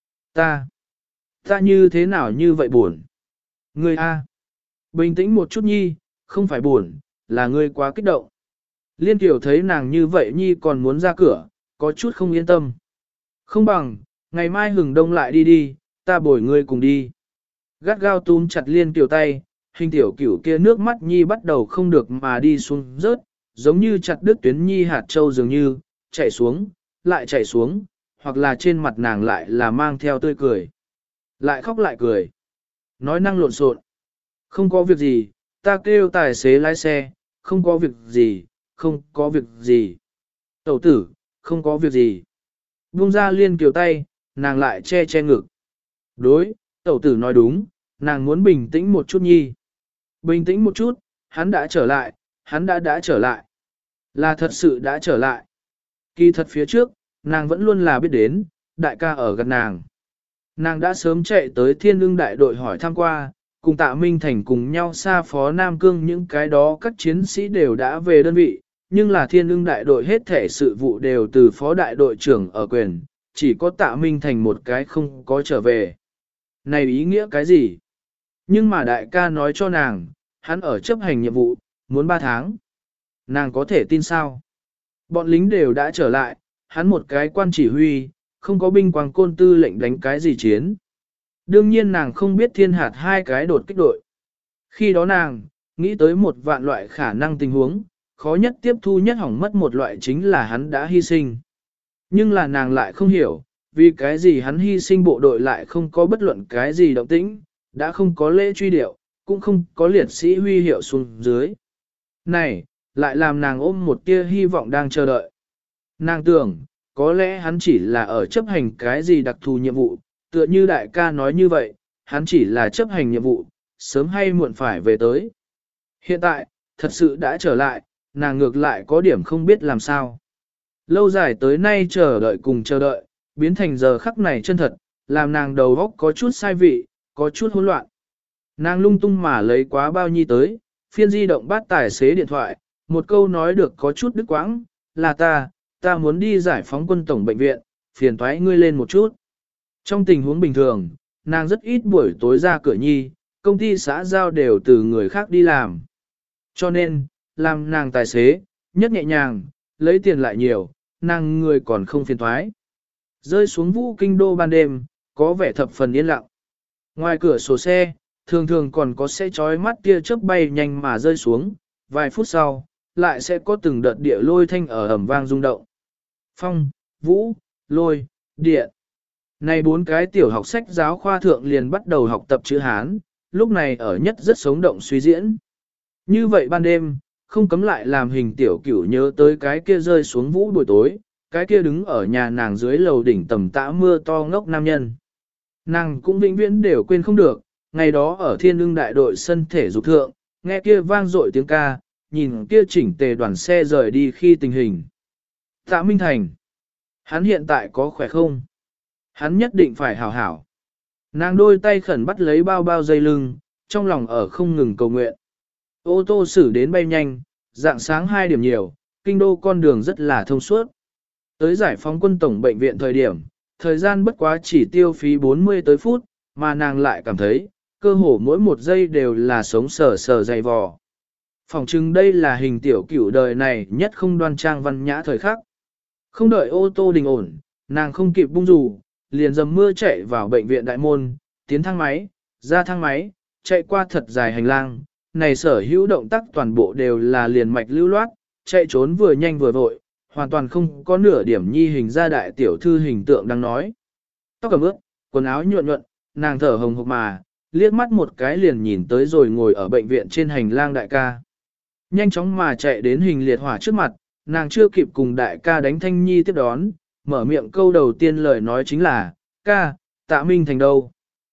Ta, ta như thế nào như vậy buồn? Ngươi a, bình tĩnh một chút nhi, không phải buồn, là ngươi quá kích động. Liên Kiều thấy nàng như vậy nhi còn muốn ra cửa, có chút không yên tâm. Không bằng, ngày mai hừng đông lại đi đi, ta bồi ngươi cùng đi. Gắt gao túm chặt Liên Kiều tay, hình tiểu cửu kia nước mắt nhi bắt đầu không được mà đi xuống rớt, giống như chặt đứt tuyến nhi hạt châu dường như, chạy xuống, lại chạy xuống, hoặc là trên mặt nàng lại là mang theo tươi cười. Lại khóc lại cười. Nói năng lộn xộn. Không có việc gì, ta kêu tài xế lái xe, không có việc gì, không có việc gì. Tẩu tử, không có việc gì. Buông ra Liên Kiều tay, nàng lại che che ngực. Đối, tẩu tử nói đúng, nàng muốn bình tĩnh một chút nhi. Bình tĩnh một chút, hắn đã trở lại, hắn đã đã trở lại. Là thật sự đã trở lại. Kỳ thật phía trước, nàng vẫn luôn là biết đến, đại ca ở gần nàng. Nàng đã sớm chạy tới Thiên Ưng đại đội hỏi thăm qua, cùng Tạ Minh Thành cùng nhau xa phó Nam Cương những cái đó các chiến sĩ đều đã về đơn vị, nhưng là Thiên Ưng đại đội hết thể sự vụ đều từ phó đại đội trưởng ở quyền, chỉ có Tạ Minh Thành một cái không có trở về. Này ý nghĩa cái gì? Nhưng mà đại ca nói cho nàng, hắn ở chấp hành nhiệm vụ, muốn ba tháng. Nàng có thể tin sao? Bọn lính đều đã trở lại, hắn một cái quan chỉ huy, không có binh quang côn tư lệnh đánh cái gì chiến. Đương nhiên nàng không biết thiên hạt hai cái đột kích đội. Khi đó nàng, nghĩ tới một vạn loại khả năng tình huống, khó nhất tiếp thu nhất hỏng mất một loại chính là hắn đã hy sinh. Nhưng là nàng lại không hiểu, vì cái gì hắn hy sinh bộ đội lại không có bất luận cái gì động tĩnh, đã không có lễ truy điệu, cũng không có liệt sĩ huy hiệu xuống dưới. Này, lại làm nàng ôm một tia hy vọng đang chờ đợi. Nàng tưởng, có lẽ hắn chỉ là ở chấp hành cái gì đặc thù nhiệm vụ, tựa như đại ca nói như vậy, hắn chỉ là chấp hành nhiệm vụ, sớm hay muộn phải về tới. Hiện tại, thật sự đã trở lại, nàng ngược lại có điểm không biết làm sao. Lâu dài tới nay chờ đợi cùng chờ đợi, biến thành giờ khắc này chân thật, làm nàng đầu óc có chút sai vị, có chút hỗn loạn. Nàng lung tung mà lấy quá bao nhi tới, phiên di động bắt tài xế điện thoại, một câu nói được có chút đứt quãng, là ta, ta muốn đi giải phóng quân tổng bệnh viện, phiền toái ngươi lên một chút. Trong tình huống bình thường, nàng rất ít buổi tối ra cửa nhi, công ty xã giao đều từ người khác đi làm. Cho nên, làm nàng tài xế, nhất nhẹ nhàng, lấy tiền lại nhiều, nàng người còn không phiền toái. Rơi xuống vũ kinh đô ban đêm, có vẻ thập phần yên lặng. Ngoài cửa sổ xe, thường thường còn có xe chói mắt tia chớp bay nhanh mà rơi xuống, vài phút sau, lại sẽ có từng đợt địa lôi thanh ở ầm vang rung động. Phong, vũ, lôi, địa. Này bốn cái tiểu học sách giáo khoa thượng liền bắt đầu học tập chữ Hán, lúc này ở nhất rất sống động suy diễn. Như vậy ban đêm, không cấm lại làm hình tiểu cửu nhớ tới cái kia rơi xuống vũ buổi tối, cái kia đứng ở nhà nàng dưới lầu đỉnh tầm tã mưa to ngốc nam nhân. Nàng cũng vĩnh viễn đều quên không được, ngày đó ở Thiên Ưng đại đội sân thể dục thượng, nghe kia vang dội tiếng ca, nhìn kia chỉnh tề đoàn xe rời đi khi tình hình. Tạ Minh Thành, hắn hiện tại có khỏe không? Hắn nhất định phải hảo hảo. Nàng đôi tay khẩn bắt lấy bao bao dây lưng, trong lòng ở không ngừng cầu nguyện. Ô tô xử đến bay nhanh, dạng sáng hai điểm nhiều, kinh đô con đường rất là thông suốt. Tới giải phóng quân tổng bệnh viện thời điểm, thời gian bất quá chỉ tiêu phí bốn mươi tới phút, mà nàng lại cảm thấy, cơ hồ mỗi một giây đều là sống sờ sờ dày vò. Phòng chừng đây là hình tiểu cửu đời này nhất không đoan trang văn nhã thời khắc. Không đợi ô tô đình ổn, nàng không kịp bung dù, liền dầm mưa chạy vào bệnh viện đại môn, tiến thang máy, ra thang máy, chạy qua thật dài hành lang. Này sở hữu động tác toàn bộ đều là liền mạch lưu loát, chạy trốn vừa nhanh vừa vội, hoàn toàn không có nửa điểm nhi hình ra đại tiểu thư hình tượng đang nói. Tóc cầm ướt, quần áo nhuận nhuận, nàng thở hồng hộc mà, liếc mắt một cái liền nhìn tới rồi ngồi ở bệnh viện trên hành lang đại ca. Nhanh chóng mà chạy đến hình liệt hỏa trước mặt, nàng chưa kịp cùng đại ca đánh Thanh Nhi tiếp đón, mở miệng câu đầu tiên lời nói chính là, ca, Tạ Minh Thành đâu?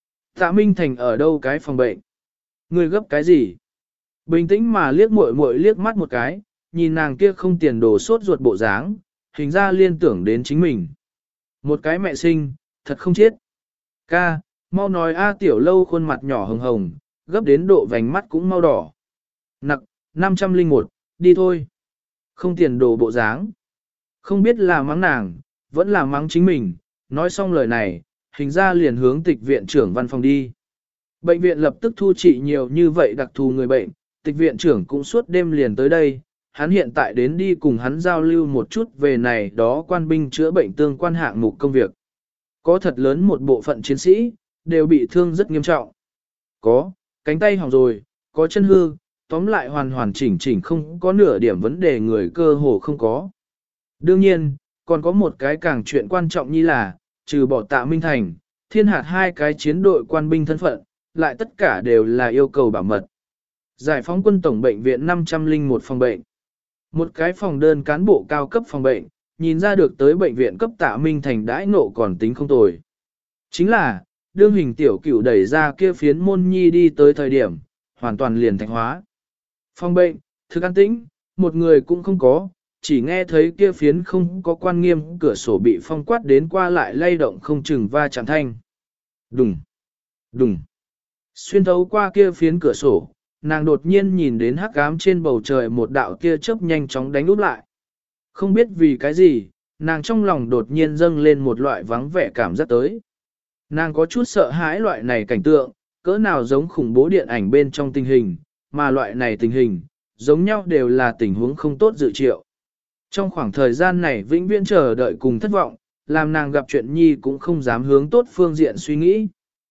Tạ Minh Thành ở đâu cái phòng bệnh? Ngươi gấp cái gì? Bình tĩnh mà liếc muội muội liếc mắt một cái, nhìn nàng kia không tiền đồ sốt ruột bộ dáng, hình ra liên tưởng đến chính mình. Một cái mẹ sinh, thật không chết. Ca, mau nói A Tiểu Lâu khuôn mặt nhỏ hồng hồng, gấp đến độ vành mắt cũng mau đỏ. Nặc, năm trăm lẻ một, đi thôi. Không tiền đồ bộ dáng. Không biết là mắng nàng, vẫn là mắng chính mình. Nói xong lời này, hình ra liền hướng tịch viện trưởng văn phòng đi. Bệnh viện lập tức thu trị nhiều như vậy đặc thù người bệnh, tịch viện trưởng cũng suốt đêm liền tới đây. Hắn hiện tại đến đi cùng hắn giao lưu một chút về này đó quan binh chữa bệnh tương quan hạng mục công việc. Có thật lớn một bộ phận chiến sĩ, đều bị thương rất nghiêm trọng. Có, cánh tay hỏng rồi, có chân hư, tóm lại hoàn hoàn chỉnh chỉnh không có nửa điểm vấn đề người cơ hồ không có. Đương nhiên, còn có một cái càng chuyện quan trọng như là, trừ bỏ Tạ Minh Thành, thiên hạt hai cái chiến đội quan binh thân phận, lại tất cả đều là yêu cầu bảo mật. Giải phóng quân tổng bệnh viện năm trăm lẻ một phòng bệnh. Một cái phòng đơn cán bộ cao cấp phòng bệnh, nhìn ra được tới bệnh viện cấp Tạ Minh Thành đãi ngộ còn tính không tồi. Chính là, đương hình tiểu cửu đẩy ra kia phiến môn nhi đi tới thời điểm, hoàn toàn liền thạch hóa. Phòng bệnh, thực an tĩnh, một người cũng không có, chỉ nghe thấy kia phiến không có quan nghiêm cửa sổ bị phong quát đến qua lại lay động không chừng va chạm thanh. Đùng, đùng. Xuyên thấu qua kia phiến cửa sổ, nàng đột nhiên nhìn đến hắc ám trên bầu trời một đạo tia chớp nhanh chóng đánh úp lại. Không biết vì cái gì, nàng trong lòng đột nhiên dâng lên một loại vắng vẻ cảm giác tới. Nàng có chút sợ hãi loại này cảnh tượng, cỡ nào giống khủng bố điện ảnh bên trong tình hình, mà loại này tình hình, giống nhau đều là tình huống không tốt dự triệu. Trong khoảng thời gian này vĩnh viễn chờ đợi cùng thất vọng, làm nàng gặp chuyện nhi cũng không dám hướng tốt phương diện suy nghĩ.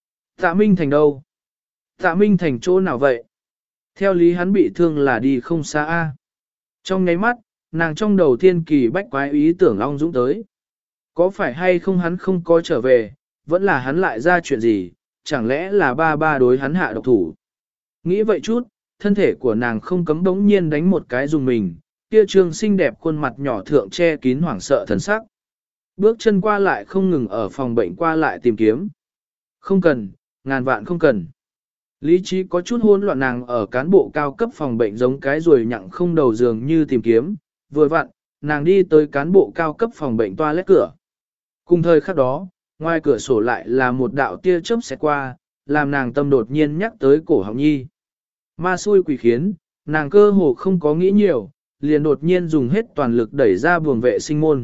Tạ Minh Thành đâu? Tạ Minh Thành chỗ nào vậy? Theo lý hắn bị thương là đi không xa a. Trong nháy mắt, nàng trong đầu thiên kỳ bách quái ý tưởng long dũng tới. Có phải hay không hắn không có trở về, vẫn là hắn lại ra chuyện gì, chẳng lẽ là ba ba đối hắn hạ độc thủ. Nghĩ vậy chút, thân thể của nàng không cấm đống nhiên đánh một cái dùng mình, kia trương xinh đẹp khuôn mặt nhỏ thượng che kín hoảng sợ thần sắc. Bước chân qua lại không ngừng ở phòng bệnh qua lại tìm kiếm. Không cần, ngàn vạn không cần. Lý trí có chút hỗn loạn, nàng ở cán bộ cao cấp phòng bệnh giống cái ruồi nhặng không đầu giường như tìm kiếm, vừa vặn, nàng đi tới cán bộ cao cấp phòng bệnh toilet cửa. Cùng thời khắc đó, ngoài cửa sổ lại là một đạo tia chớp xẹt qua, làm nàng tâm đột nhiên nhắc tới cổ họng nhi. Ma xui quỷ khiến, nàng cơ hồ không có nghĩ nhiều, liền đột nhiên dùng hết toàn lực đẩy ra buồng vệ sinh môn.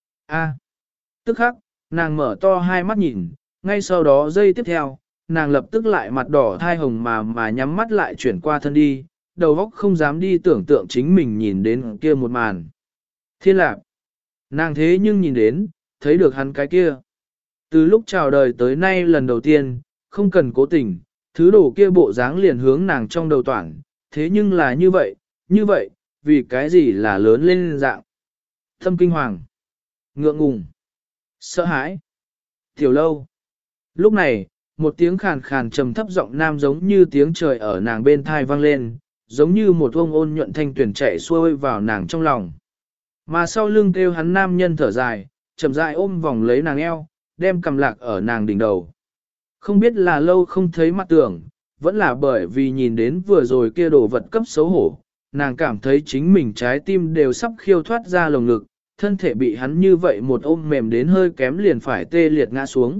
A. Tức khắc, nàng mở to hai mắt nhìn, ngay sau đó giây tiếp theo, nàng lập tức lại mặt đỏ thai hồng mà mà nhắm mắt lại chuyển qua thân đi, đầu óc không dám đi tưởng tượng chính mình nhìn đến kia một màn. Thiên lạc. Nàng thế nhưng nhìn đến, thấy được hắn cái kia. Từ lúc chào đời tới nay lần đầu tiên, không cần cố tình, thứ đồ kia bộ dáng liền hướng nàng trong đầu toàn, thế nhưng là như vậy, như vậy, vì cái gì là lớn lên dạng. Thâm kinh hoàng, ngượng ngùng, sợ hãi, tiểu lâu. Lúc này, một tiếng khàn khàn trầm thấp giọng nam giống như tiếng trời ở nàng bên thai vang lên, giống như một ông ôn nhuận thanh tuyển chạy xuôi vào nàng trong lòng. Mà sau lưng kêu hắn nam nhân thở dài, chậm rãi ôm vòng lấy nàng eo, đem cầm lạc ở nàng đỉnh đầu. Không biết là lâu không thấy mặt tưởng, vẫn là bởi vì nhìn đến vừa rồi kia đồ vật cấp xấu hổ, nàng cảm thấy chính mình trái tim đều sắp khiêu thoát ra lồng ngực, thân thể bị hắn như vậy một ôm mềm đến hơi kém liền phải tê liệt ngã xuống.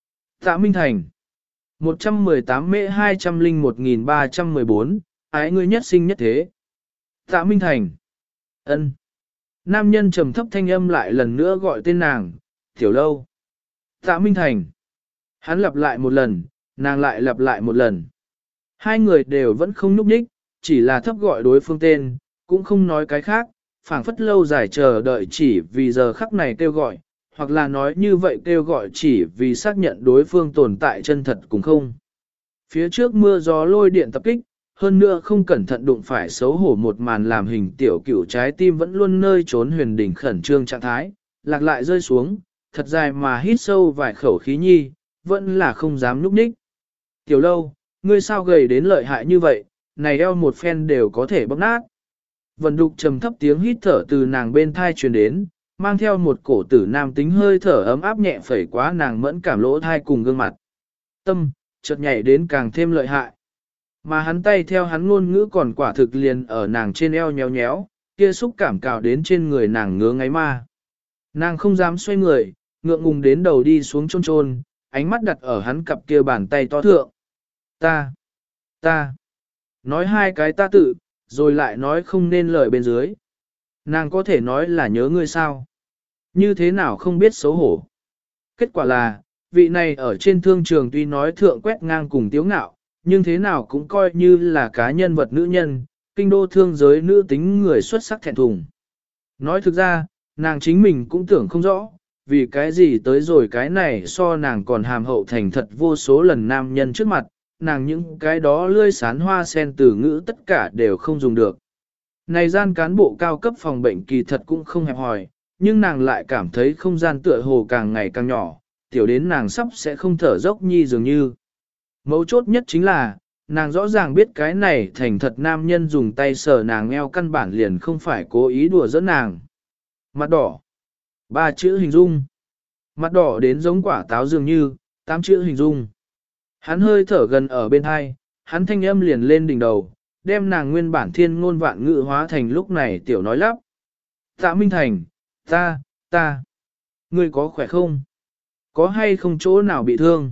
Tạ Minh Thành một trăm mười tám mễ hai trăm lẻ một nghìn ba trăm mười bốn, ái ngươi nhất sinh nhất thế. Tạ Minh Thành. Ân. Nam nhân trầm thấp thanh âm lại lần nữa gọi tên nàng, Tiểu Lâu. Tạ Minh Thành. Hắn lặp lại một lần, nàng lại lặp lại một lần. Hai người đều vẫn không nhúc nhích, chỉ là thấp gọi đối phương tên, cũng không nói cái khác, phảng phất lâu dài chờ đợi chỉ vì giờ khắc này kêu gọi, hoặc là nói như vậy kêu gọi chỉ vì xác nhận đối phương tồn tại chân thật cũng không. Phía trước mưa gió lôi điện tập kích, hơn nữa không cẩn thận đụng phải xấu hổ một màn làm hình tiểu cửu trái tim vẫn luôn nơi trốn huyền đỉnh khẩn trương trạng thái, lạc lại rơi xuống, thật dài mà hít sâu vài khẩu khí nhi, vẫn là không dám núp ních. Tiểu Lâu, ngươi sao gầy đến lợi hại như vậy, này eo một phen đều có thể bóp nát. Vân Đục trầm thấp tiếng hít thở từ nàng bên thai truyền đến, mang theo một cổ tử nam tính hơi thở ấm áp nhẹ phẩy quá nàng mẫn cảm lỗ thai cùng gương mặt. Tâm, chợt nhảy đến càng thêm lợi hại. Mà hắn tay theo hắn ngôn ngữ còn quả thực liền ở nàng trên eo nhéo nhéo, kia xúc cảm cào đến trên người nàng ngứa ngáy ma. Nàng không dám xoay người, ngượng ngùng đến đầu đi xuống chôn chôn, ánh mắt đặt ở hắn cặp kia bàn tay to thượng. Ta, ta, nói hai cái ta tự, rồi lại nói không nên lời bên dưới. Nàng có thể nói là nhớ ngươi sao? Như thế nào không biết xấu hổ? Kết quả là, vị này ở trên thương trường tuy nói thượng quét ngang cùng tiếu ngạo, nhưng thế nào cũng coi như là cá nhân vật nữ nhân, kinh đô thương giới nữ tính người xuất sắc thẹn thùng. Nói thực ra, nàng chính mình cũng tưởng không rõ, vì cái gì tới rồi cái này so nàng còn hàm hậu thành thật vô số lần nam nhân trước mặt, nàng những cái đó lươi sán hoa sen từ ngữ tất cả đều không dùng được. Này gian cán bộ cao cấp phòng bệnh kỳ thật cũng không hẹp hòi, nhưng nàng lại cảm thấy không gian tựa hồ càng ngày càng nhỏ, tiểu đến nàng sắp sẽ không thở dốc nhi dường như. Mấu chốt nhất chính là, nàng rõ ràng biết cái này thành thật nam nhân dùng tay sờ nàng eo căn bản liền không phải cố ý đùa giỡn nàng. Mặt đỏ. Ba chữ hình dung. Mặt đỏ đến giống quả táo dường như, tám chữ hình dung. Hắn hơi thở gần ở bên hai, hắn thanh âm liền lên đỉnh đầu, đem nàng nguyên bản thiên ngôn vạn ngữ hóa thành lúc này tiểu nói lắp. Tạ Minh Thành, ta, ta, ngươi có khỏe không? Có hay không chỗ nào bị thương?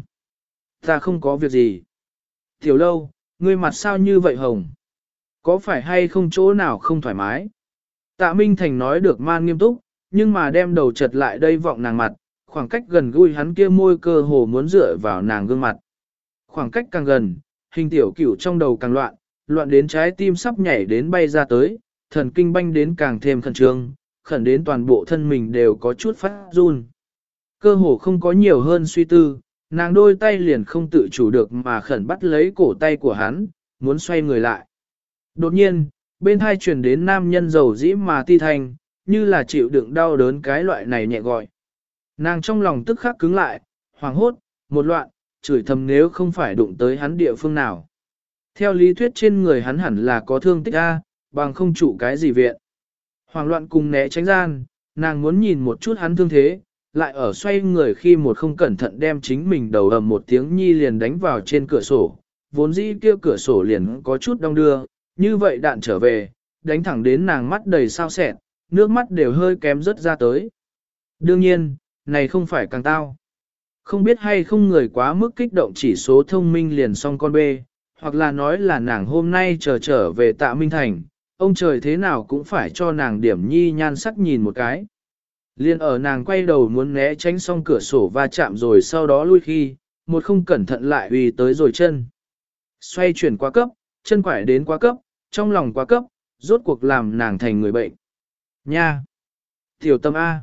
Ta không có việc gì. Tiểu Lâu, ngươi mặt sao như vậy hồng? Có phải hay không chỗ nào không thoải mái? Tạ Minh Thành nói được man nghiêm túc, nhưng mà đem đầu chật lại đây vọng nàng mặt, khoảng cách gần gũi hắn kia môi cơ hồ muốn dựa vào nàng gương mặt. Khoảng cách càng gần, hình tiểu cửu trong đầu càng loạn, loạn đến trái tim sắp nhảy đến bay ra tới, thần kinh banh đến càng thêm khẩn trương, khẩn đến toàn bộ thân mình đều có chút phát run. Cơ hồ không có nhiều hơn suy tư, nàng đôi tay liền không tự chủ được mà khẩn bắt lấy cổ tay của hắn, muốn xoay người lại. Đột nhiên, bên hai truyền đến nam nhân dầu dĩ mà ti thành, như là chịu đựng đau đớn cái loại này nhẹ gọi. Nàng trong lòng tức khắc cứng lại, hoảng hốt, một loạn, chửi thầm nếu không phải đụng tới hắn địa phương nào. Theo lý thuyết trên người hắn hẳn là có thương tích A, bằng không trụ cái gì viện. Hoảng loạn cùng né tránh gian, nàng muốn nhìn một chút hắn thương thế, lại ở xoay người khi một không cẩn thận đem chính mình đầu ầm một tiếng nhi liền đánh vào trên cửa sổ, vốn dĩ kia cửa sổ liền có chút đong đưa, như vậy đạn trở về, đánh thẳng đến nàng mắt đầy sao sẹn, nước mắt đều hơi kém rớt ra tới. Đương nhiên, này không phải càng tao. Không biết hay không người quá mức kích động chỉ số thông minh liền xong con bê, hoặc là nói là nàng hôm nay chờ trở về Tạ Minh Thành, ông trời thế nào cũng phải cho nàng điểm nhi nhan sắc nhìn một cái. Liên ở nàng quay đầu muốn né tránh xong cửa sổ va chạm rồi sau đó lui khi, một không cẩn thận lại uy tới rồi chân. Xoay chuyển quá cấp, chân quải đến quá cấp, trong lòng quá cấp, rốt cuộc làm nàng thành người bệnh. Nha! Tiểu Tâm A!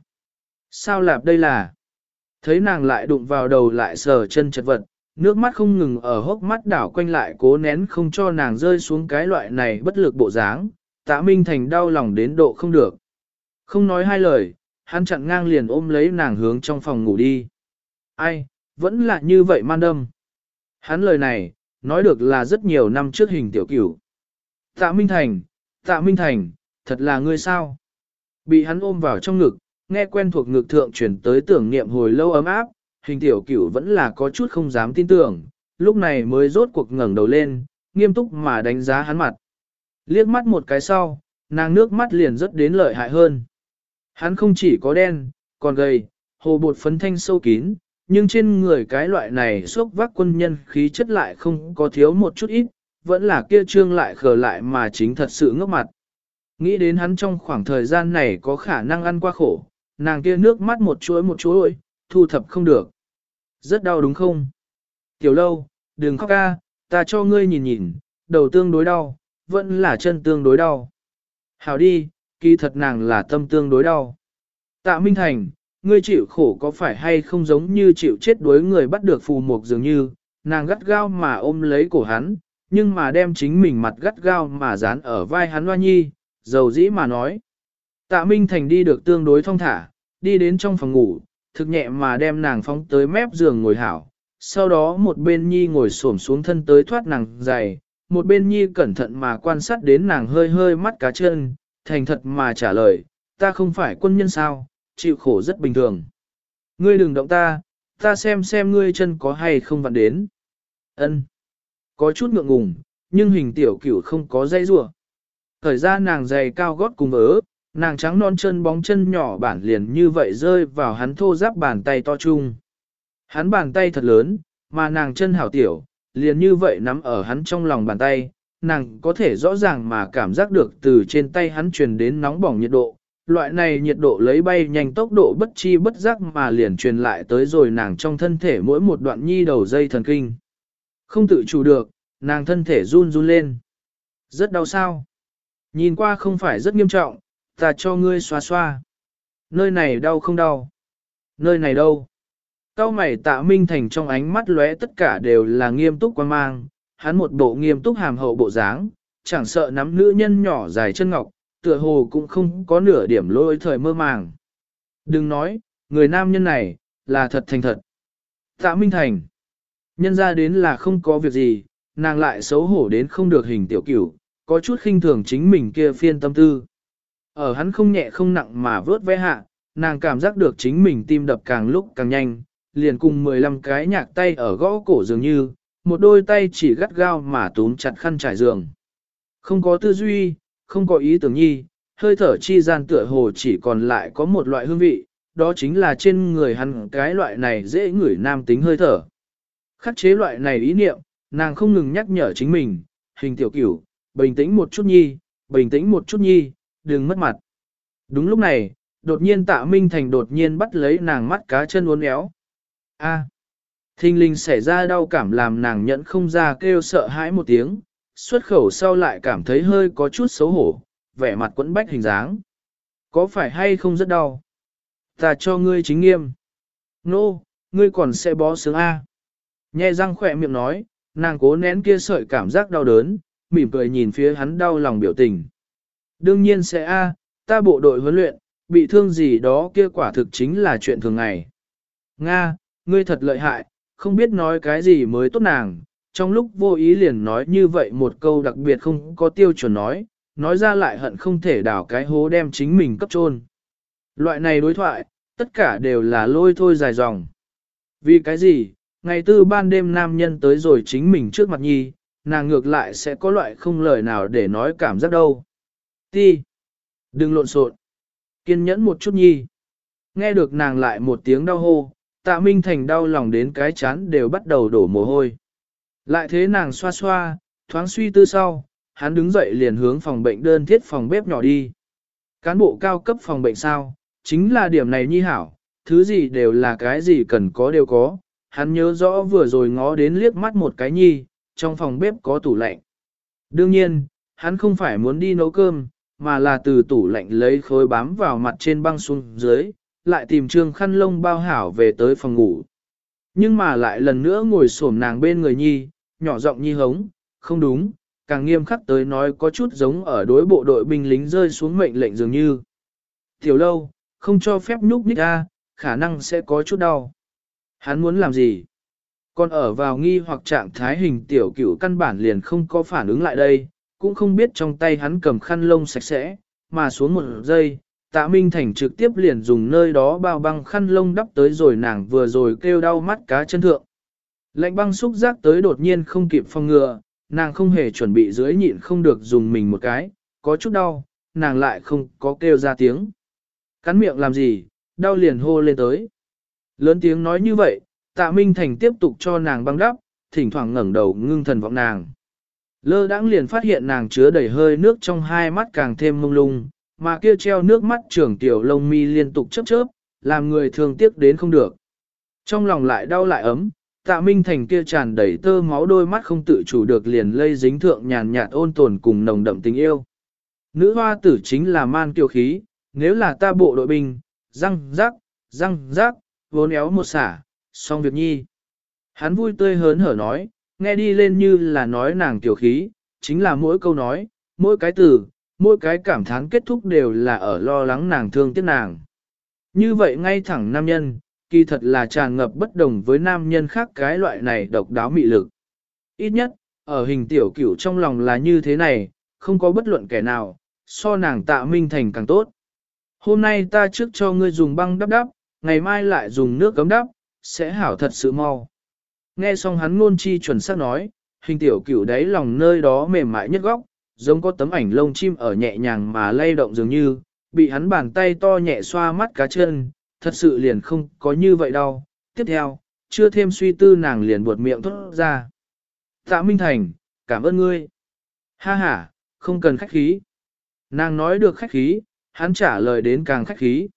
Sao lạp đây là? Thấy nàng lại đụng vào đầu lại sờ chân chật vật, nước mắt không ngừng ở hốc mắt đảo quanh lại cố nén không cho nàng rơi xuống cái loại này bất lực bộ dáng, Tạ Minh Thành đau lòng đến độ không được. Không nói hai lời, hắn chặn ngang liền ôm lấy nàng hướng trong phòng ngủ đi. Ai, vẫn là như vậy man đâm. Hắn lời này, nói được là rất nhiều năm trước hình tiểu cửu. Tạ Minh Thành, Tạ Minh Thành, thật là ngươi sao? Bị hắn ôm vào trong ngực, nghe quen thuộc ngực thượng chuyển tới tưởng niệm hồi lâu ấm áp, hình tiểu cửu vẫn là có chút không dám tin tưởng, lúc này mới rốt cuộc ngẩng đầu lên, nghiêm túc mà đánh giá hắn mặt. Liếc mắt một cái sau, nàng nước mắt liền rất đến lợi hại hơn. Hắn không chỉ có đen, còn gầy, hồ bột phấn thanh sâu kín, nhưng trên người cái loại này xốc vác quân nhân khí chất lại không có thiếu một chút ít, vẫn là kia trương lại khờ lại mà chính thật sự ngốc mặt. Nghĩ đến hắn trong khoảng thời gian này có khả năng ăn qua khổ, nàng kia nước mắt một chuỗi một chuỗi, thu thập không được. Rất đau đúng không? Tiểu Lâu, đừng khóc ca, ta cho ngươi nhìn nhìn, đầu tương đối đau, vẫn là chân tương đối đau. Hảo đi, kỳ thật nàng là tâm tương đối đau. Tạ Minh Thành, ngươi chịu khổ có phải hay không giống như chịu chết đuối người bắt được phù mục dường như, nàng gắt gao mà ôm lấy cổ hắn, nhưng mà đem chính mình mặt gắt gao mà dán ở vai hắn Hoa Nhi, dầu dĩ mà nói. Tạ Minh Thành đi được tương đối thong thả, đi đến trong phòng ngủ, thực nhẹ mà đem nàng phóng tới mép giường ngồi hảo, sau đó một bên nhi ngồi xổm xuống thân tới thoát nàng giày, một bên nhi cẩn thận mà quan sát đến nàng hơi hơi mắt cá chân, thành thật mà trả lời, ta không phải quân nhân sao, chịu khổ rất bình thường. Ngươi đừng động ta, ta xem xem ngươi chân có hay không vặn đến. Ân, có chút ngượng ngùng, nhưng hình tiểu cửu không có dây rủa. Thời ra nàng giày cao gót cùng vớ, nàng trắng non chân bóng chân nhỏ bản liền như vậy rơi vào hắn thô giáp bàn tay to chung. Hắn bàn tay thật lớn, mà nàng chân hảo tiểu, liền như vậy nắm ở hắn trong lòng bàn tay, nàng có thể rõ ràng mà cảm giác được từ trên tay hắn truyền đến nóng bỏng nhiệt độ. Loại này nhiệt độ lấy bay nhanh tốc độ bất chi bất giác mà liền truyền lại tới rồi nàng trong thân thể mỗi một đoạn nhi đầu dây thần kinh. Không tự chủ được, nàng thân thể run run lên. Rất đau sao? Nhìn qua không phải rất nghiêm trọng, ta cho ngươi xoa xoa. Nơi này đau không đau? Nơi này đâu? Cao mày Tạ Minh Thành trong ánh mắt lóe tất cả đều là nghiêm túc quan mang, hắn một bộ nghiêm túc hàm hậu bộ dáng, chẳng sợ nắm nữ nhân nhỏ dài chân ngọc, tựa hồ cũng không có nửa điểm lôi thời mơ màng. Đừng nói, người nam nhân này, là thật thành thật. Tạ Minh Thành, nhân ra đến là không có việc gì, nàng lại xấu hổ đến không được hình tiểu cửu, có chút khinh thường chính mình kia phiên tâm tư. Ở hắn không nhẹ không nặng mà vớt vẽ hạ, nàng cảm giác được chính mình tim đập càng lúc càng nhanh, liền cùng mười lăm cái nhạc tay ở gõ cổ dường như, một đôi tay chỉ gắt gao mà túm chặt khăn trải giường. Không có tư duy, không có ý tưởng nhi, hơi thở chi gian tựa hồ chỉ còn lại có một loại hương vị, đó chính là trên người hắn cái loại này dễ ngửi nam tính hơi thở. Khắc chế loại này ý niệm, nàng không ngừng nhắc nhở chính mình, hình tiểu cửu, bình tĩnh một chút nhi, bình tĩnh một chút nhi, đừng mất mặt. Đúng lúc này, đột nhiên Tạ Minh Thành đột nhiên bắt lấy nàng mắt cá chân uốn éo. A. Thinh linh xảy ra đau cảm làm nàng nhận không ra kêu sợ hãi một tiếng, xuất khẩu sau lại cảm thấy hơi có chút xấu hổ, vẻ mặt quẫn bách hình dáng. Có phải hay không rất đau? Ta cho ngươi chính nghiêm. Nô, no, ngươi còn sẽ bó sướng A. Nhe răng khỏe miệng nói, nàng cố nén kia sợi cảm giác đau đớn, mỉm cười nhìn phía hắn đau lòng biểu tình. Đương nhiên sẽ A, ta bộ đội huấn luyện, bị thương gì đó kia quả thực chính là chuyện thường ngày. Nga, ngươi thật lợi hại, không biết nói cái gì mới tốt nàng, trong lúc vô ý liền nói như vậy một câu đặc biệt không có tiêu chuẩn nói, nói ra lại hận không thể đào cái hố đem chính mình cấp chôn. Loại này đối thoại, tất cả đều là lôi thôi dài dòng. Vì cái gì, ngày tư ban đêm nam nhân tới rồi chính mình trước mặt nhi, nàng ngược lại sẽ có loại không lời nào để nói cảm giác đâu. Ti, đừng lộn xộn, kiên nhẫn một chút nhi. Nghe được nàng lại một tiếng đau hô, Tạ Minh Thành đau lòng đến cái chán đều bắt đầu đổ mồ hôi. Lại thế nàng xoa xoa, thoáng suy tư sau, hắn đứng dậy liền hướng phòng bệnh đơn thiết phòng bếp nhỏ đi. Cán bộ cao cấp phòng bệnh sao, chính là điểm này nhi hảo, thứ gì đều là cái gì cần có đều có. Hắn nhớ rõ vừa rồi ngó đến liếc mắt một cái nhi, trong phòng bếp có tủ lạnh. Đương nhiên, hắn không phải muốn đi nấu cơm, mà là từ tủ lạnh lấy khối bám vào mặt trên băng xuống dưới, lại tìm trương khăn lông bao hảo về tới phòng ngủ. Nhưng mà lại lần nữa ngồi xổm nàng bên người nhi, nhỏ giọng nhi hống, không đúng, càng nghiêm khắc tới nói có chút giống ở đối bộ đội binh lính rơi xuống mệnh lệnh dường như. Tiểu lâu, không cho phép nhúc nhích ra, khả năng sẽ có chút đau. Hắn muốn làm gì? Còn ở vào nghi hoặc trạng thái hình tiểu cửu căn bản liền không có phản ứng lại đây, cũng không biết trong tay hắn cầm khăn lông sạch sẽ, mà xuống một giây, Tạ Minh Thành trực tiếp liền dùng nơi đó bao băng khăn lông đắp tới rồi nàng vừa rồi kêu đau mắt cá chân thượng. Lạnh băng xúc giác tới đột nhiên không kịp phòng ngừa, nàng không hề chuẩn bị dưới nhịn không được dùng mình một cái, có chút đau, nàng lại không có kêu ra tiếng. Cắn miệng làm gì, đau liền hô lên tới. Lớn tiếng nói như vậy, Tạ Minh Thành tiếp tục cho nàng băng đắp, thỉnh thoảng ngẩng đầu ngưng thần vọng nàng. Lơ đãng liền phát hiện nàng chứa đầy hơi nước trong hai mắt càng thêm mông lung, mà kia treo nước mắt trưởng tiểu lông mi liên tục chớp chớp, làm người thương tiếc đến không được. Trong lòng lại đau lại ấm, Tạ Minh Thành kia tràn đầy tơ máu đôi mắt không tự chủ được liền lây dính thượng nhàn nhạt ôn tồn cùng nồng đậm tình yêu. Nữ hoa tử chính là man kiêu khí, nếu là ta bộ đội binh, răng rắc, răng rắc, vốn éo một xả, xong việc nhi. Hắn vui tươi hớn hở nói, nghe đi lên như là nói nàng kiêu khí, chính là mỗi câu nói, mỗi cái từ, mỗi cái cảm thán kết thúc đều là ở lo lắng nàng thương tiếc nàng. Như vậy ngay thẳng nam nhân, kỳ thật là tràn ngập bất đồng với nam nhân khác cái loại này độc đáo mị lực. Ít nhất, ở hình tiểu cửu trong lòng là như thế này, không có bất luận kẻ nào, so nàng Tạ Minh Thành càng tốt. Hôm nay ta trước cho ngươi dùng băng đắp đắp, ngày mai lại dùng nước cấm đắp, sẽ hảo thật sự mau. Nghe xong hắn ngôn chi chuẩn xác nói, hình tiểu cửu đáy lòng nơi đó mềm mại nhất góc, giống có tấm ảnh lông chim ở nhẹ nhàng mà lay động dường như, bị hắn bàn tay to nhẹ xoa mắt cá chân, thật sự liền không có như vậy đâu. Tiếp theo, chưa thêm suy tư nàng liền buột miệng thốt ra. Tạ Minh Thành, cảm ơn ngươi. Ha ha, không cần khách khí. Nàng nói được khách khí, hắn trả lời đến càng khách khí.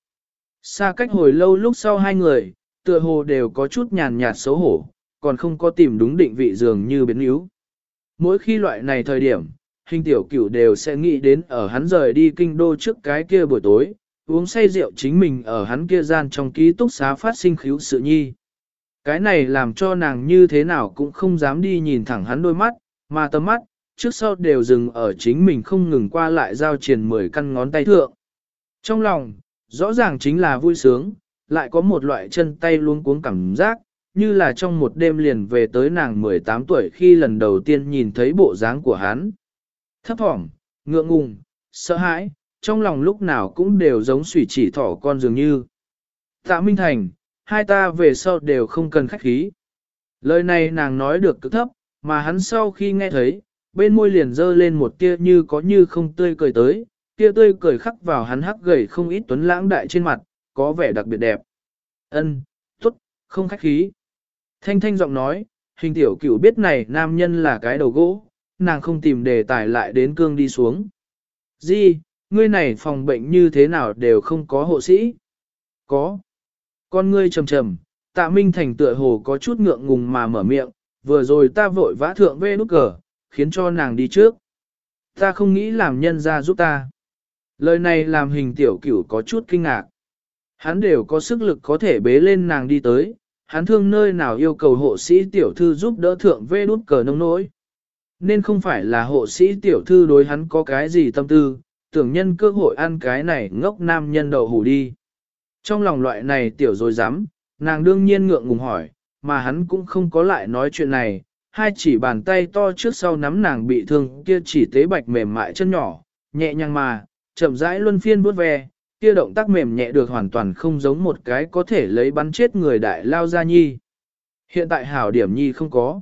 Xa cách hồi lâu lúc sau hai người, tựa hồ đều có chút nhàn nhạt xấu hổ, còn không có tìm đúng định vị dường như biến yếu. Mỗi khi loại này thời điểm, hình tiểu cửu đều sẽ nghĩ đến ở hắn rời đi kinh đô trước cái kia buổi tối, uống say rượu chính mình ở hắn kia gian trong ký túc xá phát sinh khíu sự nhi. Cái này làm cho nàng như thế nào cũng không dám đi nhìn thẳng hắn đôi mắt, mà tầm mắt, trước sau đều dừng ở chính mình không ngừng qua lại giao triển mười căn ngón tay thượng. Trong lòng, rõ ràng chính là vui sướng, lại có một loại chân tay luống cuống cảm giác, như là trong một đêm liền về tới nàng mười tám tuổi khi lần đầu tiên nhìn thấy bộ dáng của hắn. Thấp thỏm, ngượng ngùng, sợ hãi, trong lòng lúc nào cũng đều giống sủy chỉ thỏ con dường như. Tạ Minh Thành, hai ta về sau đều không cần khách khí. Lời này nàng nói được cực thấp, mà hắn sau khi nghe thấy, bên môi liền dơ lên một tia như có như không tươi cười tới, tia tươi cười khắc vào hắn hắc gầy không ít tuấn lãng đại trên mặt, có vẻ đặc biệt đẹp. Ân, tốt, không khách khí. Thanh thanh giọng nói, hình tiểu cửu biết này nam nhân là cái đầu gỗ, nàng không tìm đề tài lại đến cương đi xuống. Di, ngươi này phòng bệnh như thế nào đều không có hộ sĩ? Có. Con ngươi trầm trầm, Tạ Minh Thành tựa hồ có chút ngượng ngùng mà mở miệng, vừa rồi ta vội vã thượng về nút cờ, khiến cho nàng đi trước. Ta không nghĩ làm nhân ra giúp ta. Lời này làm hình tiểu cửu có chút kinh ngạc. Hắn đều có sức lực có thể bế lên nàng đi tới, hắn thương nơi nào yêu cầu hộ sĩ tiểu thư giúp đỡ thượng về nút cờ nông nỗi. Nên không phải là hộ sĩ tiểu thư đối hắn có cái gì tâm tư, tưởng nhân cơ hội ăn cái này ngốc nam nhân đậu hủ đi. Trong lòng loại này tiểu rồi dám, nàng đương nhiên ngượng ngùng hỏi, mà hắn cũng không có lại nói chuyện này, hai chỉ bàn tay to trước sau nắm nàng bị thương kia chỉ tế bạch mềm mại chân nhỏ, nhẹ nhàng mà, chậm rãi luân phiên vuốt ve, kia động tác mềm nhẹ được hoàn toàn không giống một cái có thể lấy bắn chết người đại lao ra nhi. Hiện tại hảo điểm nhi không có.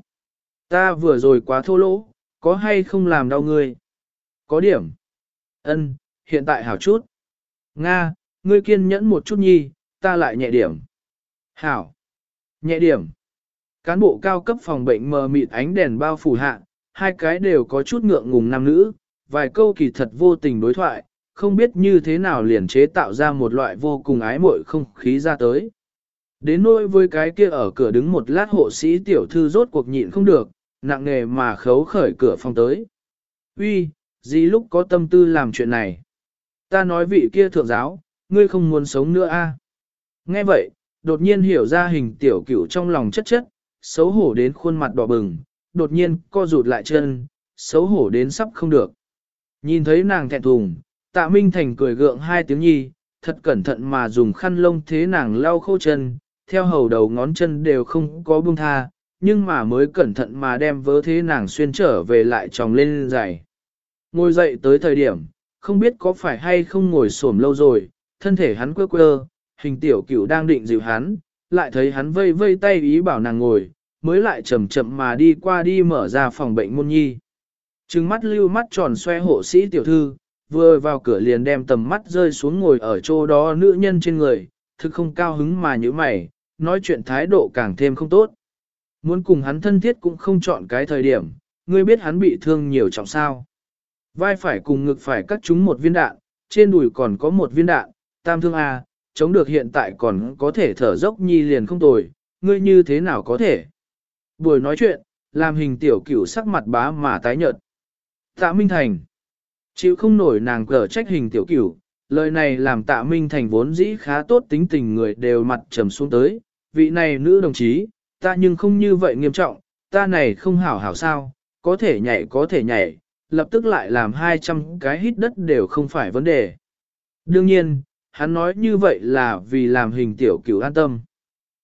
Ta vừa rồi quá thô lỗ, có hay không làm đau ngươi? Có điểm. Ân, hiện tại hảo chút. Nga, ngươi kiên nhẫn một chút nhi, ta lại nhẹ điểm. Hảo. Nhẹ điểm. Cán bộ cao cấp phòng bệnh mờ mịt ánh đèn bao phủ hạ, hai cái đều có chút ngượng ngùng nam nữ, vài câu kỳ thật vô tình đối thoại, không biết như thế nào liền chế tạo ra một loại vô cùng ái muội không khí ra tới. Đến nỗi với cái kia ở cửa đứng một lát hộ sĩ tiểu thư rốt cuộc nhịn không được, nặng nề mà khấu khởi cửa phòng tới. Uy, gì lúc có tâm tư làm chuyện này? Ta nói vị kia thượng giáo, ngươi không muốn sống nữa a? À? Nghe vậy, đột nhiên hiểu ra hình tiểu cửu trong lòng chất chất, xấu hổ đến khuôn mặt đỏ bừng, đột nhiên co rụt lại chân, xấu hổ đến sắp không được. Nhìn thấy nàng thẹn thùng, Tạ Minh Thành cười gượng hai tiếng nhi, thật cẩn thận mà dùng khăn lông thế nàng lau khô chân, theo hầu đầu ngón chân đều không có buông tha, nhưng mà mới cẩn thận mà đem vớ thế nàng xuyên trở về lại tròng lên giày. Ngồi dậy tới thời điểm, không biết có phải hay không ngồi xổm lâu rồi, thân thể hắn quơ quơ, hình tiểu cửu đang định dịu hắn, lại thấy hắn vây vây tay ý bảo nàng ngồi, mới lại chậm chậm mà đi qua đi mở ra phòng bệnh môn nhi. Trừng mắt lưu mắt tròn xoe hộ sĩ tiểu thư, vừa vào cửa liền đem tầm mắt rơi xuống ngồi ở chỗ đó nữ nhân trên người, thực không cao hứng mà như mày, nói chuyện thái độ càng thêm không tốt. Muốn cùng hắn thân thiết cũng không chọn cái thời điểm, ngươi biết hắn bị thương nhiều trọng sao. Vai phải cùng ngực phải cắt trúng một viên đạn, trên đùi còn có một viên đạn, tam thương A, chống được hiện tại còn có thể thở dốc nhi liền không tồi, ngươi như thế nào có thể. Buổi nói chuyện, làm hình tiểu cửu sắc mặt bá mà tái nhợt. Tạ Minh Thành chịu không nổi nàng cờ trách hình tiểu cửu, lời này làm Tạ Minh Thành vốn dĩ khá tốt tính tình người đều mặt trầm xuống tới, vị này nữ đồng chí, ta nhưng không như vậy nghiêm trọng, ta này không hảo hảo sao, có thể nhảy có thể nhảy, lập tức lại làm hai trăm cái hít đất đều không phải vấn đề. Đương nhiên, hắn nói như vậy là vì làm hình tiểu cửu an tâm.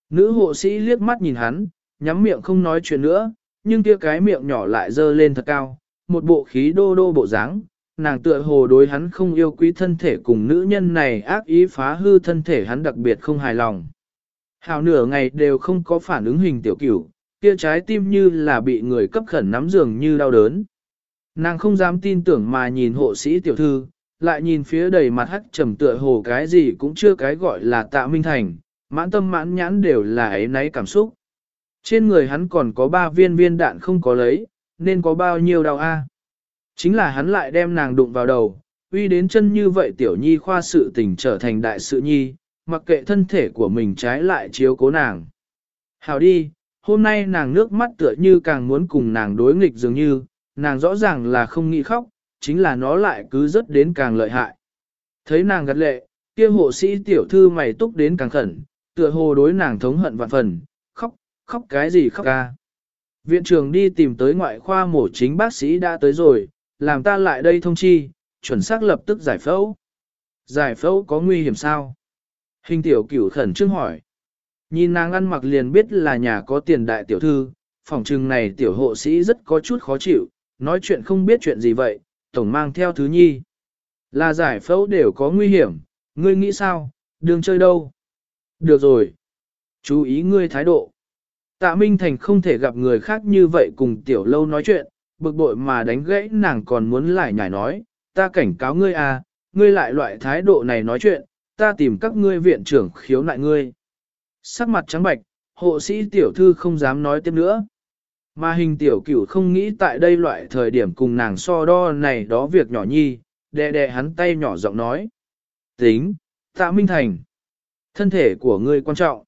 Nữ hộ sĩ liếc mắt nhìn hắn, nhắm miệng không nói chuyện nữa, nhưng kia cái miệng nhỏ lại dơ lên thật cao, một bộ khí đô đô bộ dáng, nàng tựa hồ đối hắn không yêu quý thân thể cùng nữ nhân này ác ý phá hư thân thể hắn đặc biệt không hài lòng. Hào nửa ngày đều không có phản ứng hình tiểu cửu, kia trái tim như là bị người cấp khẩn nắm giường như đau đớn. Nàng không dám tin tưởng mà nhìn hộ sĩ tiểu thư, lại nhìn phía đầy mặt hắc trầm tựa hồ cái gì cũng chưa cái gọi là Tạ Minh Thành, mãn tâm mãn nhãn đều là ấy náy cảm xúc. Trên người hắn còn có ba viên viên đạn không có lấy, nên có bao nhiêu đau a? Chính là hắn lại đem nàng đụng vào đầu, uy đến chân như vậy tiểu nhi khoa sự tình trở thành đại sự nhi, mặc kệ thân thể của mình trái lại chiếu cố nàng. Hảo đi, hôm nay nàng nước mắt tựa như càng muốn cùng nàng đối nghịch dường như, nàng rõ ràng là không nghĩ khóc, chính là nó lại cứ rất đến càng lợi hại. Thấy nàng gật lệ, kia hộ sĩ tiểu thư mày túc đến càng khẩn, tựa hồ đối nàng thống hận vạn phần, khóc, khóc cái gì khóc ca. Viện trưởng đi tìm tới ngoại khoa mổ chính bác sĩ đã tới rồi, làm ta lại đây thông chi, chuẩn xác lập tức giải phẫu. Giải phẫu có nguy hiểm sao? Hình tiểu cửu khẩn trương hỏi. Nhìn nàng ăn mặc liền biết là nhà có tiền đại tiểu thư, phòng trừng này tiểu hộ sĩ rất có chút khó chịu, nói chuyện không biết chuyện gì vậy, tổng mang theo thứ nhi. Là giải phẫu đều có nguy hiểm, ngươi nghĩ sao, đường chơi đâu? Được rồi. Chú ý ngươi thái độ. Tạ Minh Thành không thể gặp người khác như vậy cùng tiểu lâu nói chuyện, bực bội mà đánh gãy nàng còn muốn lại nhảy nói, ta cảnh cáo ngươi à, ngươi lại loại thái độ này nói chuyện, ta tìm các ngươi viện trưởng khiếu nại ngươi. Sắc mặt trắng bạch, hộ sĩ tiểu thư không dám nói tiếp nữa. Mà hình tiểu cửu không nghĩ tại đây loại thời điểm cùng nàng so đo này đó việc nhỏ nhi, đè đè hắn tay nhỏ giọng nói. Tính, Tạ Minh Thành. Thân thể của ngươi quan trọng.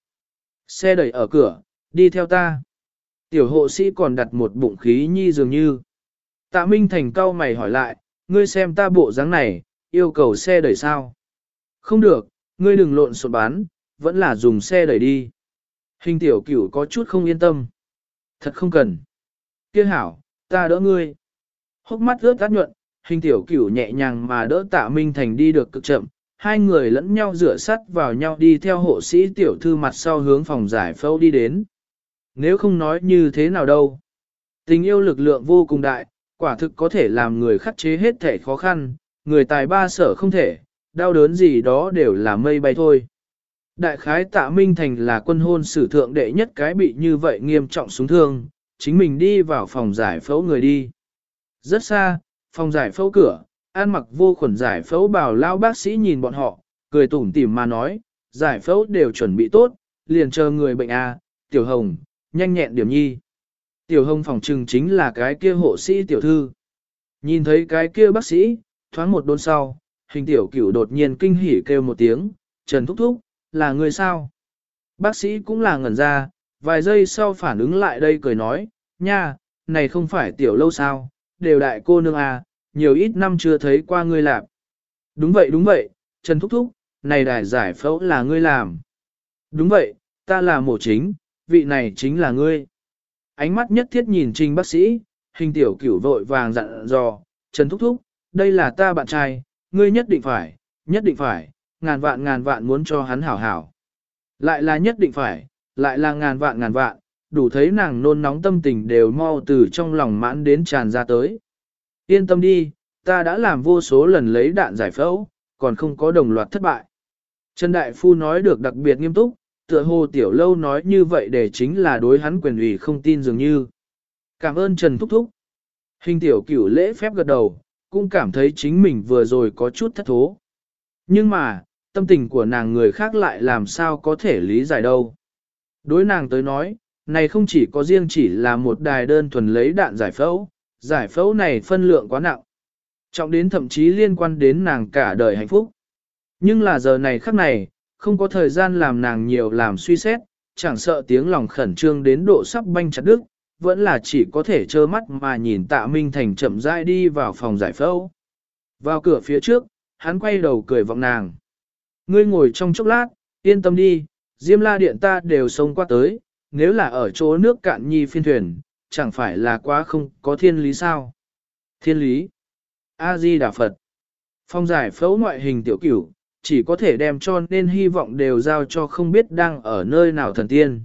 Xe đẩy ở cửa, đi theo ta. Tiểu hộ sĩ còn đặt một bụng khí nhi dường như. Tạ Minh Thành cau mày hỏi lại, ngươi xem ta bộ dáng này, yêu cầu xe đẩy sao? Không được, ngươi đừng lộn xộn bán, vẫn là dùng xe đẩy đi. Hình tiểu cửu có chút không yên tâm. Thật không cần. Kia hảo, ta đỡ ngươi. Hốc mắt ướt át nhuận, hình tiểu cửu nhẹ nhàng mà đỡ Tạ Minh Thành đi được cực chậm. Hai người lẫn nhau rửa sắt vào nhau đi theo hộ sĩ tiểu thư mặt sau hướng phòng giải phẫu đi đến. Nếu không nói như thế nào đâu. Tình yêu lực lượng vô cùng đại, quả thực có thể làm người khắc chế hết thể khó khăn, người tài ba sở không thể, đau đớn gì đó đều là mây bay thôi. Đại khái Tạ Minh Thành là quân hôn sử thượng đệ nhất cái bị như vậy nghiêm trọng súng thương, chính mình đi vào phòng giải phẫu người đi. Rất xa, phòng giải phẫu cửa, an mặc vô khuẩn giải phẫu bảo lao bác sĩ nhìn bọn họ, cười tủm tỉm mà nói, giải phẫu đều chuẩn bị tốt, liền chờ người bệnh A, Tiểu Hồng, nhanh nhẹn điểm nhi. Tiểu Hồng phòng trừng chính là cái kia hộ sĩ tiểu thư. Nhìn thấy cái kia bác sĩ, thoáng một đôn sau, hình tiểu cửu đột nhiên kinh hỉ kêu một tiếng, Trần Thúc Thúc, là người sao? Bác sĩ cũng là ngẩn ra, vài giây sau phản ứng lại đây cười nói, nha, này không phải tiểu lâu sao, đều đại cô nương à, nhiều ít năm chưa thấy qua ngươi làm. Đúng vậy đúng vậy, Trần Thúc Thúc, này đài giải phẫu là ngươi làm. Đúng vậy, ta là mổ chính, vị này chính là ngươi. Ánh mắt nhất thiết nhìn Trình bác sĩ, hình tiểu cửu vội vàng dặn dò, Trần Thúc Thúc, đây là ta bạn trai, ngươi nhất định phải, nhất định phải, ngàn vạn ngàn vạn muốn cho hắn hảo hảo. Lại là nhất định phải, lại là ngàn vạn ngàn vạn, đủ thấy nàng nôn nóng tâm tình đều mau từ trong lòng mãn đến tràn ra tới. Yên tâm đi, ta đã làm vô số lần lấy đạn giải phẫu, còn không có đồng loạt thất bại. Trần Đại Phu nói được đặc biệt nghiêm túc, tựa hồ tiểu lâu nói như vậy để chính là đối hắn quyền ủy không tin dường như. Cảm ơn Trần Thúc Thúc. Hình tiểu cửu lễ phép gật đầu, cũng cảm thấy chính mình vừa rồi có chút thất thố. Nhưng mà, tâm tình của nàng người khác lại làm sao có thể lý giải đâu. Đối nàng tới nói, này không chỉ có riêng chỉ là một đài đơn thuần lấy đạn giải phẫu, giải phẫu này phân lượng quá nặng. Trọng đến thậm chí liên quan đến nàng cả đời hạnh phúc. Nhưng là giờ này khắc này, không có thời gian làm nàng nhiều làm suy xét, chẳng sợ tiếng lòng khẩn trương đến độ sắp banh chặt đứt, vẫn là chỉ có thể trơ mắt mà nhìn Tạ Minh Thành chậm rãi đi vào phòng giải phẫu. Vào cửa phía trước, hắn quay đầu cười vọng nàng. Ngươi ngồi trong chốc lát, yên tâm đi, Diêm La Điện ta đều xông qua tới, nếu là ở chỗ nước cạn nhi phiên thuyền, chẳng phải là quá không có thiên lý sao? Thiên lý. A-di Đà Phật. Phòng giải phẫu ngoại hình tiểu cửu, chỉ có thể đem cho nên hy vọng đều giao cho không biết đang ở nơi nào thần tiên.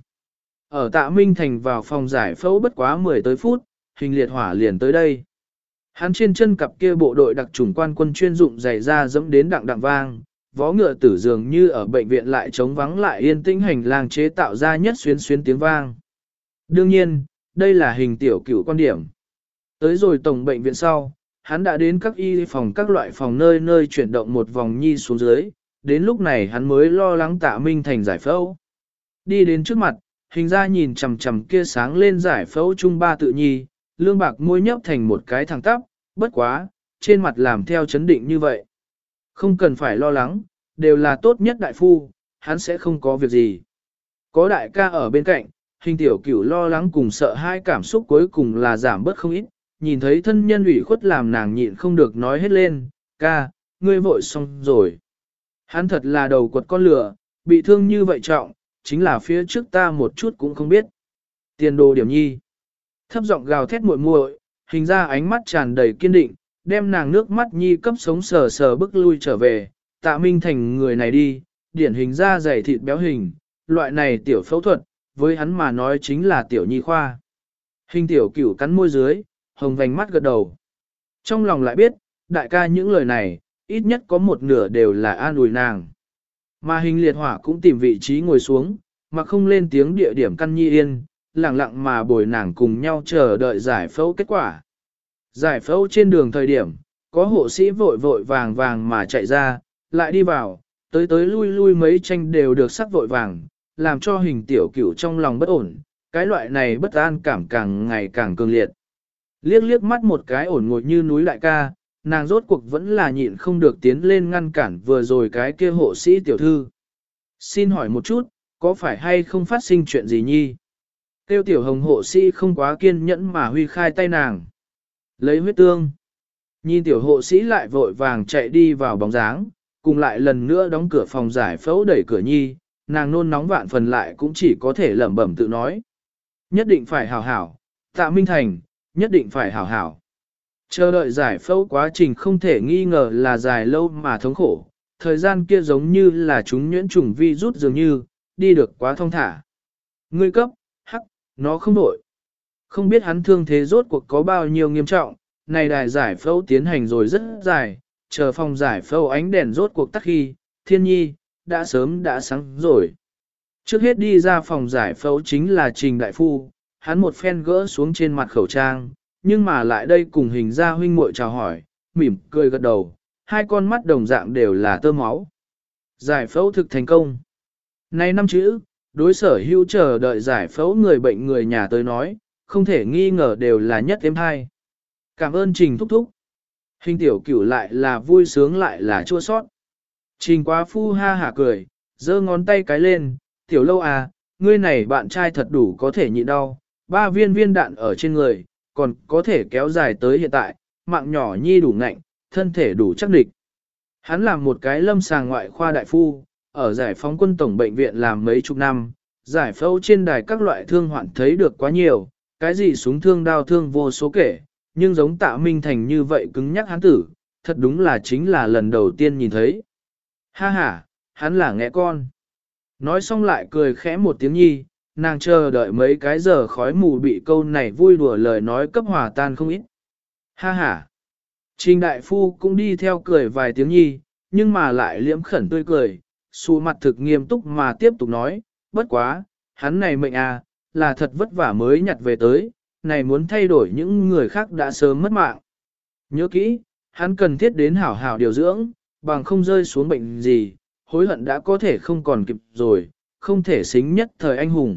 Ở Tạ Minh Thành vào phòng giải phẫu bất quá mười tới phút, Hình Liệt Hỏa liền tới đây. Hắn trên chân cặp kia bộ đội đặc trùng quan quân chuyên dụng giày ra dẫm đến đặng đặng vang, vó ngựa tử dường như ở bệnh viện lại trống vắng lại yên tĩnh hành lang chế tạo ra nhất xuyến xuyến tiếng vang. Đương nhiên, đây là Hình tiểu cửu quan điểm. Tới rồi tổng bệnh viện sau, hắn đã đến các y phòng các loại phòng nơi nơi chuyển động một vòng nhi xuống dưới, đến lúc này hắn mới lo lắng Tạ Minh Thành giải phẫu. Đi đến trước mặt, Hình ra nhìn chằm chằm kia sáng lên giải phẫu trung ba tự nhi, lương bạc môi nhấp thành một cái thẳng tắp, bất quá, trên mặt làm theo chấn định như vậy. Không cần phải lo lắng, đều là tốt nhất đại phu, hắn sẽ không có việc gì. Có đại ca ở bên cạnh, Hình tiểu cửu lo lắng cùng sợ hai cảm xúc cuối cùng là giảm bớt không ít, nhìn thấy thân nhân ủy khuất làm nàng nhịn không được nói hết lên, ca, ngươi vội xong rồi. Hắn thật là đầu quật con lửa, bị thương như vậy trọng, chính là phía trước ta một chút cũng không biết. Tiền đồ điểm nhi. Thấp giọng gào thét muội muội, Hình ra ánh mắt tràn đầy kiên định, đem nàng nước mắt nhi cấp sống sờ sờ bức lui trở về, Tạ Minh Thành người này đi, điển hình da dày thịt béo hình, loại này tiểu phẫu thuật, với hắn mà nói chính là tiểu nhi khoa. Hình tiểu cửu cắn môi dưới, hồng vành mắt gật đầu. Trong lòng lại biết, đại ca những lời này, ít nhất có một nửa đều là an ủi nàng. Mà Hình Liệt Hỏa cũng tìm vị trí ngồi xuống, mà không lên tiếng địa điểm căn nhi yên, lặng lặng mà bồi nàng cùng nhau chờ đợi giải phẫu kết quả. Giải phẫu trên đường thời điểm, có hộ sĩ vội vội vàng vàng mà chạy ra, lại đi vào, tới tới lui lui mấy tranh đều được sắc vội vàng, làm cho Hình tiểu cửu trong lòng bất ổn, cái loại này bất an cảm càng ngày càng cường liệt. Liếc liếc mắt một cái ổn ngồi như núi đại ca, nàng rốt cuộc vẫn là nhịn không được tiến lên ngăn cản vừa rồi cái kia hộ sĩ tiểu thư. Xin hỏi một chút, có phải hay không phát sinh chuyện gì nhi? Tiêu tiểu hồng hộ sĩ không quá kiên nhẫn mà huy khai tay nàng. Lấy huyết tương. Nhìn tiểu hộ sĩ lại vội vàng chạy đi vào bóng dáng, cùng lại lần nữa đóng cửa phòng giải phẫu đẩy cửa nhi, nàng nôn nóng vạn phần lại cũng chỉ có thể lẩm bẩm tự nói. Nhất định phải hảo hảo, Tạ Minh Thành, nhất định phải hảo hảo. Chờ đợi giải phẫu quá trình không thể nghi ngờ là dài lâu mà thống khổ, thời gian kia giống như là chúng nhuyễn trùng vi rút dường như, đi được quá thông thả. Ngươi cấp, hắc, nó không đổi. Không biết hắn thương thế rốt cuộc có bao nhiêu nghiêm trọng, này đài giải phẫu tiến hành rồi rất dài, chờ phòng giải phẫu ánh đèn rốt cuộc tắt khi, thiên nhi, đã sớm đã sáng rồi. Trước hết đi ra phòng giải phẫu chính là Trình Đại Phu, hắn một phen gỡ xuống trên mặt khẩu trang, nhưng mà lại đây cùng Hình ra huynh muội chào hỏi, mỉm cười gật đầu, hai con mắt đồng dạng đều là tơ máu. Giải phẫu thực thành công. Này năm chữ, đối sở hữu chờ đợi giải phẫu người bệnh người nhà tới nói, không thể nghi ngờ đều là nhất êm hai. Cảm ơn Trình thúc thúc. Hình tiểu cửu lại là vui sướng lại là chua sót. Trình quá phu ha hả cười, giơ ngón tay cái lên, tiểu lâu à, ngươi này bạn trai thật đủ có thể nhịn đau, ba viên viên đạn ở trên người, còn có thể kéo dài tới hiện tại, mạng nhỏ nhi đủ ngạnh, thân thể đủ chắc địch. Hắn làm một cái lâm sàng ngoại khoa đại phu, ở giải phóng quân tổng bệnh viện làm mấy chục năm, giải phẫu trên đài các loại thương hoạn thấy được quá nhiều, cái gì súng thương đao thương vô số kể, nhưng giống Tạ Minh Thành như vậy cứng nhắc hắn tử, thật đúng là chính là lần đầu tiên nhìn thấy. Ha ha, hắn là nghe con. Nói xong lại cười khẽ một tiếng nhi, nàng chờ đợi mấy cái giờ khói mù bị câu này vui đùa lời nói cấp hòa tan không ít. Ha ha. Trình đại phu cũng đi theo cười vài tiếng nhi, nhưng mà lại liễm khẩn tươi cười, xù mặt thực nghiêm túc mà tiếp tục nói, bất quá, hắn này mệnh à, là thật vất vả mới nhặt về tới, này muốn thay đổi những người khác đã sớm mất mạng. Nhớ kỹ, hắn cần thiết đến hảo hảo điều dưỡng, bằng không rơi xuống bệnh gì, hối hận đã có thể không còn kịp rồi, không thể xính nhất thời anh hùng.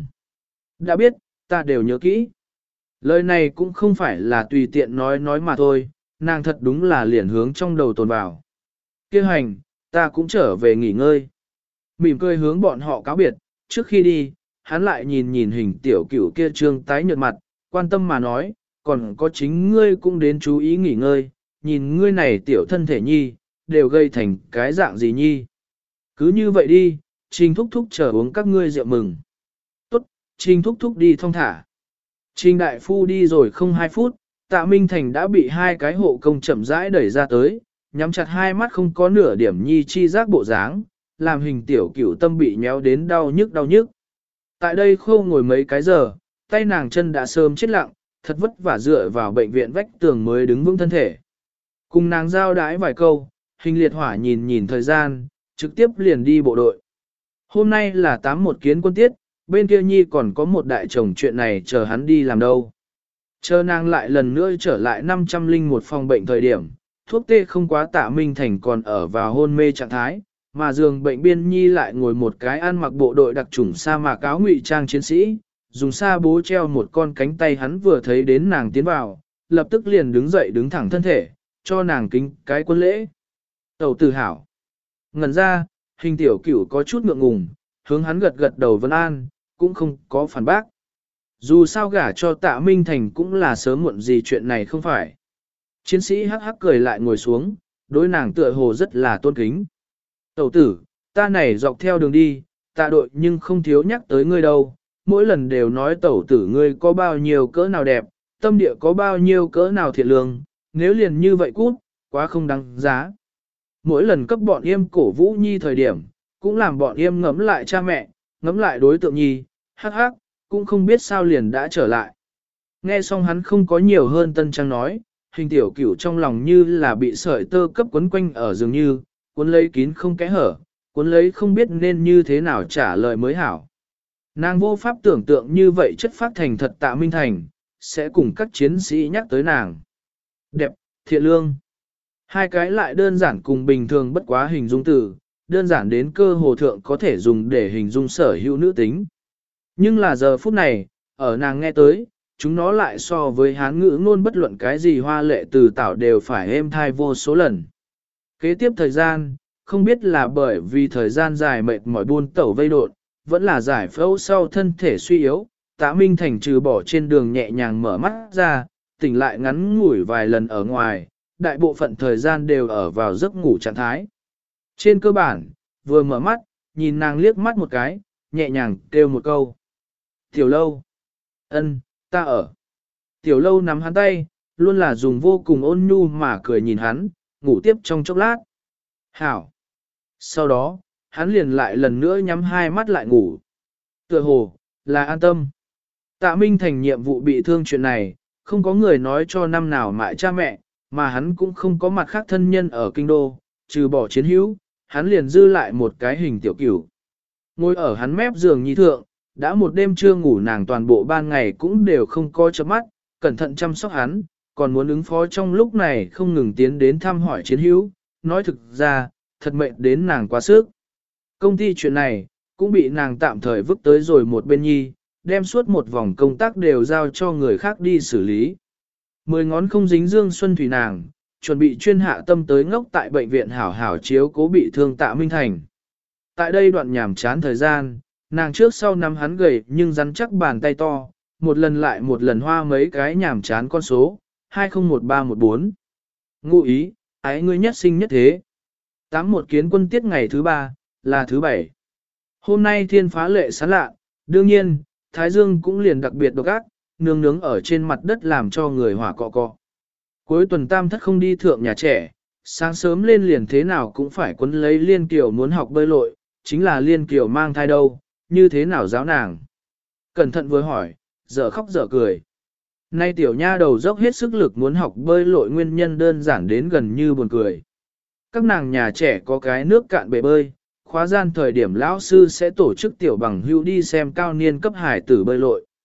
Đã biết, ta đều nhớ kỹ. Lời này cũng không phải là tùy tiện nói nói mà thôi, nàng thật đúng là liền hướng trong đầu tồn vào. Kêu hành, ta cũng trở về nghỉ ngơi. Mỉm cười hướng bọn họ cáo biệt, trước khi đi, hắn lại nhìn nhìn hình tiểu cửu kia trương tái nhợt mặt, quan tâm mà nói, còn có chính ngươi cũng đến chú ý nghỉ ngơi, nhìn ngươi này tiểu thân thể nhi, đều gây thành cái dạng gì nhi. Cứ như vậy đi, Trình thúc thúc chờ uống các ngươi rượu mừng. Tốt, Trình thúc thúc đi thong thả. Trình đại phu đi rồi không hai phút, Tạ Minh Thành đã bị hai cái hộ công chậm rãi đẩy ra tới, nhắm chặt hai mắt không có nửa điểm nhi chi giác bộ dáng, làm hình tiểu cửu tâm bị nhéo đến đau nhức đau nhức. Tại đây khô ngồi mấy cái giờ, tay nàng chân đã sớm chết lặng, thật vất vả dựa vào bệnh viện vách tường mới đứng vững thân thể. Cùng nàng giao đái vài câu, hình liệt hỏa nhìn nhìn thời gian, trực tiếp liền đi bộ đội. Hôm nay là tám một kiến quân tiết, bên kia nhi còn có một đại chồng chuyện này chờ hắn đi làm đâu. Chờ nàng lại lần nữa trở lại năm trăm linh một phòng bệnh thời điểm, thuốc tê không quá Tạ Minh Thành còn ở vào hôn mê trạng thái, mà giường bệnh biên nhi lại ngồi một cái ăn mặc bộ đội đặc chủng sa mạc áo ngụy trang chiến sĩ, dùng sa bố treo một con cánh tay. Hắn vừa thấy đến nàng tiến vào, lập tức liền đứng dậy đứng thẳng thân thể, cho nàng kính cái quân lễ. Tẩu tử hảo. Ngẩn ra, hình tiểu cửu có chút ngượng ngùng, hướng hắn gật gật đầu vân an, cũng không có phản bác. Dù sao gả cho Tạ Minh Thành cũng là sớm muộn gì chuyện này không phải. Chiến sĩ hắc hắc cười lại ngồi xuống, đối nàng tựa hồ rất là tôn kính. Tẩu tử, ta này dọc theo đường đi, Tạ đội nhưng không thiếu nhắc tới ngươi đâu, mỗi lần đều nói tẩu tử ngươi có bao nhiêu cỡ nào đẹp, tâm địa có bao nhiêu cỡ nào thiện lương, nếu liền như vậy cút, quá không đáng giá. Mỗi lần cấp bọn em cổ vũ nhi thời điểm, cũng làm bọn em ngẫm lại cha mẹ, ngẫm lại đối tượng nhi, hắc hắc, cũng không biết sao liền đã trở lại. Nghe xong hắn không có nhiều hơn tân trang nói, hình tiểu cửu trong lòng như là bị sợi tơ cấp quấn quanh ở dường như, cuốn lấy kín không kẽ hở, cuốn lấy không biết nên như thế nào trả lời mới hảo. Nàng vô pháp tưởng tượng như vậy chất phát thành thật Tạ Minh Thành, sẽ cùng các chiến sĩ nhắc tới nàng. Đẹp, thiện lương. Hai cái lại đơn giản cùng bình thường bất quá hình dung từ, đơn giản đến cơ hồ thượng có thể dùng để hình dung sở hữu nữ tính. Nhưng là giờ phút này, ở nàng nghe tới, chúng nó lại so với hán ngữ ngôn bất luận cái gì hoa lệ từ tảo đều phải êm thai vô số lần. Kế tiếp thời gian, không biết là bởi vì thời gian dài mệt mỏi buôn tẩu vây độn, vẫn là giải phẫu sau thân thể suy yếu, Tạ Minh Thành trừ bỏ trên đường nhẹ nhàng mở mắt ra, tỉnh lại ngắn ngủi vài lần ở ngoài, đại bộ phận thời gian đều ở vào giấc ngủ trạng thái. Trên cơ bản, vừa mở mắt, nhìn nàng liếc mắt một cái, nhẹ nhàng kêu một câu. Tiểu lâu. Ân, ta ở. Tiểu lâu nắm hắn tay, luôn là dùng vô cùng ôn nhu mà cười nhìn hắn, ngủ tiếp trong chốc lát. Hảo. Sau đó, hắn liền lại lần nữa nhắm hai mắt lại ngủ. Tựa hồ, là an tâm. Tạ Minh Thành nhiệm vụ bị thương chuyện này, không có người nói cho năm nào mại cha mẹ, mà hắn cũng không có mặt khác thân nhân ở kinh đô, trừ bỏ chiến hữu, hắn liền dư lại một cái hình tiểu cửu. Ngồi ở hắn mép giường nhi thượng, đã một đêm chưa ngủ nàng toàn bộ ban ngày cũng đều không có chớp mắt, cẩn thận chăm sóc hắn, còn muốn ứng phó trong lúc này không ngừng tiến đến thăm hỏi chiến hữu, nói thực ra, thật mệnh đến nàng quá sức. Công ty chuyện này, cũng bị nàng tạm thời vứt tới rồi một bên nhi, đem suốt một vòng công tác đều giao cho người khác đi xử lý. Mười ngón không dính dương xuân thủy nàng, chuẩn bị chuyên hạ tâm tới ngốc tại bệnh viện hảo hảo chiếu cố bị thương Tạ Minh Thành. Tại đây đoạn nhàm chán thời gian, nàng trước sau nắm hắn gầy nhưng rắn chắc bàn tay to, một lần lại một lần hoa mấy cái nhàm chán con số, hai không một ba một bốn. Ngụ ý, ái ngươi nhất sinh nhất thế. Tám một kiến quân tiết ngày thứ ba, là thứ bảy. Hôm nay thiên phá lệ sáng lạ, đương nhiên, Thái Dương cũng liền đặc biệt độc ác, nướng nướng ở trên mặt đất làm cho người hỏa cọ cọ. Cuối tuần tam thất không đi thượng nhà trẻ, sáng sớm lên liền thế nào cũng phải quấn lấy Liên Kiều muốn học bơi lội, chính là Liên Kiều mang thai đâu, như thế nào giáo nàng. Cẩn thận vừa hỏi, dở khóc dở cười. Nay tiểu nha đầu dốc hết sức lực muốn học bơi lội nguyên nhân đơn giản đến gần như buồn cười. Các nàng nhà trẻ có cái nước cạn bể bơi, khóa gian thời điểm lão sư sẽ tổ chức tiểu bằng hữu đi xem cao niên cấp hải tử bơi lội.